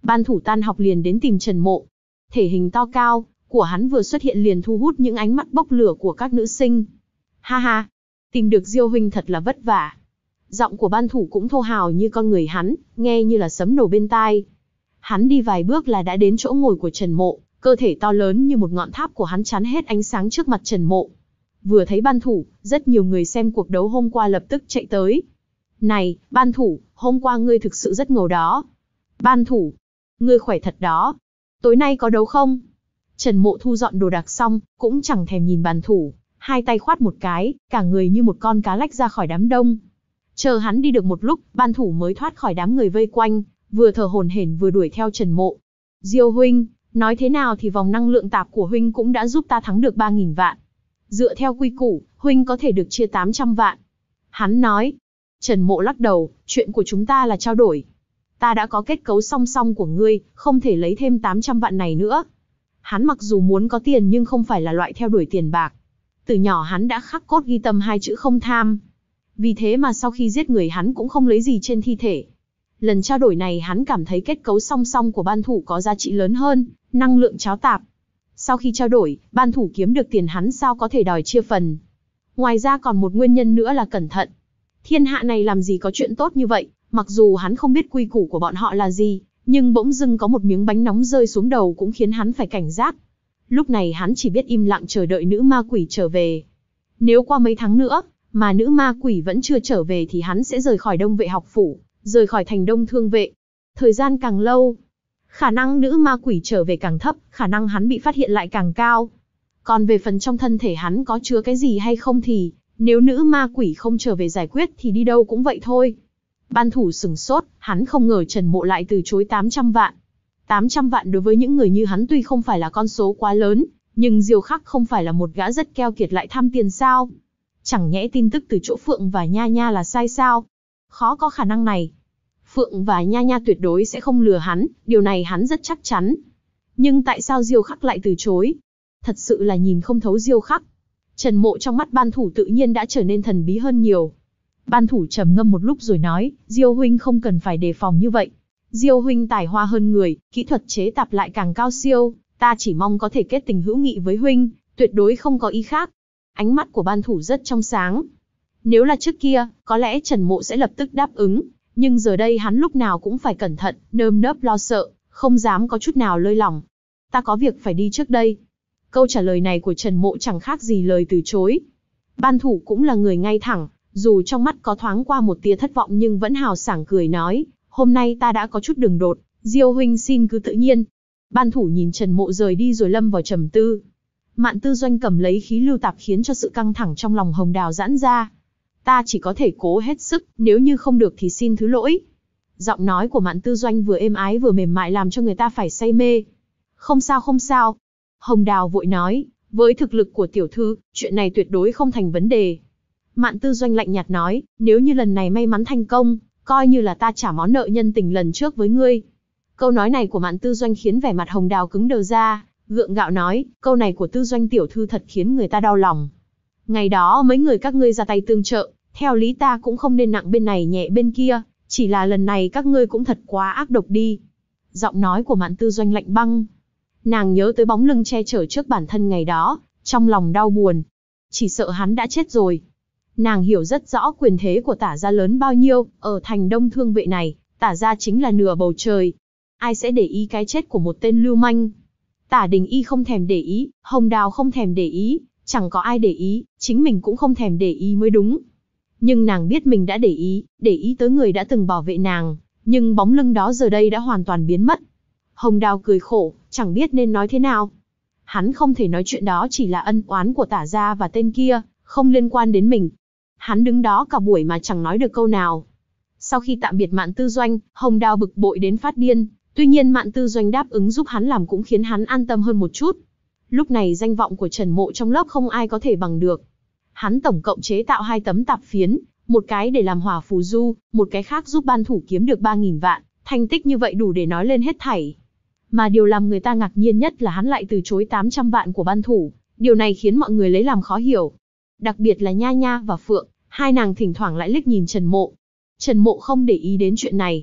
Ban thủ tan học liền đến tìm Trần Mộ. Thể hình to cao của hắn vừa xuất hiện liền thu hút những ánh mắt bốc lửa của các nữ sinh. Ha ha, tìm được Diêu huynh thật là vất vả. Giọng của ban thủ cũng thô hào như con người hắn, nghe như là sấm nổ bên tai. Hắn đi vài bước là đã đến chỗ ngồi của Trần Mộ, cơ thể to lớn như một ngọn tháp của hắn chắn hết ánh sáng trước mặt Trần Mộ. Vừa thấy ban thủ, rất nhiều người xem cuộc đấu hôm qua lập tức chạy tới. Này, ban thủ, hôm qua ngươi thực sự rất ngầu đó. Ban thủ, ngươi khỏe thật đó. Tối nay có đấu không? Trần Mộ thu dọn đồ đạc xong, cũng chẳng thèm nhìn ban thủ, hai tay khoát một cái, cả người như một con cá lách ra khỏi đám đông. Chờ hắn đi được một lúc, ban thủ mới thoát khỏi đám người vây quanh, vừa thở hổn hển vừa đuổi theo Trần Mộ. Diêu huynh, nói thế nào thì vòng năng lượng tạp của huynh cũng đã giúp ta thắng được ba nghìn vạn. Dựa theo quy củ, huynh có thể được chia tám trăm vạn. Hắn nói. Trần Mộ lắc đầu, chuyện của chúng ta là trao đổi. Ta đã có kết cấu song song của ngươi, không thể lấy thêm tám trăm vạn này nữa. Hắn mặc dù muốn có tiền nhưng không phải là loại theo đuổi tiền bạc. Từ nhỏ hắn đã khắc cốt ghi tâm hai chữ không tham. Vì thế mà sau khi giết người hắn cũng không lấy gì trên thi thể. Lần trao đổi này hắn cảm thấy kết cấu song song của ban thủ có giá trị lớn hơn, năng lượng cháo tạp. Sau khi trao đổi, ban thủ kiếm được tiền hắn sao có thể đòi chia phần. Ngoài ra còn một nguyên nhân nữa là cẩn thận. Thiên hạ này làm gì có chuyện tốt như vậy, mặc dù hắn không biết quy củ của bọn họ là gì, nhưng bỗng dưng có một miếng bánh nóng rơi xuống đầu cũng khiến hắn phải cảnh giác. Lúc này hắn chỉ biết im lặng chờ đợi nữ ma quỷ trở về. Nếu qua mấy tháng nữa, mà nữ ma quỷ vẫn chưa trở về thì hắn sẽ rời khỏi Đông Vệ học phủ, rời khỏi thành Đông Thương Vệ. Thời gian càng lâu, khả năng nữ ma quỷ trở về càng thấp, khả năng hắn bị phát hiện lại càng cao. Còn về phần trong thân thể hắn có chứa cái gì hay không thì, nếu nữ ma quỷ không trở về giải quyết thì đi đâu cũng vậy thôi. Ban thủ sửng sốt, hắn không ngờ Trần Mộ lại từ chối tám trăm vạn. tám trăm vạn đối với những người như hắn tuy không phải là con số quá lớn, nhưng Diêu Khắc không phải là một gã rất keo kiệt lại tham tiền sao? Chẳng nhẽ tin tức từ chỗ Phượng và Nha Nha là sai sao? Khó có khả năng này. Phượng và Nha Nha tuyệt đối sẽ không lừa hắn, điều này hắn rất chắc chắn. Nhưng tại sao Diêu Khắc lại từ chối? Thật sự là nhìn không thấu Diêu Khắc. Trần Mộ trong mắt ban thủ tự nhiên đã trở nên thần bí hơn nhiều. Ban thủ trầm ngâm một lúc rồi nói, Diêu huynh không cần phải đề phòng như vậy. Diêu huynh tài hoa hơn người, kỹ thuật chế tạp lại càng cao siêu, ta chỉ mong có thể kết tình hữu nghị với huynh, tuyệt đối không có ý khác. Ánh mắt của ban thủ rất trong sáng. Nếu là trước kia, có lẽ Trần Mộ sẽ lập tức đáp ứng, nhưng giờ đây hắn lúc nào cũng phải cẩn thận, nơm nớp lo sợ, không dám có chút nào lơi lỏng. Ta có việc phải đi trước đây. Câu trả lời này của Trần Mộ chẳng khác gì lời từ chối. Ban thủ cũng là người ngay thẳng, dù trong mắt có thoáng qua một tia thất vọng nhưng vẫn hào sảng cười nói, hôm nay ta đã có chút đường đột, Diêu huynh xin cứ tự nhiên. Ban thủ nhìn Trần Mộ rời đi rồi lâm vào trầm tư. Mạn Tư Doanh cầm lấy khí lưu tạp khiến cho sự căng thẳng trong lòng Hồng Đào giãn ra. Ta chỉ có thể cố hết sức, nếu như không được thì xin thứ lỗi. Giọng nói của Mạn Tư Doanh vừa êm ái vừa mềm mại làm cho người ta phải say mê. Không sao không sao. Hồng Đào vội nói, với thực lực của tiểu thư, chuyện này tuyệt đối không thành vấn đề. Mạn Tư Doanh lạnh nhạt nói, nếu như lần này may mắn thành công, coi như là ta trả món nợ nhân tình lần trước với ngươi. Câu nói này của Mạn Tư Doanh khiến vẻ mặt Hồng Đào cứng đờ ra, gượng gạo nói, câu này của Tư Doanh tiểu thư thật khiến người ta đau lòng. Ngày đó mấy người các ngươi ra tay tương trợ, theo lý ta cũng không nên nặng bên này nhẹ bên kia, chỉ là lần này các ngươi cũng thật quá ác độc đi. Giọng nói của Mạn Tư Doanh lạnh băng. Nàng nhớ tới bóng lưng che chở trước bản thân ngày đó, trong lòng đau buồn. Chỉ sợ hắn đã chết rồi. Nàng hiểu rất rõ quyền thế của Tả gia lớn bao nhiêu, ở thành Đông Thương Vệ này, Tả gia chính là nửa bầu trời. Ai sẽ để ý cái chết của một tên lưu manh? Tả Đình Y không thèm để ý, Hồng Đào không thèm để ý, chẳng có ai để ý, chính mình cũng không thèm để ý mới đúng. Nhưng nàng biết mình đã để ý, để ý tới người đã từng bảo vệ nàng, nhưng bóng lưng đó giờ đây đã hoàn toàn biến mất. Hồng Đào cười khổ, chẳng biết nên nói thế nào. Hắn không thể nói chuyện đó chỉ là ân oán của Tả gia và tên kia, không liên quan đến mình. Hắn đứng đó cả buổi mà chẳng nói được câu nào. Sau khi tạm biệt Mạn Tư Doanh, Hồng Đào bực bội đến phát điên, tuy nhiên Mạn Tư Doanh đáp ứng giúp hắn làm cũng khiến hắn an tâm hơn một chút. Lúc này danh vọng của Trần Mộ trong lớp không ai có thể bằng được. Hắn tổng cộng chế tạo hai tấm tạp phiến, một cái để làm hỏa phù du, một cái khác giúp ban thủ kiếm được ba nghìn vạn, thành tích như vậy đủ để nói lên hết thảy. Mà điều làm người ta ngạc nhiên nhất là hắn lại từ chối tám trăm vạn của ban thủ, điều này khiến mọi người lấy làm khó hiểu. Đặc biệt là Nha Nha và Phượng, hai nàng thỉnh thoảng lại liếc nhìn Trần Mộ. Trần Mộ không để ý đến chuyện này.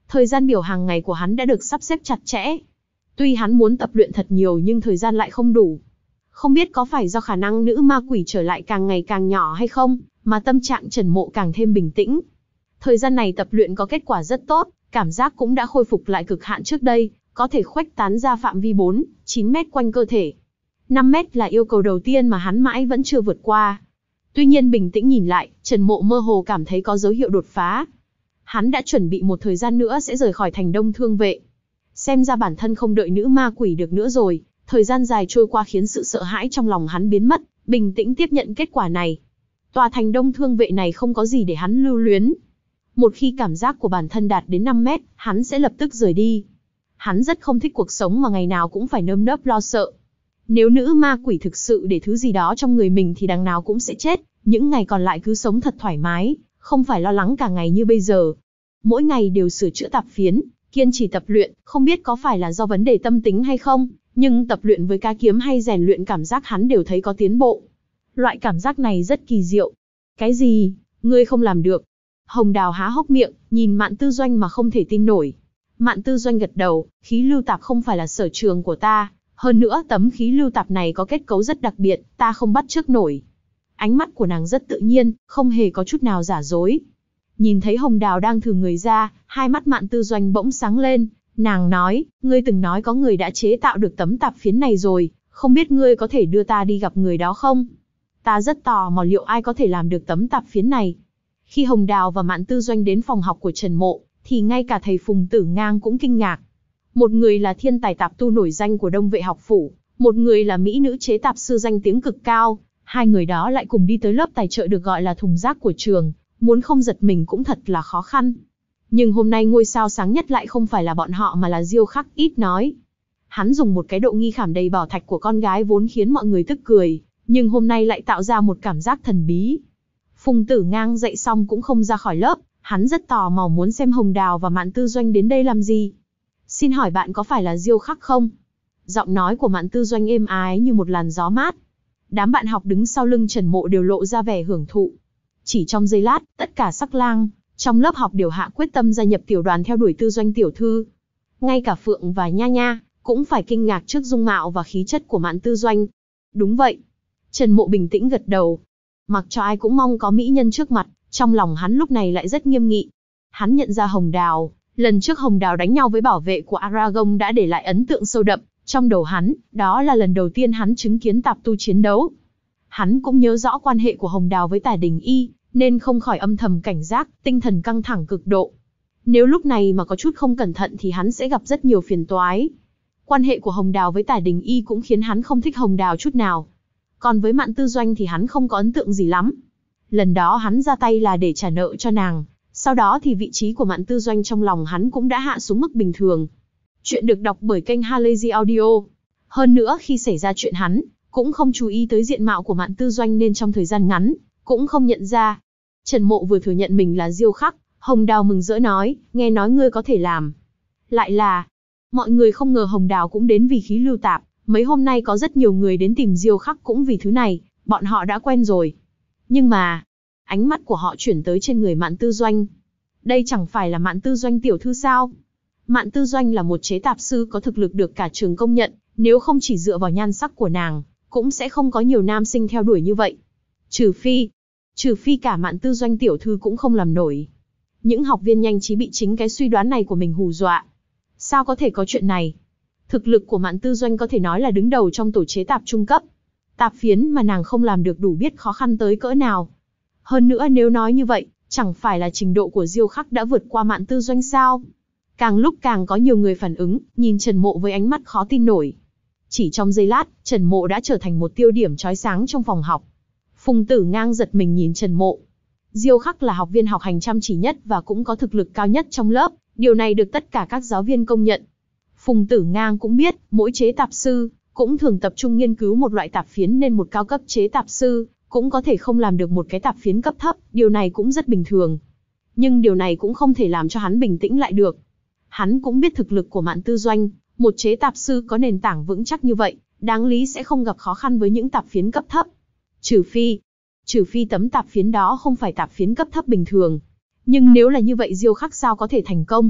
Thời gian biểu hàng ngày của hắn đã được sắp xếp chặt chẽ. Tuy hắn muốn tập luyện thật nhiều nhưng thời gian lại không đủ. Không biết có phải do khả năng nữ ma quỷ trở lại càng ngày càng nhỏ hay không, mà tâm trạng Trần Mộ càng thêm bình tĩnh. Thời gian này tập luyện có kết quả rất tốt, cảm giác cũng đã khôi phục lại cực hạn trước đây, có thể khuếch tán ra phạm vi bốn, chín mét quanh cơ thể. năm mét là yêu cầu đầu tiên mà hắn mãi vẫn chưa vượt qua. Tuy nhiên bình tĩnh nhìn lại, Trần Mộ mơ hồ cảm thấy có dấu hiệu đột phá. Hắn đã chuẩn bị một thời gian nữa sẽ rời khỏi thành Đông Thương Vệ. Xem ra bản thân không đợi nữ ma quỷ được nữa rồi, thời gian dài trôi qua khiến sự sợ hãi trong lòng hắn biến mất, bình tĩnh tiếp nhận kết quả này. Tòa thành Đông Thương Vệ này không có gì để hắn lưu luyến. Một khi cảm giác của bản thân đạt đến năm mét, hắn sẽ lập tức rời đi. Hắn rất không thích cuộc sống mà ngày nào cũng phải nơm nớp lo sợ. Nếu nữ ma quỷ thực sự để thứ gì đó trong người mình thì đằng nào cũng sẽ chết, những ngày còn lại cứ sống thật thoải mái, không phải lo lắng cả ngày như bây giờ. Mỗi ngày đều sửa chữa tạp phiến, kiên trì tập luyện, không biết có phải là do vấn đề tâm tính hay không, nhưng tập luyện với cá kiếm hay rèn luyện cảm giác hắn đều thấy có tiến bộ. Loại cảm giác này rất kỳ diệu. Cái gì? Ngươi không làm được? Hồng Đào há hốc miệng, nhìn Mạn Tư Doanh mà không thể tin nổi. Mạn Tư Doanh gật đầu, khí lưu tạp không phải là sở trường của ta, hơn nữa tấm khí lưu tạp này có kết cấu rất đặc biệt, ta không bắt chước nổi. Ánh mắt của nàng rất tự nhiên, không hề có chút nào giả dối. Nhìn thấy Hồng Đào đang thử người ra, hai mắt Mạn Tư Doanh bỗng sáng lên, nàng nói, ngươi từng nói có người đã chế tạo được tấm tạp phiến này rồi, không biết ngươi có thể đưa ta đi gặp người đó không? Ta rất tò mò liệu ai có thể làm được tấm tạp phiến này. Khi Hồng Đào và Mạn Tư Doanh đến phòng học của Trần Mộ, thì ngay cả thầy Phùng Tử Ngang cũng kinh ngạc. Một người là thiên tài tạp tu nổi danh của Đông Vệ học phủ, một người là mỹ nữ chế tạp sư danh tiếng cực cao, hai người đó lại cùng đi tới lớp tài trợ được gọi là thùng rác của trường, muốn không giật mình cũng thật là khó khăn. Nhưng hôm nay ngôi sao sáng nhất lại không phải là bọn họ mà là Diêu Khắc ít nói. Hắn dùng một cái độ nghi khảm đầy bảo thạch của con gái vốn khiến mọi người tức cười, nhưng hôm nay lại tạo ra một cảm giác thần bí. Phùng Tử Ngang dạy xong cũng không ra khỏi lớp, hắn rất tò mò muốn xem Hồng Đào và Mạn Tư Doanh đến đây làm gì. Xin hỏi bạn có phải là Diêu Khắc không? Giọng nói của Mạn Tư Doanh êm ái như một làn gió mát. Đám bạn học đứng sau lưng Trần Mộ đều lộ ra vẻ hưởng thụ. Chỉ trong giây lát, tất cả sắc lang trong lớp học đều hạ quyết tâm gia nhập tiểu đoàn theo đuổi Tư Doanh tiểu thư. Ngay cả Phượng và Nha Nha cũng phải kinh ngạc trước dung mạo và khí chất của Mạn Tư Doanh. Đúng vậy. Trần Mộ bình tĩnh gật đầu. Mặc cho ai cũng mong có mỹ nhân trước mặt, trong lòng hắn lúc này lại rất nghiêm nghị. Hắn nhận ra Hồng Đào, lần trước Hồng Đào đánh nhau với bảo vệ của Aragon đã để lại ấn tượng sâu đậm trong đầu hắn, đó là lần đầu tiên hắn chứng kiến tạp tu chiến đấu. Hắn cũng nhớ rõ quan hệ của Hồng Đào với Tả Đình Y, nên không khỏi âm thầm cảnh giác, tinh thần căng thẳng cực độ. Nếu lúc này mà có chút không cẩn thận thì hắn sẽ gặp rất nhiều phiền toái. Quan hệ của Hồng Đào với Tả Đình Y cũng khiến hắn không thích Hồng Đào chút nào. Còn với Mạn Tư Doanh thì hắn không có ấn tượng gì lắm. Lần đó hắn ra tay là để trả nợ cho nàng, sau đó thì vị trí của Mạn Tư Doanh trong lòng hắn cũng đã hạ xuống mức bình thường. Chuyện được đọc bởi kênh Halazy Audio. Hơn nữa khi xảy ra chuyện hắn cũng không chú ý tới diện mạo của Mạn Tư Doanh nên trong thời gian ngắn cũng không nhận ra. Trần Mộ vừa thừa nhận mình là Diêu Khắc, Hồng Đào mừng rỡ nói, nghe nói ngươi có thể làm. Lại là, mọi người không ngờ Hồng Đào cũng đến vì khí lưu tạp, mấy hôm nay có rất nhiều người đến tìm Diêu Khắc cũng vì thứ này, bọn họ đã quen rồi. Nhưng mà, ánh mắt của họ chuyển tới trên người Mạn Tư Doanh. Đây chẳng phải là Mạn Tư Doanh tiểu thư sao? Mạn Tư Doanh là một chế tạp sư có thực lực được cả trường công nhận, nếu không chỉ dựa vào nhan sắc của nàng, cũng sẽ không có nhiều nam sinh theo đuổi như vậy. Trừ phi, trừ phi cả Mạn Tư Doanh tiểu thư cũng không làm nổi. Những học viên nhanh trí bị chính cái suy đoán này của mình hù dọa. Sao có thể có chuyện này? Thực lực của Mạn Tư Doanh có thể nói là đứng đầu trong tổ chế tạp trung cấp. Tạp phiến mà nàng không làm được đủ biết khó khăn tới cỡ nào. Hơn nữa nếu nói như vậy, chẳng phải là trình độ của Diêu Khắc đã vượt qua Mạn Tư Doanh sao? Càng lúc càng có nhiều người phản ứng, nhìn Trần Mộ với ánh mắt khó tin nổi. Chỉ trong giây lát, Trần Mộ đã trở thành một tiêu điểm chói sáng trong phòng học. Phùng Tử Ngang giật mình nhìn Trần Mộ. Diêu Khắc là học viên học hành chăm chỉ nhất và cũng có thực lực cao nhất trong lớp, điều này được tất cả các giáo viên công nhận. Phùng Tử Ngang cũng biết, mỗi chế tạp sư cũng thường tập trung nghiên cứu một loại tạp phiến nên một cao cấp chế tạp sư cũng có thể không làm được một cái tạp phiến cấp thấp, điều này cũng rất bình thường. Nhưng điều này cũng không thể làm cho hắn bình tĩnh lại được. Hắn cũng biết thực lực của Mạn Tư Doanh, một chế tạp sư có nền tảng vững chắc như vậy, đáng lý sẽ không gặp khó khăn với những tạp phiến cấp thấp. Trừ phi, trừ phi tấm tạp phiến đó không phải tạp phiến cấp thấp bình thường. Nhưng nếu là như vậy Diêu Khắc sao có thể thành công?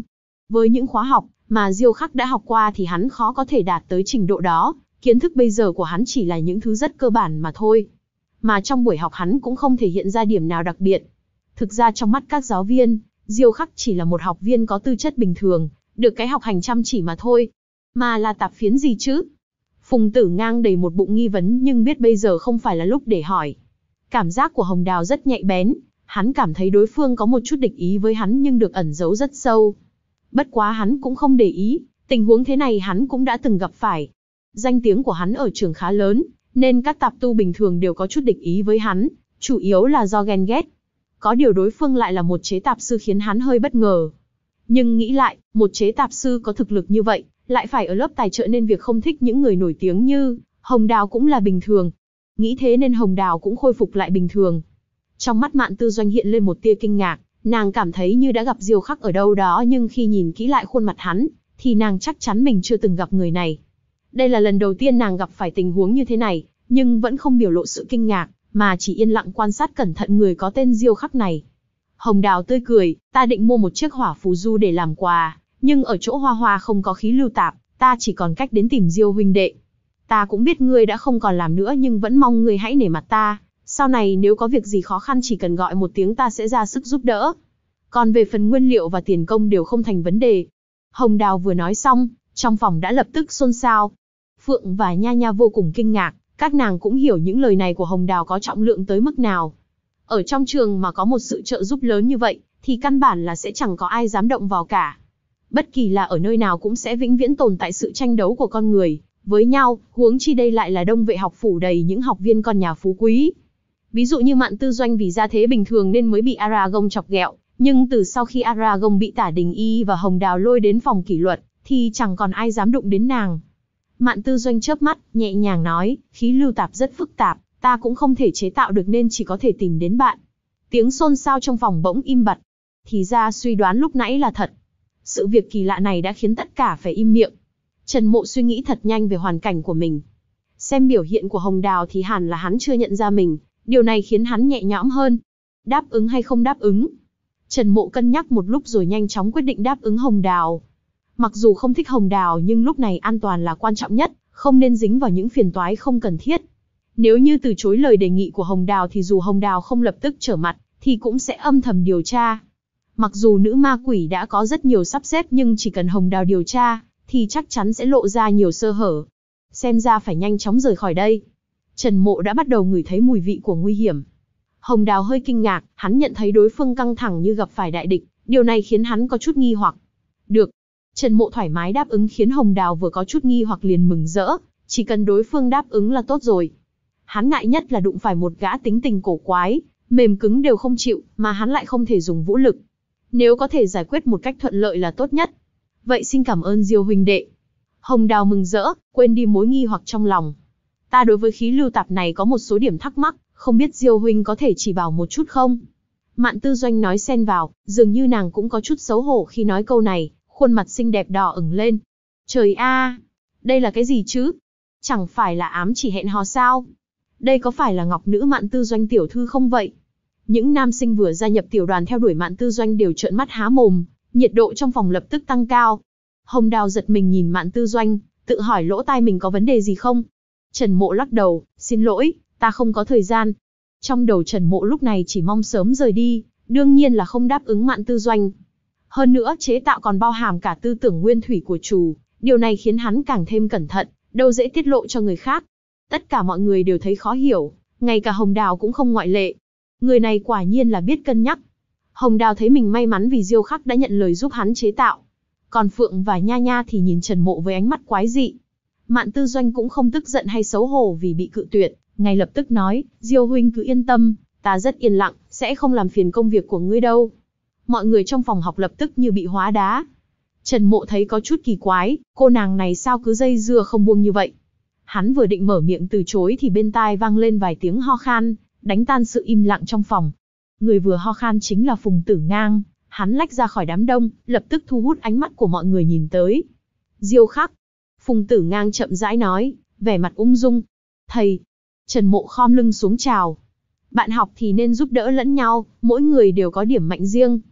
Với những khóa học mà Diêu Khắc đã học qua thì hắn khó có thể đạt tới trình độ đó, kiến thức bây giờ của hắn chỉ là những thứ rất cơ bản mà thôi. Mà trong buổi học hắn cũng không thể hiện ra điểm nào đặc biệt. Thực ra trong mắt các giáo viên, Diêu Khắc chỉ là một học viên có tư chất bình thường, được cái học hành chăm chỉ mà thôi. Mà là tạp phiến gì chứ? Phùng Tử Ngang đầy một bụng nghi vấn nhưng biết bây giờ không phải là lúc để hỏi. Cảm giác của Hồng Đào rất nhạy bén, hắn cảm thấy đối phương có một chút địch ý với hắn nhưng được ẩn giấu rất sâu. Bất quá hắn cũng không để ý, tình huống thế này hắn cũng đã từng gặp phải. Danh tiếng của hắn ở trường khá lớn, nên các tạp tu bình thường đều có chút địch ý với hắn, chủ yếu là do ghen ghét. Có điều đối phương lại là một chế tạp sư khiến hắn hơi bất ngờ. Nhưng nghĩ lại, một chế tạp sư có thực lực như vậy, lại phải ở lớp tài trợ nên việc không thích những người nổi tiếng như Hồng Đào cũng là bình thường. Nghĩ thế nên Hồng Đào cũng khôi phục lại bình thường. Trong mắt Mạn Tư Doanh hiện lên một tia kinh ngạc, nàng cảm thấy như đã gặp Diêu Khắc ở đâu đó nhưng khi nhìn kỹ lại khuôn mặt hắn, thì nàng chắc chắn mình chưa từng gặp người này. Đây là lần đầu tiên nàng gặp phải tình huống như thế này, nhưng vẫn không biểu lộ sự kinh ngạc, mà chỉ yên lặng quan sát cẩn thận người có tên Diêu Khắc này. Hồng Đào tươi cười, ta định mua một chiếc hỏa phù du để làm quà, nhưng ở chỗ Hoa Hoa không có khí lưu tạp, ta chỉ còn cách đến tìm Diêu huynh đệ. Ta cũng biết ngươi đã không còn làm nữa nhưng vẫn mong ngươi hãy nể mặt ta, sau này nếu có việc gì khó khăn chỉ cần gọi một tiếng ta sẽ ra sức giúp đỡ. Còn về phần nguyên liệu và tiền công đều không thành vấn đề. Hồng Đào vừa nói xong, trong phòng đã lập tức xôn xao. Phượng và Nha Nha vô cùng kinh ngạc, các nàng cũng hiểu những lời này của Hồng Đào có trọng lượng tới mức nào. Ở trong trường mà có một sự trợ giúp lớn như vậy, thì căn bản là sẽ chẳng có ai dám động vào cả. Bất kỳ là ở nơi nào cũng sẽ vĩnh viễn tồn tại sự tranh đấu của con người với nhau, huống chi đây lại là Đông Vệ học phủ đầy những học viên con nhà phú quý. Ví dụ như Mạn Tư Doanh vì gia thế bình thường nên mới bị Aragong chọc ghẹo, nhưng từ sau khi Aragong bị Tả Đình Y và Hồng Đào lôi đến phòng kỷ luật, thì chẳng còn ai dám đụng đến nàng. Mạn Tư Doanh chớp mắt, nhẹ nhàng nói, khí lưu tạp rất phức tạp, ta cũng không thể chế tạo được nên chỉ có thể tìm đến bạn. Tiếng xôn xao trong phòng bỗng im bặt. Thì ra suy đoán lúc nãy là thật. Sự việc kỳ lạ này đã khiến tất cả phải im miệng. Trần Mộ suy nghĩ thật nhanh về hoàn cảnh của mình. Xem biểu hiện của Hồng Đào thì hẳn là hắn chưa nhận ra mình, điều này khiến hắn nhẹ nhõm hơn. Đáp ứng hay không đáp ứng? Trần Mộ cân nhắc một lúc rồi nhanh chóng quyết định đáp ứng Hồng Đào. Mặc dù không thích Hồng Đào nhưng lúc này an toàn là quan trọng nhất, không nên dính vào những phiền toái không cần thiết. Nếu như từ chối lời đề nghị của Hồng Đào thì dù Hồng Đào không lập tức trở mặt, thì cũng sẽ âm thầm điều tra. Mặc dù nữ ma quỷ đã có rất nhiều sắp xếp nhưng chỉ cần Hồng Đào điều tra, thì chắc chắn sẽ lộ ra nhiều sơ hở. Xem ra phải nhanh chóng rời khỏi đây. Trần Mộ đã bắt đầu ngửi thấy mùi vị của nguy hiểm. Hồng Đào hơi kinh ngạc, hắn nhận thấy đối phương căng thẳng như gặp phải đại địch, điều này khiến hắn có chút nghi hoặc. Được. Trần Mộ thoải mái đáp ứng khiến Hồng Đào vừa có chút nghi hoặc liền mừng rỡ, chỉ cần đối phương đáp ứng là tốt rồi. Hắn ngại nhất là đụng phải một gã tính tình cổ quái, mềm cứng đều không chịu, mà hắn lại không thể dùng vũ lực. Nếu có thể giải quyết một cách thuận lợi là tốt nhất. Vậy xin cảm ơn Diêu huynh đệ. Hồng Đào mừng rỡ, quên đi mối nghi hoặc trong lòng. Ta đối với khí lưu tạp này có một số điểm thắc mắc, không biết Diêu huynh có thể chỉ bảo một chút không? Mạn Tư Doanh nói xen vào, dường như nàng cũng có chút xấu hổ khi nói câu này, khuôn mặt xinh đẹp đỏ ửng lên. Trời a, đây là cái gì chứ? Chẳng phải là ám chỉ hẹn hò sao? Đây có phải là Ngọc Nữ Mạn Tư Doanh tiểu thư không vậy? Những nam sinh vừa gia nhập tiểu đoàn theo đuổi Mạn Tư Doanh đều trợn mắt há mồm, nhiệt độ trong phòng lập tức tăng cao. Hồng Đào giật mình nhìn Mạn Tư Doanh, tự hỏi lỗ tai mình có vấn đề gì không? Trần Mộ lắc đầu, xin lỗi, ta không có thời gian. Trong đầu Trần Mộ lúc này chỉ mong sớm rời đi, đương nhiên là không đáp ứng Mạn Tư Doanh. Hơn nữa chế tạo còn bao hàm cả tư tưởng nguyên thủy của chủ, điều này khiến hắn càng thêm cẩn thận, đâu dễ tiết lộ cho người khác. Tất cả mọi người đều thấy khó hiểu, ngay cả Hồng Đào cũng không ngoại lệ. Người này quả nhiên là biết cân nhắc. Hồng Đào thấy mình may mắn vì Diêu Khắc đã nhận lời giúp hắn chế tạo. Còn Phượng và Nha Nha thì nhìn Trần Mộ với ánh mắt quái dị. Mạn Tư Doanh cũng không tức giận hay xấu hổ vì bị cự tuyệt, ngay lập tức nói, Diêu huynh cứ yên tâm, ta rất yên lặng, sẽ không làm phiền công việc của ngươi đâu. Mọi người trong phòng học lập tức như bị hóa đá. Trần Mộ thấy có chút kỳ quái, cô nàng này sao cứ dây dưa không buông như vậy. Hắn vừa định mở miệng từ chối thì bên tai vang lên vài tiếng ho khan, đánh tan sự im lặng trong phòng. Người vừa ho khan chính là Phùng Tử Ngang, hắn lách ra khỏi đám đông, lập tức thu hút ánh mắt của mọi người nhìn tới. Diêu Khắc. Phùng Tử Ngang chậm rãi nói, vẻ mặt ung dung. Thầy. Trần Mộ khom lưng xuống chào. Bạn học thì nên giúp đỡ lẫn nhau, mỗi người đều có điểm mạnh riêng.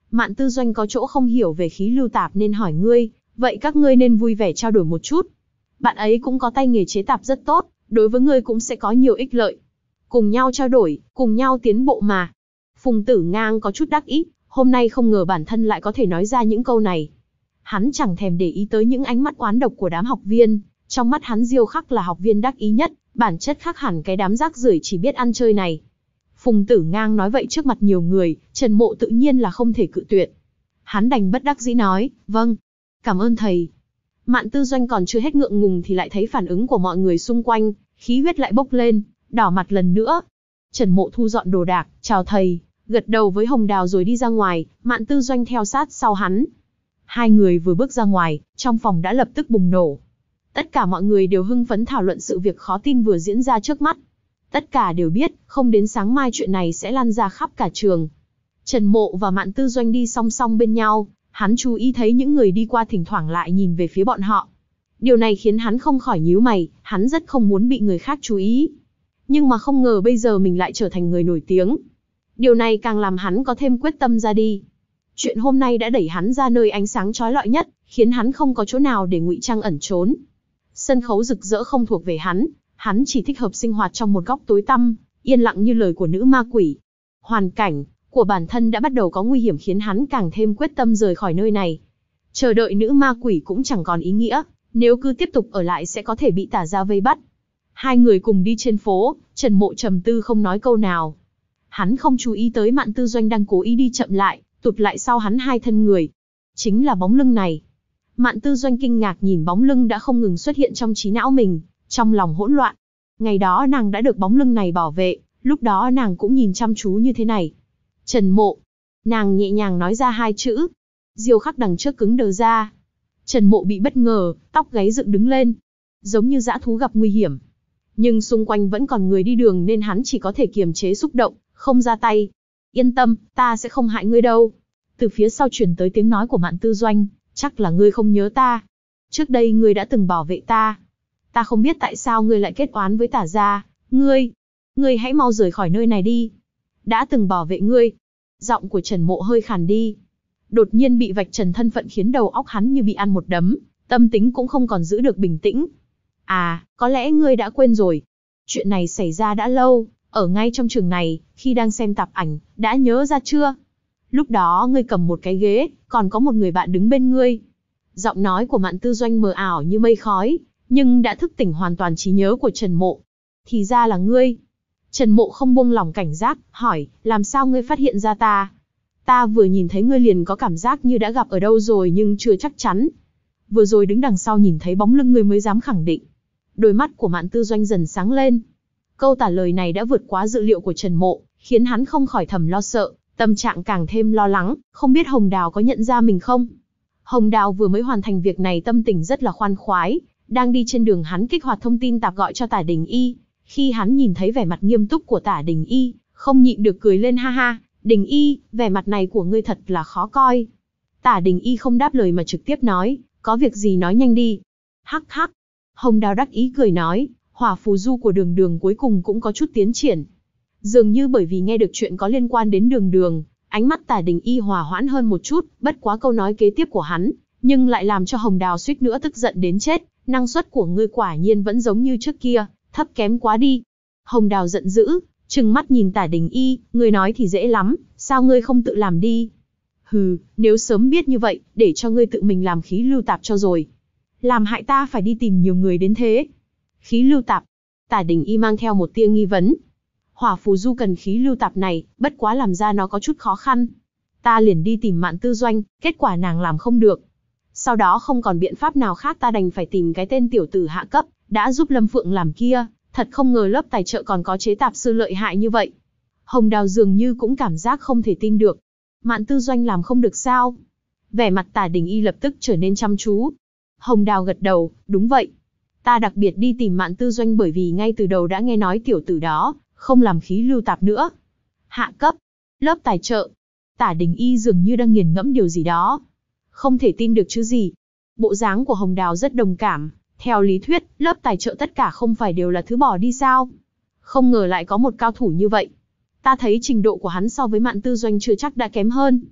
Mạn Tư Doanh có chỗ không hiểu về khí lưu tạp nên hỏi ngươi, vậy các ngươi nên vui vẻ trao đổi một chút. Bạn ấy cũng có tay nghề chế tạp rất tốt, đối với ngươi cũng sẽ có nhiều ích lợi. Cùng nhau trao đổi, cùng nhau tiến bộ mà. Phùng Tử Ngang có chút đắc ý, hôm nay không ngờ bản thân lại có thể nói ra những câu này. Hắn chẳng thèm để ý tới những ánh mắt oán độc của đám học viên, trong mắt hắn Diêu Khắc là học viên đắc ý nhất, bản chất khác hẳn cái đám rác rưởi chỉ biết ăn chơi này. Phùng Tử Ngang nói vậy trước mặt nhiều người, Trần Mộ tự nhiên là không thể cự tuyệt. Hắn đành bất đắc dĩ nói, vâng, cảm ơn thầy. Mạn Tư Doanh còn chưa hết ngượng ngùng thì lại thấy phản ứng của mọi người xung quanh, khí huyết lại bốc lên, đỏ mặt lần nữa. Trần Mộ thu dọn đồ đạc, chào thầy, gật đầu với Hồng Đào rồi đi ra ngoài, Mạn Tư Doanh theo sát sau hắn. Hai người vừa bước ra ngoài, trong phòng đã lập tức bùng nổ. Tất cả mọi người đều hưng phấn thảo luận sự việc khó tin vừa diễn ra trước mắt. Tất cả đều biết, không đến sáng mai chuyện này sẽ lan ra khắp cả trường. Trần Mộ và Mạn Tư Doanh đi song song bên nhau, hắn chú ý thấy những người đi qua thỉnh thoảng lại nhìn về phía bọn họ. Điều này khiến hắn không khỏi nhíu mày, hắn rất không muốn bị người khác chú ý. Nhưng mà không ngờ bây giờ mình lại trở thành người nổi tiếng. Điều này càng làm hắn có thêm quyết tâm ra đi. Chuyện hôm nay đã đẩy hắn ra nơi ánh sáng chói lọi nhất, khiến hắn không có chỗ nào để ngụy trang ẩn trốn. Sân khấu rực rỡ không thuộc về hắn, hắn chỉ thích hợp sinh hoạt trong một góc tối tăm, yên lặng như lời của nữ ma quỷ. Hoàn cảnh của bản thân đã bắt đầu có nguy hiểm khiến hắn càng thêm quyết tâm rời khỏi nơi này. Chờ đợi nữ ma quỷ cũng chẳng còn ý nghĩa, nếu cứ tiếp tục ở lại sẽ có thể bị Tả Gia vây bắt. Hai người cùng đi trên phố, Trần Mộ trầm tư không nói câu nào. Hắn không chú ý tới Mạn Tư Doanh đang cố ý đi chậm lại, tụt lại sau hắn hai thân người. Chính là bóng lưng này. Mạn Tư Doanh kinh ngạc nhìn bóng lưng đã không ngừng xuất hiện trong trí não mình, trong lòng hỗn loạn. Ngày đó nàng đã được bóng lưng này bảo vệ, lúc đó nàng cũng nhìn chăm chú như thế này. Trần Mộ. Nàng nhẹ nhàng nói ra hai chữ. Diêu Khắc đằng trước cứng đờ ra. Trần Mộ bị bất ngờ, tóc gáy dựng đứng lên. Giống như dã thú gặp nguy hiểm. Nhưng xung quanh vẫn còn người đi đường nên hắn chỉ có thể kiềm chế xúc động, không ra tay. Yên tâm, ta sẽ không hại ngươi đâu. Từ phía sau truyền tới tiếng nói của Mạn Tư Doanh, chắc là ngươi không nhớ ta. Trước đây ngươi đã từng bảo vệ ta. Ta không biết tại sao ngươi lại kết oán với Tả Gia. Ngươi, ngươi hãy mau rời khỏi nơi này đi. Đã từng bảo vệ ngươi. Giọng của Trần Mộ hơi khàn đi. Đột nhiên bị vạch trần thân phận khiến đầu óc hắn như bị ăn một đấm, tâm tính cũng không còn giữ được bình tĩnh. À, có lẽ ngươi đã quên rồi. Chuyện này xảy ra đã lâu, ở ngay trong trường này, khi đang xem tạp ảnh, đã nhớ ra chưa? Lúc đó ngươi cầm một cái ghế, còn có một người bạn đứng bên ngươi. Giọng nói của Mạn Tư Doanh mờ ảo như mây khói, nhưng đã thức tỉnh hoàn toàn trí nhớ của Trần Mộ. Thì ra là ngươi. Trần Mộ không buông lỏng cảnh giác, hỏi, làm sao ngươi phát hiện ra ta? Ta vừa nhìn thấy ngươi liền có cảm giác như đã gặp ở đâu rồi nhưng chưa chắc chắn. Vừa rồi đứng đằng sau nhìn thấy bóng lưng ngươi mới dám khẳng định. Đôi mắt của Mạn Tư Doanh dần sáng lên. Câu trả lời này đã vượt quá dự liệu của Trần Mộ, khiến hắn không khỏi thầm lo sợ, tâm trạng càng thêm lo lắng, không biết Hồng Đào có nhận ra mình không? Hồng Đào vừa mới hoàn thành việc này tâm tình rất là khoan khoái, đang đi trên đường hắn kích hoạt thông tin tạp gọi cho Tả Đình Y. Khi hắn nhìn thấy vẻ mặt nghiêm túc của Tả Đình Y, không nhịn được cười lên ha ha, Đình Y, vẻ mặt này của ngươi thật là khó coi. Tả Đình Y không đáp lời mà trực tiếp nói, có việc gì nói nhanh đi. Hắc hắc. Hồng Đào đắc ý cười nói, hỏa phù du của Đường Đường cuối cùng cũng có chút tiến triển. Dường như bởi vì nghe được chuyện có liên quan đến Đường Đường, ánh mắt Tả Đình Y hòa hoãn hơn một chút, bất quá câu nói kế tiếp của hắn, nhưng lại làm cho Hồng Đào suýt nữa tức giận đến chết, năng suất của ngươi quả nhiên vẫn giống như trước kia, thấp kém quá đi. Hồng Đào giận dữ, trừng mắt nhìn Tả Đình Y, ngươi nói thì dễ lắm, sao ngươi không tự làm đi? Hừ, nếu sớm biết như vậy, để cho ngươi tự mình làm khí lưu tạp cho rồi. Làm hại ta phải đi tìm nhiều người đến thế. Khí lưu tạp. Tả Đình Y mang theo một tia nghi vấn. Hỏa phù du cần khí lưu tạp này, bất quá làm ra nó có chút khó khăn. Ta liền đi tìm Mạn Tư Doanh, kết quả nàng làm không được. Sau đó không còn biện pháp nào khác ta đành phải tìm cái tên tiểu tử hạ cấp, đã giúp Lâm Phượng làm kia, thật không ngờ lớp tài trợ còn có chế tạp sư lợi hại như vậy. Hồng Đào dường như cũng cảm giác không thể tin được. Mạn Tư Doanh làm không được sao? Vẻ mặt Tả Đình Y lập tức trở nên chăm chú. Hồng Đào gật đầu, đúng vậy. Ta đặc biệt đi tìm Mạn Tư Doanh bởi vì ngay từ đầu đã nghe nói tiểu tử đó, không làm khí lưu tạp nữa. Hạ cấp, lớp tài trợ. Tả Đình Y dường như đang nghiền ngẫm điều gì đó. Không thể tin được chứ gì. Bộ dáng của Hồng Đào rất đồng cảm. Theo lý thuyết, lớp tài trợ tất cả không phải đều là thứ bỏ đi sao? Không ngờ lại có một cao thủ như vậy. Ta thấy trình độ của hắn so với Mạn Tư Doanh chưa chắc đã kém hơn.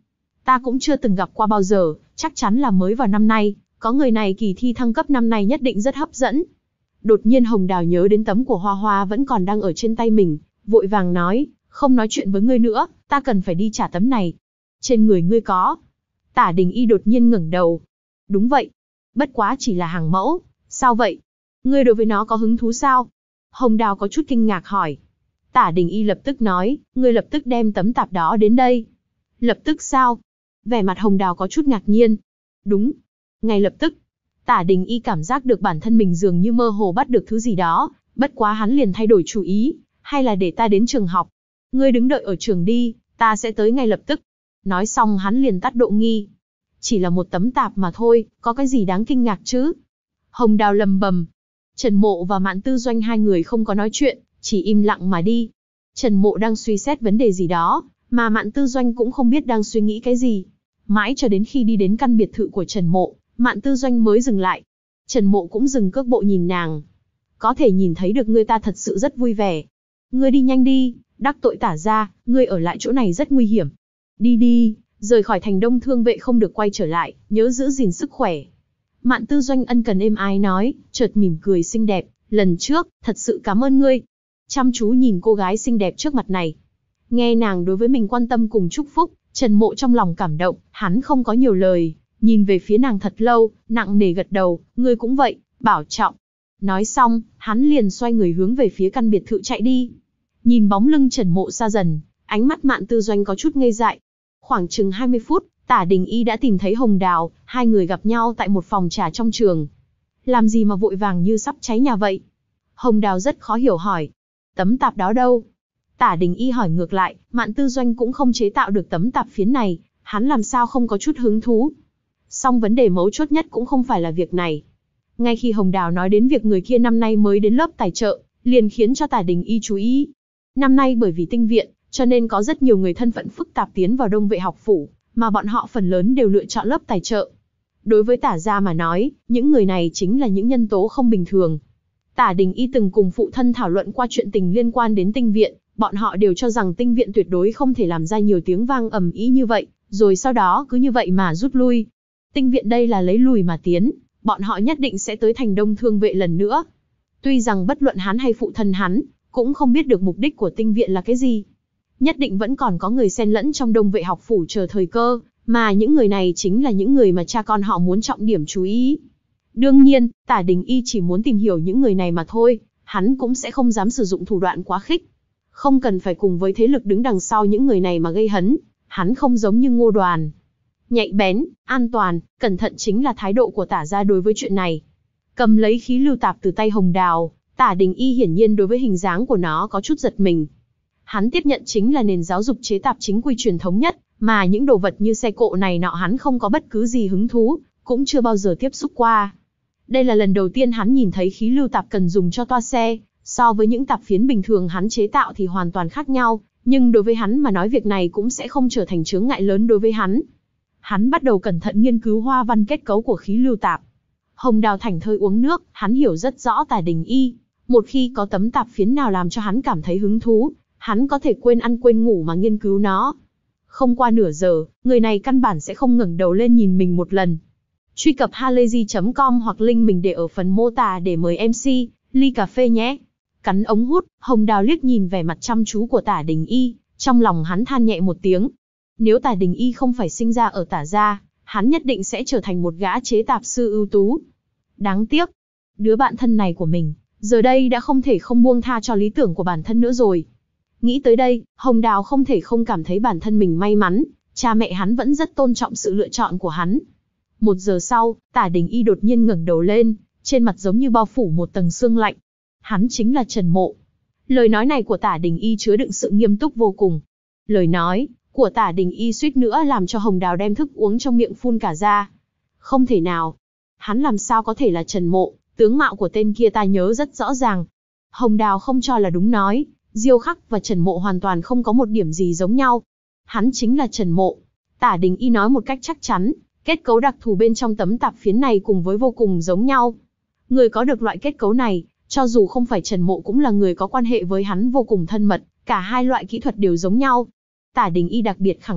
Ta cũng chưa từng gặp qua bao giờ, chắc chắn là mới vào năm nay, có người này kỳ thi thăng cấp năm nay nhất định rất hấp dẫn. Đột nhiên Hồng Đào nhớ đến tấm của Hoa Hoa vẫn còn đang ở trên tay mình, vội vàng nói, không nói chuyện với ngươi nữa, ta cần phải đi trả tấm này. Trên người ngươi có. Tả Đình Y đột nhiên ngẩng đầu. Đúng vậy. Bất quá chỉ là hàng mẫu. Sao vậy? Ngươi đối với nó có hứng thú sao? Hồng Đào có chút kinh ngạc hỏi. Tả Đình Y lập tức nói, ngươi lập tức đem tấm tạp đó đến đây. Lập tức sao? Vẻ mặt Hồng Đào có chút ngạc nhiên. Đúng. Ngay lập tức. Tả Đình Y cảm giác được bản thân mình dường như mơ hồ bắt được thứ gì đó, bất quá hắn liền thay đổi chủ ý, hay là để ta đến trường học. Ngươi đứng đợi ở trường đi, ta sẽ tới ngay lập tức. Nói xong hắn liền tắt độ nghi. Chỉ là một tấm tạp mà thôi, có cái gì đáng kinh ngạc chứ? Hồng Đào lầm bầm. Trần Mộ và Mạn Tư Doanh hai người không có nói chuyện, chỉ im lặng mà đi. Trần Mộ đang suy xét vấn đề gì đó, mà Mạn Tư Doanh cũng không biết đang suy nghĩ cái gì. Mãi cho đến khi đi đến căn biệt thự của Trần Mộ, Mạn Tư Doanh mới dừng lại. Trần Mộ cũng dừng cước bộ nhìn nàng. Có thể nhìn thấy được ngươi ta thật sự rất vui vẻ. Ngươi đi nhanh đi, đắc tội Tả gia, ngươi ở lại chỗ này rất nguy hiểm. Đi đi, rời khỏi thành Đông Thương Vệ không được quay trở lại, nhớ giữ gìn sức khỏe. Mạn Tư Doanh ân cần êm ái nói, chợt mỉm cười xinh đẹp, lần trước, thật sự cảm ơn ngươi. Chăm chú nhìn cô gái xinh đẹp trước mặt này. Nghe nàng đối với mình quan tâm cùng chúc phúc, Trần Mộ trong lòng cảm động, hắn không có nhiều lời, nhìn về phía nàng thật lâu, nặng nề gật đầu, ngươi cũng vậy, bảo trọng. Nói xong, hắn liền xoay người hướng về phía căn biệt thự chạy đi. Nhìn bóng lưng Trần Mộ xa dần, ánh mắt Mạn Tư Doanh có chút ngây dại. Khoảng chừng hai mươi phút, Tả Đình Y đã tìm thấy Hồng Đào, hai người gặp nhau tại một phòng trà trong trường. Làm gì mà vội vàng như sắp cháy nhà vậy? Hồng Đào rất khó hiểu hỏi. Tấm tạp đó đâu? Tả Đình Y hỏi ngược lại, Mạn Tư Doanh cũng không chế tạo được tấm tạp phiến này, hắn làm sao không có chút hứng thú. Song vấn đề mấu chốt nhất cũng không phải là việc này. Ngay khi Hồng Đào nói đến việc người kia năm nay mới đến lớp tài trợ, liền khiến cho Tả Đình Y chú ý. Năm nay bởi vì tinh viện, cho nên có rất nhiều người thân phận phức tạp tiến vào Đông Vệ học phủ, mà bọn họ phần lớn đều lựa chọn lớp tài trợ. Đối với Tả gia mà nói, những người này chính là những nhân tố không bình thường. Tả Đình Y từng cùng phụ thân thảo luận qua chuyện tình liên quan đến tinh viện, bọn họ đều cho rằng tinh viện tuyệt đối không thể làm ra nhiều tiếng vang ầm ĩ như vậy, rồi sau đó cứ như vậy mà rút lui. Tinh viện đây là lấy lùi mà tiến, bọn họ nhất định sẽ tới thành Đông Thương Vệ lần nữa. Tuy rằng bất luận hắn hay phụ thân hắn, cũng không biết được mục đích của tinh viện là cái gì. Nhất định vẫn còn có người xen lẫn trong Đông Vệ học phủ chờ thời cơ, mà những người này chính là những người mà cha con họ muốn trọng điểm chú ý. Đương nhiên, Tả Đình Y chỉ muốn tìm hiểu những người này mà thôi, hắn cũng sẽ không dám sử dụng thủ đoạn quá khích. Không cần phải cùng với thế lực đứng đằng sau những người này mà gây hấn, hắn không giống như Ngô Đoàn. Nhạy bén, an toàn, cẩn thận chính là thái độ của Tả gia đối với chuyện này. Cầm lấy khí lưu tạp từ tay Hồng Đào, Tả Đình Y hiển nhiên đối với hình dáng của nó có chút giật mình. Hắn tiếp nhận chính là nền giáo dục chế tạp chính quy truyền thống nhất, mà những đồ vật như xe cộ này nọ hắn không có bất cứ gì hứng thú, cũng chưa bao giờ tiếp xúc qua. Đây là lần đầu tiên hắn nhìn thấy khí lưu tạp cần dùng cho toa xe, so với những tạp phiến bình thường hắn chế tạo thì hoàn toàn khác nhau, nhưng đối với hắn mà nói việc này cũng sẽ không trở thành chướng ngại lớn đối với hắn. Hắn bắt đầu cẩn thận nghiên cứu hoa văn kết cấu của khí lưu tạp. Hồng Đào thảnh thơi uống nước, hắn hiểu rất rõ Tả Đình Y. Một khi có tấm tạp phiến nào làm cho hắn cảm thấy hứng thú, hắn có thể quên ăn quên ngủ mà nghiên cứu nó. Không qua nửa giờ, người này căn bản sẽ không ngẩng đầu lên nhìn mình một lần. Truy cập halayzi chấm com hoặc link mình để ở phần mô tả để mời em xê, ly cà phê nhé. Cắn ống hút, Hồng Đào liếc nhìn vẻ mặt chăm chú của Tả Đình Y, trong lòng hắn than nhẹ một tiếng. Nếu Tả Đình Y không phải sinh ra ở Tả gia, hắn nhất định sẽ trở thành một gã chế tạp sư ưu tú. Đáng tiếc, đứa bạn thân này của mình, giờ đây đã không thể không buông tha cho lý tưởng của bản thân nữa rồi. Nghĩ tới đây, Hồng Đào không thể không cảm thấy bản thân mình may mắn, cha mẹ hắn vẫn rất tôn trọng sự lựa chọn của hắn. Một giờ sau, Tả Đình Y đột nhiên ngẩng đầu lên, trên mặt giống như bao phủ một tầng sương lạnh. Hắn chính là Trần Mộ. Lời nói này của Tả Đình Y chứa đựng sự nghiêm túc vô cùng. Lời nói của Tả Đình Y suýt nữa làm cho Hồng Đào đem thức uống trong miệng phun cả ra. Không thể nào. Hắn làm sao có thể là Trần Mộ, tướng mạo của tên kia ta nhớ rất rõ ràng. Hồng Đào không cho là đúng nói, Diêu Khắc và Trần Mộ hoàn toàn không có một điểm gì giống nhau. Hắn chính là Trần Mộ. Tả Đình Y nói một cách chắc chắn, kết cấu đặc thù bên trong tấm tạp phiến này cùng với vô cùng giống nhau. Người có được loại kết cấu này, cho dù không phải Trần Mộ cũng là người có quan hệ với hắn vô cùng thân mật, cả hai loại kỹ thuật đều giống nhau. Tả Đình Y đặc biệt khẳng định,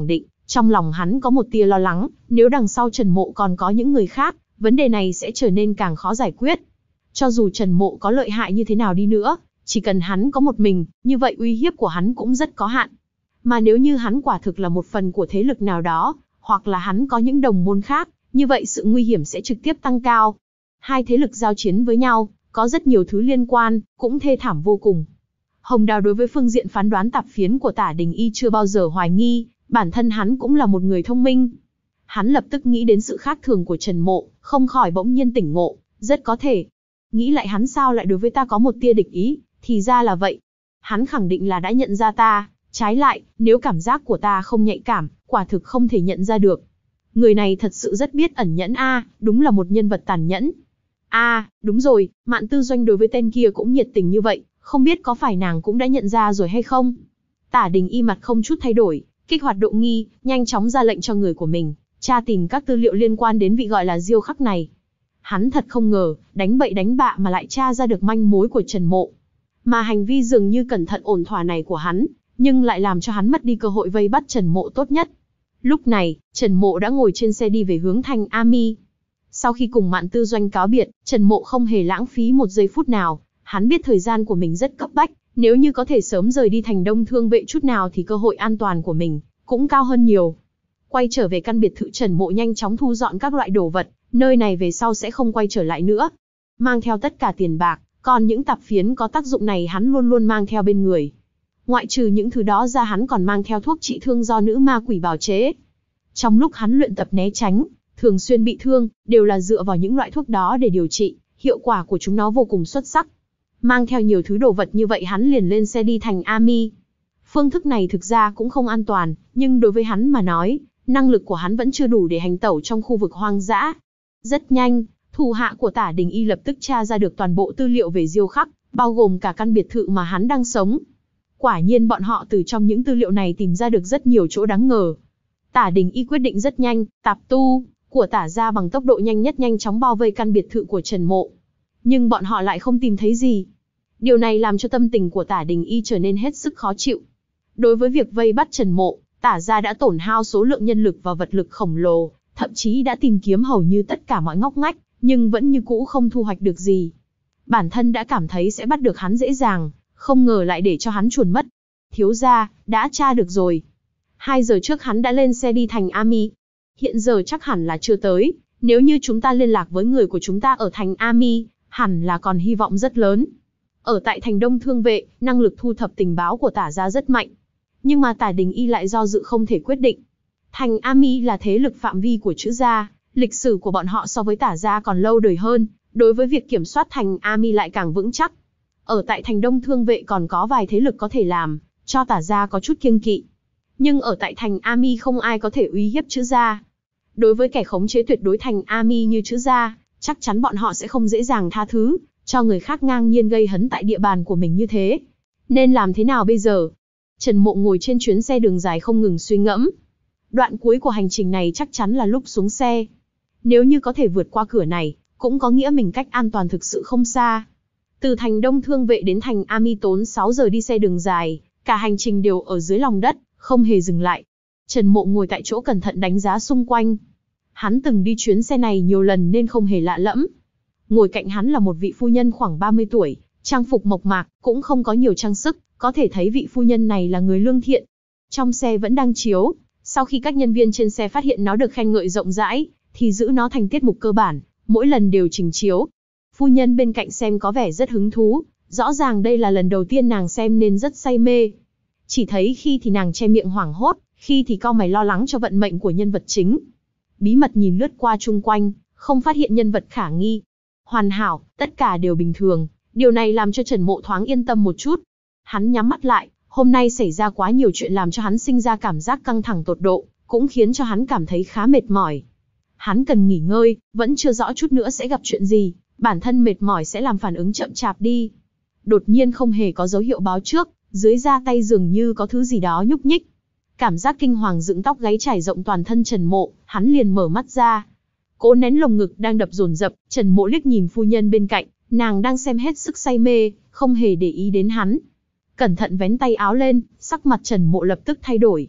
Trong lòng hắn có một tia lo lắng, nếu đằng sau Trần Mộ còn có những người khác, vấn đề này sẽ trở nên càng khó giải quyết. Cho dù Trần Mộ có lợi hại như thế nào đi nữa, chỉ cần hắn có một mình, như vậy uy hiếp của hắn cũng rất có hạn. Mà nếu như hắn quả thực là một phần của thế lực nào đó, hoặc là hắn có những đồng môn khác, như vậy sự nguy hiểm sẽ trực tiếp tăng cao. Hai thế lực giao chiến với nhau, có rất nhiều thứ liên quan, cũng thê thảm vô cùng. Hồng Đào đối với phương diện phán đoán tạp phiến của Tả Đình Y chưa bao giờ hoài nghi, bản thân hắn cũng là một người thông minh. Hắn lập tức nghĩ đến sự khác thường của Trần Mộ, không khỏi bỗng nhiên tỉnh ngộ, rất có thể. Nghĩ lại hắn sao lại đối với ta có một tia địch ý, thì ra là vậy. Hắn khẳng định là đã nhận ra ta, trái lại, nếu cảm giác của ta không nhạy cảm, quả thực không thể nhận ra được. Người này thật sự rất biết ẩn nhẫn a, à, đúng là một nhân vật tàn nhẫn. A, à, đúng rồi, Mạn Tư Doanh đối với tên kia cũng nhiệt tình như vậy, không biết có phải nàng cũng đã nhận ra rồi hay không? Tả Đình Y mặt không chút thay đổi, kích hoạt độ nghi, nhanh chóng ra lệnh cho người của mình, tra tìm các tư liệu liên quan đến vị gọi là Diêu Khắc này. Hắn thật không ngờ, đánh bậy đánh bạ mà lại tra ra được manh mối của Trần Mộ. Mà hành vi dường như cẩn thận ổn thỏa này của hắn, nhưng lại làm cho hắn mất đi cơ hội vây bắt Trần Mộ tốt nhất. Lúc này, Trần Mộ đã ngồi trên xe đi về hướng Thành A Mi. Sau khi cùng Mạn Tư Doanh cáo biệt, Trần Mộ không hề lãng phí một giây phút nào, hắn biết thời gian của mình rất cấp bách, nếu như có thể sớm rời đi Thành Đông Thương Vệ chút nào thì cơ hội an toàn của mình cũng cao hơn nhiều. Quay trở về căn biệt thự, Trần Mộ nhanh chóng thu dọn các loại đồ vật, nơi này về sau sẽ không quay trở lại nữa. Mang theo tất cả tiền bạc, còn những tạp phiến có tác dụng này hắn luôn luôn mang theo bên người. Ngoại trừ những thứ đó ra, hắn còn mang theo thuốc trị thương do nữ ma quỷ bào chế. Trong lúc hắn luyện tập né tránh, thường xuyên bị thương, đều là dựa vào những loại thuốc đó để điều trị, hiệu quả của chúng nó vô cùng xuất sắc. Mang theo nhiều thứ đồ vật như vậy, hắn liền lên xe đi Thành A Mi. Phương thức này thực ra cũng không an toàn, nhưng đối với hắn mà nói, năng lực của hắn vẫn chưa đủ để hành tẩu trong khu vực hoang dã. Rất nhanh, thủ hạ của Tả Đình Y lập tức tra ra được toàn bộ tư liệu về Diêu Khắc, bao gồm cả căn biệt thự mà hắn đang sống. Quả nhiên bọn họ từ trong những tư liệu này tìm ra được rất nhiều chỗ đáng ngờ. Tả Đình Y quyết định rất nhanh, tạp tu của Tả gia bằng tốc độ nhanh nhất nhanh chóng bao vây căn biệt thự của Trần Mộ. Nhưng bọn họ lại không tìm thấy gì. Điều này làm cho tâm tình của Tả Đình Y trở nên hết sức khó chịu. Đối với việc vây bắt Trần Mộ, Tả gia đã tổn hao số lượng nhân lực và vật lực khổng lồ, thậm chí đã tìm kiếm hầu như tất cả mọi ngóc ngách, nhưng vẫn như cũ không thu hoạch được gì. Bản thân đã cảm thấy sẽ bắt được hắn dễ dàng, không ngờ lại để cho hắn chuồn mất. Thiếu gia, đã tra được rồi. Hai giờ trước hắn đã lên xe đi Thành A Mi. Hiện giờ chắc hẳn là chưa tới, nếu như chúng ta liên lạc với người của chúng ta ở Thành A Mi, hẳn là còn hy vọng rất lớn. Ở tại Thành Đông Thương Vệ, năng lực thu thập tình báo của Tả gia rất mạnh. Nhưng mà Tả Đình Y lại do dự không thể quyết định. Thành A Mi là thế lực phạm vi của Chữ gia, lịch sử của bọn họ so với Tả gia còn lâu đời hơn, đối với việc kiểm soát Thành A Mi lại càng vững chắc. Ở tại Thành Đông Thương Vệ còn có vài thế lực có thể làm cho Tả gia có chút kiêng kỵ. Nhưng ở tại Thành A Mi không ai có thể uy hiếp Chữ gia. Đối với kẻ khống chế tuyệt đối Thành A Mi như Chữ gia, chắc chắn bọn họ sẽ không dễ dàng tha thứ cho người khác ngang nhiên gây hấn tại địa bàn của mình như thế. Nên làm thế nào bây giờ? Trần Mộ ngồi trên chuyến xe đường dài không ngừng suy ngẫm. Đoạn cuối của hành trình này chắc chắn là lúc xuống xe. Nếu như có thể vượt qua cửa này, cũng có nghĩa mình cách an toàn thực sự không xa. Từ Thành Đông Thương Vệ đến Thành A Mi tốn sáu giờ đi xe đường dài, cả hành trình đều ở dưới lòng đất, không hề dừng lại. Trần Mộ ngồi tại chỗ cẩn thận đánh giá xung quanh. Hắn từng đi chuyến xe này nhiều lần nên không hề lạ lẫm. Ngồi cạnh hắn là một vị phu nhân khoảng ba mươi tuổi, trang phục mộc mạc, cũng không có nhiều trang sức, có thể thấy vị phu nhân này là người lương thiện. Trong xe vẫn đang chiếu, sau khi các nhân viên trên xe phát hiện nó được khen ngợi rộng rãi, thì giữ nó thành tiết mục cơ bản, mỗi lần đều trình chiếu. Phu nhân bên cạnh xem có vẻ rất hứng thú, rõ ràng đây là lần đầu tiên nàng xem nên rất say mê. Chỉ thấy khi thì nàng che miệng hoảng hốt, khi thì cau mày lo lắng cho vận mệnh của nhân vật chính. Bí mật nhìn lướt qua chung quanh, không phát hiện nhân vật khả nghi. Hoàn hảo, tất cả đều bình thường, điều này làm cho Trần Mộ thoáng yên tâm một chút. Hắn nhắm mắt lại, hôm nay xảy ra quá nhiều chuyện làm cho hắn sinh ra cảm giác căng thẳng tột độ, cũng khiến cho hắn cảm thấy khá mệt mỏi. Hắn cần nghỉ ngơi, vẫn chưa rõ chút nữa sẽ gặp chuyện gì, bản thân mệt mỏi sẽ làm phản ứng chậm chạp đi. Đột nhiên không hề có dấu hiệu báo trước, dưới da tay dường như có thứ gì đó nhúc nhích. Cảm giác kinh hoàng dựng tóc gáy trải rộng toàn thân Trần Mộ, hắn liền mở mắt ra. Cố nén lồng ngực đang đập dồn dập, Trần Mộ liếc nhìn phu nhân bên cạnh, nàng đang xem hết sức say mê, không hề để ý đến hắn. Cẩn thận vén tay áo lên, sắc mặt Trần Mộ lập tức thay đổi.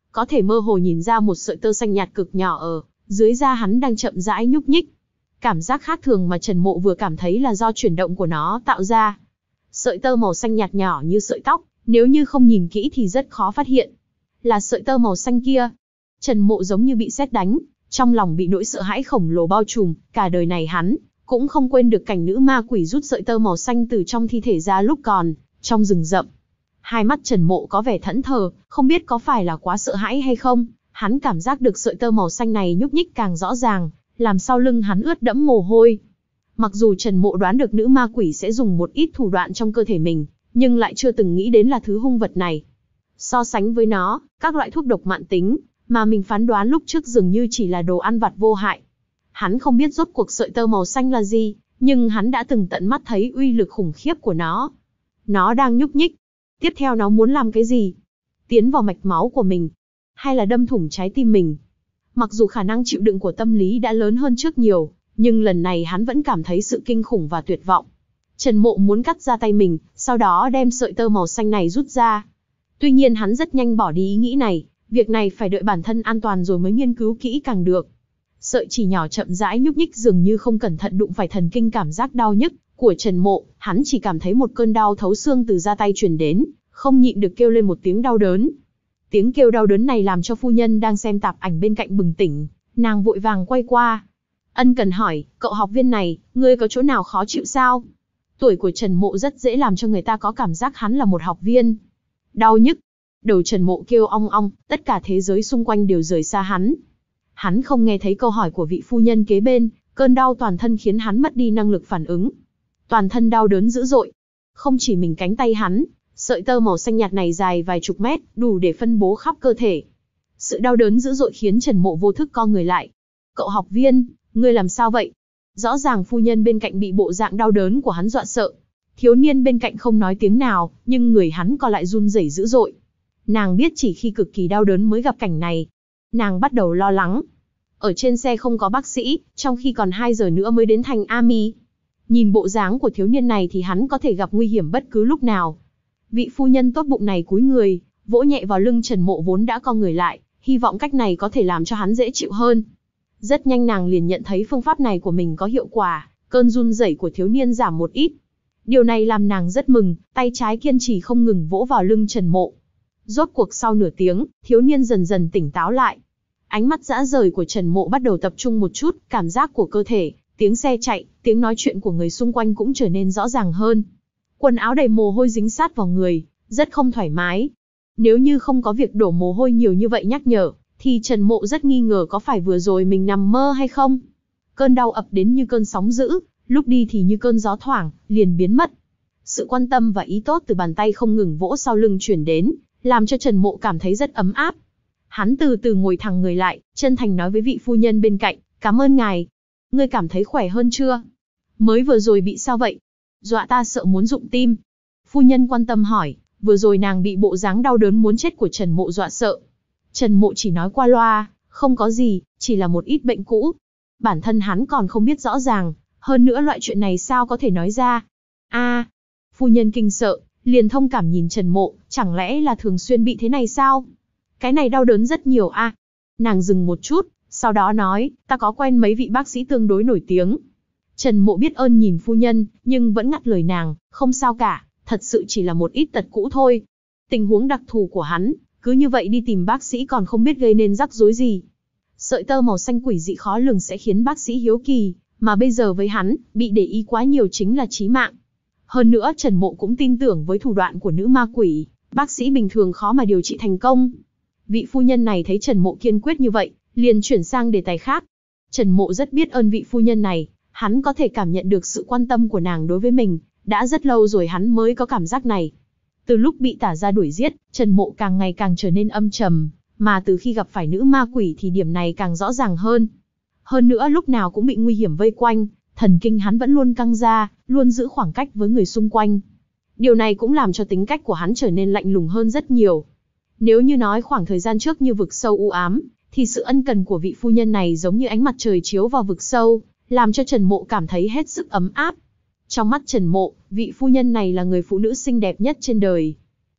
có thể mơ hồ nhìn ra một sợi tơ xanh nhạt cực nhỏ ở dưới da hắn đang chậm rãi nhúc nhích. Cảm giác khác thường mà Trần Mộ vừa cảm thấy là do chuyển động của nó tạo ra. Sợi tơ màu xanh nhạt nhỏ như sợi tóc, nếu như không nhìn kỹ thì rất khó phát hiện. Là sợi tơ màu xanh kia. Trần Mộ giống như bị sét đánh, trong lòng bị nỗi sợ hãi khổng lồ bao trùm, cả đời này hắn cũng không quên được cảnh nữ ma quỷ rút sợi tơ màu xanh từ trong thi thể ra lúc còn trong rừng rậm. Hai mắt Trần Mộ có vẻ thẫn thờ, không biết có phải là quá sợ hãi hay không, hắn cảm giác được sợi tơ màu xanh này nhúc nhích càng rõ ràng, làm sau lưng hắn ướt đẫm mồ hôi. Mặc dù Trần Mộ đoán được nữ ma quỷ sẽ dùng một ít thủ đoạn trong cơ thể mình, nhưng lại chưa từng nghĩ đến là thứ hung vật này. So sánh với nó, các loại thuốc độc mãn tính mà mình phán đoán lúc trước dường như chỉ là đồ ăn vặt vô hại. Hắn không biết rốt cuộc sợi tơ màu xanh là gì, nhưng hắn đã từng tận mắt thấy uy lực khủng khiếp của nó. Nó đang nhúc nhích. Tiếp theo nó muốn làm cái gì? Tiến vào mạch máu của mình? Hay là đâm thủng trái tim mình? Mặc dù khả năng chịu đựng của tâm lý đã lớn hơn trước nhiều, nhưng lần này hắn vẫn cảm thấy sự kinh khủng và tuyệt vọng. Trần Mộ muốn cắt ra tay mình, sau đó đem sợi tơ màu xanh này rút ra. Tuy nhiên hắn rất nhanh bỏ đi ý nghĩ này, việc này phải đợi bản thân an toàn rồi mới nghiên cứu kỹ càng được. Sợi chỉ nhỏ chậm rãi nhúc nhích dường như không cẩn thận đụng phải thần kinh cảm giác đau nhức của Trần Mộ, hắn chỉ cảm thấy một cơn đau thấu xương từ da tay truyền đến, không nhịn được kêu lên một tiếng đau đớn. Tiếng kêu đau đớn này làm cho phu nhân đang xem tạp ảnh bên cạnh bừng tỉnh, nàng vội vàng quay qua. Ân cần hỏi, cậu học viên này, ngươi có chỗ nào khó chịu sao? Tuổi của Trần Mộ rất dễ làm cho người ta có cảm giác hắn là một học viên. Đau nhức. Đầu Trần Mộ kêu ong ong, tất cả thế giới xung quanh đều rời xa hắn. Hắn không nghe thấy câu hỏi của vị phu nhân kế bên, cơn đau toàn thân khiến hắn mất đi năng lực phản ứng. Toàn thân đau đớn dữ dội. Không chỉ mình cánh tay hắn, sợi tơ màu xanh nhạt này dài vài chục mét, đủ để phân bố khắp cơ thể. Sự đau đớn dữ dội khiến Trần Mộ vô thức co người lại. Cậu học viên, ngươi làm sao vậy? Rõ ràng phu nhân bên cạnh bị bộ dạng đau đớn của hắn dọa sợ. Thiếu niên bên cạnh không nói tiếng nào, nhưng người hắn co lại run rẩy dữ dội. Nàng biết chỉ khi cực kỳ đau đớn mới gặp cảnh này. Nàng bắt đầu lo lắng. Ở trên xe không có bác sĩ, trong khi còn hai giờ nữa mới đến thành Ami. Nhìn bộ dáng của thiếu niên này thì hắn có thể gặp nguy hiểm bất cứ lúc nào. Vị phu nhân tốt bụng này cúi người, vỗ nhẹ vào lưng Trần Mộ vốn đã co người lại, hy vọng cách này có thể làm cho hắn dễ chịu hơn. Rất nhanh nàng liền nhận thấy phương pháp này của mình có hiệu quả, cơn run rẩy của thiếu niên giảm một ít. Điều này làm nàng rất mừng, tay trái kiên trì không ngừng vỗ vào lưng Trần Mộ. Rốt cuộc sau nửa tiếng, thiếu niên dần dần tỉnh táo lại. Ánh mắt dã rời của Trần Mộ bắt đầu tập trung một chút, cảm giác của cơ thể, tiếng xe chạy, tiếng nói chuyện của người xung quanh cũng trở nên rõ ràng hơn. Quần áo đầy mồ hôi dính sát vào người, rất không thoải mái. Nếu như không có việc đổ mồ hôi nhiều như vậy nhắc nhở, thì Trần Mộ rất nghi ngờ có phải vừa rồi mình nằm mơ hay không. Cơn đau ập đến như cơn sóng dữ, lúc đi thì như cơn gió thoảng, liền biến mất. Sự quan tâm và ý tốt từ bàn tay không ngừng vỗ sau lưng chuyển đến, làm cho Trần Mộ cảm thấy rất ấm áp. Hắn từ từ ngồi thẳng người lại, chân thành nói với vị phu nhân bên cạnh, cảm ơn ngài. Ngươi cảm thấy khỏe hơn chưa? Mới vừa rồi bị sao vậy? Dọa ta sợ muốn rụng tim. Phu nhân quan tâm hỏi, vừa rồi nàng bị bộ dáng đau đớn muốn chết của Trần Mộ dọa sợ. Trần Mộ chỉ nói qua loa, không có gì, chỉ là một ít bệnh cũ. Bản thân hắn còn không biết rõ ràng, hơn nữa loại chuyện này sao có thể nói ra. A, phu nhân kinh sợ, liền thông cảm nhìn Trần Mộ, chẳng lẽ là thường xuyên bị thế này sao? Cái này đau đớn rất nhiều a. À? Nàng dừng một chút, sau đó nói, ta có quen mấy vị bác sĩ tương đối nổi tiếng. Trần Mộ biết ơn nhìn phu nhân, nhưng vẫn ngắt lời nàng, không sao cả, thật sự chỉ là một ít tật cũ thôi. Tình huống đặc thù của hắn, cứ như vậy đi tìm bác sĩ còn không biết gây nên rắc rối gì. Sợi tơ màu xanh quỷ dị khó lường sẽ khiến bác sĩ hiếu kỳ, mà bây giờ với hắn, bị để ý quá nhiều chính là chí mạng. Hơn nữa Trần Mộ cũng tin tưởng với thủ đoạn của nữ ma quỷ, bác sĩ bình thường khó mà điều trị thành công. Vị phu nhân này thấy Trần Mộ kiên quyết như vậy, liền chuyển sang đề tài khác. Trần Mộ rất biết ơn vị phu nhân này, hắn có thể cảm nhận được sự quan tâm của nàng đối với mình, đã rất lâu rồi hắn mới có cảm giác này. Từ lúc bị Tả gia đuổi giết, Trần Mộ càng ngày càng trở nên âm trầm, mà từ khi gặp phải nữ ma quỷ thì điểm này càng rõ ràng hơn. Hơn nữa lúc nào cũng bị nguy hiểm vây quanh, thần kinh hắn vẫn luôn căng ra, luôn giữ khoảng cách với người xung quanh. Điều này cũng làm cho tính cách của hắn trở nên lạnh lùng hơn rất nhiều. Nếu như nói khoảng thời gian trước như vực sâu u ám, thì sự ân cần của vị phu nhân này giống như ánh mặt trời chiếu vào vực sâu, làm cho Trần Mộ cảm thấy hết sức ấm áp. Trong mắt Trần Mộ, vị phu nhân này là người phụ nữ xinh đẹp nhất trên đời.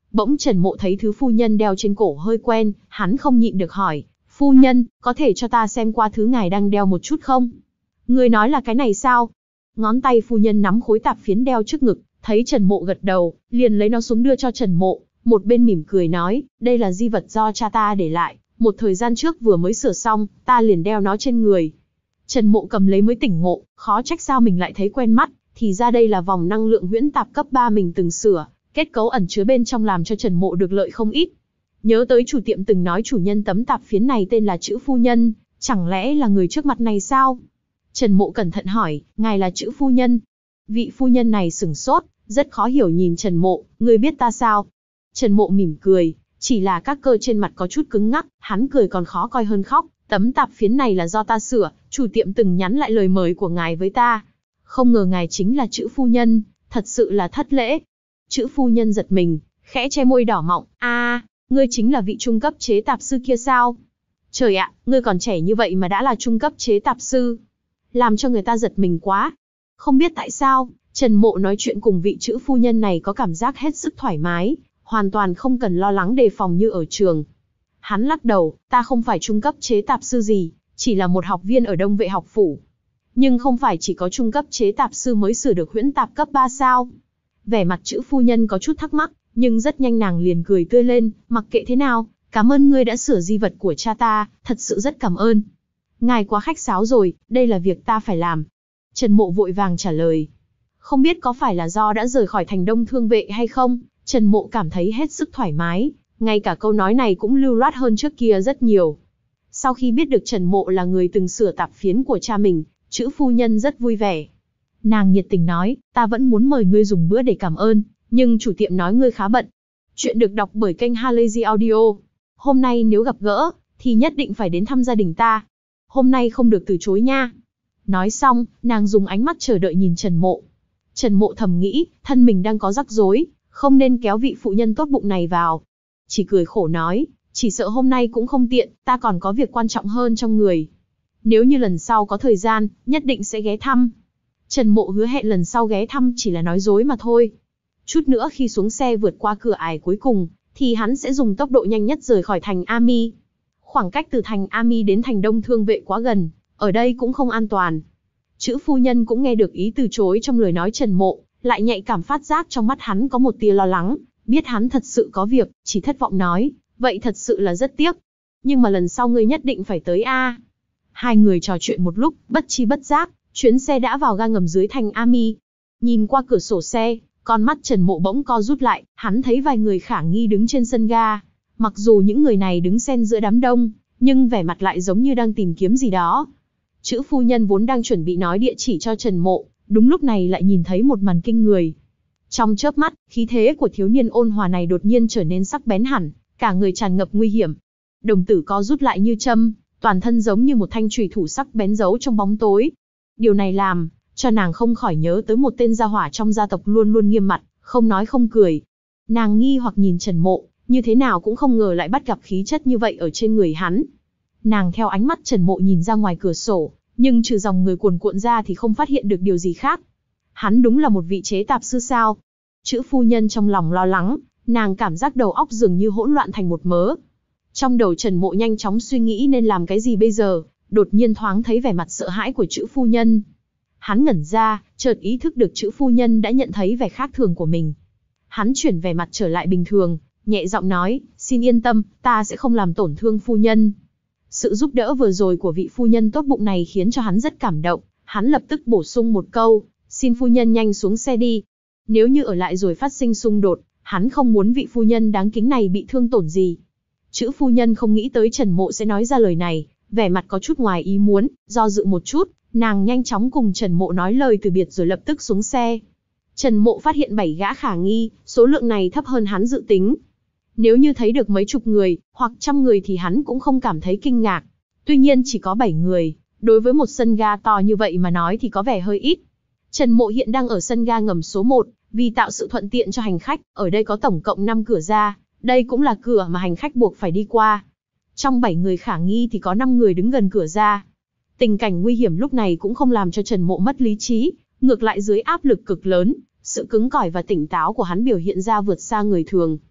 Bỗng Trần Mộ thấy thứ phu nhân đeo trên cổ hơi quen, hắn không nhịn được hỏi, phu nhân, có thể cho ta xem qua thứ ngài đang đeo một chút không? Người nói là cái này sao? Ngón tay phu nhân nắm khối tạp phiến đeo trước ngực, thấy Trần Mộ gật đầu, liền lấy nó xuống đưa cho Trần Mộ, một bên mỉm cười nói, đây là di vật do cha ta để lại, một thời gian trước vừa mới sửa xong, ta liền đeo nó trên người. Trần Mộ cầm lấy mới tỉnh ngộ, khó trách sao mình lại thấy quen mắt, thì ra đây là vòng năng lượng huyễn tạp cấp ba mình từng sửa, kết cấu ẩn chứa bên trong làm cho Trần Mộ được lợi không ít. Nhớ tới chủ tiệm từng nói chủ nhân tấm tạp phiến này tên là Chữ phu nhân, chẳng lẽ là người trước mặt này sao? Trần Mộ cẩn thận hỏi, ngài là Chữ phu nhân? Vị phu nhân này sửng sốt, rất khó hiểu nhìn Trần Mộ, ngươi biết ta sao? Trần Mộ mỉm cười, chỉ là các cơ trên mặt có chút cứng ngắc, hắn cười còn khó coi hơn khóc, tấm tạp phiến này là do ta sửa, chủ tiệm từng nhắn lại lời mời của ngài với ta. Không ngờ ngài chính là Chữ phu nhân, thật sự là thất lễ. Chữ phu nhân giật mình, khẽ che môi đỏ mọng, a, ngươi chính là vị trung cấp chế tạp sư kia sao? Trời ạ, ngươi còn trẻ như vậy mà đã là trung cấp chế tạp sư. Làm cho người ta giật mình quá. Không biết tại sao, Trần Mộ nói chuyện cùng vị Chữ phu nhân này có cảm giác hết sức thoải mái, hoàn toàn không cần lo lắng đề phòng như ở trường. Hắn lắc đầu, ta không phải trung cấp chế tạp sư gì, chỉ là một học viên ở Đông Vệ học phủ. Nhưng không phải chỉ có trung cấp chế tạp sư mới sửa được huyễn tạp cấp ba sao? Vẻ mặt Chữ phu nhân có chút thắc mắc, nhưng rất nhanh nàng liền cười tươi lên, mặc kệ thế nào, cảm ơn ngươi đã sửa di vật của cha ta, thật sự rất cảm ơn. Ngài quá khách sáo rồi, đây là việc ta phải làm. Trần Mộ vội vàng trả lời. Không biết có phải là do đã rời khỏi thành Đông Thương Vệ hay không, Trần Mộ cảm thấy hết sức thoải mái, ngay cả câu nói này cũng lưu loát hơn trước kia rất nhiều. Sau khi biết được Trần Mộ là người từng sửa tạp phiến của cha mình, Chữ phu nhân rất vui vẻ. Nàng nhiệt tình nói, ta vẫn muốn mời ngươi dùng bữa để cảm ơn, nhưng chủ tiệm nói ngươi khá bận. Chuyện được đọc bởi kênh Halazy Audio. Hôm nay nếu gặp gỡ, thì nhất định phải đến thăm gia đình ta. Hôm nay không được từ chối nha. Nói xong, nàng dùng ánh mắt chờ đợi nhìn Trần Mộ. Trần Mộ thầm nghĩ, thân mình đang có rắc rối, không nên kéo vị phụ nhân tốt bụng này vào. Chỉ cười khổ nói, chỉ sợ hôm nay cũng không tiện, ta còn có việc quan trọng hơn trong người. Nếu như lần sau có thời gian, nhất định sẽ ghé thăm. Trần Mộ hứa hẹn lần sau ghé thăm chỉ là nói dối mà thôi. Chút nữa khi xuống xe vượt qua cửa ải cuối cùng, thì hắn sẽ dùng tốc độ nhanh nhất rời khỏi thành Ami. Khoảng cách từ thành Ami đến thành Đông Thương Vệ quá gần, ở đây cũng không an toàn. Chữ phu nhân cũng nghe được ý từ chối trong lời nói Trần Mộ, lại nhạy cảm phát giác trong mắt hắn có một tia lo lắng, biết hắn thật sự có việc, chỉ thất vọng nói, vậy thật sự là rất tiếc. Nhưng mà lần sau ngươi nhất định phải tới a. Hai người trò chuyện một lúc, bất chi bất giác, chuyến xe đã vào ga ngầm dưới thành Ami. Nhìn qua cửa sổ xe, con mắt Trần Mộ bỗng co rút lại, hắn thấy vài người khả nghi đứng trên sân ga. Mặc dù những người này đứng xen giữa đám đông, nhưng vẻ mặt lại giống như đang tìm kiếm gì đó. Chữ phu nhân vốn đang chuẩn bị nói địa chỉ cho Trần Mộ, đúng lúc này lại nhìn thấy một màn kinh người. Trong chớp mắt, khí thế của thiếu niên ôn hòa này đột nhiên trở nên sắc bén hẳn, cả người tràn ngập nguy hiểm. Đồng tử co rút lại như châm, toàn thân giống như một thanh chùy thủ sắc bén giấu trong bóng tối. Điều này làm cho nàng không khỏi nhớ tới một tên gia hỏa trong gia tộc luôn luôn nghiêm mặt, không nói không cười. Nàng nghi hoặc nhìn Trần Mộ, như thế nào cũng không ngờ lại bắt gặp khí chất như vậy ở trên người hắn. Nàng theo ánh mắt Trần Mộ nhìn ra ngoài cửa sổ, nhưng trừ dòng người cuồn cuộn ra thì không phát hiện được điều gì khác. Hắn đúng là một vị chế tạp sư sao? Chữ phu nhân trong lòng lo lắng, nàng cảm giác đầu óc dường như hỗn loạn thành một mớ. Trong đầu Trần Mộ nhanh chóng suy nghĩ nên làm cái gì bây giờ, đột nhiên thoáng thấy vẻ mặt sợ hãi của chữ phu nhân. Hắn ngẩn ra, chợt ý thức được chữ phu nhân đã nhận thấy vẻ khác thường của mình. Hắn chuyển vẻ mặt trở lại bình thường, nhẹ giọng nói, xin yên tâm, ta sẽ không làm tổn thương phu nhân. Sự giúp đỡ vừa rồi của vị phu nhân tốt bụng này khiến cho hắn rất cảm động, hắn lập tức bổ sung một câu, xin phu nhân nhanh xuống xe đi. Nếu như ở lại rồi phát sinh xung đột, hắn không muốn vị phu nhân đáng kính này bị thương tổn gì. Chữ phu nhân không nghĩ tới Trần Mộ sẽ nói ra lời này, vẻ mặt có chút ngoài ý muốn, do dự một chút, nàng nhanh chóng cùng Trần Mộ nói lời từ biệt rồi lập tức xuống xe. Trần Mộ phát hiện bảy gã khả nghi, số lượng này thấp hơn hắn dự tính. Nếu như thấy được mấy chục người, hoặc trăm người thì hắn cũng không cảm thấy kinh ngạc. Tuy nhiên chỉ có bảy người, đối với một sân ga to như vậy mà nói thì có vẻ hơi ít. Trần Mộ hiện đang ở sân ga ngầm số một, vì tạo sự thuận tiện cho hành khách, ở đây có tổng cộng năm cửa ra, đây cũng là cửa mà hành khách buộc phải đi qua. Trong bảy người khả nghi thì có năm người đứng gần cửa ra. Tình cảnh nguy hiểm lúc này cũng không làm cho Trần Mộ mất lý trí, ngược lại dưới áp lực cực lớn, sự cứng cỏi và tỉnh táo của hắn biểu hiện ra vượt xa người thường.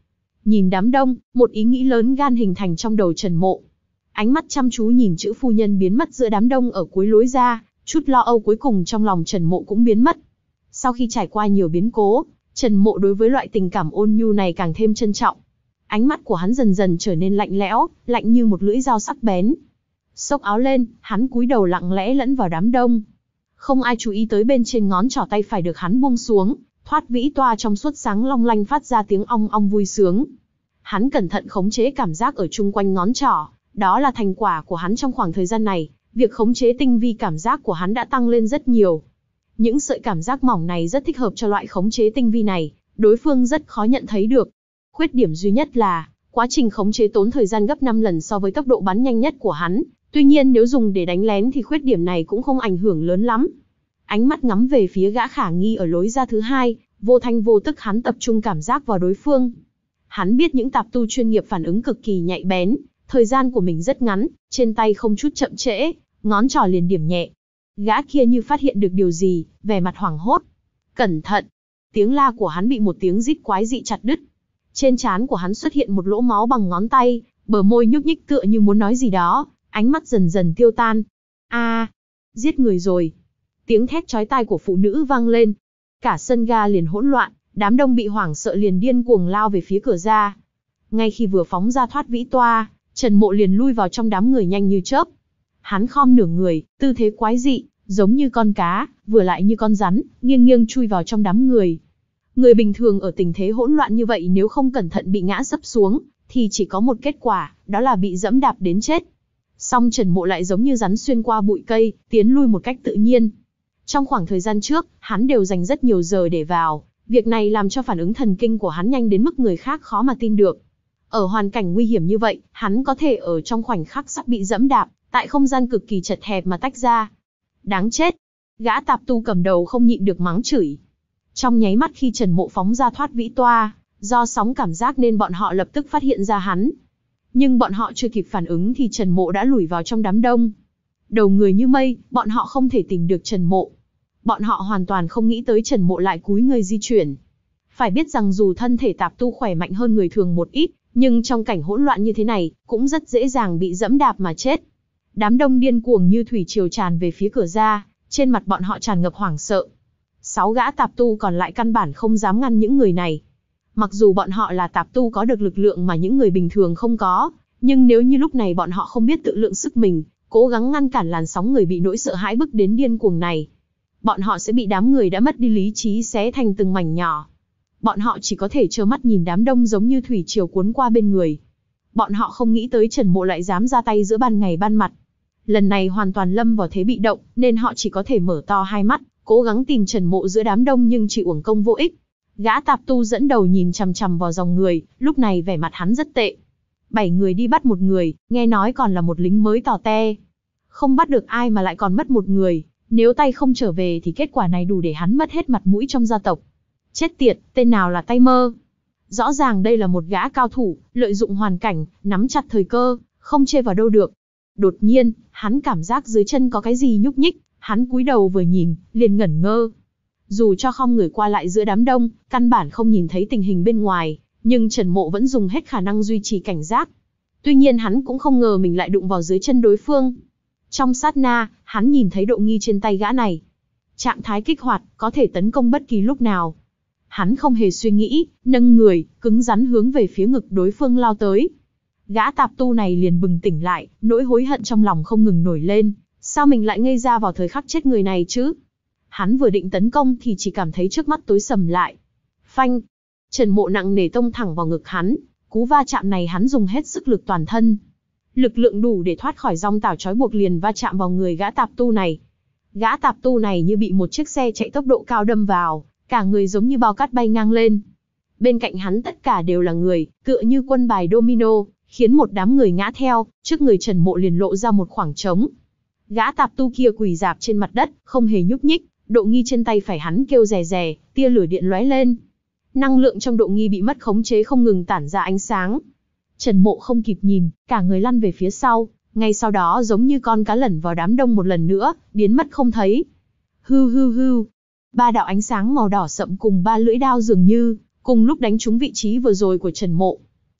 Nhìn đám đông, một ý nghĩ lớn gan hình thành trong đầu Trần Mộ. Ánh mắt chăm chú nhìn chữ phu nhân biến mất giữa đám đông ở cuối lối ra, chút lo âu cuối cùng trong lòng Trần Mộ cũng biến mất. Sau khi trải qua nhiều biến cố, Trần Mộ đối với loại tình cảm ôn nhu này càng thêm trân trọng. Ánh mắt của hắn dần dần trở nên lạnh lẽo, lạnh như một lưỡi dao sắc bén. Xốc áo lên, hắn cúi đầu lặng lẽ lẫn vào đám đông. Không ai chú ý tới bên trên ngón trỏ tay phải được hắn buông xuống, thoát vĩ toa trong suốt sáng long lanh phát ra tiếng ong ong vui sướng. Hắn cẩn thận khống chế cảm giác ở chung quanh ngón trỏ, đó là thành quả của hắn trong khoảng thời gian này, việc khống chế tinh vi cảm giác của hắn đã tăng lên rất nhiều. Những sợi cảm giác mỏng này rất thích hợp cho loại khống chế tinh vi này, đối phương rất khó nhận thấy được. Khuyết điểm duy nhất là, quá trình khống chế tốn thời gian gấp năm lần so với tốc độ bắn nhanh nhất của hắn, tuy nhiên nếu dùng để đánh lén thì khuyết điểm này cũng không ảnh hưởng lớn lắm. Ánh mắt ngắm về phía gã khả nghi ở lối ra thứ hai, vô thanh vô tức hắn tập trung cảm giác vào đối phương. Hắn biết những tạp tu chuyên nghiệp phản ứng cực kỳ nhạy bén, thời gian của mình rất ngắn, trên tay không chút chậm trễ, ngón trỏ liền điểm nhẹ. Gã kia như phát hiện được điều gì, vẻ mặt hoảng hốt. Cẩn thận! Tiếng la của hắn bị một tiếng rít quái dị chặt đứt. Trên trán của hắn xuất hiện một lỗ máu bằng ngón tay, bờ môi nhúc nhích tựa như muốn nói gì đó, ánh mắt dần dần tiêu tan. A, à, giết người rồi! Tiếng thét chói tai của phụ nữ vang lên. Cả sân ga liền hỗn loạn, đám đông bị hoảng sợ liền điên cuồng lao về phía cửa ra. Ngay khi vừa phóng ra thoát vĩ toa, Trần Mộ liền lui vào trong đám người nhanh như chớp. Hắn khom nửa người, tư thế quái dị, giống như con cá, vừa lại như con rắn, nghiêng nghiêng chui vào trong đám người. Người bình thường ở tình thế hỗn loạn như vậy nếu không cẩn thận bị ngã sấp xuống, thì chỉ có một kết quả, đó là bị dẫm đạp đến chết. Song Trần Mộ lại giống như rắn xuyên qua bụi cây, tiến lui một cách tự nhiên. Trong khoảng thời gian trước, hắn đều dành rất nhiều giờ để vào, việc này làm cho phản ứng thần kinh của hắn nhanh đến mức người khác khó mà tin được. Ở hoàn cảnh nguy hiểm như vậy, hắn có thể ở trong khoảnh khắc sắp bị dẫm đạp, tại không gian cực kỳ chật hẹp mà tách ra. Đáng chết! Gã tạp tu cầm đầu không nhịn được mắng chửi. Trong nháy mắt khi Trần Mộ phóng ra thoát vĩ toa, do sóng cảm giác nên bọn họ lập tức phát hiện ra hắn. Nhưng bọn họ chưa kịp phản ứng thì Trần Mộ đã lủi vào trong đám đông. Đầu người như mây, bọn họ không thể tìm được Trần Mộ. Bọn họ hoàn toàn không nghĩ tới Trần Mộ lại cúi người di chuyển. Phải biết rằng dù thân thể tạp tu khỏe mạnh hơn người thường một ít, nhưng trong cảnh hỗn loạn như thế này, cũng rất dễ dàng bị dẫm đạp mà chết. Đám đông điên cuồng như thủy triều tràn về phía cửa ra, trên mặt bọn họ tràn ngập hoảng sợ. Sáu gã tạp tu còn lại căn bản không dám ngăn những người này. Mặc dù bọn họ là tạp tu có được lực lượng mà những người bình thường không có, nhưng nếu như lúc này bọn họ không biết tự lượng sức mình, cố gắng ngăn cản làn sóng người bị nỗi sợ hãi bức đến điên cuồng này, bọn họ sẽ bị đám người đã mất đi lý trí xé thành từng mảnh nhỏ. Bọn họ chỉ có thể trơ mắt nhìn đám đông giống như thủy triều cuốn qua bên người. Bọn họ không nghĩ tới Trần Mộ lại dám ra tay giữa ban ngày ban mặt. Lần này hoàn toàn lâm vào thế bị động, nên họ chỉ có thể mở to hai mắt, cố gắng tìm Trần Mộ giữa đám đông nhưng chỉ uổng công vô ích. Gã tạp tu dẫn đầu nhìn chằm chằm vào dòng người, lúc này vẻ mặt hắn rất tệ. Bảy người đi bắt một người, nghe nói còn là một lính mới tò te. Không bắt được ai mà lại còn mất một người, nếu tay không trở về thì kết quả này đủ để hắn mất hết mặt mũi trong gia tộc. Chết tiệt, tên nào là tay mơ? Rõ ràng đây là một gã cao thủ, lợi dụng hoàn cảnh, nắm chặt thời cơ, không chê vào đâu được. Đột nhiên, hắn cảm giác dưới chân có cái gì nhúc nhích, hắn cúi đầu vừa nhìn, liền ngẩn ngơ. Dù cho khom người qua lại giữa đám đông, căn bản không nhìn thấy tình hình bên ngoài, nhưng Trần Mộ vẫn dùng hết khả năng duy trì cảnh giác. Tuy nhiên hắn cũng không ngờ mình lại đụng vào dưới chân đối phương. Trong sát na, hắn nhìn thấy độ nghi trên tay gã này. Trạng thái kích hoạt, có thể tấn công bất kỳ lúc nào. Hắn không hề suy nghĩ, nâng người, cứng rắn hướng về phía ngực đối phương lao tới. Gã tạp tu này liền bừng tỉnh lại, nỗi hối hận trong lòng không ngừng nổi lên. Sao mình lại ngây ra vào thời khắc chết người này chứ? Hắn vừa định tấn công thì chỉ cảm thấy trước mắt tối sầm lại. Phanh! Trần Mộ nặng nề tông thẳng vào ngực hắn. Cú va chạm này hắn dùng hết sức lực toàn thân. Lực lượng đủ để thoát khỏi dòng tảo trói buộc liền va chạm vào người gã tạp tu này. Gã tạp tu này như bị một chiếc xe chạy tốc độ cao đâm vào, cả người giống như bao cát bay ngang lên. Bên cạnh hắn tất cả đều là người, tựa như quân bài domino, khiến một đám người ngã theo, trước người Trần Mộ liền lộ ra một khoảng trống. Gã tạp tu kia quỳ rạp trên mặt đất, không hề nhúc nhích, độ nghi trên tay phải hắn kêu rè rè, tia lửa điện lóe lên. Năng lượng trong độ nghi bị mất khống chế không ngừng tản ra ánh sáng. Trần Mộ không kịp nhìn, cả người lăn về phía sau, ngay sau đó giống như con cá lẩn vào đám đông một lần nữa, biến mất không thấy. Hư hư hư, ba đạo ánh sáng màu đỏ sậm cùng ba lưỡi đao dường như cùng lúc đánh trúng vị trí vừa rồi của Trần Mộ.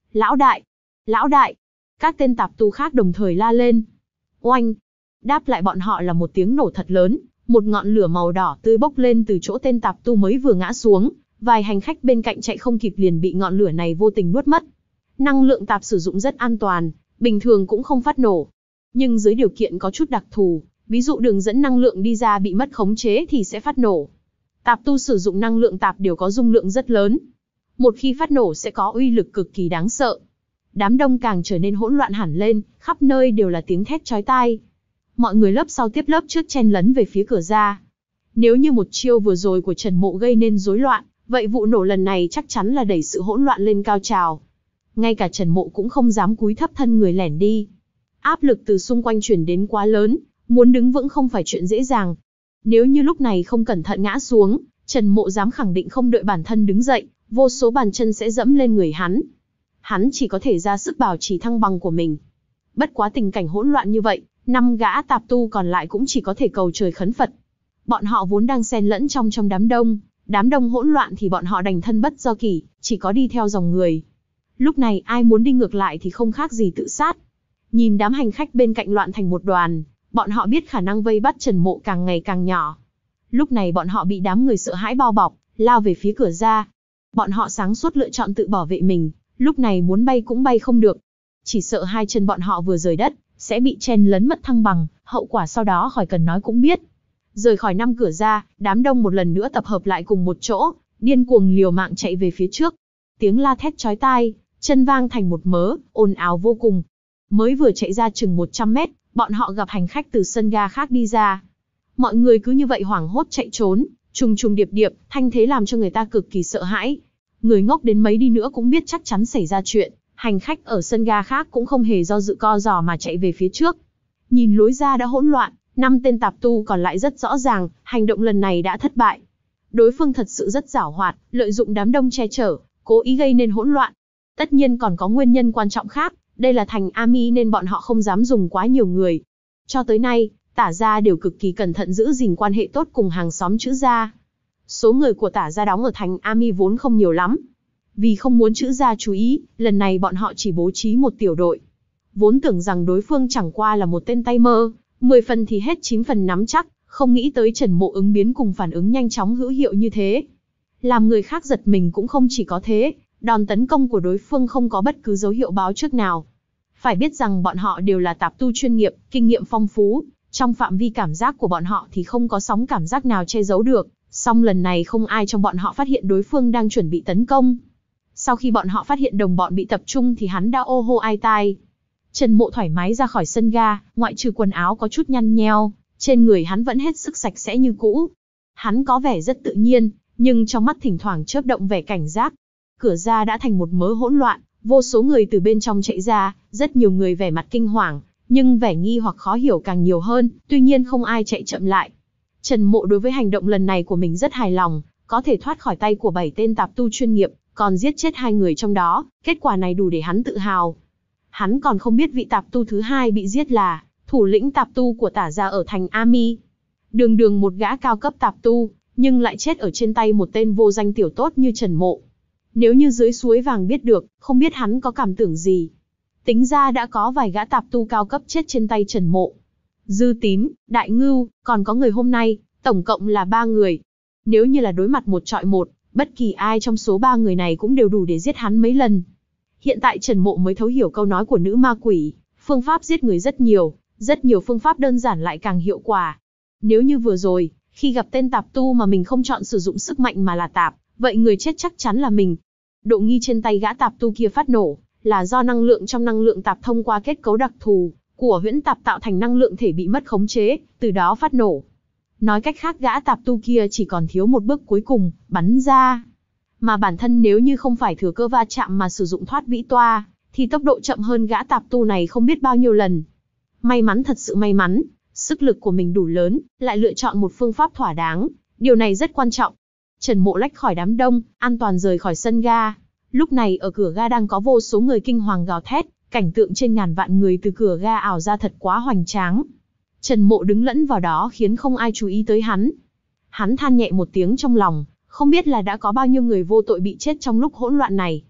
Lão đại! Lão đại! Các tên tạp tu khác đồng thời la lên. Oanh! Đáp lại bọn họ là một tiếng nổ thật lớn, một ngọn lửa màu đỏ tươi bốc lên từ chỗ tên tạp tu mới vừa ngã xuống, vài hành khách bên cạnh chạy không kịp liền bị ngọn lửa này vô tình nuốt mất. Năng lượng tạp sử dụng rất an toàn, bình thường cũng không phát nổ. Nhưng dưới điều kiện có chút đặc thù, ví dụ đường dẫn năng lượng đi ra bị mất khống chế thì sẽ phát nổ. Tạp tu sử dụng năng lượng tạp đều có dung lượng rất lớn. Một khi phát nổ sẽ có uy lực cực kỳ đáng sợ. Đám đông càng trở nên hỗn loạn hẳn lên, khắp nơi đều là tiếng thét chói tai. Mọi người lớp sau tiếp lớp trước chen lấn về phía cửa ra. Nếu như một chiêu vừa rồi của Trần Mộ gây nên rối loạn, vậy vụ nổ lần này chắc chắn là đẩy sự hỗn loạn lên cao trào. Ngay cả Trần Mộ cũng không dám cúi thấp thân người lẻn đi. Áp lực từ xung quanh truyền đến quá lớn, muốn đứng vững không phải chuyện dễ dàng. Nếu như lúc này không cẩn thận ngã xuống, Trần Mộ dám khẳng định không đợi bản thân đứng dậy, vô số bàn chân sẽ dẫm lên người hắn. Hắn chỉ có thể ra sức bảo trì thăng bằng của mình. Bất quá tình cảnh hỗn loạn như vậy, năm gã tạp tu còn lại cũng chỉ có thể cầu trời khấn Phật. Bọn họ vốn đang xen lẫn trong trong đám đông, đám đông hỗn loạn thì bọn họ đành thân bất do kỷ, chỉ có đi theo dòng người. Lúc này ai muốn đi ngược lại thì không khác gì tự sát. Nhìn đám hành khách bên cạnh loạn thành một đoàn, bọn họ biết khả năng vây bắt Trần Mộ càng ngày càng nhỏ. Lúc này bọn họ bị đám người sợ hãi bao bọc, lao về phía cửa ra. Bọn họ sáng suốt lựa chọn tự bảo vệ mình, lúc này muốn bay cũng bay không được. Chỉ sợ hai chân bọn họ vừa rời đất, sẽ bị chen lấn mất thăng bằng, hậu quả sau đó khỏi cần nói cũng biết. Rời khỏi năm cửa ra, đám đông một lần nữa tập hợp lại cùng một chỗ, điên cuồng liều mạng chạy về phía trước. Tiếng la thét chói tai, chân vang thành một mớ, ồn ào vô cùng. Mới vừa chạy ra chừng một trăm mét, bọn họ gặp hành khách từ sân ga khác đi ra. Mọi người cứ như vậy hoảng hốt chạy trốn, trùng trùng điệp điệp, thanh thế làm cho người ta cực kỳ sợ hãi. Người ngốc đến mấy đi nữa cũng biết chắc chắn xảy ra chuyện, hành khách ở sân ga khác cũng không hề do dự co giò mà chạy về phía trước. Nhìn lối ra đã hỗn loạn, năm tên tạp tu còn lại rất rõ ràng, hành động lần này đã thất bại. Đối phương thật sự rất giảo hoạt, lợi dụng đám đông che chở, cố ý gây nên hỗn loạn. Tất nhiên còn có nguyên nhân quan trọng khác, đây là thành Ami nên bọn họ không dám dùng quá nhiều người. Cho tới nay, Tả gia đều cực kỳ cẩn thận giữ gìn quan hệ tốt cùng hàng xóm Trữ gia. Số người của Tả gia đóng ở thành Ami vốn không nhiều lắm. Vì không muốn Trữ gia chú ý, lần này bọn họ chỉ bố trí một tiểu đội. Vốn tưởng rằng đối phương chẳng qua là một tên tay mơ, mười phần thì hết chín phần nắm chắc, không nghĩ tới Trần Mộ ứng biến cùng phản ứng nhanh chóng hữu hiệu như thế. Làm người khác giật mình cũng không chỉ có thế, đòn tấn công của đối phương không có bất cứ dấu hiệu báo trước nào. Phải biết rằng bọn họ đều là tạp tu chuyên nghiệp, kinh nghiệm phong phú, trong phạm vi cảm giác của bọn họ thì không có sóng cảm giác nào che giấu được, song lần này không ai trong bọn họ phát hiện đối phương đang chuẩn bị tấn công. Sau khi bọn họ phát hiện đồng bọn bị tập trung thì hắn đã ô hô ai tai. Trần Mộ thoải mái ra khỏi sân ga, ngoại trừ quần áo có chút nhăn nheo, trên người hắn vẫn hết sức sạch sẽ như cũ. Hắn có vẻ rất tự nhiên, nhưng trong mắt thỉnh thoảng chớp động vẻ cảnh giác. Cửa ra đã thành một mớ hỗn loạn, vô số người từ bên trong chạy ra, rất nhiều người vẻ mặt kinh hoàng, nhưng vẻ nghi hoặc khó hiểu càng nhiều hơn, tuy nhiên không ai chạy chậm lại. Trần Mộ đối với hành động lần này của mình rất hài lòng, có thể thoát khỏi tay của bảy tên tạp tu chuyên nghiệp, còn giết chết hai người trong đó, kết quả này đủ để hắn tự hào. Hắn còn không biết vị tạp tu thứ hai bị giết là thủ lĩnh tạp tu của Tả gia ở thành Ami. Đường đường một gã cao cấp tạp tu, nhưng lại chết ở trên tay một tên vô danh tiểu tốt như Trần Mộ. Nếu như dưới suối vàng biết được, không biết hắn có cảm tưởng gì. Tính ra đã có vài gã tạp tu cao cấp chết trên tay Trần Mộ. Dư Tín, Đại Ngưu, còn có người hôm nay, tổng cộng là ba người. Nếu như là đối mặt một trọi một, bất kỳ ai trong số ba người này cũng đều đủ để giết hắn mấy lần. Hiện tại Trần Mộ mới thấu hiểu câu nói của nữ ma quỷ, phương pháp giết người rất nhiều, rất nhiều phương pháp đơn giản lại càng hiệu quả. Nếu như vừa rồi, khi gặp tên tạp tu mà mình không chọn sử dụng sức mạnh mà là tạp, vậy người chết chắc chắn là mình. Độ nghi trên tay gã tạp tu kia phát nổ, là do năng lượng trong năng lượng tạp thông qua kết cấu đặc thù của huyễn tạp tạo thành năng lượng thể bị mất khống chế, từ đó phát nổ. Nói cách khác gã tạp tu kia chỉ còn thiếu một bước cuối cùng, bắn ra. Mà bản thân nếu như không phải thừa cơ va chạm mà sử dụng thoát vĩ toa, thì tốc độ chậm hơn gã tạp tu này không biết bao nhiêu lần. May mắn thật sự may mắn, sức lực của mình đủ lớn, lại lựa chọn một phương pháp thỏa đáng, điều này rất quan trọng. Trần Mộ lách khỏi đám đông, an toàn rời khỏi sân ga. Lúc này ở cửa ga đang có vô số người kinh hoàng gào thét, cảnh tượng trên ngàn vạn người từ cửa ga ảo ra thật quá hoành tráng. Trần Mộ đứng lẫn vào đó khiến không ai chú ý tới hắn. Hắn than nhẹ một tiếng trong lòng, không biết là đã có bao nhiêu người vô tội bị chết trong lúc hỗn loạn này.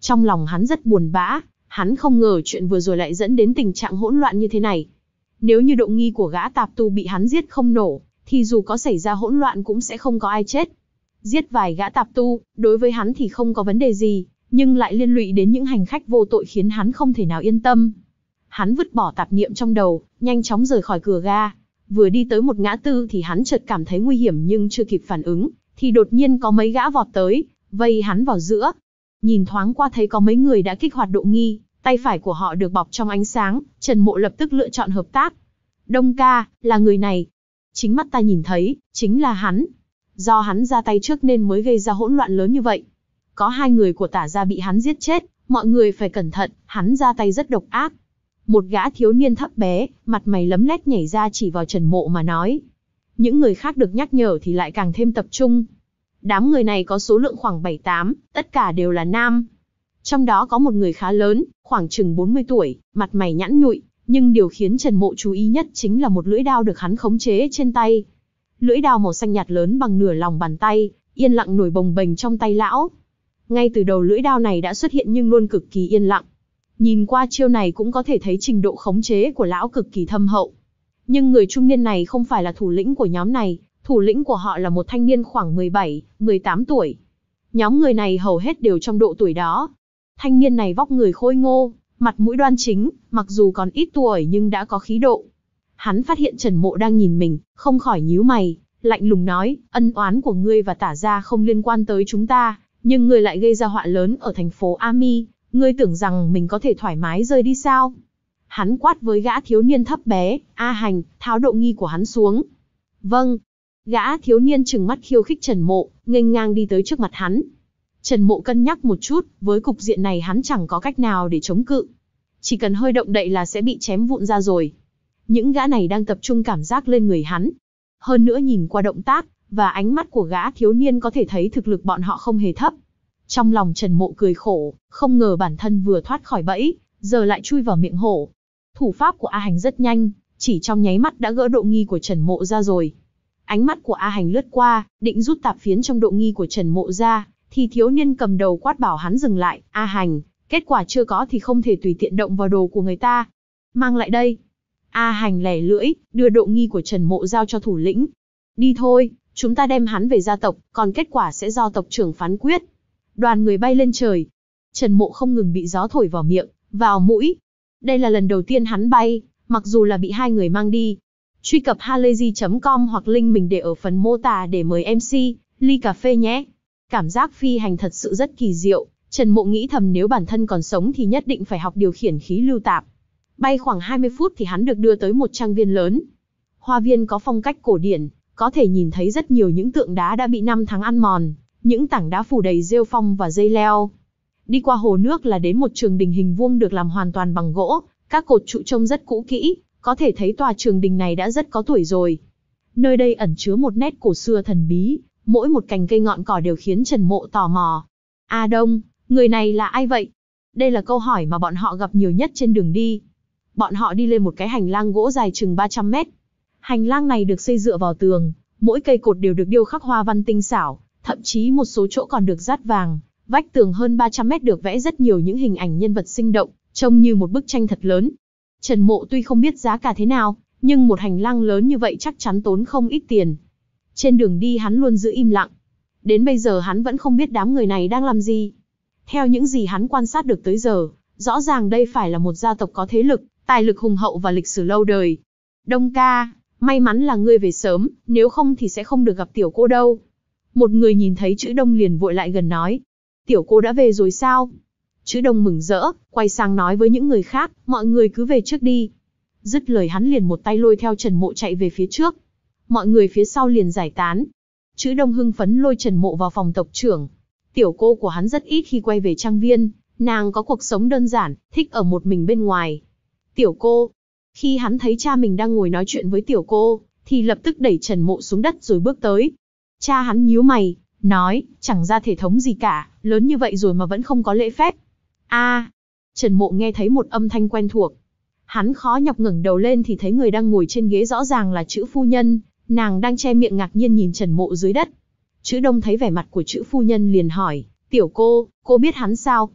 Trong lòng hắn rất buồn bã, hắn không ngờ chuyện vừa rồi lại dẫn đến tình trạng hỗn loạn như thế này. Nếu như độ nghi của gã tạp tu bị hắn giết không nổ, thì dù có xảy ra hỗn loạn cũng sẽ không có ai chết. Giết vài gã tạp tu, đối với hắn thì không có vấn đề gì, nhưng lại liên lụy đến những hành khách vô tội khiến hắn không thể nào yên tâm. Hắn vứt bỏ tạp niệm trong đầu, nhanh chóng rời khỏi cửa ga. Vừa đi tới một ngã tư thì hắn chợt cảm thấy nguy hiểm nhưng chưa kịp phản ứng, thì đột nhiên có mấy gã vọt tới, vây hắn vào giữa. Nhìn thoáng qua thấy có mấy người đã kích hoạt độ nghi, tay phải của họ được bọc trong ánh sáng, Trần Mộ lập tức lựa chọn hợp tác. Đông ca, là người này. Chính mắt ta nhìn thấy, chính là hắn. Do hắn ra tay trước nên mới gây ra hỗn loạn lớn như vậy. Có hai người của Tả gia bị hắn giết chết, mọi người phải cẩn thận, hắn ra tay rất độc ác. Một gã thiếu niên thấp bé, mặt mày lấm lét nhảy ra chỉ vào Trần Mộ mà nói. Những người khác được nhắc nhở thì lại càng thêm tập trung. Đám người này có số lượng khoảng bảy tám, tất cả đều là nam. Trong đó có một người khá lớn, khoảng chừng bốn mươi tuổi, mặt mày nhẵn nhụi, nhưng điều khiến Trần Mộ chú ý nhất chính là một lưỡi đao được hắn khống chế trên tay. Lưỡi đao màu xanh nhạt lớn bằng nửa lòng bàn tay, yên lặng nổi bồng bềnh trong tay lão. Ngay từ đầu lưỡi đao này đã xuất hiện nhưng luôn cực kỳ yên lặng. Nhìn qua chiêu này cũng có thể thấy trình độ khống chế của lão cực kỳ thâm hậu. Nhưng người trung niên này không phải là thủ lĩnh của nhóm này, thủ lĩnh của họ là một thanh niên khoảng mười bảy, mười tám tuổi. Nhóm người này hầu hết đều trong độ tuổi đó. Thanh niên này vóc người khôi ngô, mặt mũi đoan chính, mặc dù còn ít tuổi nhưng đã có khí độ. Hắn phát hiện Trần Mộ đang nhìn mình, không khỏi nhíu mày, lạnh lùng nói, ân oán của ngươi và Tả gia không liên quan tới chúng ta, nhưng ngươi lại gây ra họa lớn ở thành phố Ami, ngươi tưởng rằng mình có thể thoải mái rời đi sao? Hắn quát với gã thiếu niên thấp bé, A Hành, tháo độ nghi của hắn xuống. Vâng. Gã thiếu niên trừng mắt khiêu khích Trần Mộ, nghênh ngang đi tới trước mặt hắn. Trần Mộ cân nhắc một chút, với cục diện này hắn chẳng có cách nào để chống cự. Chỉ cần hơi động đậy là sẽ bị chém vụn ra rồi. Những gã này đang tập trung cảm giác lên người hắn. Hơn nữa nhìn qua động tác, và ánh mắt của gã thiếu niên có thể thấy thực lực bọn họ không hề thấp. Trong lòng Trần Mộ cười khổ, không ngờ bản thân vừa thoát khỏi bẫy, giờ lại chui vào miệng hổ. Thủ pháp của A Hành rất nhanh, chỉ trong nháy mắt đã gỡ độ nghi của Trần Mộ ra rồi. Ánh mắt của A Hành lướt qua, định rút tạp phiến trong độ nghi của Trần Mộ ra, thì thiếu niên cầm đầu quát bảo hắn dừng lại. A Hành, kết quả chưa có thì không thể tùy tiện động vào đồ của người ta. Mang lại đây. A Hành lẻ lưỡi, đưa độ nghi của Trần Mộ giao cho thủ lĩnh. Đi thôi, chúng ta đem hắn về gia tộc, còn kết quả sẽ do tộc trưởng phán quyết. Đoàn người bay lên trời. Trần Mộ không ngừng bị gió thổi vào miệng, vào mũi. Đây là lần đầu tiên hắn bay, mặc dù là bị hai người mang đi. Truy cập halayzi chấm com hoặc link mình để ở phần mô tả để mời em xê, ly cà phê nhé. Cảm giác phi hành thật sự rất kỳ diệu, Trần Mộ nghĩ thầm nếu bản thân còn sống thì nhất định phải học điều khiển khí lưu tạp. Bay khoảng hai mươi phút thì hắn được đưa tới một trang viên lớn. Hoa viên có phong cách cổ điển, có thể nhìn thấy rất nhiều những tượng đá đã bị năm tháng ăn mòn, những tảng đá phủ đầy rêu phong và dây leo. Đi qua hồ nước là đến một trường đình hình vuông được làm hoàn toàn bằng gỗ, các cột trụ trông rất cũ kỹ, có thể thấy tòa trường đình này đã rất có tuổi rồi. Nơi đây ẩn chứa một nét cổ xưa thần bí, mỗi một cành cây ngọn cỏ đều khiến Trần Mộ tò mò. A Đông, người này là ai vậy? Đây là câu hỏi mà bọn họ gặp nhiều nhất trên đường đi. Bọn họ đi lên một cái hành lang gỗ dài chừng ba trăm mét. Hành lang này được xây dựa vào tường, mỗi cây cột đều được điêu khắc hoa văn tinh xảo, thậm chí một số chỗ còn được dát vàng. Vách tường hơn ba trăm mét được vẽ rất nhiều những hình ảnh nhân vật sinh động, trông như một bức tranh thật lớn. Trần Mộ tuy không biết giá cả thế nào, nhưng một hành lang lớn như vậy chắc chắn tốn không ít tiền. Trên đường đi hắn luôn giữ im lặng. Đến bây giờ hắn vẫn không biết đám người này đang làm gì. Theo những gì hắn quan sát được tới giờ, rõ ràng đây phải là một gia tộc có thế lực, tài lực hùng hậu và lịch sử lâu đời. Đông ca, may mắn là ngươi về sớm, nếu không thì sẽ không được gặp tiểu cô đâu. Một người nhìn thấy chữ Đông liền vội lại gần nói. Tiểu cô đã về rồi sao? Chữ Đông mừng rỡ, quay sang nói với những người khác, mọi người cứ về trước đi. Dứt lời hắn liền một tay lôi theo Trần Mộ chạy về phía trước. Mọi người phía sau liền giải tán. Chữ Đông hưng phấn lôi Trần Mộ vào phòng tộc trưởng. Tiểu cô của hắn rất ít khi quay về trang viên, nàng có cuộc sống đơn giản, thích ở một mình bên ngoài. Tiểu cô. Khi hắn thấy cha mình đang ngồi nói chuyện với tiểu cô, thì lập tức đẩy Trần Mộ xuống đất rồi bước tới. Cha hắn nhíu mày, nói, chẳng ra thể thống gì cả, lớn như vậy rồi mà vẫn không có lễ phép. A, à, Trần Mộ nghe thấy một âm thanh quen thuộc. Hắn khó nhọc ngẩng đầu lên thì thấy người đang ngồi trên ghế rõ ràng là Chữ phu nhân, nàng đang che miệng ngạc nhiên nhìn Trần Mộ dưới đất. Chữ Đông thấy vẻ mặt của Chữ phu nhân liền hỏi, tiểu cô, cô biết hắn sao?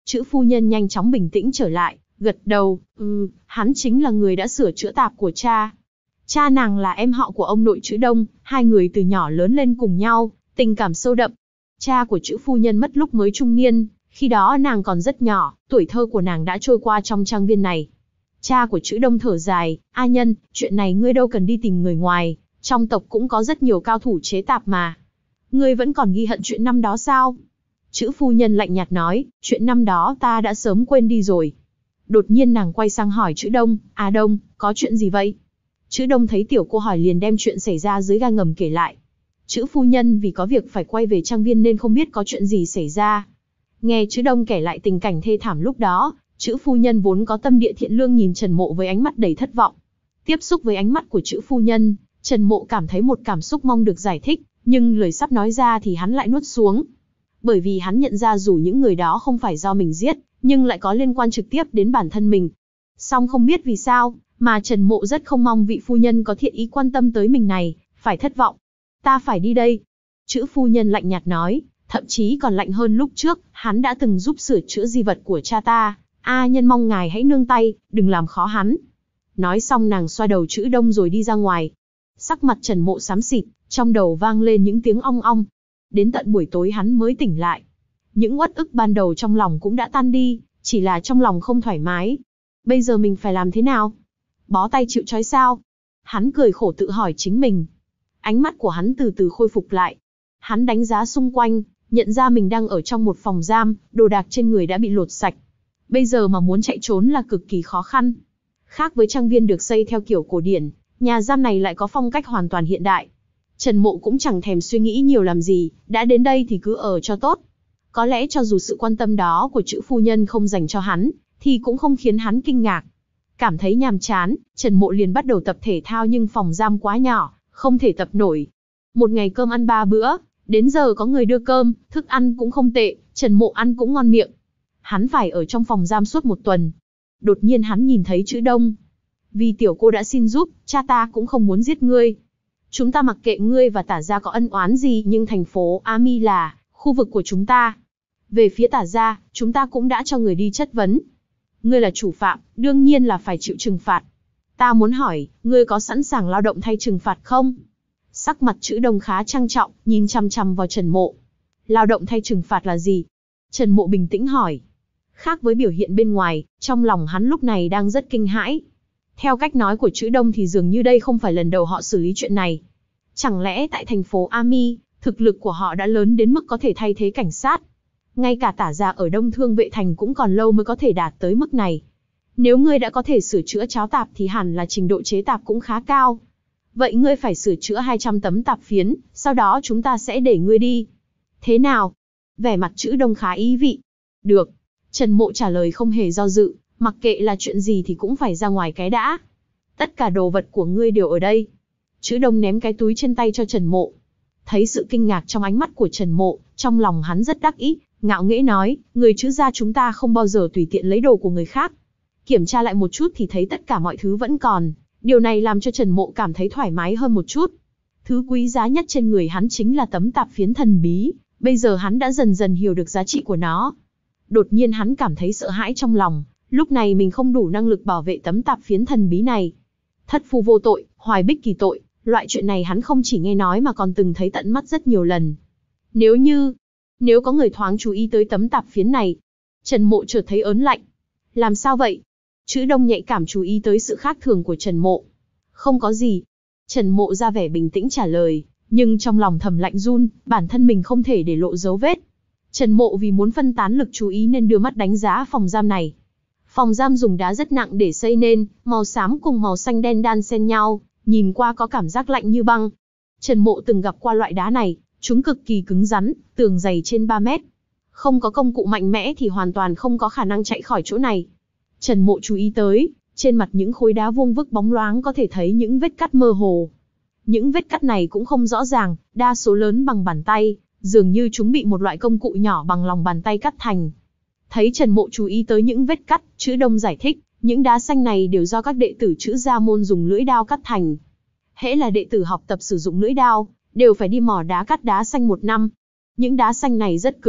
Chữ phu nhân nhanh chóng bình tĩnh trở lại, gật đầu, ừ, hắn chính là người đã sửa chữa tạp của cha. Cha nàng là em họ của ông nội chữ Đông, hai người từ nhỏ lớn lên cùng nhau, tình cảm sâu đậm. Cha của chữ phu nhân mất lúc mới trung niên, khi đó nàng còn rất nhỏ, tuổi thơ của nàng đã trôi qua trong trang viên này. Cha của chữ Đông thở dài, A Nhân, chuyện này ngươi đâu cần đi tìm người ngoài, trong tộc cũng có rất nhiều cao thủ chế tạp mà. Ngươi vẫn còn ghi hận chuyện năm đó sao? Chữ phu nhân lạnh nhạt nói, chuyện năm đó ta đã sớm quên đi rồi. Đột nhiên nàng quay sang hỏi chữ Đông, À Đông, có chuyện gì vậy? Chữ Đông thấy tiểu cô hỏi liền đem chuyện xảy ra dưới ga ngầm kể lại. Chữ phu nhân vì có việc phải quay về trang viên nên không biết có chuyện gì xảy ra. Nghe chữ Đông kể lại tình cảnh thê thảm lúc đó, chữ phu nhân vốn có tâm địa thiện lương nhìn Trần Mộ với ánh mắt đầy thất vọng. Tiếp xúc với ánh mắt của chữ phu nhân, Trần Mộ cảm thấy một cảm xúc mong được giải thích, nhưng lời sắp nói ra thì hắn lại nuốt xuống. Bởi vì hắn nhận ra dù những người đó không phải do mình giết, nhưng lại có liên quan trực tiếp đến bản thân mình. Song không biết vì sao, mà Trần Mộ rất không mong vị phu nhân có thiện ý quan tâm tới mình này, phải thất vọng. Ta phải đi đây. Chữ phu nhân lạnh nhạt nói, thậm chí còn lạnh hơn lúc trước, hắn đã từng giúp sửa chữa di vật của cha ta. A Nhân mong ngài hãy nương tay, đừng làm khó hắn. Nói xong nàng xoa đầu chữ Đông rồi đi ra ngoài. Sắc mặt Trần Mộ xám xịt, trong đầu vang lên những tiếng ong ong. Đến tận buổi tối hắn mới tỉnh lại. Những uất ức ban đầu trong lòng cũng đã tan đi, chỉ là trong lòng không thoải mái. Bây giờ mình phải làm thế nào? Bó tay chịu trói sao? Hắn cười khổ tự hỏi chính mình. Ánh mắt của hắn từ từ khôi phục lại. Hắn đánh giá xung quanh, nhận ra mình đang ở trong một phòng giam, đồ đạc trên người đã bị lột sạch. Bây giờ mà muốn chạy trốn là cực kỳ khó khăn. Khác với trang viên được xây theo kiểu cổ điển, nhà giam này lại có phong cách hoàn toàn hiện đại. Trần Mộ cũng chẳng thèm suy nghĩ nhiều làm gì, đã đến đây thì cứ ở cho tốt. Có lẽ cho dù sự quan tâm đó của chữ phu nhân không dành cho hắn, thì cũng không khiến hắn kinh ngạc. Cảm thấy nhàm chán, Trần Mộ liền bắt đầu tập thể thao nhưng phòng giam quá nhỏ, không thể tập nổi. Một ngày cơm ăn ba bữa, đến giờ có người đưa cơm, thức ăn cũng không tệ, Trần Mộ ăn cũng ngon miệng. Hắn phải ở trong phòng giam suốt một tuần. Đột nhiên hắn nhìn thấy chữ Đông. Vì tiểu cô đã xin giúp, cha ta cũng không muốn giết ngươi. Chúng ta mặc kệ ngươi và Tả gia có ân oán gì nhưng thành phố A Mi là khu vực của chúng ta. Về phía Tả gia, chúng ta cũng đã cho người đi chất vấn. Ngươi là chủ phạm, đương nhiên là phải chịu trừng phạt. Ta muốn hỏi, ngươi có sẵn sàng lao động thay trừng phạt không? Sắc mặt chữ Đông khá trang trọng, nhìn chăm chăm vào Trần Mộ. Lao động thay trừng phạt là gì? Trần Mộ bình tĩnh hỏi. Khác với biểu hiện bên ngoài, trong lòng hắn lúc này đang rất kinh hãi. Theo cách nói của chữ Đông thì dường như đây không phải lần đầu họ xử lý chuyện này. Chẳng lẽ tại thành phố A Mi, thực lực của họ đã lớn đến mức có thể thay thế cảnh sát? Ngay cả Tả gia ở Đông Thương Vệ Thành cũng còn lâu mới có thể đạt tới mức này. Nếu ngươi đã có thể sửa chữa cháo tạp thì hẳn là trình độ chế tạp cũng khá cao. Vậy ngươi phải sửa chữa hai trăm tấm tạp phiến, sau đó chúng ta sẽ để ngươi đi. Thế nào? Vẻ mặt chữ Đông khá ý vị. Được. Trần Mộ trả lời không hề do dự, mặc kệ là chuyện gì thì cũng phải ra ngoài cái đã. Tất cả đồ vật của ngươi đều ở đây. Chữ Đông ném cái túi trên tay cho Trần Mộ. Thấy sự kinh ngạc trong ánh mắt của Trần Mộ, trong lòng hắn rất đắc ý, ngạo nghễ nói, người chữ gia chúng ta không bao giờ tùy tiện lấy đồ của người khác. Kiểm tra lại một chút thì thấy tất cả mọi thứ vẫn còn. Điều này làm cho Trần Mộ cảm thấy thoải mái hơn một chút. Thứ quý giá nhất trên người hắn chính là tấm tạp phiến thần bí, bây giờ hắn đã dần dần hiểu được giá trị của nó. Đột nhiên hắn cảm thấy sợ hãi trong lòng, lúc này mình không đủ năng lực bảo vệ tấm tạp phiến thần bí này. Thất phu vô tội, hoài bích kỳ tội, loại chuyện này hắn không chỉ nghe nói mà còn từng thấy tận mắt rất nhiều lần. Nếu như, nếu có người thoáng chú ý tới tấm tạp phiến này, Trần Mộ chợt thấy ớn lạnh. Làm sao vậy? Chữ Đông nhạy cảm chú ý tới sự khác thường của Trần Mộ. Không có gì. Trần Mộ ra vẻ bình tĩnh trả lời, nhưng trong lòng thầm lạnh run, bản thân mình không thể để lộ dấu vết. Trần Mộ vì muốn phân tán lực chú ý nên đưa mắt đánh giá phòng giam này. Phòng giam dùng đá rất nặng để xây nên, màu xám cùng màu xanh đen đan xen nhau, nhìn qua có cảm giác lạnh như băng. Trần Mộ từng gặp qua loại đá này, chúng cực kỳ cứng rắn, tường dày trên ba mét. Không có công cụ mạnh mẽ thì hoàn toàn không có khả năng chạy khỏi chỗ này. Trần Mộ chú ý tới, trên mặt những khối đá vuông vức bóng loáng có thể thấy những vết cắt mơ hồ. Những vết cắt này cũng không rõ ràng, đa số lớn bằng bàn tay, dường như chúng bị một loại công cụ nhỏ bằng lòng bàn tay cắt thành. Thấy Trần Mộ chú ý tới những vết cắt, chữ Đông giải thích, những đá xanh này đều do các đệ tử chữ gia môn dùng lưỡi đao cắt thành. Hễ là đệ tử học tập sử dụng lưỡi đao, đều phải đi mỏ đá cắt đá xanh một năm. Những đá xanh này rất cứng,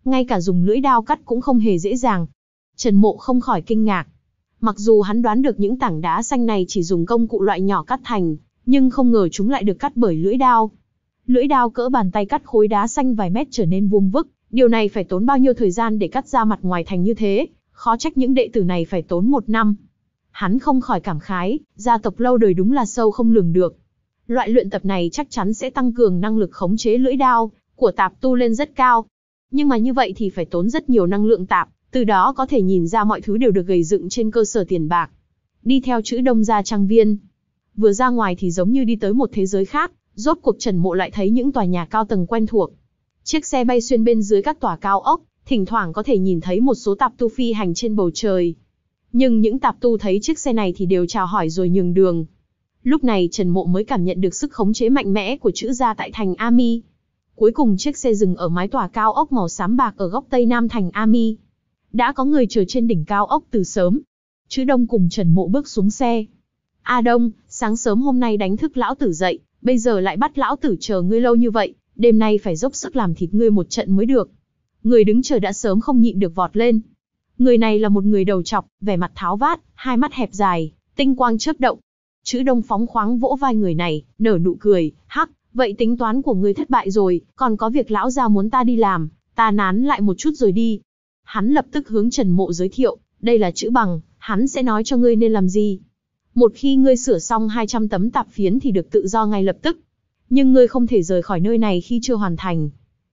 ngay cả dùng lưỡi dao cắt cũng không hề dễ dàng. Trần Mộ không khỏi kinh ngạc. Mặc dù hắn đoán được những tảng đá xanh này chỉ dùng công cụ loại nhỏ cắt thành, nhưng không ngờ chúng lại được cắt bởi lưỡi dao. Lưỡi dao cỡ bàn tay cắt khối đá xanh vài mét trở nên vuông vức, điều này phải tốn bao nhiêu thời gian để cắt ra mặt ngoài thành như thế, khó trách những đệ tử này phải tốn một năm. Hắn không khỏi cảm khái, gia tộc lâu đời đúng là sâu không lường được. Loại luyện tập này chắc chắn sẽ tăng cường năng lực khống chế lưỡi dao của tạp tu lên rất cao. Nhưng mà như vậy thì phải tốn rất nhiều năng lượng tạp, từ đó có thể nhìn ra mọi thứ đều được gầy dựng trên cơ sở tiền bạc. Đi theo chữ Đông ra trang viên. Vừa ra ngoài thì giống như đi tới một thế giới khác, rốt cuộc Trần Mộ lại thấy những tòa nhà cao tầng quen thuộc. Chiếc xe bay xuyên bên dưới các tòa cao ốc, thỉnh thoảng có thể nhìn thấy một số tạp tu phi hành trên bầu trời. Nhưng những tạp tu thấy chiếc xe này thì đều chào hỏi rồi nhường đường. Lúc này Trần Mộ mới cảm nhận được sức khống chế mạnh mẽ của chữ gia tại thành Ami. Cuối cùng chiếc xe dừng ở mái tòa cao ốc màu xám bạc ở góc tây nam thành Ami. Đã có người chờ trên đỉnh cao ốc từ sớm. Chữ Đông cùng Trần Mộ bước xuống xe. A Đông, sáng sớm hôm nay đánh thức lão tử dậy, bây giờ lại bắt lão tử chờ ngươi lâu như vậy, đêm nay phải dốc sức làm thịt ngươi một trận mới được. Người đứng chờ đã sớm không nhịn được vọt lên. Người này là một người đầu trọc, vẻ mặt tháo vát, hai mắt hẹp dài, tinh quang chớp động. Chữ Đông phóng khoáng vỗ vai người này, nở nụ cười, hắc, vậy tính toán của ngươi thất bại rồi, còn có việc lão gia muốn ta đi làm, ta nán lại một chút rồi đi. Hắn lập tức hướng Trần Mộ giới thiệu, đây là Chữ Bằng, hắn sẽ nói cho ngươi nên làm gì. Một khi ngươi sửa xong hai trăm tấm tạp phiến thì được tự do ngay lập tức. Nhưng ngươi không thể rời khỏi nơi này khi chưa hoàn thành.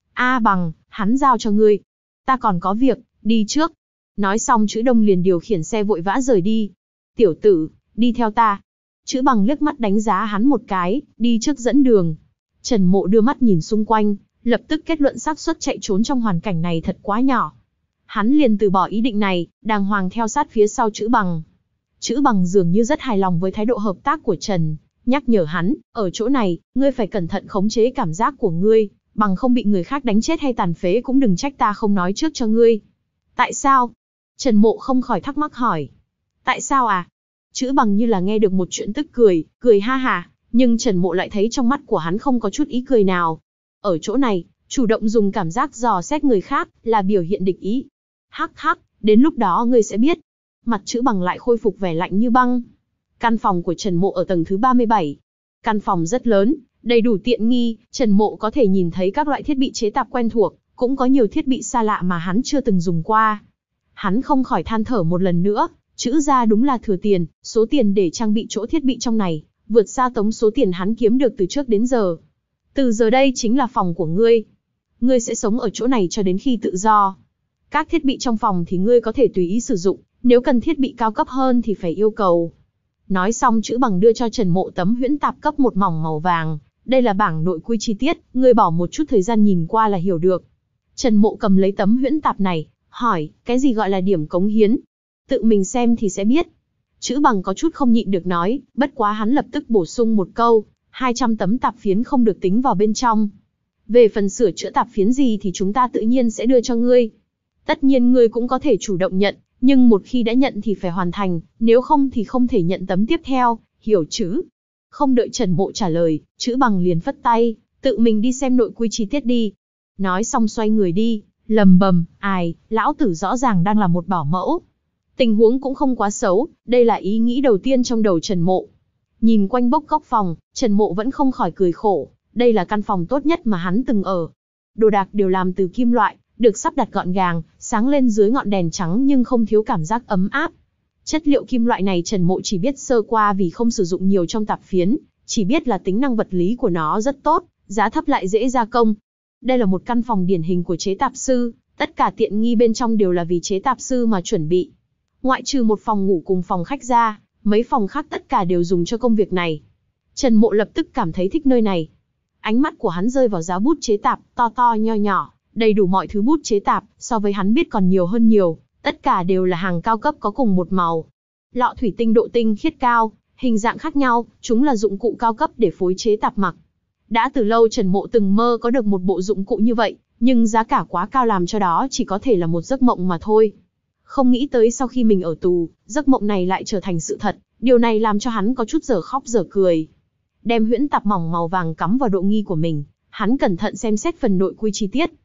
A Bằng, hắn giao cho ngươi. Ta còn có việc, đi trước. Nói xong Chữ Đông liền điều khiển xe vội vã rời đi. Tiểu tử, đi theo ta. Chữ Bằng liếc mắt đánh giá hắn một cái, đi trước dẫn đường. Trần Mộ đưa mắt nhìn xung quanh, lập tức kết luận xác suất chạy trốn trong hoàn cảnh này thật quá nhỏ. Hắn liền từ bỏ ý định này, đàng hoàng theo sát phía sau Chữ Bằng. Chữ Bằng dường như rất hài lòng với thái độ hợp tác của Trần, nhắc nhở hắn, ở chỗ này, ngươi phải cẩn thận khống chế cảm giác của ngươi, bằng không bị người khác đánh chết hay tàn phế cũng đừng trách ta không nói trước cho ngươi. Tại sao? Trần Mộ không khỏi thắc mắc hỏi. Tại sao à? Chữ Bằng như là nghe được một chuyện tức cười, cười ha hả, nhưng Trần Mộ lại thấy trong mắt của hắn không có chút ý cười nào. Ở chỗ này, chủ động dùng cảm giác dò xét người khác là biểu hiện địch ý. Hắc hắc, đến lúc đó ngươi sẽ biết. Mặt Chữ Bằng lại khôi phục vẻ lạnh như băng. Căn phòng của Trần Mộ ở tầng thứ ba mươi bảy. Căn phòng rất lớn, đầy đủ tiện nghi, Trần Mộ có thể nhìn thấy các loại thiết bị chế tạp quen thuộc, cũng có nhiều thiết bị xa lạ mà hắn chưa từng dùng qua. Hắn không khỏi than thở một lần nữa, Chữ gia đúng là thừa tiền, số tiền để trang bị chỗ thiết bị trong này, vượt xa tống số tiền hắn kiếm được từ trước đến giờ. Từ giờ đây chính là phòng của ngươi. Ngươi sẽ sống ở chỗ này cho đến khi tự do. Các thiết bị trong phòng thì ngươi có thể tùy ý sử dụng, nếu cần thiết bị cao cấp hơn thì phải yêu cầu. Nói xong Chữ Bằng đưa cho Trần Mộ tấm huyễn tạp cấp một mỏng màu vàng, đây là bảng nội quy chi tiết, ngươi bỏ một chút thời gian nhìn qua là hiểu được. Trần Mộ cầm lấy tấm huyễn tạp này, hỏi, cái gì gọi là điểm cống hiến? Tự mình xem thì sẽ biết. Chữ Bằng có chút không nhịn được nói, bất quá hắn lập tức bổ sung một câu, hai trăm tấm tạp phiến không được tính vào bên trong. Về phần sửa chữa tạp phiến gì thì chúng ta tự nhiên sẽ đưa cho ngươi. Tất nhiên ngươi cũng có thể chủ động nhận, nhưng một khi đã nhận thì phải hoàn thành, nếu không thì không thể nhận tấm tiếp theo, hiểu chứ? Không đợi Trần Mộ trả lời, Chữ Bằng liền phất tay, tự mình đi xem nội quy chi tiết đi. Nói xong xoay người đi, lầm bầm, ai, lão tử rõ ràng đang là một bảo mẫu. Tình huống cũng không quá xấu, đây là ý nghĩ đầu tiên trong đầu Trần Mộ. Nhìn quanh bốc góc phòng, Trần Mộ vẫn không khỏi cười khổ, đây là căn phòng tốt nhất mà hắn từng ở. Đồ đạc đều làm từ kim loại, được sắp đặt gọn gàng, sáng lên dưới ngọn đèn trắng nhưng không thiếu cảm giác ấm áp. Chất liệu kim loại này Trần Mộ chỉ biết sơ qua vì không sử dụng nhiều trong tạp phiến, chỉ biết là tính năng vật lý của nó rất tốt, giá thấp lại dễ gia công. Đây là một căn phòng điển hình của chế tạp sư, tất cả tiện nghi bên trong đều là vì chế tạp sư mà chuẩn bị. Ngoại trừ một phòng ngủ cùng phòng khách ra, mấy phòng khác tất cả đều dùng cho công việc này. Trần Mộ lập tức cảm thấy thích nơi này. Ánh mắt của hắn rơi vào giá bút chế tạp, to to nho nhỏ, đầy đủ mọi thứ bút chế tạp, so với hắn biết còn nhiều hơn nhiều, tất cả đều là hàng cao cấp có cùng một màu. Lọ thủy tinh độ tinh khiết cao, hình dạng khác nhau, chúng là dụng cụ cao cấp để phối chế tạp mặc. Đã từ lâu Trần Mộ từng mơ có được một bộ dụng cụ như vậy, nhưng giá cả quá cao làm cho đó chỉ có thể là một giấc mộng mà thôi. Không nghĩ tới sau khi mình ở tù, giấc mộng này lại trở thành sự thật, điều này làm cho hắn có chút dở khóc dở cười. Đem huyễn tạp mỏng màu vàng cắm vào độ nghi của mình, hắn cẩn thận xem xét phần nội quy chi tiết.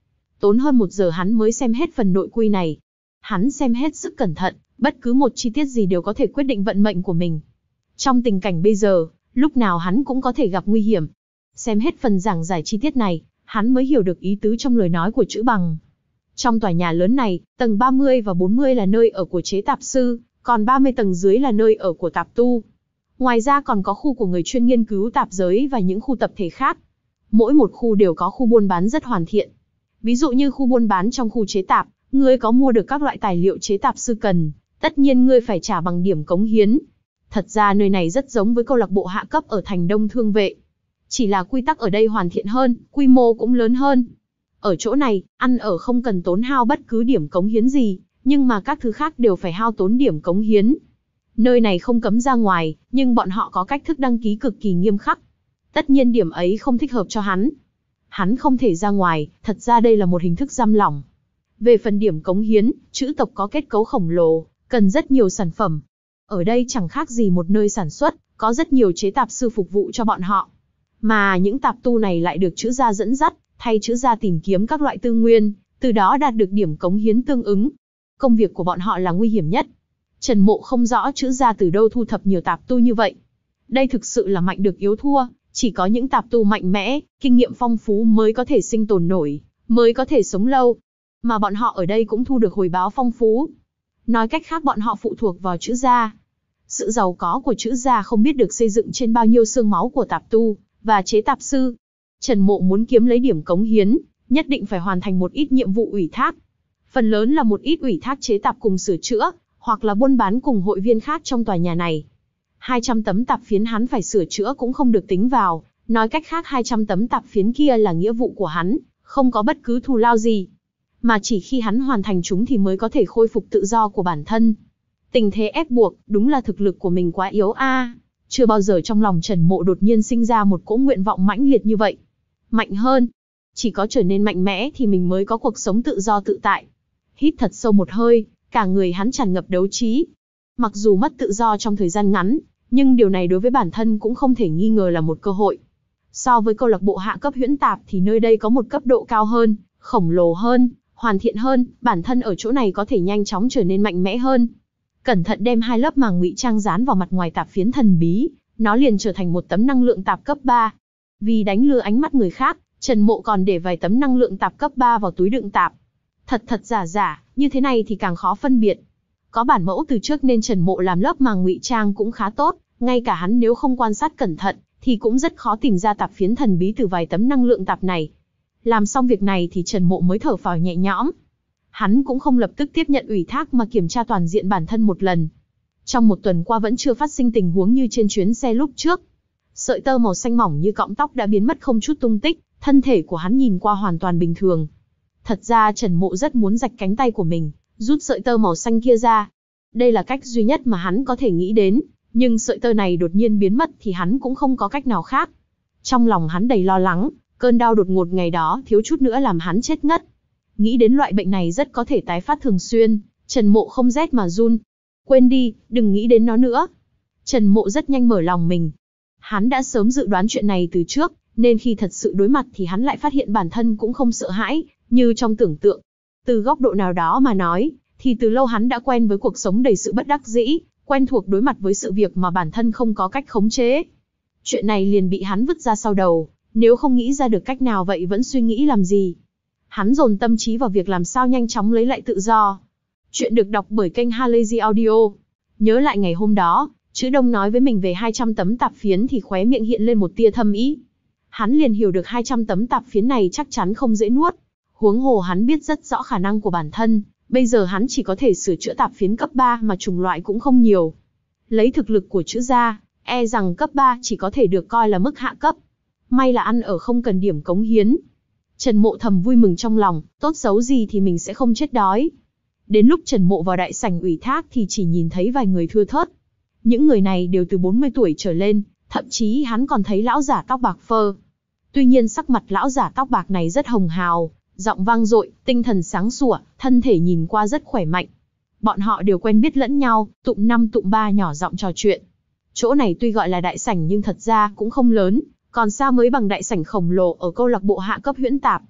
Tốn hơn một giờ hắn mới xem hết phần nội quy này. Hắn xem hết sức cẩn thận, bất cứ một chi tiết gì đều có thể quyết định vận mệnh của mình. Trong tình cảnh bây giờ, lúc nào hắn cũng có thể gặp nguy hiểm. Xem hết phần giảng giải chi tiết này, hắn mới hiểu được ý tứ trong lời nói của Chữ Bằng. Trong tòa nhà lớn này, tầng ba mươi và bốn mươi là nơi ở của chế tạp sư, còn ba mươi tầng dưới là nơi ở của tạp tu. Ngoài ra còn có khu của người chuyên nghiên cứu tạp giới và những khu tập thể khác. Mỗi một khu đều có khu buôn bán rất hoàn thiện. Ví dụ như khu buôn bán trong khu chế tạp, ngươi có mua được các loại tài liệu chế tạp sư cần, tất nhiên ngươi phải trả bằng điểm cống hiến. Thật ra nơi này rất giống với câu lạc bộ hạ cấp ở thành Đông Thương Vệ. Chỉ là quy tắc ở đây hoàn thiện hơn, quy mô cũng lớn hơn. Ở chỗ này, ăn ở không cần tốn hao bất cứ điểm cống hiến gì, nhưng mà các thứ khác đều phải hao tốn điểm cống hiến. Nơi này không cấm ra ngoài, nhưng bọn họ có cách thức đăng ký cực kỳ nghiêm khắc. Tất nhiên điểm ấy không thích hợp cho hắn. Hắn không thể ra ngoài, thật ra đây là một hình thức giam lỏng. Về phần điểm cống hiến, chữ tộc có kết cấu khổng lồ, cần rất nhiều sản phẩm. Ở đây chẳng khác gì một nơi sản xuất, có rất nhiều chế tạp sư phục vụ cho bọn họ. Mà những tạp tu này lại được chữ gia dẫn dắt, thay chữ gia tìm kiếm các loại tư nguyên, từ đó đạt được điểm cống hiến tương ứng. Công việc của bọn họ là nguy hiểm nhất. Trần Mộ không rõ chữ gia từ đâu thu thập nhiều tạp tu như vậy. Đây thực sự là mạnh được yếu thua, chỉ có những tạp tu mạnh mẽ, kinh nghiệm phong phú mới có thể sinh tồn nổi, mới có thể sống lâu. Mà bọn họ ở đây cũng thu được hồi báo phong phú. Nói cách khác bọn họ phụ thuộc vào chữ gia. Sự giàu có của chữ gia không biết được xây dựng trên bao nhiêu xương máu của tạp tu và chế tạp sư. Trần Mộ muốn kiếm lấy điểm cống hiến, nhất định phải hoàn thành một ít nhiệm vụ ủy thác. Phần lớn là một ít ủy thác chế tạp cùng sửa chữa, hoặc là buôn bán cùng hội viên khác trong tòa nhà này. hai trăm tấm tạp phiến hắn phải sửa chữa cũng không được tính vào, nói cách khác hai trăm tấm tạp phiến kia là nghĩa vụ của hắn, không có bất cứ thù lao gì. Mà chỉ khi hắn hoàn thành chúng thì mới có thể khôi phục tự do của bản thân. Tình thế ép buộc, đúng là thực lực của mình quá yếu a. Chưa bao giờ trong lòng Trần Mộ đột nhiên sinh ra một cỗ nguyện vọng mãnh liệt như vậy. Mạnh hơn. Chỉ có trở nên mạnh mẽ thì mình mới có cuộc sống tự do tự tại. Hít thật sâu một hơi, cả người hắn tràn ngập đấu trí. Mặc dù mất tự do trong thời gian ngắn, nhưng điều này đối với bản thân cũng không thể nghi ngờ là một cơ hội. So với câu lạc bộ hạ cấp huyễn tạp thì nơi đây có một cấp độ cao hơn, khổng lồ hơn, hoàn thiện hơn, bản thân ở chỗ này có thể nhanh chóng trở nên mạnh mẽ hơn. Cẩn thận đem hai lớp màng ngụy trang dán vào mặt ngoài tạp phiến thần bí, nó liền trở thành một tấm năng lượng tạp cấp ba. Vì đánh lừa ánh mắt người khác, Trần Mộ còn để vài tấm năng lượng tạp cấp ba vào túi đựng tạp. Thật thật giả giả, như thế này thì càng khó phân biệt. Có bản mẫu từ trước nên Trần Mộ làm lớp màng ngụy trang cũng khá tốt, ngay cả hắn nếu không quan sát cẩn thận, thì cũng rất khó tìm ra tạp phiến thần bí từ vài tấm năng lượng tạp này. Làm xong việc này thì Trần Mộ mới thở phào nhẹ nhõm. Hắn cũng không lập tức tiếp nhận ủy thác mà kiểm tra toàn diện bản thân một lần. Trong một tuần qua vẫn chưa phát sinh tình huống như trên chuyến xe lúc trước. Sợi tơ màu xanh mỏng như cọng tóc đã biến mất không chút tung tích, thân thể của hắn nhìn qua hoàn toàn bình thường. Thật ra Trần Mộ rất muốn rạch cánh tay của mình, rút sợi tơ màu xanh kia ra. Đây là cách duy nhất mà hắn có thể nghĩ đến, nhưng sợi tơ này đột nhiên biến mất thì hắn cũng không có cách nào khác. Trong lòng hắn đầy lo lắng, cơn đau đột ngột ngày đó thiếu chút nữa làm hắn chết ngất. Nghĩ đến loại bệnh này rất có thể tái phát thường xuyên, Trần Mộ không rét mà run. Quên đi, đừng nghĩ đến nó nữa. Trần Mộ rất nhanh mở lòng mình. Hắn đã sớm dự đoán chuyện này từ trước, nên khi thật sự đối mặt thì hắn lại phát hiện bản thân cũng không sợ hãi, như trong tưởng tượng. Từ góc độ nào đó mà nói, thì từ lâu hắn đã quen với cuộc sống đầy sự bất đắc dĩ, quen thuộc đối mặt với sự việc mà bản thân không có cách khống chế. Chuyện này liền bị hắn vứt ra sau đầu, nếu không nghĩ ra được cách nào vậy vẫn suy nghĩ làm gì. Hắn dồn tâm trí vào việc làm sao nhanh chóng lấy lại tự do. Chuyện được đọc bởi kênh Halazy Audio. Nhớ lại ngày hôm đó, Chữ Đông nói với mình về hai trăm tấm tạp phiến thì khóe miệng hiện lên một tia thâm ý. Hắn liền hiểu được hai trăm tấm tạp phiến này chắc chắn không dễ nuốt. Huống hồ hắn biết rất rõ khả năng của bản thân, bây giờ hắn chỉ có thể sửa chữa tạp phiến cấp ba mà chủng loại cũng không nhiều. Lấy thực lực của Chữ gia, e rằng cấp ba chỉ có thể được coi là mức hạ cấp. May là ăn ở không cần điểm cống hiến. Trần Mộ thầm vui mừng trong lòng, tốt xấu gì thì mình sẽ không chết đói. Đến lúc Trần Mộ vào đại sảnh ủy thác thì chỉ nhìn thấy vài người thưa thớt. Những người này đều từ bốn mươi tuổi trở lên, thậm chí hắn còn thấy lão giả tóc bạc phơ. Tuy nhiên sắc mặt lão giả tóc bạc này rất hồng hào, giọng vang dội, tinh thần sáng sủa, thân thể nhìn qua rất khỏe mạnh. Bọn họ đều quen biết lẫn nhau, tụm năm tụm ba nhỏ giọng trò chuyện. Chỗ này tuy gọi là đại sảnh nhưng thật ra cũng không lớn, còn xa mới bằng đại sảnh khổng lồ ở câu lạc bộ hạ cấp huyễn tạp.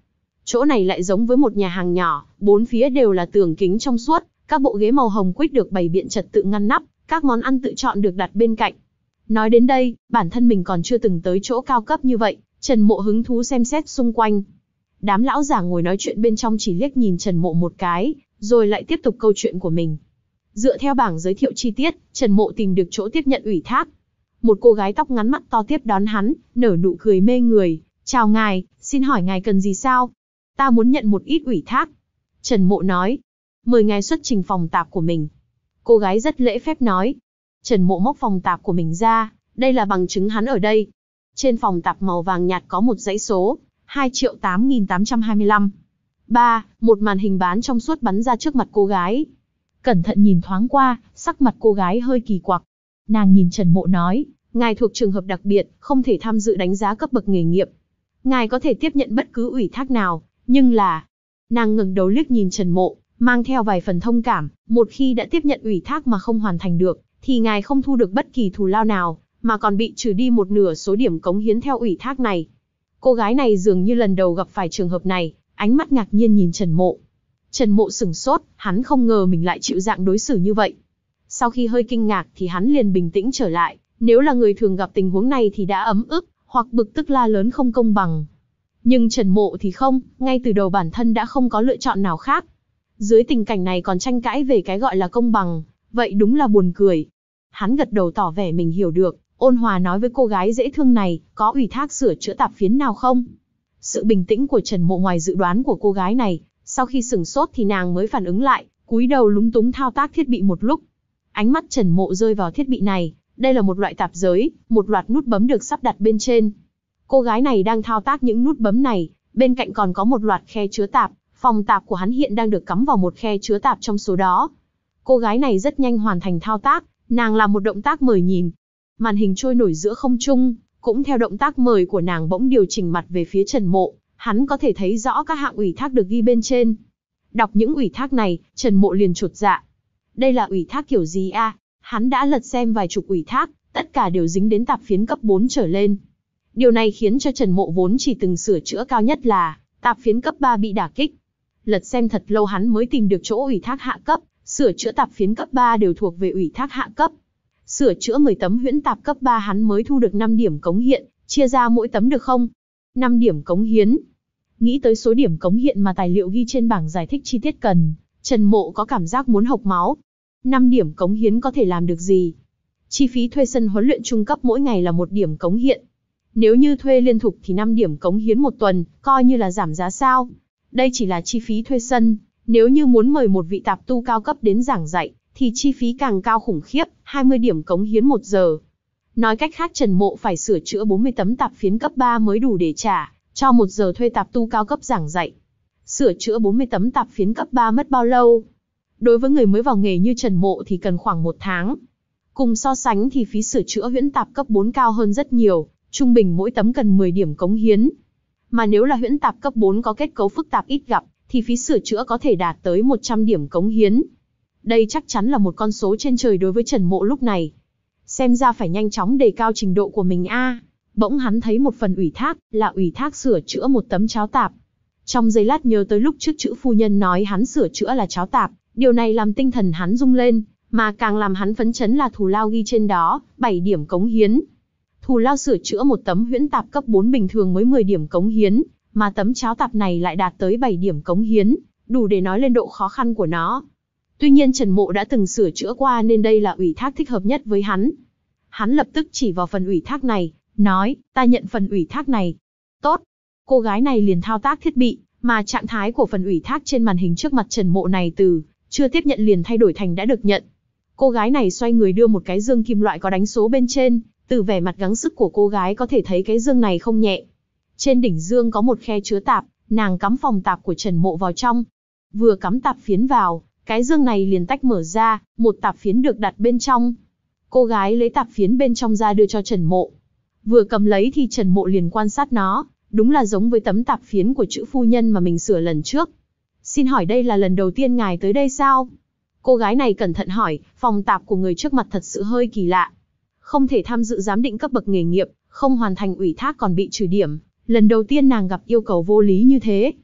Chỗ này lại giống với một nhà hàng nhỏ, bốn phía đều là tường kính trong suốt, các bộ ghế màu hồng quýt được bày biện trật tự ngăn nắp, các món ăn tự chọn được đặt bên cạnh. Nói đến đây, bản thân mình còn chưa từng tới chỗ cao cấp như vậy, Trần Mộ hứng thú xem xét xung quanh. Đám lão già ngồi nói chuyện bên trong chỉ liếc nhìn Trần Mộ một cái, rồi lại tiếp tục câu chuyện của mình. Dựa theo bảng giới thiệu chi tiết, Trần Mộ tìm được chỗ tiếp nhận ủy thác. Một cô gái tóc ngắn mắt to tiếp đón hắn, nở nụ cười mê người. Chào ngài, xin hỏi ngài cần gì sao? Ta muốn nhận một ít ủy thác. Trần Mộ nói. Mời ngài xuất trình phòng tạp của mình. Cô gái rất lễ phép nói. Trần Mộ móc phòng tạp của mình ra, đây là bằng chứng hắn ở đây. Trên phòng tạp màu vàng nhạt có một dãy số, hai triệu tám nghìn tám trăm hai mươi lăm. ba. Một màn hình bán trong suốt bắn ra trước mặt cô gái. Cẩn thận nhìn thoáng qua, sắc mặt cô gái hơi kỳ quặc. Nàng nhìn Trần Mộ nói, ngài thuộc trường hợp đặc biệt, không thể tham dự đánh giá cấp bậc nghề nghiệp. Ngài có thể tiếp nhận bất cứ ủy thác nào, nhưng là... Nàng ngẩng đầu liếc nhìn Trần Mộ, mang theo vài phần thông cảm, một khi đã tiếp nhận ủy thác mà không hoàn thành được, thì ngài không thu được bất kỳ thù lao nào, mà còn bị trừ đi một nửa số điểm cống hiến theo ủy thác này. Cô gái này dường như lần đầu gặp phải trường hợp này, ánh mắt ngạc nhiên nhìn Trần Mộ. Trần Mộ sửng sốt, hắn không ngờ mình lại chịu dạng đối xử như vậy. Sau khi hơi kinh ngạc thì hắn liền bình tĩnh trở lại, nếu là người thường gặp tình huống này thì đã ấm ức, hoặc bực tức la lớn không công bằng. Nhưng Trần Mộ thì không, ngay từ đầu bản thân đã không có lựa chọn nào khác. Dưới tình cảnh này còn tranh cãi về cái gọi là công bằng, vậy đúng là buồn cười. Hắn gật đầu tỏ vẻ mình hiểu được, ôn hòa nói với cô gái dễ thương này, có ủy thác sửa chữa tạp phiến nào không? Sự bình tĩnh của Trần Mộ ngoài dự đoán của cô gái này, sau khi sửng sốt thì nàng mới phản ứng lại, cúi đầu lúng túng thao tác thiết bị một lúc. Ánh mắt Trần Mộ rơi vào thiết bị này, đây là một loại tạp giới, một loạt nút bấm được sắp đặt bên trên. Cô gái này đang thao tác những nút bấm này, bên cạnh còn có một loạt khe chứa tạp, phòng tạp của hắn hiện đang được cắm vào một khe chứa tạp trong số đó. Cô gái này rất nhanh hoàn thành thao tác, nàng làm một động tác mời nhìn. Màn hình trôi nổi giữa không trung, cũng theo động tác mời của nàng bỗng điều chỉnh mặt về phía Trần Mộ, hắn có thể thấy rõ các hạng ủy thác được ghi bên trên. Đọc những ủy thác này, Trần Mộ liền chột dạ. Đây là ủy thác kiểu gì a? À? Hắn đã lật xem vài chục ủy thác, tất cả đều dính đến tạp phiến cấp bốn trở lên. Điều này khiến cho Trần Mộ vốn chỉ từng sửa chữa cao nhất là tạp phiến cấp ba bị đả kích. Lật xem thật lâu hắn mới tìm được chỗ ủy thác hạ cấp, sửa chữa tạp phiến cấp ba đều thuộc về ủy thác hạ cấp. Sửa chữa mười tấm huyễn tạp cấp ba hắn mới thu được năm điểm cống hiến, chia ra mỗi tấm được không? năm điểm cống hiến. Nghĩ tới số điểm cống hiến mà tài liệu ghi trên bảng giải thích chi tiết cần, Trần Mộ có cảm giác muốn hộc máu. năm điểm cống hiến có thể làm được gì? Chi phí thuê sân huấn luyện trung cấp mỗi ngày là một điểm cống hiến. Nếu như thuê liên tục thì năm điểm cống hiến một tuần, coi như là giảm giá sao? Đây chỉ là chi phí thuê sân, nếu như muốn mời một vị tạp tu cao cấp đến giảng dạy, thì chi phí càng cao khủng khiếp, hai mươi điểm cống hiến một giờ. Nói cách khác Trần Mộ phải sửa chữa bốn mươi tấm tạp phiến cấp ba mới đủ để trả cho một giờ thuê tạp tu cao cấp giảng dạy. Sửa chữa bốn mươi tấm tạp phiến cấp ba mất bao lâu? Đối với người mới vào nghề như Trần Mộ thì cần khoảng một tháng. Cùng so sánh thì phí sửa chữa huyễn tạp cấp bốn cao hơn rất nhiều, trung bình mỗi tấm cần mười điểm cống hiến. Mà nếu là huyễn tạp cấp bốn có kết cấu phức tạp ít gặp, thì phí sửa chữa có thể đạt tới một trăm điểm cống hiến. Đây chắc chắn là một con số trên trời đối với Trần Mộ lúc này. Xem ra phải nhanh chóng đề cao trình độ của mình a. À. Bỗng hắn thấy một phần ủy thác, là ủy thác sửa chữa một tấm cháo tạp. Trong giây lát nhớ tới lúc trước chữ phu nhân nói hắn sửa chữa là cháo tạp, điều này làm tinh thần hắn rung lên, mà càng làm hắn phấn chấn là thù lao ghi trên đó, bảy điểm cống hiến. Thù lao sửa chữa một tấm huyễn tạp cấp bốn bình thường mới mười điểm cống hiến, mà tấm cháo tạp này lại đạt tới bảy điểm cống hiến, đủ để nói lên độ khó khăn của nó. Tuy nhiên Trần Mộ đã từng sửa chữa qua nên đây là ủy thác thích hợp nhất với hắn. Hắn lập tức chỉ vào phần ủy thác này, nói, ta nhận phần ủy thác này. Tốt. Cô gái này liền thao tác thiết bị, mà trạng thái của phần ủy thác trên màn hình trước mặt Trần Mộ này từ chưa tiếp nhận liền thay đổi thành đã được nhận. Cô gái này xoay người đưa một cái dương kim loại có đánh số bên trên, từ vẻ mặt gắng sức của cô gái có thể thấy cái dương này không nhẹ. Trên đỉnh dương có một khe chứa tạp, nàng cắm phòng tạp của Trần Mộ vào trong. Vừa cắm tạp phiến vào, cái dương này liền tách mở ra, một tạp phiến được đặt bên trong. Cô gái lấy tạp phiến bên trong ra đưa cho Trần Mộ. Vừa cầm lấy thì Trần Mộ liền quan sát nó, đúng là giống với tấm tạp phiến của chữ phu nhân mà mình sửa lần trước. Xin hỏi đây là lần đầu tiên ngài tới đây sao? Cô gái này cẩn thận hỏi, phòng tạp của người trước mặt thật sự hơi kỳ lạ. Không thể tham dự giám định cấp bậc nghề nghiệp, không hoàn thành ủy thác còn bị trừ điểm. Lần đầu tiên nàng gặp yêu cầu vô lý như thế.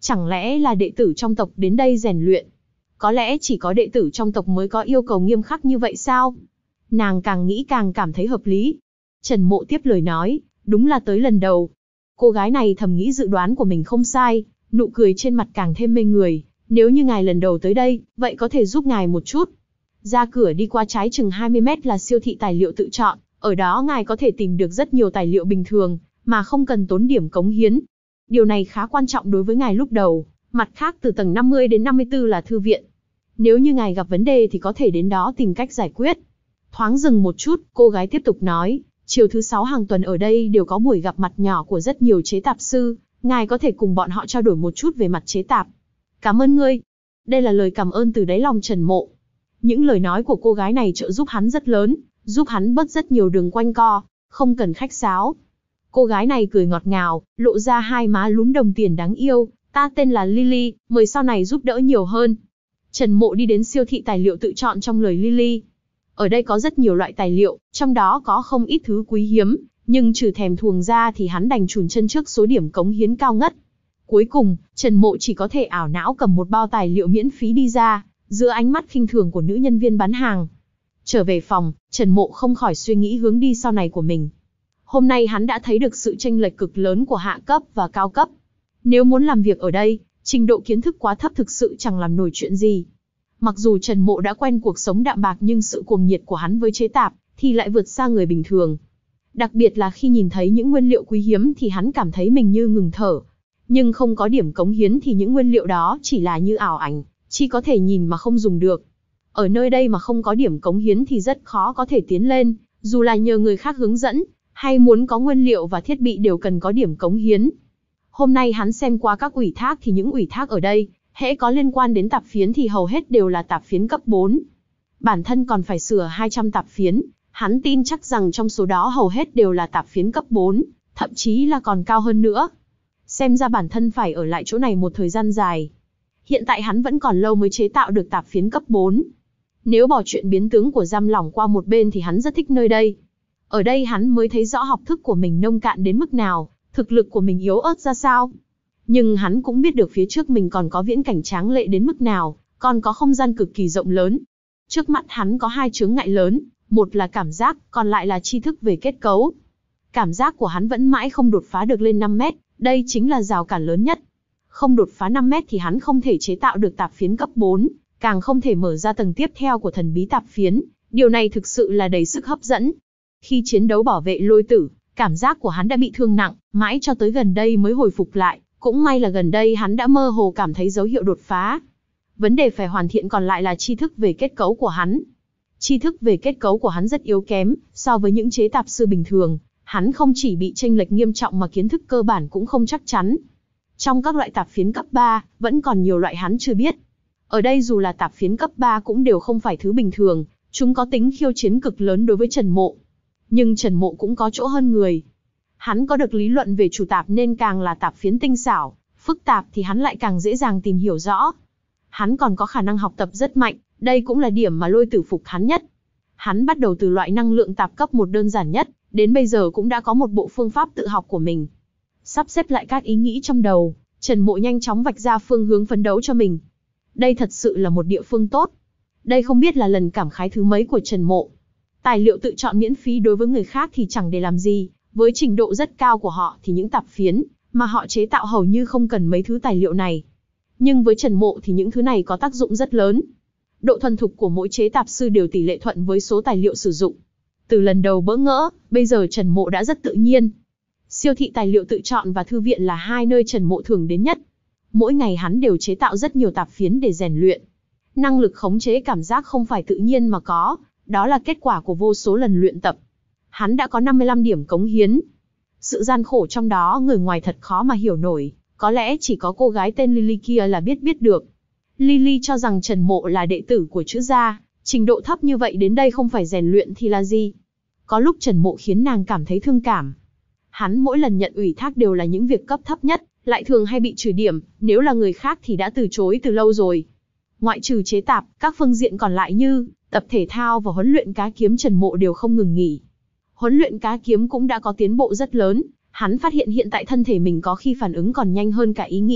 Chẳng lẽ là đệ tử trong tộc đến đây rèn luyện? Có lẽ chỉ có đệ tử trong tộc mới có yêu cầu nghiêm khắc như vậy sao? Nàng càng nghĩ càng cảm thấy hợp lý. Trần Mộ tiếp lời nói, đúng là tới lần đầu. Cô gái này thầm nghĩ dự đoán của mình không sai, nụ cười trên mặt càng thêm mê người. Nếu như ngài lần đầu tới đây, vậy có thể giúp ngài một chút. Ra cửa đi qua trái chừng hai mươi mét là siêu thị tài liệu tự chọn, ở đó ngài có thể tìm được rất nhiều tài liệu bình thường, mà không cần tốn điểm cống hiến. Điều này khá quan trọng đối với ngài lúc đầu. Mặt khác từ tầng năm mươi đến năm mươi tư là thư viện. Nếu như ngài gặp vấn đề thì có thể đến đó tìm cách giải quyết. Thoáng dừng một chút, cô gái tiếp tục nói, chiều thứ sáu hàng tuần ở đây đều có buổi gặp mặt nhỏ của rất nhiều chế tạp sư, ngài có thể cùng bọn họ trao đổi một chút về mặt chế tạp. Cảm ơn ngươi. Đây là lời cảm ơn từ đáy lòng Trần Mộ. Những lời nói của cô gái này trợ giúp hắn rất lớn, giúp hắn bớt rất nhiều đường quanh co, không cần khách sáo. Cô gái này cười ngọt ngào, lộ ra hai má lúm đồng tiền đáng yêu, ta tên là Lily, mời sau này giúp đỡ nhiều hơn. Trần Mộ đi đến siêu thị tài liệu tự chọn trong lời Lily. Ở đây có rất nhiều loại tài liệu, trong đó có không ít thứ quý hiếm, nhưng trừ thèm thuồng ra thì hắn đành chùn chân trước số điểm cống hiến cao ngất. Cuối cùng, Trần Mộ chỉ có thể ảo não cầm một bao tài liệu miễn phí đi ra, giữa ánh mắt khinh thường của nữ nhân viên bán hàng. Trở về phòng, Trần Mộ không khỏi suy nghĩ hướng đi sau này của mình. Hôm nay hắn đã thấy được sự chênh lệch cực lớn của hạ cấp và cao cấp. Nếu muốn làm việc ở đây, trình độ kiến thức quá thấp thực sự chẳng làm nổi chuyện gì. Mặc dù Trần Mộ đã quen cuộc sống đạm bạc nhưng sự cuồng nhiệt của hắn với chế tạp thì lại vượt xa người bình thường. Đặc biệt là khi nhìn thấy những nguyên liệu quý hiếm thì hắn cảm thấy mình như ngừng thở. Nhưng không có điểm cống hiến thì những nguyên liệu đó chỉ là như ảo ảnh, chỉ có thể nhìn mà không dùng được. Ở nơi đây mà không có điểm cống hiến thì rất khó có thể tiến lên, dù là nhờ người khác hướng dẫn, hay muốn có nguyên liệu và thiết bị đều cần có điểm cống hiến. Hôm nay hắn xem qua các ủy thác thì những ủy thác ở đây, hễ có liên quan đến tạp phiến thì hầu hết đều là tạp phiến cấp bốn. Bản thân còn phải sửa hai trăm tạp phiến, hắn tin chắc rằng trong số đó hầu hết đều là tạp phiến cấp bốn, thậm chí là còn cao hơn nữa. Xem ra bản thân phải ở lại chỗ này một thời gian dài. Hiện tại hắn vẫn còn lâu mới chế tạo được tạp phiến cấp bốn. Nếu bỏ chuyện biến tướng của giam lỏng qua một bên thì hắn rất thích nơi đây. Ở đây hắn mới thấy rõ học thức của mình nông cạn đến mức nào, thực lực của mình yếu ớt ra sao. Nhưng hắn cũng biết được phía trước mình còn có viễn cảnh tráng lệ đến mức nào, còn có không gian cực kỳ rộng lớn. Trước mắt hắn có hai chướng ngại lớn, một là cảm giác, còn lại là tri thức về kết cấu. Cảm giác của hắn vẫn mãi không đột phá được lên năm mét, đây chính là rào cản lớn nhất. Không đột phá năm mét thì hắn không thể chế tạo được tạp phiến cấp bốn, càng không thể mở ra tầng tiếp theo của thần bí tạp phiến. Điều này thực sự là đầy sức hấp dẫn. Khi chiến đấu bảo vệ Lôi Tử, cảm giác của hắn đã bị thương nặng, mãi cho tới gần đây mới hồi phục lại. Cũng may là gần đây hắn đã mơ hồ cảm thấy dấu hiệu đột phá. Vấn đề phải hoàn thiện còn lại là tri thức về kết cấu của hắn. Tri thức về kết cấu của hắn rất yếu kém, so với những chế tạp sư bình thường, hắn không chỉ bị chênh lệch nghiêm trọng mà kiến thức cơ bản cũng không chắc chắn. Trong các loại tạp phiến cấp ba, vẫn còn nhiều loại hắn chưa biết. Ở đây dù là tạp phiến cấp ba cũng đều không phải thứ bình thường, chúng có tính khiêu chiến cực lớn đối với Trần Mộ. Nhưng Trần Mộ cũng có chỗ hơn người. Hắn có được lý luận về chủ tạp nên càng là tạp phiến tinh xảo, phức tạp thì hắn lại càng dễ dàng tìm hiểu rõ. Hắn còn có khả năng học tập rất mạnh, đây cũng là điểm mà Lôi Tử phục hắn nhất. Hắn bắt đầu từ loại năng lượng tạp cấp một đơn giản nhất, đến bây giờ cũng đã có một bộ phương pháp tự học của mình. Sắp xếp lại các ý nghĩ trong đầu, Trần Mộ nhanh chóng vạch ra phương hướng phấn đấu cho mình. Đây thật sự là một địa phương tốt. Đây không biết là lần cảm khái thứ mấy của Trần Mộ. Tài liệu tự chọn miễn phí đối với người khác thì chẳng để làm gì, với trình độ rất cao của họ thì những tạp phiến mà họ chế tạo hầu như không cần mấy thứ tài liệu này. Nhưng với Trần Mộ thì những thứ này có tác dụng rất lớn. Độ thuần thục của mỗi chế tạp sư đều tỷ lệ thuận với số tài liệu sử dụng. Từ lần đầu bỡ ngỡ, bây giờ Trần Mộ đã rất tự nhiên. Siêu thị tài liệu tự chọn và thư viện là hai nơi Trần Mộ thường đến nhất. Mỗi ngày hắn đều chế tạo rất nhiều tạp phiến để rèn luyện. Năng lực khống chế cảm giác không phải tự nhiên mà có, đó là kết quả của vô số lần luyện tập. Hắn đã có năm mươi lăm điểm cống hiến. Sự gian khổ trong đó người ngoài thật khó mà hiểu nổi, có lẽ chỉ có cô gái tên Lily kia là biết biết được. Lily cho rằng Trần Mộ là đệ tử của chữ gia, trình độ thấp như vậy đến đây không phải rèn luyện thì là gì. Có lúc Trần Mộ khiến nàng cảm thấy thương cảm. Hắn mỗi lần nhận ủy thác đều là những việc cấp thấp nhất, lại thường hay bị trừ điểm, nếu là người khác thì đã từ chối từ lâu rồi. Ngoại trừ chế tạp, các phương diện còn lại như tập thể thao và huấn luyện cá kiếm Trần Mộ đều không ngừng nghỉ. Huấn luyện cá kiếm cũng đã có tiến bộ rất lớn, hắn phát hiện hiện tại thân thể mình có khi phản ứng còn nhanh hơn cả ý nghĩ,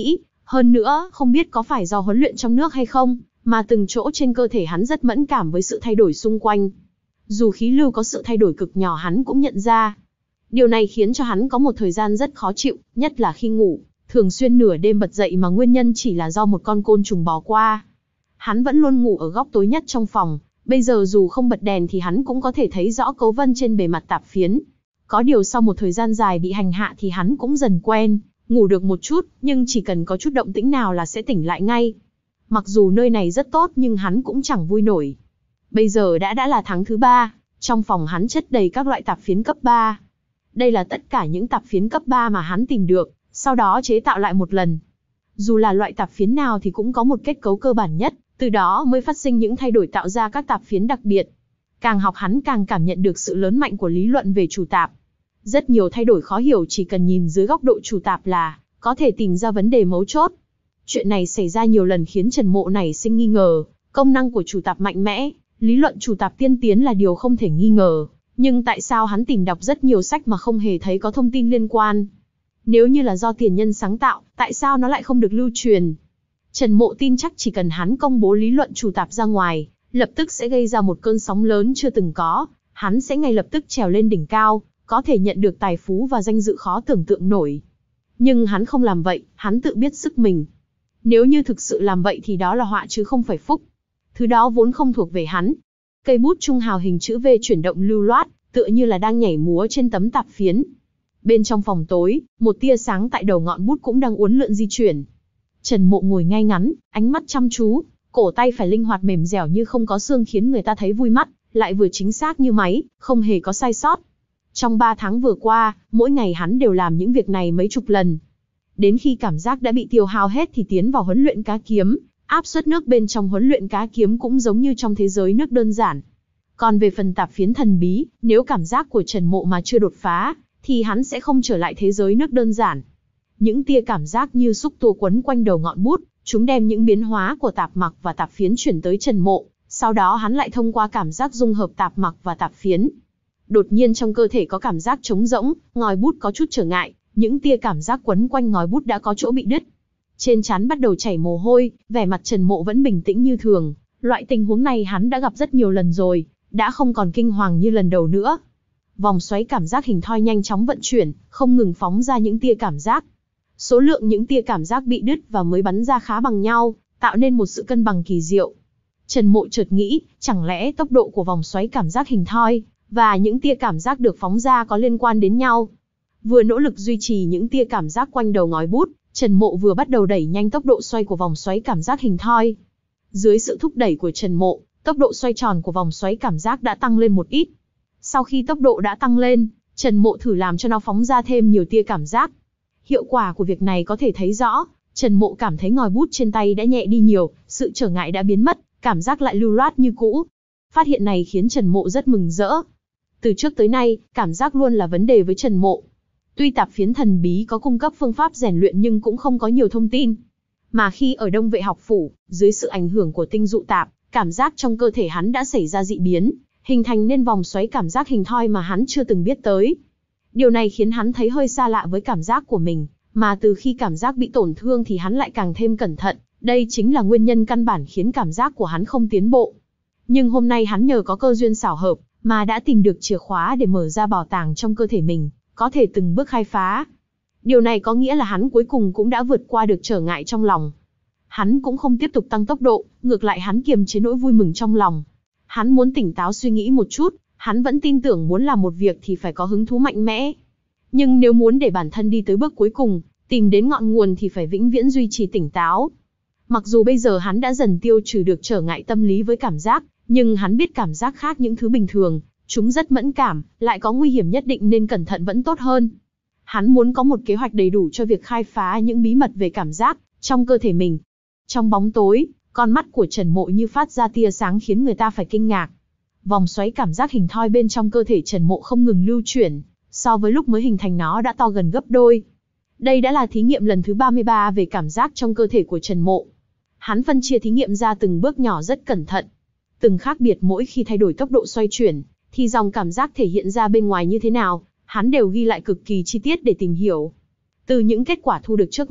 Hơn nữa, không biết có phải do huấn luyện trong nước hay không, mà từng chỗ trên cơ thể hắn rất mẫn cảm với sự thay đổi xung quanh. Dù khí lưu có sự thay đổi cực nhỏ hắn cũng nhận ra. Điều này khiến cho hắn có một thời gian rất khó chịu, nhất là khi ngủ, thường xuyên nửa đêm bật dậy mà nguyên nhân chỉ là do một con côn trùng bò qua. Hắn vẫn luôn ngủ ở góc tối nhất trong phòng, bây giờ dù không bật đèn thì hắn cũng có thể thấy rõ cấu vân trên bề mặt tạp phiến. Có điều sau một thời gian dài bị hành hạ thì hắn cũng dần quen, ngủ được một chút, nhưng chỉ cần có chút động tĩnh nào là sẽ tỉnh lại ngay. Mặc dù nơi này rất tốt nhưng hắn cũng chẳng vui nổi. Bây giờ đã đã là tháng thứ ba, trong phòng hắn chất đầy các loại tạp phiến cấp ba. Đây là tất cả những tạp phiến cấp ba mà hắn tìm được, sau đó chế tạo lại một lần. Dù là loại tạp phiến nào thì cũng có một kết cấu cơ bản nhất, từ đó mới phát sinh những thay đổi tạo ra các tạp phiến đặc biệt. Càng học hắn càng cảm nhận được sự lớn mạnh của lý luận về chủ tạp. Rất nhiều thay đổi khó hiểu chỉ cần nhìn dưới góc độ chủ tạp là có thể tìm ra vấn đề mấu chốt. Chuyện này xảy ra nhiều lần khiến Trần Mộ nảy sinh nghi ngờ, công năng của chủ tạp mạnh mẽ, lý luận chủ tạp tiên tiến là điều không thể nghi ngờ, nhưng tại sao hắn tìm đọc rất nhiều sách mà không hề thấy có thông tin liên quan? Nếu như là do tiền nhân sáng tạo, tại sao nó lại không được lưu truyền? Trần Mộ tin chắc chỉ cần hắn công bố lý luận chủ tạp ra ngoài, lập tức sẽ gây ra một cơn sóng lớn chưa từng có, hắn sẽ ngay lập tức trèo lên đỉnh cao, có thể nhận được tài phú và danh dự khó tưởng tượng nổi. Nhưng hắn không làm vậy, hắn tự biết sức mình. Nếu như thực sự làm vậy thì đó là họa chứ không phải phúc. Thứ đó vốn không thuộc về hắn. Cây bút trung hào hình chữ V chuyển động lưu loát, tựa như là đang nhảy múa trên tấm tạp phiến. Bên trong phòng tối, một tia sáng tại đầu ngọn bút cũng đang uốn lượn di chuyển. Trần Mộ ngồi ngay ngắn, ánh mắt chăm chú, cổ tay phải linh hoạt mềm dẻo như không có xương khiến người ta thấy vui mắt, lại vừa chính xác như máy, không hề có sai sót. Trong ba tháng vừa qua, mỗi ngày hắn đều làm những việc này mấy chục lần. Đến khi cảm giác đã bị tiêu hao hết thì tiến vào huấn luyện cá kiếm, áp suất nước bên trong huấn luyện cá kiếm cũng giống như trong thế giới nước đơn giản. Còn về phần tạp phiến thần bí, nếu cảm giác của Trần Mộ mà chưa đột phá, thì hắn sẽ không trở lại thế giới nước đơn giản. Những tia cảm giác như xúc tua quấn quanh đầu ngọn bút, chúng đem những biến hóa của tạp mặc và tạp phiến chuyển tới Trần Mộ, sau đó hắn lại thông qua cảm giác dung hợp tạp mặc và tạp phiến. Đột nhiên trong cơ thể có cảm giác trống rỗng, ngòi bút có chút trở ngại, những tia cảm giác quấn quanh ngòi bút đã có chỗ bị đứt. Trên trán bắt đầu chảy mồ hôi, vẻ mặt Trần Mộ vẫn bình tĩnh như thường, loại tình huống này hắn đã gặp rất nhiều lần rồi, đã không còn kinh hoàng như lần đầu nữa. Vòng xoáy cảm giác hình thoi nhanh chóng vận chuyển, không ngừng phóng ra những tia cảm giác. Số lượng những tia cảm giác bị đứt và mới bắn ra khá bằng nhau, tạo nên một sự cân bằng kỳ diệu. Trần Mộ chợt nghĩ, chẳng lẽ tốc độ của vòng xoáy cảm giác hình thoi và những tia cảm giác được phóng ra có liên quan đến nhau? Vừa nỗ lực duy trì những tia cảm giác quanh đầu ngòi bút, Trần Mộ vừa bắt đầu đẩy nhanh tốc độ xoay của vòng xoáy cảm giác hình thoi. Dưới sự thúc đẩy của Trần Mộ, tốc độ xoay tròn của vòng xoáy cảm giác đã tăng lên một ít. Sau khi tốc độ đã tăng lên, Trần Mộ thử làm cho nó phóng ra thêm nhiều tia cảm giác. Hiệu quả của việc này có thể thấy rõ, Trần Mộ cảm thấy ngòi bút trên tay đã nhẹ đi nhiều, sự trở ngại đã biến mất, cảm giác lại lưu loát như cũ. Phát hiện này khiến Trần Mộ rất mừng rỡ. Từ trước tới nay, cảm giác luôn là vấn đề với Trần Mộ. Tuy tạp phiến thần bí có cung cấp phương pháp rèn luyện nhưng cũng không có nhiều thông tin. Mà khi ở Đông Vệ học phủ, dưới sự ảnh hưởng của tinh dụ tạp, cảm giác trong cơ thể hắn đã xảy ra dị biến, hình thành nên vòng xoáy cảm giác hình thoi mà hắn chưa từng biết tới. Điều này khiến hắn thấy hơi xa lạ với cảm giác của mình, mà từ khi cảm giác bị tổn thương thì hắn lại càng thêm cẩn thận, đây chính là nguyên nhân căn bản khiến cảm giác của hắn không tiến bộ. Nhưng hôm nay hắn nhờ có cơ duyên xảo hợp, mà đã tìm được chìa khóa để mở ra bảo tàng trong cơ thể mình, có thể từng bước khai phá. Điều này có nghĩa là hắn cuối cùng cũng đã vượt qua được trở ngại trong lòng. Hắn cũng không tiếp tục tăng tốc độ, ngược lại hắn kiềm chế nỗi vui mừng trong lòng. Hắn muốn tỉnh táo suy nghĩ một chút, hắn vẫn tin tưởng muốn làm một việc thì phải có hứng thú mạnh mẽ. Nhưng nếu muốn để bản thân đi tới bước cuối cùng, tìm đến ngọn nguồn thì phải vĩnh viễn duy trì tỉnh táo. Mặc dù bây giờ hắn đã dần tiêu trừ được trở ngại tâm lý với cảm giác, nhưng hắn biết cảm giác khác những thứ bình thường, chúng rất mẫn cảm, lại có nguy hiểm nhất định nên cẩn thận vẫn tốt hơn. Hắn muốn có một kế hoạch đầy đủ cho việc khai phá những bí mật về cảm giác trong cơ thể mình. Trong bóng tối, con mắt của Trần Mộ như phát ra tia sáng khiến người ta phải kinh ngạc. Vòng xoáy cảm giác hình thoi bên trong cơ thể Trần Mộ không ngừng lưu chuyển, so với lúc mới hình thành nó đã to gần gấp đôi. Đây đã là thí nghiệm lần thứ ba mươi ba về cảm giác trong cơ thể của Trần Mộ. Hắn phân chia thí nghiệm ra từng bước nhỏ rất cẩn thận. Từng khác biệt mỗi khi thay đổi tốc độ xoay chuyển, thì dòng cảm giác thể hiện ra bên ngoài như thế nào, hắn đều ghi lại cực kỳ chi tiết để tìm hiểu. Từ những kết quả thu được trước mắt,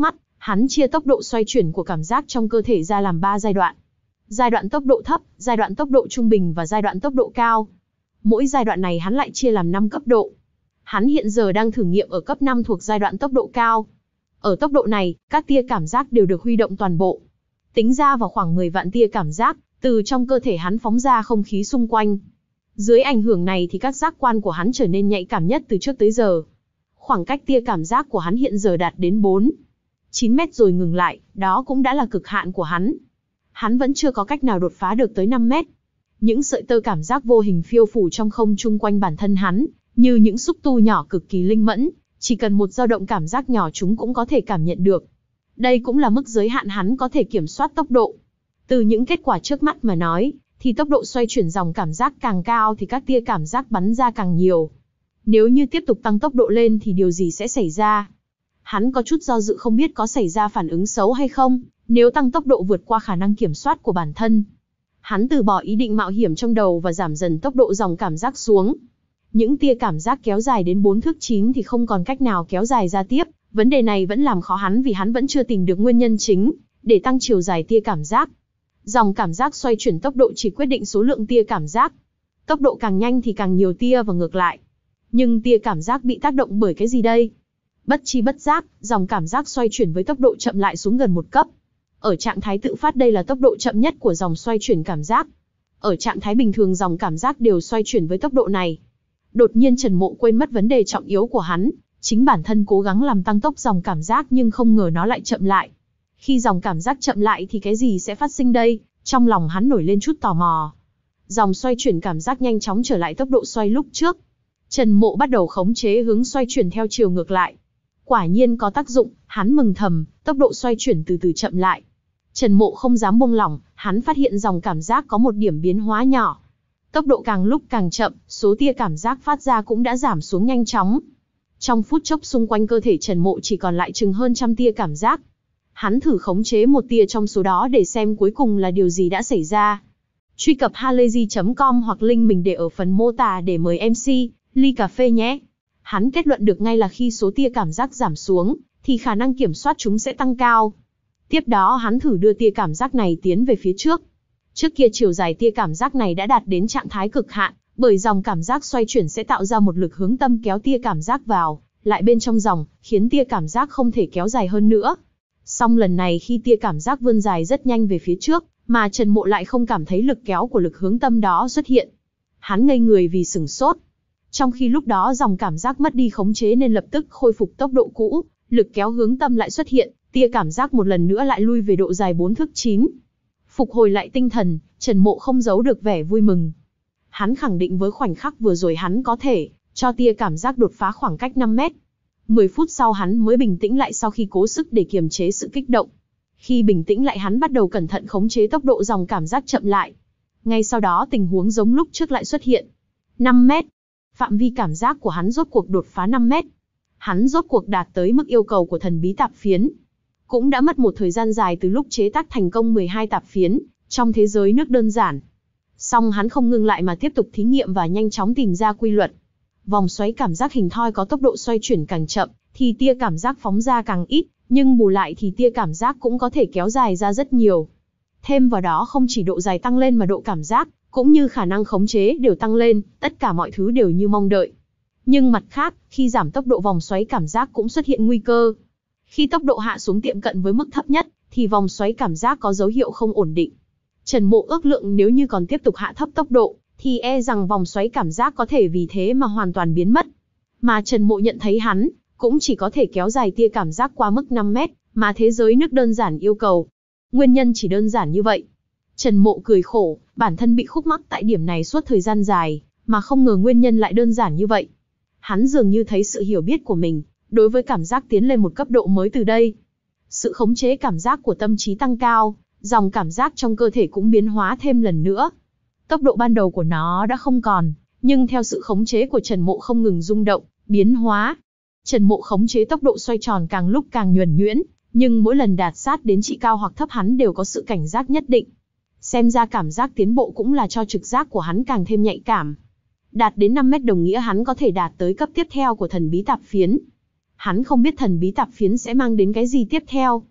Hắn chia tốc độ xoay chuyển của cảm giác trong cơ thể ra làm ba giai đoạn. Giai đoạn tốc độ thấp, giai đoạn tốc độ trung bình và giai đoạn tốc độ cao. Mỗi giai đoạn này hắn lại chia làm năm cấp độ. Hắn hiện giờ đang thử nghiệm ở cấp năm thuộc giai đoạn tốc độ cao. Ở tốc độ này, các tia cảm giác đều được huy động toàn bộ. Tính ra vào khoảng mười vạn tia cảm giác, từ trong cơ thể hắn phóng ra không khí xung quanh. Dưới ảnh hưởng này thì các giác quan của hắn trở nên nhạy cảm nhất từ trước tới giờ. Khoảng cách tia cảm giác của hắn hiện giờ đạt đến bốn, chín mét rồi ngừng lại, đó cũng đã là cực hạn của hắn. Hắn vẫn chưa có cách nào đột phá được tới năm mét. Những sợi tơ cảm giác vô hình phiêu phù trong không trung quanh bản thân hắn, như những xúc tu nhỏ cực kỳ linh mẫn, chỉ cần một dao động cảm giác nhỏ chúng cũng có thể cảm nhận được. Đây cũng là mức giới hạn hắn có thể kiểm soát tốc độ. Từ những kết quả trước mắt mà nói, thì tốc độ xoay chuyển dòng cảm giác càng cao thì các tia cảm giác bắn ra càng nhiều. Nếu như tiếp tục tăng tốc độ lên thì điều gì sẽ xảy ra? Hắn có chút do dự không biết có xảy ra phản ứng xấu hay không, nếu tăng tốc độ vượt qua khả năng kiểm soát của bản thân. Hắn từ bỏ ý định mạo hiểm trong đầu và giảm dần tốc độ dòng cảm giác xuống. Những tia cảm giác kéo dài đến bốn thước chín thì không còn cách nào kéo dài ra tiếp, vấn đề này vẫn làm khó hắn vì hắn vẫn chưa tìm được nguyên nhân chính để tăng chiều dài tia cảm giác. Dòng cảm giác xoay chuyển tốc độ chỉ quyết định số lượng tia cảm giác. Tốc độ càng nhanh thì càng nhiều tia và ngược lại. Nhưng tia cảm giác bị tác động bởi cái gì đây? Bất chi bất giác, dòng cảm giác xoay chuyển với tốc độ chậm lại xuống gần một cấp. Ở trạng thái tự phát đây là tốc độ chậm nhất của dòng xoay chuyển cảm giác. Ở trạng thái bình thường dòng cảm giác đều xoay chuyển với tốc độ này. Đột nhiên Trần Mộ quên mất vấn đề trọng yếu của hắn, chính bản thân cố gắng làm tăng tốc dòng cảm giác nhưng không ngờ nó lại chậm lại. Khi dòng cảm giác chậm lại thì cái gì sẽ phát sinh đây? Trong lòng hắn nổi lên chút tò mò. Dòng xoay chuyển cảm giác nhanh chóng trở lại tốc độ xoay lúc trước. Trần Mộ bắt đầu khống chế hướng xoay chuyển theo chiều ngược lại. Quả nhiên có tác dụng, hắn mừng thầm, tốc độ xoay chuyển từ từ chậm lại. Trần Mộ không dám buông lỏng, hắn phát hiện dòng cảm giác có một điểm biến hóa nhỏ. Tốc độ càng lúc càng chậm, số tia cảm giác phát ra cũng đã giảm xuống nhanh chóng. Trong phút chốc xung quanh cơ thể Trần Mộ chỉ còn lại chừng hơn trăm tia cảm giác. Hắn thử khống chế một tia trong số đó để xem cuối cùng là điều gì đã xảy ra. Truy cập halayzi chấm com hoặc link mình để ở phần mô tả để mời em xê, ly cà phê nhé. Hắn kết luận được ngay là khi số tia cảm giác giảm xuống, thì khả năng kiểm soát chúng sẽ tăng cao. Tiếp đó hắn thử đưa tia cảm giác này tiến về phía trước. Trước kia chiều dài tia cảm giác này đã đạt đến trạng thái cực hạn, bởi dòng cảm giác xoay chuyển sẽ tạo ra một lực hướng tâm kéo tia cảm giác vào, lại bên trong dòng, khiến tia cảm giác không thể kéo dài hơn nữa. Song lần này khi tia cảm giác vươn dài rất nhanh về phía trước, mà Trần Mộ lại không cảm thấy lực kéo của lực hướng tâm đó xuất hiện. Hắn ngây người vì sửng sốt. Trong khi lúc đó dòng cảm giác mất đi khống chế nên lập tức khôi phục tốc độ cũ, lực kéo hướng tâm lại xuất hiện, tia cảm giác một lần nữa lại lui về độ dài bốn thước chín. Phục hồi lại tinh thần, Trần Mộ không giấu được vẻ vui mừng. Hắn khẳng định với khoảnh khắc vừa rồi hắn có thể cho tia cảm giác đột phá khoảng cách năm mét. mười phút sau hắn mới bình tĩnh lại sau khi cố sức để kiềm chế sự kích động. Khi bình tĩnh lại hắn bắt đầu cẩn thận khống chế tốc độ dòng cảm giác chậm lại. Ngay sau đó tình huống giống lúc trước lại xuất hiện. năm mét. Phạm vi cảm giác của hắn rốt cuộc đột phá năm mét. Hắn rốt cuộc đạt tới mức yêu cầu của thần bí tạp phiến. Cũng đã mất một thời gian dài từ lúc chế tác thành công mười hai tạp phiến, trong thế giới nước đơn giản. Song hắn không ngưng lại mà tiếp tục thí nghiệm và nhanh chóng tìm ra quy luật. Vòng xoáy cảm giác hình thoi có tốc độ xoay chuyển càng chậm, thì tia cảm giác phóng ra càng ít, nhưng bù lại thì tia cảm giác cũng có thể kéo dài ra rất nhiều. Thêm vào đó không chỉ độ dài tăng lên mà độ cảm giác, cũng như khả năng khống chế đều tăng lên, tất cả mọi thứ đều như mong đợi. Nhưng mặt khác, khi giảm tốc độ vòng xoáy cảm giác cũng xuất hiện nguy cơ. Khi tốc độ hạ xuống tiệm cận với mức thấp nhất, thì vòng xoáy cảm giác có dấu hiệu không ổn định. Trần Mộ ước lượng nếu như còn tiếp tục hạ thấp tốc độ, thì e rằng vòng xoáy cảm giác có thể vì thế mà hoàn toàn biến mất. Mà Trần Mộ nhận thấy hắn, cũng chỉ có thể kéo dài tia cảm giác qua mức năm mét, mà thế giới nước đơn giản yêu cầu. Nguyên nhân chỉ đơn giản như vậy. Trần Mộ cười khổ, bản thân bị khúc mắc tại điểm này suốt thời gian dài, mà không ngờ nguyên nhân lại đơn giản như vậy. Hắn dường như thấy sự hiểu biết của mình, đối với cảm giác tiến lên một cấp độ mới từ đây. Sự khống chế cảm giác của tâm trí tăng cao, dòng cảm giác trong cơ thể cũng biến hóa thêm lần nữa. Tốc độ ban đầu của nó đã không còn, nhưng theo sự khống chế của Trần Mộ không ngừng rung động, biến hóa. Trần Mộ khống chế tốc độ xoay tròn càng lúc càng nhuần nhuyễn, nhưng mỗi lần đạt sát đến trị cao hoặc thấp hắn đều có sự cảnh giác nhất định. Xem ra cảm giác tiến bộ cũng là cho trực giác của hắn càng thêm nhạy cảm. Đạt đến năm mét đồng nghĩa hắn có thể đạt tới cấp tiếp theo của thần bí tạp phiến. Hắn không biết thần bí tạp phiến sẽ mang đến cái gì tiếp theo.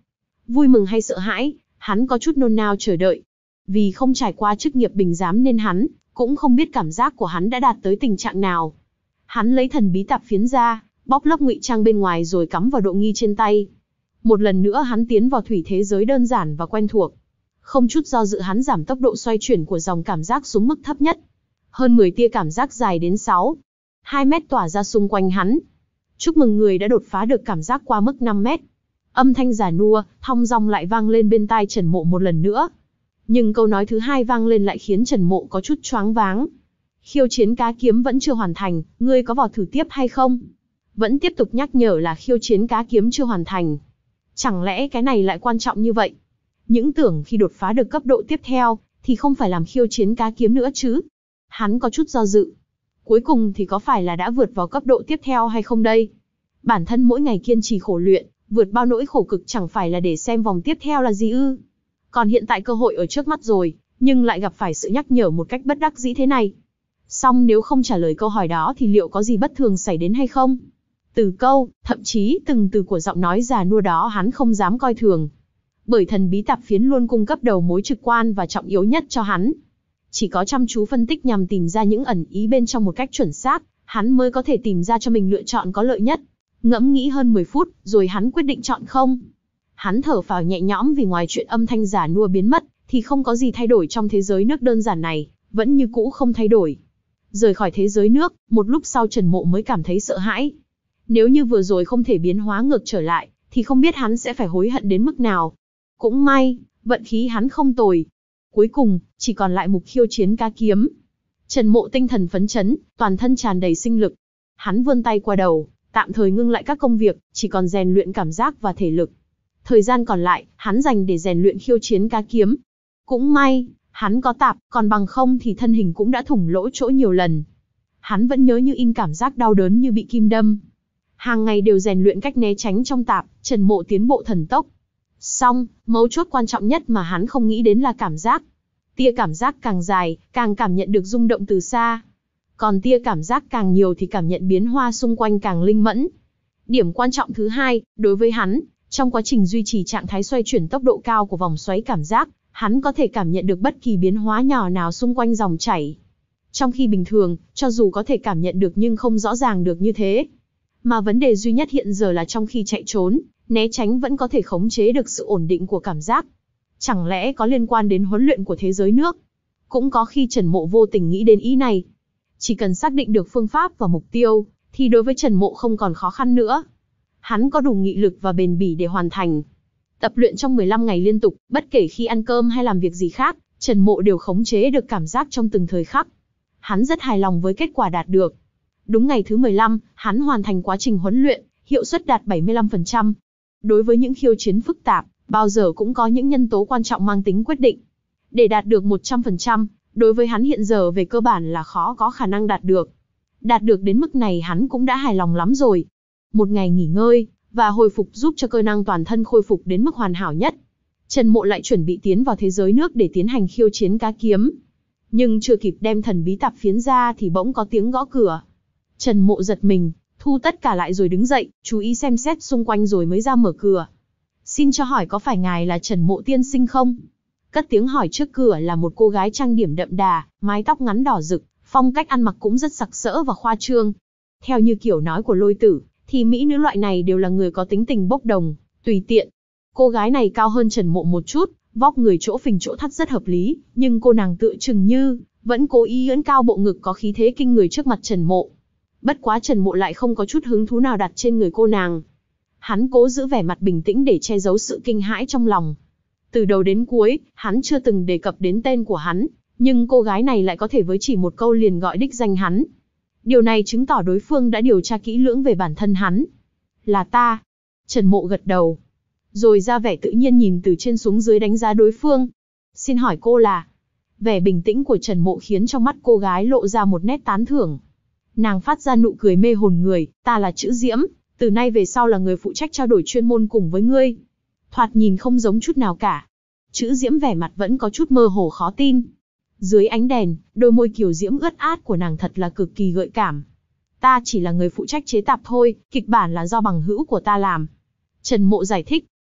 Vui mừng hay sợ hãi, hắn có chút nôn nao chờ đợi. Vì không trải qua chức nghiệp bình giám nên hắn cũng không biết cảm giác của hắn đã đạt tới tình trạng nào. Hắn lấy thần bí tạp phiến ra, bóc lớp ngụy trang bên ngoài rồi cắm vào độ nghi trên tay. Một lần nữa hắn tiến vào thủy thế giới đơn giản và quen thuộc. Không chút do dự hắn giảm tốc độ xoay chuyển của dòng cảm giác xuống mức thấp nhất. Hơn mười tia cảm giác dài đến sáu, hai mét tỏa ra xung quanh hắn. Chúc mừng người đã đột phá được cảm giác qua mức năm mét. Âm thanh già nua, thong dong lại vang lên bên tai Trần Mộ một lần nữa. Nhưng câu nói thứ hai vang lên lại khiến Trần Mộ có chút choáng váng. Khiêu chiến cá kiếm vẫn chưa hoàn thành, ngươi có vào thử tiếp hay không? Vẫn tiếp tục nhắc nhở là khiêu chiến cá kiếm chưa hoàn thành. Chẳng lẽ cái này lại quan trọng như vậy? Những tưởng khi đột phá được cấp độ tiếp theo, thì không phải làm khiêu chiến cá kiếm nữa chứ? Hắn có chút do dự. Cuối cùng thì có phải là đã vượt vào cấp độ tiếp theo hay không đây? Bản thân mỗi ngày kiên trì khổ luyện, vượt bao nỗi khổ cực chẳng phải là để xem vòng tiếp theo là gì ư? Còn hiện tại cơ hội ở trước mắt rồi, nhưng lại gặp phải sự nhắc nhở một cách bất đắc dĩ thế này. Song nếu không trả lời câu hỏi đó thì liệu có gì bất thường xảy đến hay không? Từ câu, thậm chí từng từ của giọng nói già nua đó hắn không dám coi thường. Bởi thần bí tạp phiến luôn cung cấp đầu mối trực quan và trọng yếu nhất cho hắn. Chỉ có chăm chú phân tích nhằm tìm ra những ẩn ý bên trong một cách chuẩn xác, hắn mới có thể tìm ra cho mình lựa chọn có lợi nhất. Ngẫm nghĩ hơn mười phút, rồi hắn quyết định chọn không. Hắn thở phào nhẹ nhõm vì ngoài chuyện âm thanh giả nua biến mất, thì không có gì thay đổi trong thế giới nước đơn giản này, vẫn như cũ không thay đổi. Rời khỏi thế giới nước, một lúc sau Trần Mộ mới cảm thấy sợ hãi. Nếu như vừa rồi không thể biến hóa ngược trở lại, thì không biết hắn sẽ phải hối hận đến mức nào. Cũng may, vận khí hắn không tồi. Cuối cùng, chỉ còn lại mục khiêu chiến cá kiếm. Trần Mộ tinh thần phấn chấn, toàn thân tràn đầy sinh lực. Hắn vươn tay qua đầu, tạm thời ngưng lại các công việc, chỉ còn rèn luyện cảm giác và thể lực. Thời gian còn lại, hắn dành để rèn luyện khiêu chiến cá kiếm. Cũng may, hắn có tạp, còn bằng không thì thân hình cũng đã thủng lỗ chỗ nhiều lần. Hắn vẫn nhớ như in cảm giác đau đớn như bị kim đâm. Hàng ngày đều rèn luyện cách né tránh trong tạp, Trần Mộ tiến bộ thần tốc. Song, mấu chốt quan trọng nhất mà hắn không nghĩ đến là cảm giác. Tia cảm giác càng dài, càng cảm nhận được rung động từ xa. Còn tia cảm giác càng nhiều thì cảm nhận biến hoa xung quanh càng linh mẫn. Điểm quan trọng thứ hai, đối với hắn, trong quá trình duy trì trạng thái xoay chuyển tốc độ cao của vòng xoáy cảm giác, hắn có thể cảm nhận được bất kỳ biến hóa nhỏ nào xung quanh dòng chảy. Trong khi bình thường, cho dù có thể cảm nhận được nhưng không rõ ràng được như thế. Mà vấn đề duy nhất hiện giờ là trong khi chạy trốn, né tránh vẫn có thể khống chế được sự ổn định của cảm giác. Chẳng lẽ có liên quan đến huấn luyện của thế giới nước? Cũng có khi Trần Mộ vô tình nghĩ đến ý này. Chỉ cần xác định được phương pháp và mục tiêu, thì đối với Trần Mộ không còn khó khăn nữa. Hắn có đủ nghị lực và bền bỉ để hoàn thành. Tập luyện trong mười lăm ngày liên tục, bất kể khi ăn cơm hay làm việc gì khác, Trần Mộ đều khống chế được cảm giác trong từng thời khắc. Hắn rất hài lòng với kết quả đạt được. Đúng ngày thứ mười lăm, hắn hoàn thành quá trình huấn luyện, hiệu suất đạt bảy mươi lăm phần trăm. Đối với những khiêu chiến phức tạp, bao giờ cũng có những nhân tố quan trọng mang tính quyết định. Để đạt được một trăm phần trăm, đối với hắn hiện giờ về cơ bản là khó có khả năng đạt được. Đạt được đến mức này hắn cũng đã hài lòng lắm rồi. Một ngày nghỉ ngơi, và hồi phục giúp cho cơ năng toàn thân khôi phục đến mức hoàn hảo nhất. Trần Mộ lại chuẩn bị tiến vào thế giới nước để tiến hành khiêu chiến cá kiếm. Nhưng chưa kịp đem thần bí tạp phiến ra thì bỗng có tiếng gõ cửa. Trần Mộ giật mình, thu tất cả lại rồi đứng dậy, chú ý xem xét xung quanh rồi mới ra mở cửa. Xin cho hỏi có phải ngài là Trần Mộ tiên sinh không? Cất tiếng hỏi trước cửa là một cô gái trang điểm đậm đà, mái tóc ngắn đỏ rực, phong cách ăn mặc cũng rất sặc sỡ và khoa trương. Theo như kiểu nói của Lôi Tử, thì mỹ nữ loại này đều là người có tính tình bốc đồng, tùy tiện. Cô gái này cao hơn Trần Mộ một chút, vóc người chỗ phình chỗ thắt rất hợp lý, nhưng cô nàng tựa chừng như vẫn cố ý ưỡn cao bộ ngực có khí thế kinh người trước mặt Trần Mộ. Bất quá Trần Mộ lại không có chút hứng thú nào đặt trên người cô nàng. Hắn cố giữ vẻ mặt bình tĩnh để che giấu sự kinh hãi trong lòng. Từ đầu đến cuối, hắn chưa từng đề cập đến tên của hắn, nhưng cô gái này lại có thể với chỉ một câu liền gọi đích danh hắn. Điều này chứng tỏ đối phương đã điều tra kỹ lưỡng về bản thân hắn. Là ta. Trần Mộ gật đầu. Rồi ra vẻ tự nhiên nhìn từ trên xuống dưới đánh giá đối phương. Xin hỏi cô là... Vẻ bình tĩnh của Trần Mộ khiến trong mắt cô gái lộ ra một nét tán thưởng. Nàng phát ra nụ cười mê hồn người, ta là Chữ Diễm, từ nay về sau là người phụ trách trao đổi chuyên môn cùng với ngươi. Thoạt nhìn không giống chút nào cả. Chữ Diễm vẻ mặt vẫn có chút mơ hồ khó tin. Dưới ánh đèn, đôi môi kiều diễm ướt át của nàng thật là cực kỳ gợi cảm. Ta chỉ là người phụ trách chế tạp thôi, kịch bản là do bằng hữu của ta làm. Trần Mộ giải thích.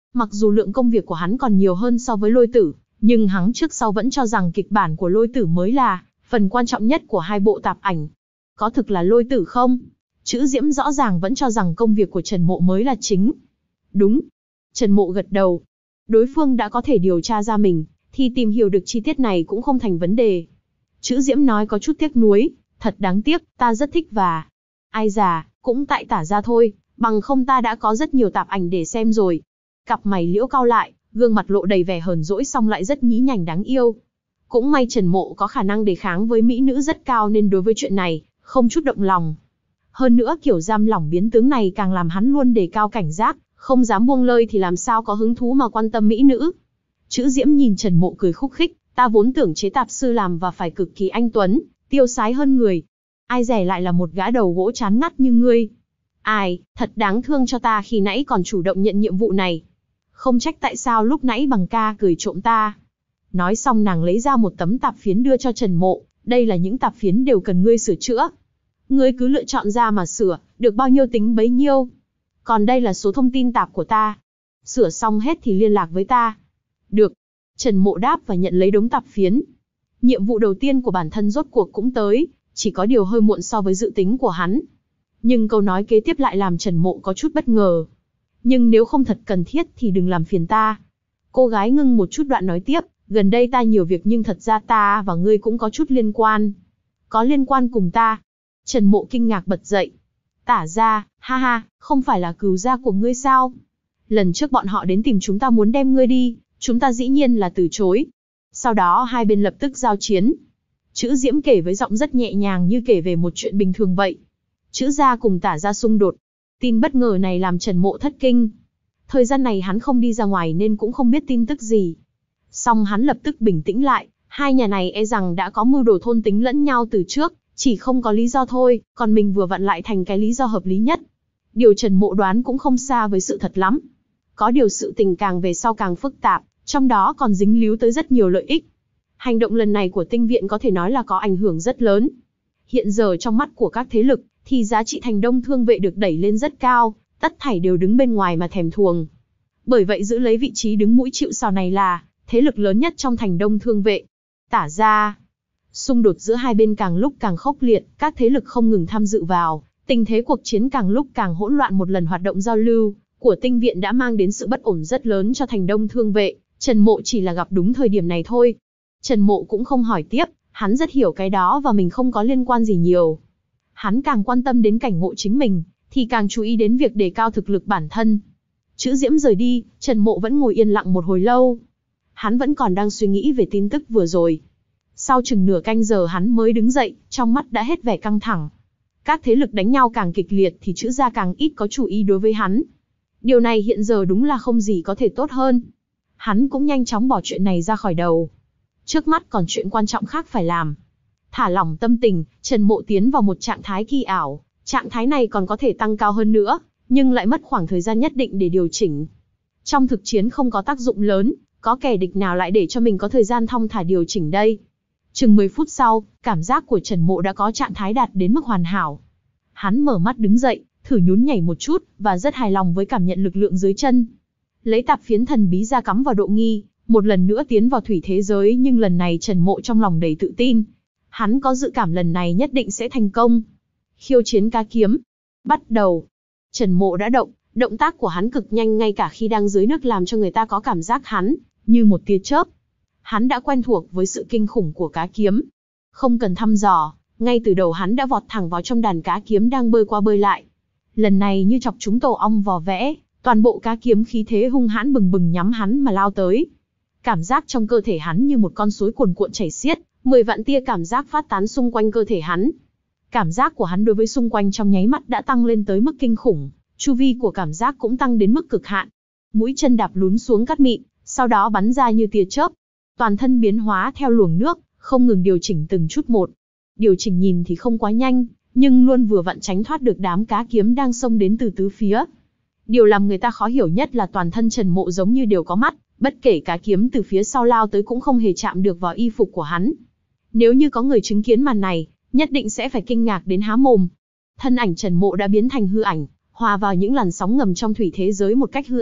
Mặc dù lượng công việc của hắn còn nhiều hơn so với Lôi Tử, nhưng hắn trước sau vẫn cho rằng kịch bản của Lôi Tử mới là phần quan trọng nhất của hai bộ tạp ảnh. Có thực là Lôi Tử không? Chữ Diễm rõ ràng vẫn cho rằng công việc của Trần Mộ mới là chính. Đúng. Trần Mộ gật đầu. Đối phương đã có thể điều tra ra mình, thì tìm hiểu được chi tiết này cũng không thành vấn đề. Chữ Diễm nói có chút tiếc nuối, thật đáng tiếc, ta rất thích và... Ai già, cũng tại Tả gia thôi, bằng không ta đã có rất nhiều tạp ảnh để xem rồi. Cặp mày Liễu cau lại, gương mặt lộ đầy vẻ hờn dỗi song lại rất nhí nhảnh đáng yêu. Cũng may Trần Mộ có khả năng đề kháng với mỹ nữ rất cao nên đối với chuyện này, không chút động lòng. Hơn nữa kiểu giam lỏng biến tướng này càng làm hắn luôn đề cao cảnh giác, không dám buông lơi thì làm sao có hứng thú mà quan tâm mỹ nữ. Chữ Diễm nhìn Trần Mộ cười khúc khích, ta vốn tưởng chế tạp sư làm và phải cực kỳ anh tuấn, tiêu sái hơn người. Ai dè lại là một gã đầu gỗ chán ngắt như ngươi. Ai, thật đáng thương cho ta khi nãy còn chủ động nhận nhiệm vụ này. Không trách tại sao lúc nãy bằng ca cười trộm ta. Nói xong nàng lấy ra một tấm tạp phiến đưa cho Trần Mộ, đây là những tạp phiến đều cần ngươi sửa chữa. Ngươi cứ lựa chọn ra mà sửa, được bao nhiêu tính bấy nhiêu. Còn đây là số thông tin tạp của ta. Sửa xong hết thì liên lạc với ta. Được. Trần Mộ đáp và nhận lấy đống tạp phiến. Nhiệm vụ đầu tiên của bản thân rốt cuộc cũng tới, chỉ có điều hơi muộn so với dự tính của hắn. Nhưng câu nói kế tiếp lại làm Trần Mộ có chút bất ngờ. Nhưng nếu không thật cần thiết thì đừng làm phiền ta. Cô gái ngưng một chút đoạn nói tiếp, gần đây ta nhiều việc nhưng thật ra ta và ngươi cũng có chút liên quan. Có liên quan cùng ta. Trần Mộ kinh ngạc bật dậy. Tả gia, ha ha, không phải là cừu gia của ngươi sao? Lần trước bọn họ đến tìm chúng ta muốn đem ngươi đi, chúng ta dĩ nhiên là từ chối. Sau đó hai bên lập tức giao chiến. Chữ Diễm kể với giọng rất nhẹ nhàng như kể về một chuyện bình thường vậy. Chữ gia cùng Tả gia xung đột. Tin bất ngờ này làm Trần Mộ thất kinh. Thời gian này hắn không đi ra ngoài nên cũng không biết tin tức gì. Song hắn lập tức bình tĩnh lại, hai nhà này e rằng đã có mưu đồ thôn tính lẫn nhau từ trước, chỉ không có lý do thôi, còn mình vừa vặn lại thành cái lý do hợp lý nhất. Điều Trần Mộ đoán cũng không xa với sự thật lắm. Có điều sự tình càng về sau càng phức tạp, trong đó còn dính líu tới rất nhiều lợi ích. Hành động lần này của Tinh viện có thể nói là có ảnh hưởng rất lớn. Hiện giờ trong mắt của các thế lực, thì giá trị Thành Đông Thương Vệ được đẩy lên rất cao, tất thảy đều đứng bên ngoài mà thèm thuồng. Bởi vậy giữ lấy vị trí đứng mũi chịu sào này là thế lực lớn nhất trong Thành Đông Thương Vệ. Tả gia. Xung đột giữa hai bên càng lúc càng khốc liệt, các thế lực không ngừng tham dự vào, tình thế cuộc chiến càng lúc càng hỗn loạn. Một lần hoạt động giao lưu của Tinh viện đã mang đến sự bất ổn rất lớn cho Thành Đông Thương Vệ, Trần Mộ chỉ là gặp đúng thời điểm này thôi. Trần Mộ cũng không hỏi tiếp, hắn rất hiểu cái đó và mình không có liên quan gì nhiều. Hắn càng quan tâm đến cảnh ngộ chính mình, thì càng chú ý đến việc đề cao thực lực bản thân. Chữ Diễm rời đi, Trần Mộ vẫn ngồi yên lặng một hồi lâu. Hắn vẫn còn đang suy nghĩ về tin tức vừa rồi. Sau chừng nửa canh giờ hắn mới đứng dậy, trong mắt đã hết vẻ căng thẳng. Các thế lực đánh nhau càng kịch liệt thì chữ gia càng ít có chú ý đối với hắn. Điều này hiện giờ đúng là không gì có thể tốt hơn. Hắn cũng nhanh chóng bỏ chuyện này ra khỏi đầu. Trước mắt còn chuyện quan trọng khác phải làm. Thả lỏng tâm tình, Trần Mộ tiến vào một trạng thái kỳ ảo. Trạng thái này còn có thể tăng cao hơn nữa, nhưng lại mất khoảng thời gian nhất định để điều chỉnh. Trong thực chiến không có tác dụng lớn, có kẻ địch nào lại để cho mình có thời gian thong thả điều chỉnh đây. Chừng mười phút sau, cảm giác của Trần Mộ đã có trạng thái đạt đến mức hoàn hảo. Hắn mở mắt đứng dậy, thử nhún nhảy một chút, và rất hài lòng với cảm nhận lực lượng dưới chân. Lấy tạp phiến thần bí ra cắm vào độ nghi, một lần nữa tiến vào thủy thế giới, nhưng lần này Trần Mộ trong lòng đầy tự tin. Hắn có dự cảm lần này nhất định sẽ thành công. Khiêu chiến cá kiếm. Bắt đầu. Trần Mộ đã động, động tác của hắn cực nhanh ngay cả khi đang dưới nước làm cho người ta có cảm giác hắn như một tia chớp. Hắn đã quen thuộc với sự kinh khủng của cá kiếm. Không cần thăm dò, ngay từ đầu hắn đã vọt thẳng vào trong đàn cá kiếm đang bơi qua bơi lại. Lần này như chọc trúng tổ ong vò vẽ, toàn bộ cá kiếm khí thế hung hãn bừng bừng nhắm hắn mà lao tới. Cảm giác trong cơ thể hắn như một con suối cuồn cuộn chảy xiết, mười vạn tia cảm giác phát tán xung quanh cơ thể hắn. Cảm giác của hắn đối với xung quanh trong nháy mắt đã tăng lên tới mức kinh khủng, chu vi của cảm giác cũng tăng đến mức cực hạn. Mũi chân đạp lún xuống cát mịn, sau đó bắn ra như tia chớp. Toàn thân biến hóa theo luồng nước, không ngừng điều chỉnh từng chút một. Điều chỉnh nhìn thì không quá nhanh, nhưng luôn vừa vặn tránh thoát được đám cá kiếm đang xông đến từ tứ phía. Điều làm người ta khó hiểu nhất là toàn thân Trần Mộ giống như đều có mắt, bất kể cá kiếm từ phía sau lao tới cũng không hề chạm được vào y phục của hắn. Nếu như có người chứng kiến màn này, nhất định sẽ phải kinh ngạc đến há mồm. Thân ảnh Trần Mộ đã biến thành hư ảnh, hòa vào những làn sóng ngầm trong thủy thế giới một cách hư ảo,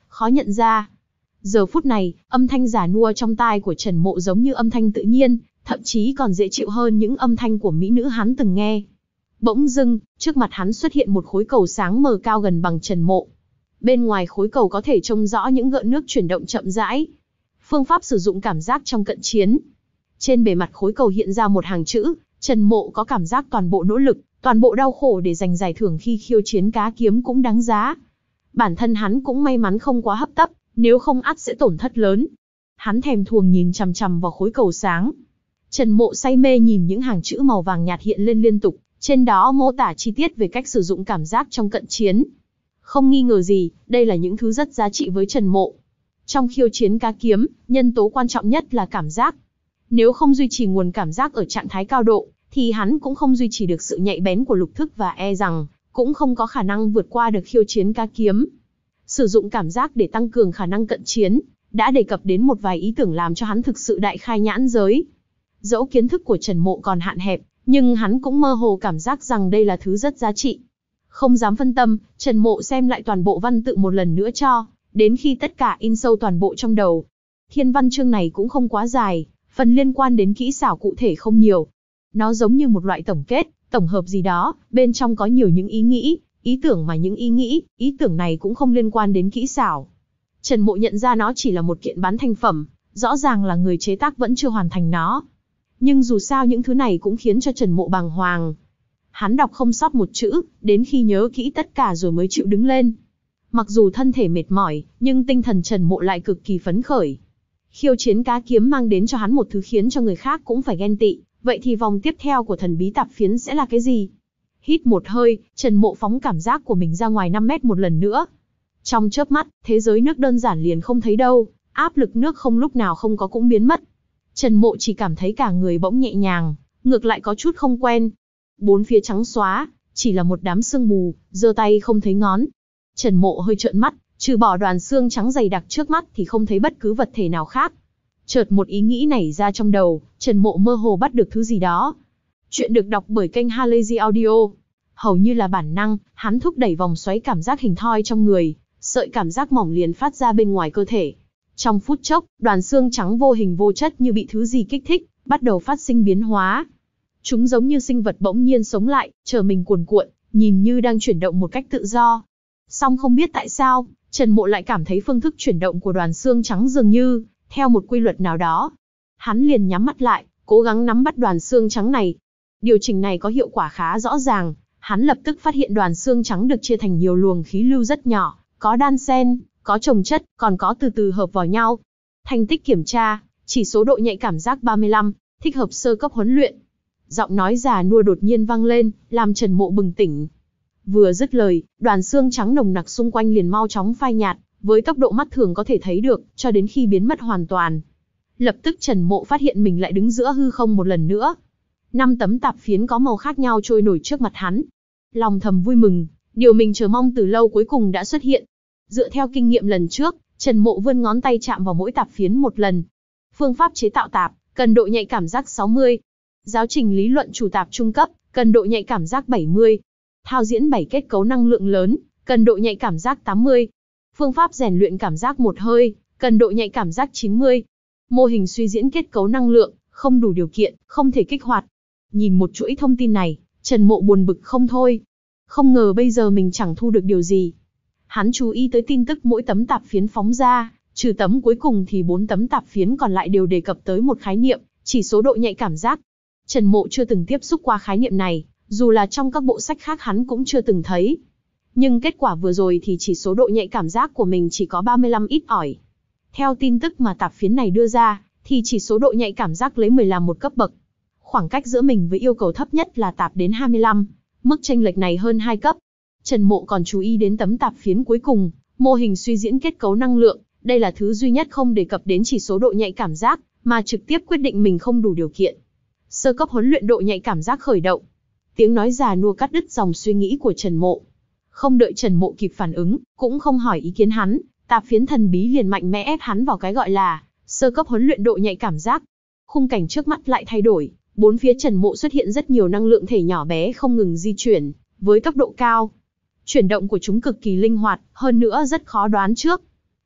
khó nhận ra. Giờ phút này, âm thanh già nua trong tai của Trần Mộ giống như âm thanh tự nhiên, thậm chí còn dễ chịu hơn những âm thanh của mỹ nữ hắn từng nghe. Bỗng dưng, trước mặt hắn xuất hiện một khối cầu sáng mờ cao gần bằng Trần Mộ. Bên ngoài khối cầu có thể trông rõ những gợn nước chuyển động chậm rãi. Phương pháp sử dụng cảm giác trong cận chiến. Trên bề mặt khối cầu hiện ra một hàng chữ, Trần Mộ có cảm giác toàn bộ nỗ lực, toàn bộ đau khổ để giành giải thưởng khi khiêu chiến cá kiếm cũng đáng giá. Bản thân hắn cũng may mắn không quá hấp tấp, nếu không ắt sẽ tổn thất lớn. Hắn thèm thuồng nhìn chằm chằm vào khối cầu sáng. Trần Mộ say mê nhìn những hàng chữ màu vàng nhạt hiện lên liên tục, trên đó mô tả chi tiết về cách sử dụng cảm giác trong cận chiến. Không nghi ngờ gì, đây là những thứ rất giá trị với Trần Mộ. Trong khiêu chiến cá kiếm, nhân tố quan trọng nhất là cảm giác. Nếu không duy trì nguồn cảm giác ở trạng thái cao độ, thì hắn cũng không duy trì được sự nhạy bén của lục thức và e rằng cũng không có khả năng vượt qua được khiêu chiến cá kiếm. Sử dụng cảm giác để tăng cường khả năng cận chiến, đã đề cập đến một vài ý tưởng làm cho hắn thực sự đại khai nhãn giới. Dẫu kiến thức của Trần Mộ còn hạn hẹp, nhưng hắn cũng mơ hồ cảm giác rằng đây là thứ rất giá trị. Không dám phân tâm, Trần Mộ xem lại toàn bộ văn tự một lần nữa cho, đến khi tất cả in sâu toàn bộ trong đầu. Thiên văn chương này cũng không quá dài, phần liên quan đến kỹ xảo cụ thể không nhiều. Nó giống như một loại tổng kết, tổng hợp gì đó, bên trong có nhiều những ý nghĩ, ý tưởng mà những ý nghĩ, ý tưởng này cũng không liên quan đến kỹ xảo. Trần Mộ nhận ra nó chỉ là một kiện bán thành phẩm, rõ ràng là người chế tác vẫn chưa hoàn thành nó. Nhưng dù sao những thứ này cũng khiến cho Trần Mộ bàng hoàng. Hắn đọc không sót một chữ, đến khi nhớ kỹ tất cả rồi mới chịu đứng lên. Mặc dù thân thể mệt mỏi, nhưng tinh thần Trần Mộ lại cực kỳ phấn khởi. Khiêu chiến cá kiếm mang đến cho hắn một thứ khiến cho người khác cũng phải ghen tị. Vậy thì vòng tiếp theo của thần bí tạp phiến sẽ là cái gì? Hít một hơi, Trần Mộ phóng cảm giác của mình ra ngoài năm mét một lần nữa. Trong chớp mắt, thế giới nước đơn giản liền không thấy đâu, áp lực nước không lúc nào không có cũng biến mất. Trần Mộ chỉ cảm thấy cả người bỗng nhẹ nhàng, ngược lại có chút không quen. Bốn phía trắng xóa, chỉ là một đám sương mù, giơ tay không thấy ngón. Trần Mộ hơi trợn mắt, trừ bỏ đoàn xương trắng dày đặc trước mắt thì không thấy bất cứ vật thể nào khác. Chợt một ý nghĩ nảy ra trong đầu, Trần Mộ mơ hồ bắt được thứ gì đó. Chuyện được đọc bởi kênh Halazy Audio. Hầu như là bản năng, hắn thúc đẩy vòng xoáy cảm giác hình thoi trong người, sợi cảm giác mỏng liền phát ra bên ngoài cơ thể. Trong phút chốc, đoàn xương trắng vô hình vô chất như bị thứ gì kích thích, bắt đầu phát sinh biến hóa. Chúng giống như sinh vật bỗng nhiên sống lại, chờ mình cuồn cuộn, nhìn như đang chuyển động một cách tự do. Song không biết tại sao, Trần Mộ lại cảm thấy phương thức chuyển động của đoàn xương trắng dường như theo một quy luật nào đó. Hắn liền nhắm mắt lại, cố gắng nắm bắt đoàn xương trắng này. Điều chỉnh này có hiệu quả khá rõ ràng, hắn lập tức phát hiện đoàn xương trắng được chia thành nhiều luồng khí lưu rất nhỏ, có đan xen, có chồng chất, còn có từ từ hợp vào nhau. Thành tích kiểm tra, chỉ số độ nhạy cảm giác ba mươi lăm, thích hợp sơ cấp huấn luyện. Giọng nói già nua đột nhiên vang lên, làm Trần Mộ bừng tỉnh. Vừa dứt lời, đoàn xương trắng nồng nặc xung quanh liền mau chóng phai nhạt, với tốc độ mắt thường có thể thấy được, cho đến khi biến mất hoàn toàn. Lập tức Trần Mộ phát hiện mình lại đứng giữa hư không một lần nữa. Năm tấm tạp phiến có màu khác nhau trôi nổi trước mặt hắn. Lòng thầm vui mừng, điều mình chờ mong từ lâu cuối cùng đã xuất hiện. Dựa theo kinh nghiệm lần trước, Trần Mộ vươn ngón tay chạm vào mỗi tạp phiến một lần. Phương pháp chế tạo tạp, cần độ nhạy cảm giác sáu mươi. Giáo trình lý luận chủ tạp trung cấp, cần độ nhạy cảm giác bảy mươi. Thao diễn bảy kết cấu năng lượng lớn, cần độ nhạy cảm giác tám mươi. Phương pháp rèn luyện cảm giác một hơi, cần độ nhạy cảm giác chín mươi. Mô hình suy diễn kết cấu năng lượng, không đủ điều kiện, không thể kích hoạt. Nhìn một chuỗi thông tin này, Trần Mộ buồn bực không thôi. Không ngờ bây giờ mình chẳng thu được điều gì. Hắn chú ý tới tin tức mỗi tấm tạp phiến phóng ra, trừ tấm cuối cùng thì bốn tấm tạp phiến còn lại đều đề cập tới một khái niệm, chỉ số độ nhạy cảm giác. Trần Mộ chưa từng tiếp xúc qua khái niệm này, dù là trong các bộ sách khác hắn cũng chưa từng thấy. Nhưng kết quả vừa rồi thì chỉ số độ nhạy cảm giác của mình chỉ có ba mươi lăm ít ỏi. Theo tin tức mà tạp phiến này đưa ra, thì chỉ số độ nhạy cảm giác lấy mười làm một cấp bậc. Khoảng cách giữa mình với yêu cầu thấp nhất là tạp đến hai mươi lăm, mức chênh lệch này hơn hai cấp. Trần Mộ còn chú ý đến tấm tạp phiến cuối cùng, mô hình suy diễn kết cấu năng lượng, đây là thứ duy nhất không đề cập đến chỉ số độ nhạy cảm giác, mà trực tiếp quyết định mình không đủ điều kiện. Sơ cấp huấn luyện độ nhạy cảm giác khởi động. Tiếng nói già nua cắt đứt dòng suy nghĩ của Trần Mộ. Không đợi Trần Mộ kịp phản ứng, cũng không hỏi ý kiến hắn, tạp phiến thần bí liền mạnh mẽ ép hắn vào cái gọi là sơ cấp huấn luyện độ nhạy cảm giác. Khung cảnh trước mắt lại thay đổi, bốn phía Trần Mộ xuất hiện rất nhiều năng lượng thể nhỏ bé không ngừng di chuyển, với tốc độ cao. Chuyển động của chúng cực kỳ linh hoạt, hơn nữa rất khó đoán trước.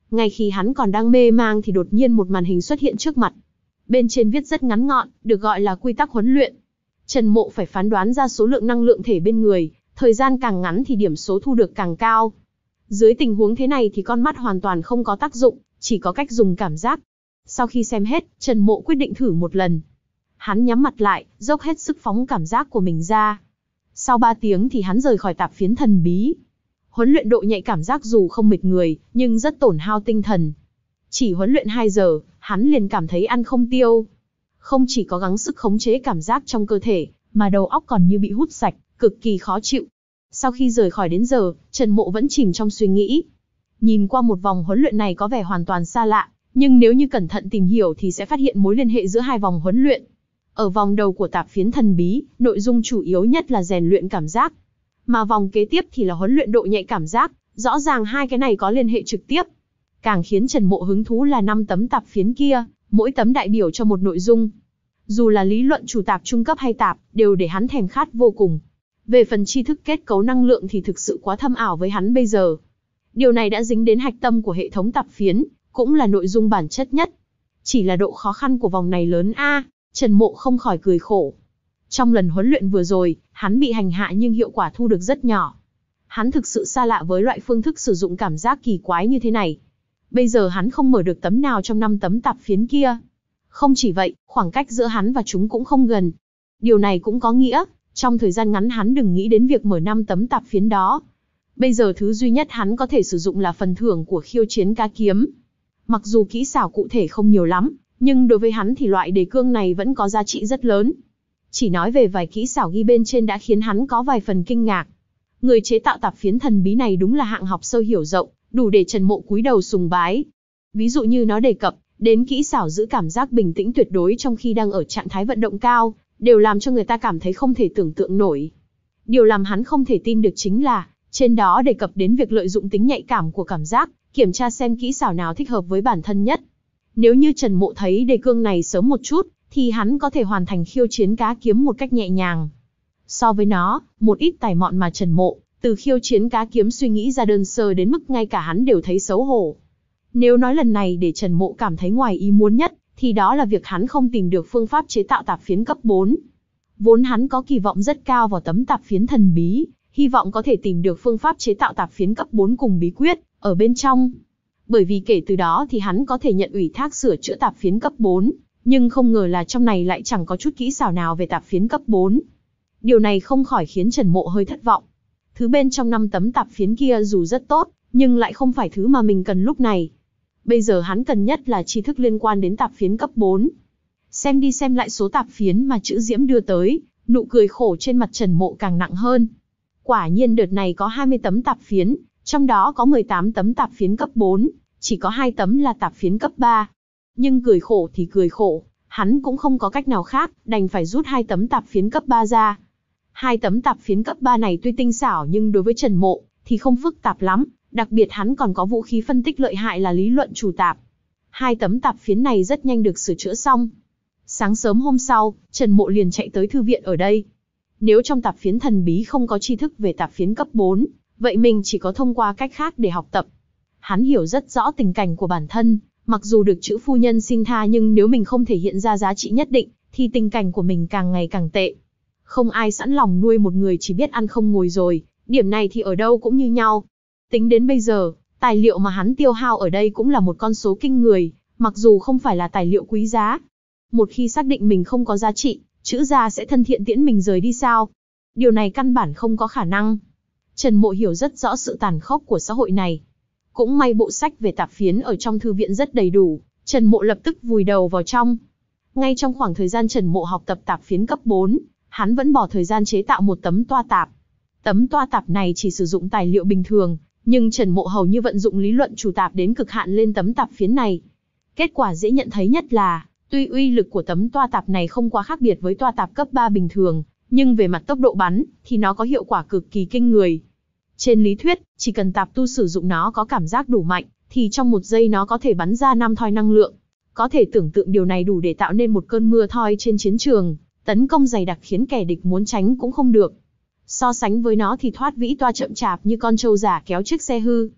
Ngay khi hắn còn đang mê mang thì đột nhiên một màn hình xuất hiện trước mặt. Bên trên viết rất ngắn gọn, được gọi là quy tắc huấn luyện. Trần Mộ phải phán đoán ra số lượng năng lượng thể bên người, thời gian càng ngắn thì điểm số thu được càng cao. Dưới tình huống thế này thì con mắt hoàn toàn không có tác dụng, chỉ có cách dùng cảm giác. Sau khi xem hết, Trần Mộ quyết định thử một lần. Hắn nhắm mặt lại, dốc hết sức phóng cảm giác của mình ra. Sau ba tiếng thì hắn rời khỏi tạp phiến thần bí. Huấn luyện độ nhạy cảm giác dù không mệt người, nhưng rất tổn hao tinh thần. Chỉ huấn luyện hai giờ, hắn liền cảm thấy ăn không tiêu. Không chỉ có gắng sức khống chế cảm giác trong cơ thể, mà đầu óc còn như bị hút sạch, cực kỳ khó chịu. Sau khi rời khỏi đến giờ, Trần Mộ vẫn chìm trong suy nghĩ. Nhìn qua một vòng huấn luyện này có vẻ hoàn toàn xa lạ, nhưng nếu như cẩn thận tìm hiểu thì sẽ phát hiện mối liên hệ giữa hai vòng huấn luyện. Ở vòng đầu của tạp phiến thần bí, nội dung chủ yếu nhất là rèn luyện cảm giác. Mà vòng kế tiếp thì là huấn luyện độ nhạy cảm giác, rõ ràng hai cái này có liên hệ trực tiếp. Càng khiến Trần Mộ hứng thú là năm tấm tạp phiến kia, mỗi tấm đại biểu cho một nội dung. Dù là lý luận chủ tạp trung cấp hay tạp, đều để hắn thèm khát vô cùng. Về phần tri thức kết cấu năng lượng thì thực sự quá thâm ảo với hắn bây giờ. Điều này đã dính đến hạch tâm của hệ thống tạp phiến, cũng là nội dung bản chất nhất. Chỉ là độ khó khăn của vòng này lớn a, Trần Mộ không khỏi cười khổ. Trong lần huấn luyện vừa rồi, hắn bị hành hạ nhưng hiệu quả thu được rất nhỏ. Hắn thực sự xa lạ với loại phương thức sử dụng cảm giác kỳ quái như thế này. Bây giờ hắn không mở được tấm nào trong năm tấm tạp phiến kia. Không chỉ vậy, khoảng cách giữa hắn và chúng cũng không gần. Điều này cũng có nghĩa, trong thời gian ngắn hắn đừng nghĩ đến việc mở năm tấm tạp phiến đó. Bây giờ thứ duy nhất hắn có thể sử dụng là phần thưởng của khiêu chiến cá kiếm. Mặc dù kỹ xảo cụ thể không nhiều lắm, nhưng đối với hắn thì loại đề cương này vẫn có giá trị rất lớn. Chỉ nói về vài kỹ xảo ghi bên trên đã khiến hắn có vài phần kinh ngạc. Người chế tạo tạp phiến thần bí này đúng là hạng học sâu hiểu rộng, đủ để Trần Mộ cúi đầu sùng bái. Ví dụ như nó đề cập đến kỹ xảo giữ cảm giác bình tĩnh tuyệt đối trong khi đang ở trạng thái vận động cao, đều làm cho người ta cảm thấy không thể tưởng tượng nổi. Điều làm hắn không thể tin được chính là, trên đó đề cập đến việc lợi dụng tính nhạy cảm của cảm giác, kiểm tra xem kỹ xảo nào thích hợp với bản thân nhất. Nếu như Trần Mộ thấy đề cương này sớm một chút, thì hắn có thể hoàn thành khiêu chiến cá kiếm một cách nhẹ nhàng. So với nó, một ít tài mọn mà Trần Mộ, từ khiêu chiến cá kiếm suy nghĩ ra đơn sơ đến mức ngay cả hắn đều thấy xấu hổ. Nếu nói lần này để Trần Mộ cảm thấy ngoài ý muốn nhất, thì đó là việc hắn không tìm được phương pháp chế tạo tạp phiến cấp bốn. Vốn hắn có kỳ vọng rất cao vào tấm tạp phiến thần bí, hy vọng có thể tìm được phương pháp chế tạo tạp phiến cấp bốn cùng bí quyết ở bên trong. Bởi vì kể từ đó thì hắn có thể nhận ủy thác sửa chữa tạp phiến cấp bốn, nhưng không ngờ là trong này lại chẳng có chút kỹ xảo nào về tạp phiến cấp bốn. Điều này không khỏi khiến Trần Mộ hơi thất vọng. Thứ bên trong năm tấm tạp phiến kia dù rất tốt, nhưng lại không phải thứ mà mình cần lúc này. Bây giờ hắn cần nhất là tri thức liên quan đến tạp phiến cấp bốn. Xem đi xem lại số tạp phiến mà chữ Diễm đưa tới, nụ cười khổ trên mặt Trần Mộ càng nặng hơn. Quả nhiên đợt này có hai mươi tấm tạp phiến, trong đó có mười tám tấm tạp phiến cấp bốn, chỉ có hai tấm là tạp phiến cấp ba. Nhưng cười khổ thì cười khổ, hắn cũng không có cách nào khác, đành phải rút hai tấm tạp phiến cấp ba ra. Hai tấm tạp phiến cấp ba này tuy tinh xảo nhưng đối với Trần Mộ thì không phức tạp lắm, đặc biệt hắn còn có vũ khí phân tích lợi hại là lý luận chủ tạp. Hai tấm tạp phiến này rất nhanh được sửa chữa xong. Sáng sớm hôm sau, Trần Mộ liền chạy tới thư viện ở đây. Nếu trong tạp phiến thần bí không có tri thức về tạp phiến cấp bốn, vậy mình chỉ có thông qua cách khác để học tập. Hắn hiểu rất rõ tình cảnh của bản thân, mặc dù được chữ phu nhân xin tha nhưng nếu mình không thể hiện ra giá trị nhất định, thì tình cảnh của mình càng ngày càng tệ. Không ai sẵn lòng nuôi một người chỉ biết ăn không ngồi rồi, điểm này thì ở đâu cũng như nhau. Tính đến bây giờ, tài liệu mà hắn tiêu hao ở đây cũng là một con số kinh người, mặc dù không phải là tài liệu quý giá. Một khi xác định mình không có giá trị, chữ gia sẽ thân thiện tiễn mình rời đi sao? Điều này căn bản không có khả năng. Trần Mộ hiểu rất rõ sự tàn khốc của xã hội này. Cũng may bộ sách về tạp phiến ở trong thư viện rất đầy đủ, Trần Mộ lập tức vùi đầu vào trong. Ngay trong khoảng thời gian Trần Mộ học tập tạp phiến cấp bốn, hắn vẫn bỏ thời gian chế tạo một tấm toa tạp. Tấm toa tạp này chỉ sử dụng tài liệu bình thường, nhưng Trần Mộ hầu như vận dụng lý luận chủ tạp đến cực hạn lên tấm tạp phiến này. Kết quả dễ nhận thấy nhất là, tuy uy lực của tấm toa tạp này không quá khác biệt với toa tạp cấp ba bình thường, nhưng về mặt tốc độ bắn, thì nó có hiệu quả cực kỳ kinh người. Trên lý thuyết, chỉ cần tạp tu sử dụng nó có cảm giác đủ mạnh, thì trong một giây nó có thể bắn ra năm thoi năng lượng. Có thể tưởng tượng điều này đủ để tạo nên một cơn mưa thoi trên chiến trường, tấn công dày đặc khiến kẻ địch muốn tránh cũng không được. So sánh với nó thì thoát vĩ toa chậm chạp như con trâu giả kéo chiếc xe hư.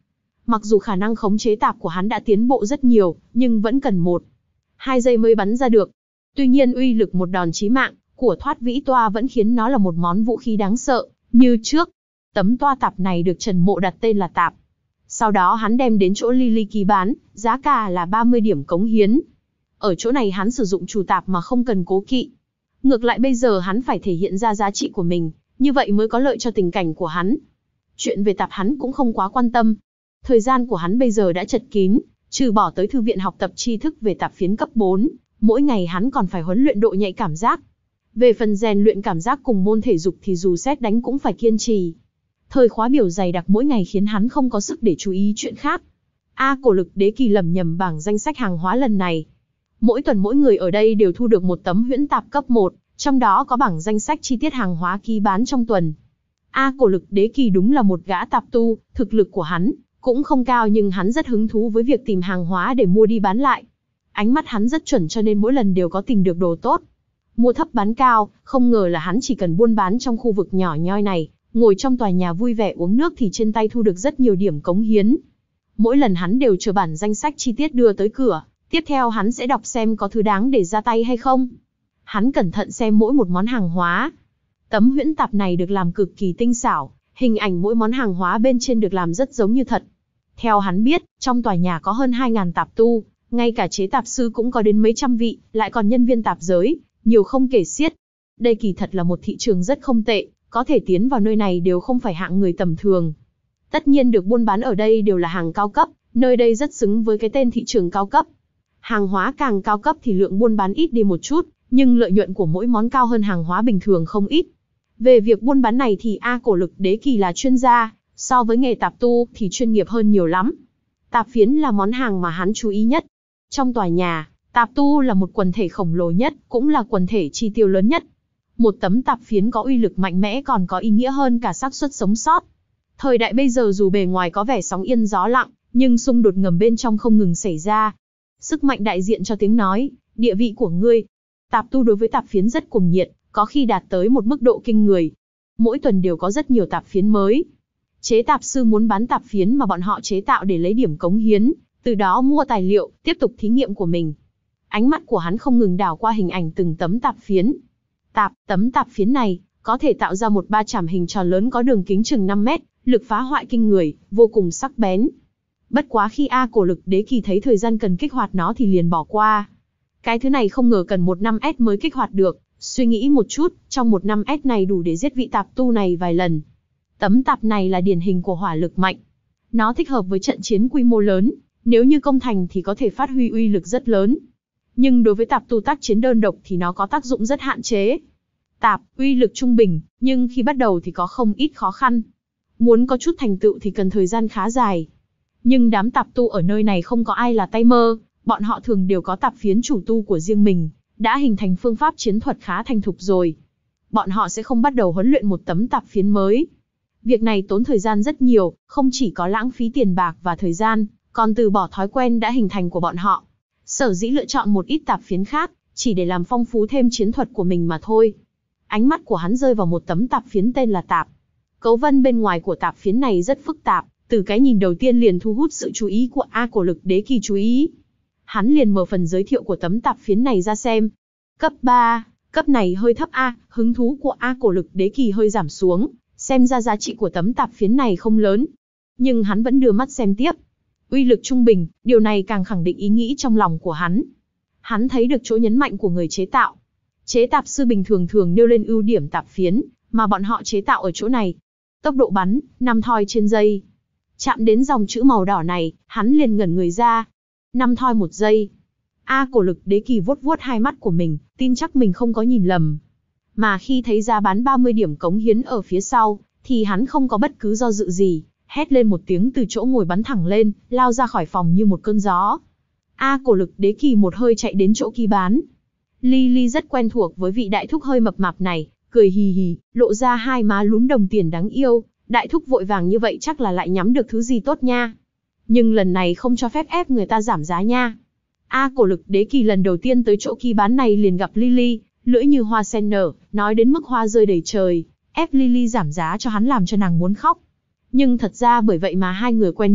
Mặc dù khả năng khống chế tạp của hắn đã tiến bộ rất nhiều, nhưng vẫn cần một, hai giây mới bắn ra được. Tuy nhiên uy lực một đòn chí mạng của thoát vĩ toa vẫn khiến nó là một món vũ khí đáng sợ. Như trước, tấm toa tạp này được Trần Mộ đặt tên là tạp. Sau đó hắn đem đến chỗ Lily ký bán, giá cả là ba mươi điểm cống hiến. Ở chỗ này hắn sử dụng chủ tạp mà không cần cố kỵ. Ngược lại bây giờ hắn phải thể hiện ra giá trị của mình, như vậy mới có lợi cho tình cảnh của hắn. Chuyện về tạp hắn cũng không quá quan tâm. Thời gian của hắn bây giờ đã chật kín, trừ bỏ tới thư viện học tập tri thức về tạp phiến cấp bốn, mỗi ngày hắn còn phải huấn luyện độ nhạy cảm giác. Về phần rèn luyện cảm giác cùng môn thể dục thì dù xét đánh cũng phải kiên trì. Thời khóa biểu dày đặc mỗi ngày khiến hắn không có sức để chú ý chuyện khác. A Cổ Lực Đế Kỳ lẩm nhẩm bảng danh sách hàng hóa lần này. Mỗi tuần mỗi người ở đây đều thu được một tấm huyễn tạp cấp một, trong đó có bảng danh sách chi tiết hàng hóa ký bán trong tuần. A Cổ Lực Đế Kỳ đúng là một gã tạp tu, thực lực của hắn cũng không cao nhưng hắn rất hứng thú với việc tìm hàng hóa để mua đi bán lại. Ánh mắt hắn rất chuẩn cho nên mỗi lần đều có tìm được đồ tốt. Mua thấp bán cao, không ngờ là hắn chỉ cần buôn bán trong khu vực nhỏ nhoi này, ngồi trong tòa nhà vui vẻ uống nước thì trên tay thu được rất nhiều điểm cống hiến. Mỗi lần hắn đều chờ bản danh sách chi tiết đưa tới cửa, tiếp theo hắn sẽ đọc xem có thứ đáng để ra tay hay không. Hắn cẩn thận xem mỗi một món hàng hóa. Tấm huyễn tạp này được làm cực kỳ tinh xảo, hình ảnh mỗi món hàng hóa bên trên được làm rất giống như thật. Theo hắn biết, trong tòa nhà có hơn hai nghìn tạp tu, ngay cả chế tạp sư cũng có đến mấy trăm vị, lại còn nhân viên tạp giới, nhiều không kể xiết. Đây kỳ thật là một thị trường rất không tệ, có thể tiến vào nơi này đều không phải hạng người tầm thường. Tất nhiên được buôn bán ở đây đều là hàng cao cấp, nơi đây rất xứng với cái tên thị trường cao cấp. Hàng hóa càng cao cấp thì lượng buôn bán ít đi một chút, nhưng lợi nhuận của mỗi món cao hơn hàng hóa bình thường không ít. Về việc buôn bán này thì A Cổ Lực Đế Kỳ là chuyên gia, so với nghề tạp tu thì chuyên nghiệp hơn nhiều lắm. Tạp phiến là món hàng mà hắn chú ý nhất. Trong tòa nhà, tạp tu là một quần thể khổng lồ nhất, cũng là quần thể chi tiêu lớn nhất. Một tấm tạp phiến có uy lực mạnh mẽ còn có ý nghĩa hơn cả xác suất sống sót. Thời đại bây giờ dù bề ngoài có vẻ sóng yên gió lặng, nhưng xung đột ngầm bên trong không ngừng xảy ra. Sức mạnh đại diện cho tiếng nói, địa vị của ngươi. Tạp tu đối với tạp phiến rất cuồng nhiệt, có khi đạt tới một mức độ kinh người. Mỗi tuần đều có rất nhiều tạp phiến mới. Chế tạp sư muốn bán tạp phiến mà bọn họ chế tạo để lấy điểm cống hiến, từ đó mua tài liệu, tiếp tục thí nghiệm của mình. Ánh mắt của hắn không ngừng đảo qua hình ảnh từng tấm tạp phiến. Tạp, tấm tạp phiến này, có thể tạo ra một ba chảm hình tròn lớn có đường kính chừng năm mét, lực phá hoại kinh người, vô cùng sắc bén. Bất quá khi A Cổ Lực Đế Kỳ thấy thời gian cần kích hoạt nó thì liền bỏ qua. Cái thứ này không ngờ cần một năm S mới kích hoạt được, suy nghĩ một chút, trong một năm S này đủ để giết vị tạp tu này vài lần. Tấm tạp này là điển hình của hỏa lực mạnh. Nó thích hợp với trận chiến quy mô lớn, nếu như công thành thì có thể phát huy uy lực rất lớn. Nhưng đối với tạp tu tác chiến đơn độc thì nó có tác dụng rất hạn chế. Tạp, uy lực trung bình, nhưng khi bắt đầu thì có không ít khó khăn. Muốn có chút thành tựu thì cần thời gian khá dài. Nhưng đám tạp tu ở nơi này không có ai là tay mơ, bọn họ thường đều có tạp phiến chủ tu của riêng mình, đã hình thành phương pháp chiến thuật khá thành thục rồi. Bọn họ sẽ không bắt đầu huấn luyện một tấm tạp phiến mới. Việc này tốn thời gian rất nhiều, không chỉ có lãng phí tiền bạc và thời gian, còn từ bỏ thói quen đã hình thành của bọn họ. Sở dĩ lựa chọn một ít tạp phiến khác, chỉ để làm phong phú thêm chiến thuật của mình mà thôi. Ánh mắt của hắn rơi vào một tấm tạp phiến tên là tạp. Cấu vân bên ngoài của tạp phiến này rất phức tạp, từ cái nhìn đầu tiên liền thu hút sự chú ý của A Cổ Lực Đế Kỳ chú ý. Hắn liền mở phần giới thiệu của tấm tạp phiến này ra xem. Cấp ba, cấp này hơi thấp A, hứng thú của A Cổ Lực Đế Kỳ hơi giảm xuống, xem ra giá trị của tấm tạp phiến này không lớn. Nhưng hắn vẫn đưa mắt xem tiếp. Uy lực trung bình, điều này càng khẳng định ý nghĩ trong lòng của hắn. Hắn thấy được chỗ nhấn mạnh của người chế tạo. Chế tạp sư bình thường thường nêu lên ưu điểm tạp phiến, mà bọn họ chế tạo ở chỗ này. Tốc độ bắn, năm thoi trên giây. Chạm đến dòng chữ màu đỏ này, hắn liền ngẩn người ra. năm thoi một giây. A Cổ Lực Đế Kỳ vuốt vuốt hai mắt của mình, tin chắc mình không có nhìn lầm. Mà khi thấy giá bán ba mươi điểm cống hiến ở phía sau, thì hắn không có bất cứ do dự gì, hét lên một tiếng từ chỗ ngồi bắn thẳng lên, lao ra khỏi phòng như một cơn gió. A Cổ Lực Đế Kỳ một hơi chạy đến chỗ ký bán. Lily rất quen thuộc với vị đại thúc hơi mập mạp này, cười hì hì, lộ ra hai má lúm đồng tiền đáng yêu. Đại thúc vội vàng như vậy chắc là lại nhắm được thứ gì tốt nha. Nhưng lần này không cho phép ép người ta giảm giá nha. A Cổ Lực Đế Kỳ lần đầu tiên tới chỗ ký bán này liền gặp Lily, lưỡi như hoa sen nở, nói đến mức hoa rơi đầy trời, ép Lily giảm giá cho hắn làm cho nàng muốn khóc. Nhưng thật ra bởi vậy mà hai người quen biết,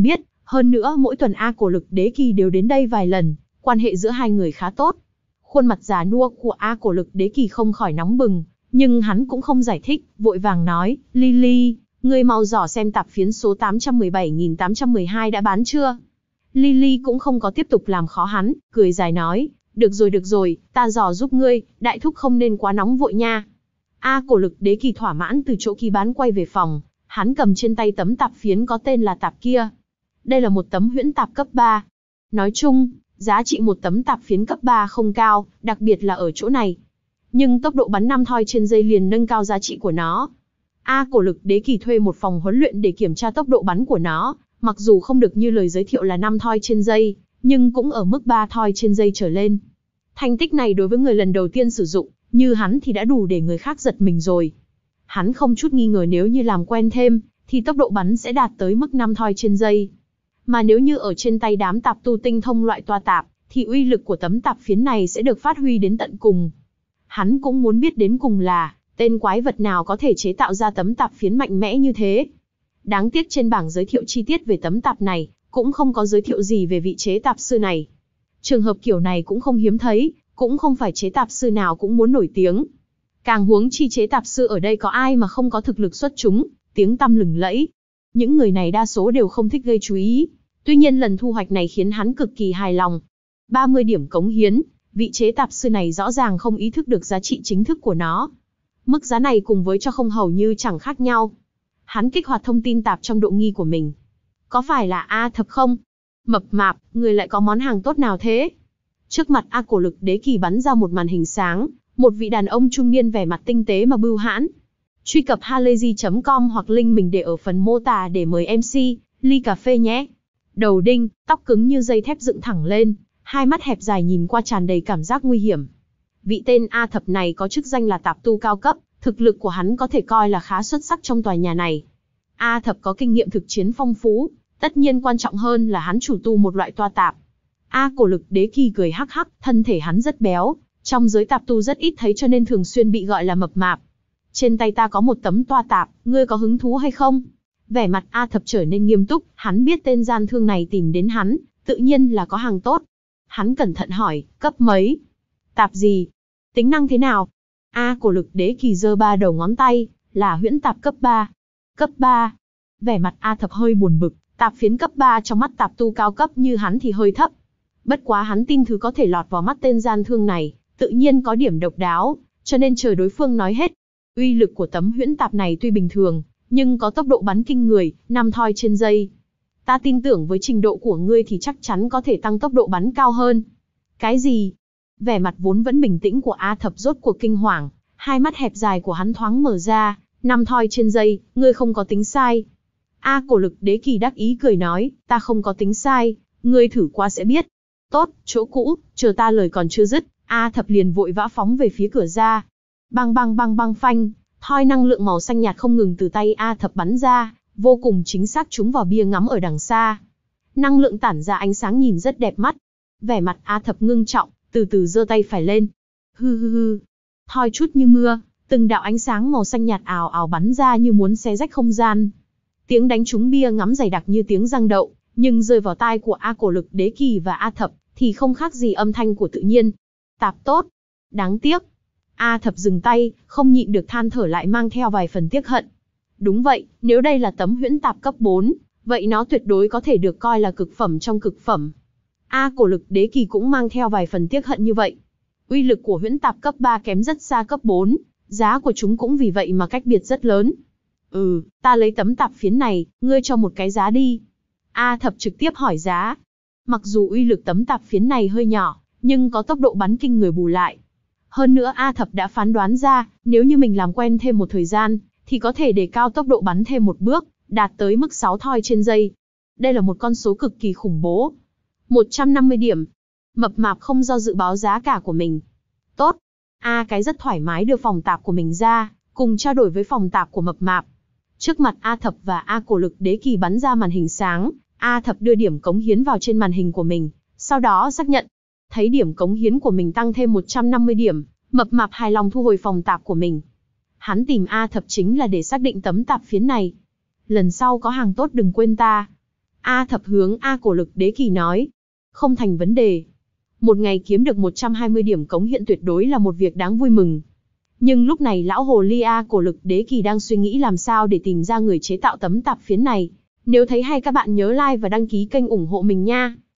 Hơn nữa mỗi tuần A Cổ Lực Đế Kỳ đều đến đây vài lần, quan hệ giữa hai người khá tốt. Khuôn mặt già nua của A Cổ Lực Đế Kỳ không khỏi nóng bừng, nhưng hắn cũng không giải thích, vội vàng nói, Lily, ngươi mau dò xem tạp phiến số tám trăm mười bảy nghìn tám trăm mười hai đã bán chưa. Lily cũng không có tiếp tục làm khó hắn, cười dài nói, được rồi được rồi, ta dò giúp ngươi, đại thúc không nên quá nóng vội nha. A Cổ Lực Đế Kỳ thỏa mãn từ chỗ ký bán quay về phòng, hắn cầm trên tay tấm tạp phiến có tên là tạp kia. Đây là một tấm huyễn tạp cấp ba. Nói chung, giá trị một tấm tạp phiến cấp ba không cao, đặc biệt là ở chỗ này. Nhưng tốc độ bắn năm thoi trên giây liền nâng cao giá trị của nó. A Cổ Lực Đế Kỳ thuê một phòng huấn luyện để kiểm tra tốc độ bắn của nó, mặc dù không được như lời giới thiệu là năm thoi trên giây, nhưng cũng ở mức ba thoi trên giây trở lên. Thành tích này đối với người lần đầu tiên sử dụng, như hắn thì đã đủ để người khác giật mình rồi. Hắn không chút nghi ngờ nếu như làm quen thêm, thì tốc độ bắn sẽ đạt tới mức năm thoi trên giây. Mà nếu như ở trên tay đám tạp tu tinh thông loại toa tạp, thì uy lực của tấm tạp phiến này sẽ được phát huy đến tận cùng. Hắn cũng muốn biết đến cùng là, tên quái vật nào có thể chế tạo ra tấm tạp phiến mạnh mẽ như thế. Đáng tiếc trên bảng giới thiệu chi tiết về tấm tạp này, cũng không có giới thiệu gì về vị chế tạp sư này. Trường hợp kiểu này cũng không hiếm thấy, cũng không phải chế tạp sư nào cũng muốn nổi tiếng. Càng huống chi chế tạp sư ở đây có ai mà không có thực lực xuất chúng, tiếng tăm lừng lẫy. Những người này đa số đều không thích gây chú ý. Tuy nhiên lần thu hoạch này khiến hắn cực kỳ hài lòng. ba mươi điểm cống hiến, vị chế tạp sư này rõ ràng không ý thức được giá trị chính thức của nó. Mức giá này cùng với cho không hầu như chẳng khác nhau. Hắn kích hoạt thông tin tạp trong độ nghi của mình. Có phải là A Thập không? Mập mạp, người lại có món hàng tốt nào thế? Trước mặt A Cổ Lực Đế Kỳ bắn ra một màn hình sáng, một vị đàn ông trung niên vẻ mặt tinh tế mà bưu hãn. Truy cập halayzi chấm com hoặc link mình để ở phần mô tả để mời em xê, ly cà phê nhé. Đầu đinh, tóc cứng như dây thép dựng thẳng lên, hai mắt hẹp dài nhìn qua tràn đầy cảm giác nguy hiểm. Vị tên A Thập này có chức danh là tạp tu cao cấp, thực lực của hắn có thể coi là khá xuất sắc trong tòa nhà này. A Thập có kinh nghiệm thực chiến phong phú, tất nhiên quan trọng hơn là hắn chủ tu một loại toa tạp. A Cổ Lực Đế Kỳ cười hắc hắc, thân thể hắn rất béo, trong giới tạp tu rất ít thấy cho nên thường xuyên bị gọi là mập mạp. Trên tay ta có một tấm toa tạp, ngươi có hứng thú hay không? Vẻ mặt A Thập trở nên nghiêm túc, hắn biết tên gian thương này tìm đến hắn, tự nhiên là có hàng tốt. Hắn cẩn thận hỏi, cấp mấy? Tạp gì? Tính năng thế nào? A Cổ Lực Đế Kỳ giơ ba đầu ngón tay, là huyễn tạp cấp ba. Cấp ba. Vẻ mặt A Thập hơi buồn bực, tạp phiến cấp ba trong mắt tạp tu cao cấp như hắn thì hơi thấp. Bất quá hắn tin thứ có thể lọt vào mắt tên gian thương này, tự nhiên có điểm độc đáo, cho nên chờ đối phương nói hết. Uy lực của tấm huyễn tạp này tuy bình thường, nhưng có tốc độ bắn kinh người, năm thoi trên giây. Ta tin tưởng với trình độ của ngươi thì chắc chắn có thể tăng tốc độ bắn cao hơn. Cái gì? Vẻ mặt vốn vẫn bình tĩnh của A Thập rốt cuộc kinh hoàng, hai mắt hẹp dài của hắn thoáng mở ra, năm thoi trên giây, ngươi không có tính sai. A Cổ Lực Đế Kỳ đắc ý cười nói, ta không có tính sai, ngươi thử qua sẽ biết. Tốt, chỗ cũ, chờ ta lời còn chưa dứt, A Thập liền vội vã phóng về phía cửa ra. Bang bang bang bang phanh, thoi năng lượng màu xanh nhạt không ngừng từ tay A Thập bắn ra, vô cùng chính xác trúng vào bia ngắm ở đằng xa. Năng lượng tản ra ánh sáng nhìn rất đẹp mắt. Vẻ mặt A Thập ngưng trọng, từ từ giơ tay phải lên. Hư hư hư. Thoi chút như mưa, từng đạo ánh sáng màu xanh nhạt ào ào bắn ra như muốn xé rách không gian. Tiếng đánh trúng bia ngắm dày đặc như tiếng răng đậu, nhưng rơi vào tai của A Cổ Lực Đế Kỳ và A Thập thì không khác gì âm thanh của tự nhiên. Tạp tốt. Đáng tiếc. A Thập dừng tay, không nhịn được than thở lại mang theo vài phần tiếc hận. Đúng vậy, nếu đây là tấm huyễn tạp cấp bốn, vậy nó tuyệt đối có thể được coi là cực phẩm trong cực phẩm. A Cổ Lực Đế Kỳ cũng mang theo vài phần tiếc hận như vậy. Uy lực của huyễn tạp cấp ba kém rất xa cấp bốn, giá của chúng cũng vì vậy mà cách biệt rất lớn. Ừ, ta lấy tấm tạp phiến này, ngươi cho một cái giá đi. A Thập trực tiếp hỏi giá. Mặc dù uy lực tấm tạp phiến này hơi nhỏ, nhưng có tốc độ bắn kinh người bù lại. Hơn nữa A Thập đã phán đoán ra, nếu như mình làm quen thêm một thời gian, thì có thể đề cao tốc độ bắn thêm một bước, đạt tới mức sáu thoi trên giây. Đây là một con số cực kỳ khủng bố. một trăm năm mươi điểm. Mập mạp không do dự báo giá cả của mình. Tốt. A cái rất thoải mái đưa phòng tạp của mình ra, cùng trao đổi với phòng tạp của mập mạp. Trước mặt A Thập và A Cổ Lực Đế Kỳ bắn ra màn hình sáng, A Thập đưa điểm cống hiến vào trên màn hình của mình, sau đó xác nhận. Thấy điểm cống hiến của mình tăng thêm một trăm năm mươi điểm, mập mạp hài lòng thu hồi phòng tạp của mình. Hắn tìm A Thập chính là để xác định tấm tạp phiến này. Lần sau có hàng tốt đừng quên ta. A thập hướng A cổ lực đế kỳ nói. Không thành vấn đề. Một ngày kiếm được một trăm hai mươi điểm cống hiện tuyệt đối là một việc đáng vui mừng. Nhưng lúc này lão hồ ly A cổ lực đế kỳ đang suy nghĩ làm sao để tìm ra người chế tạo tấm tạp phiến này. Nếu thấy hay các bạn nhớ like và đăng ký kênh ủng hộ mình nha.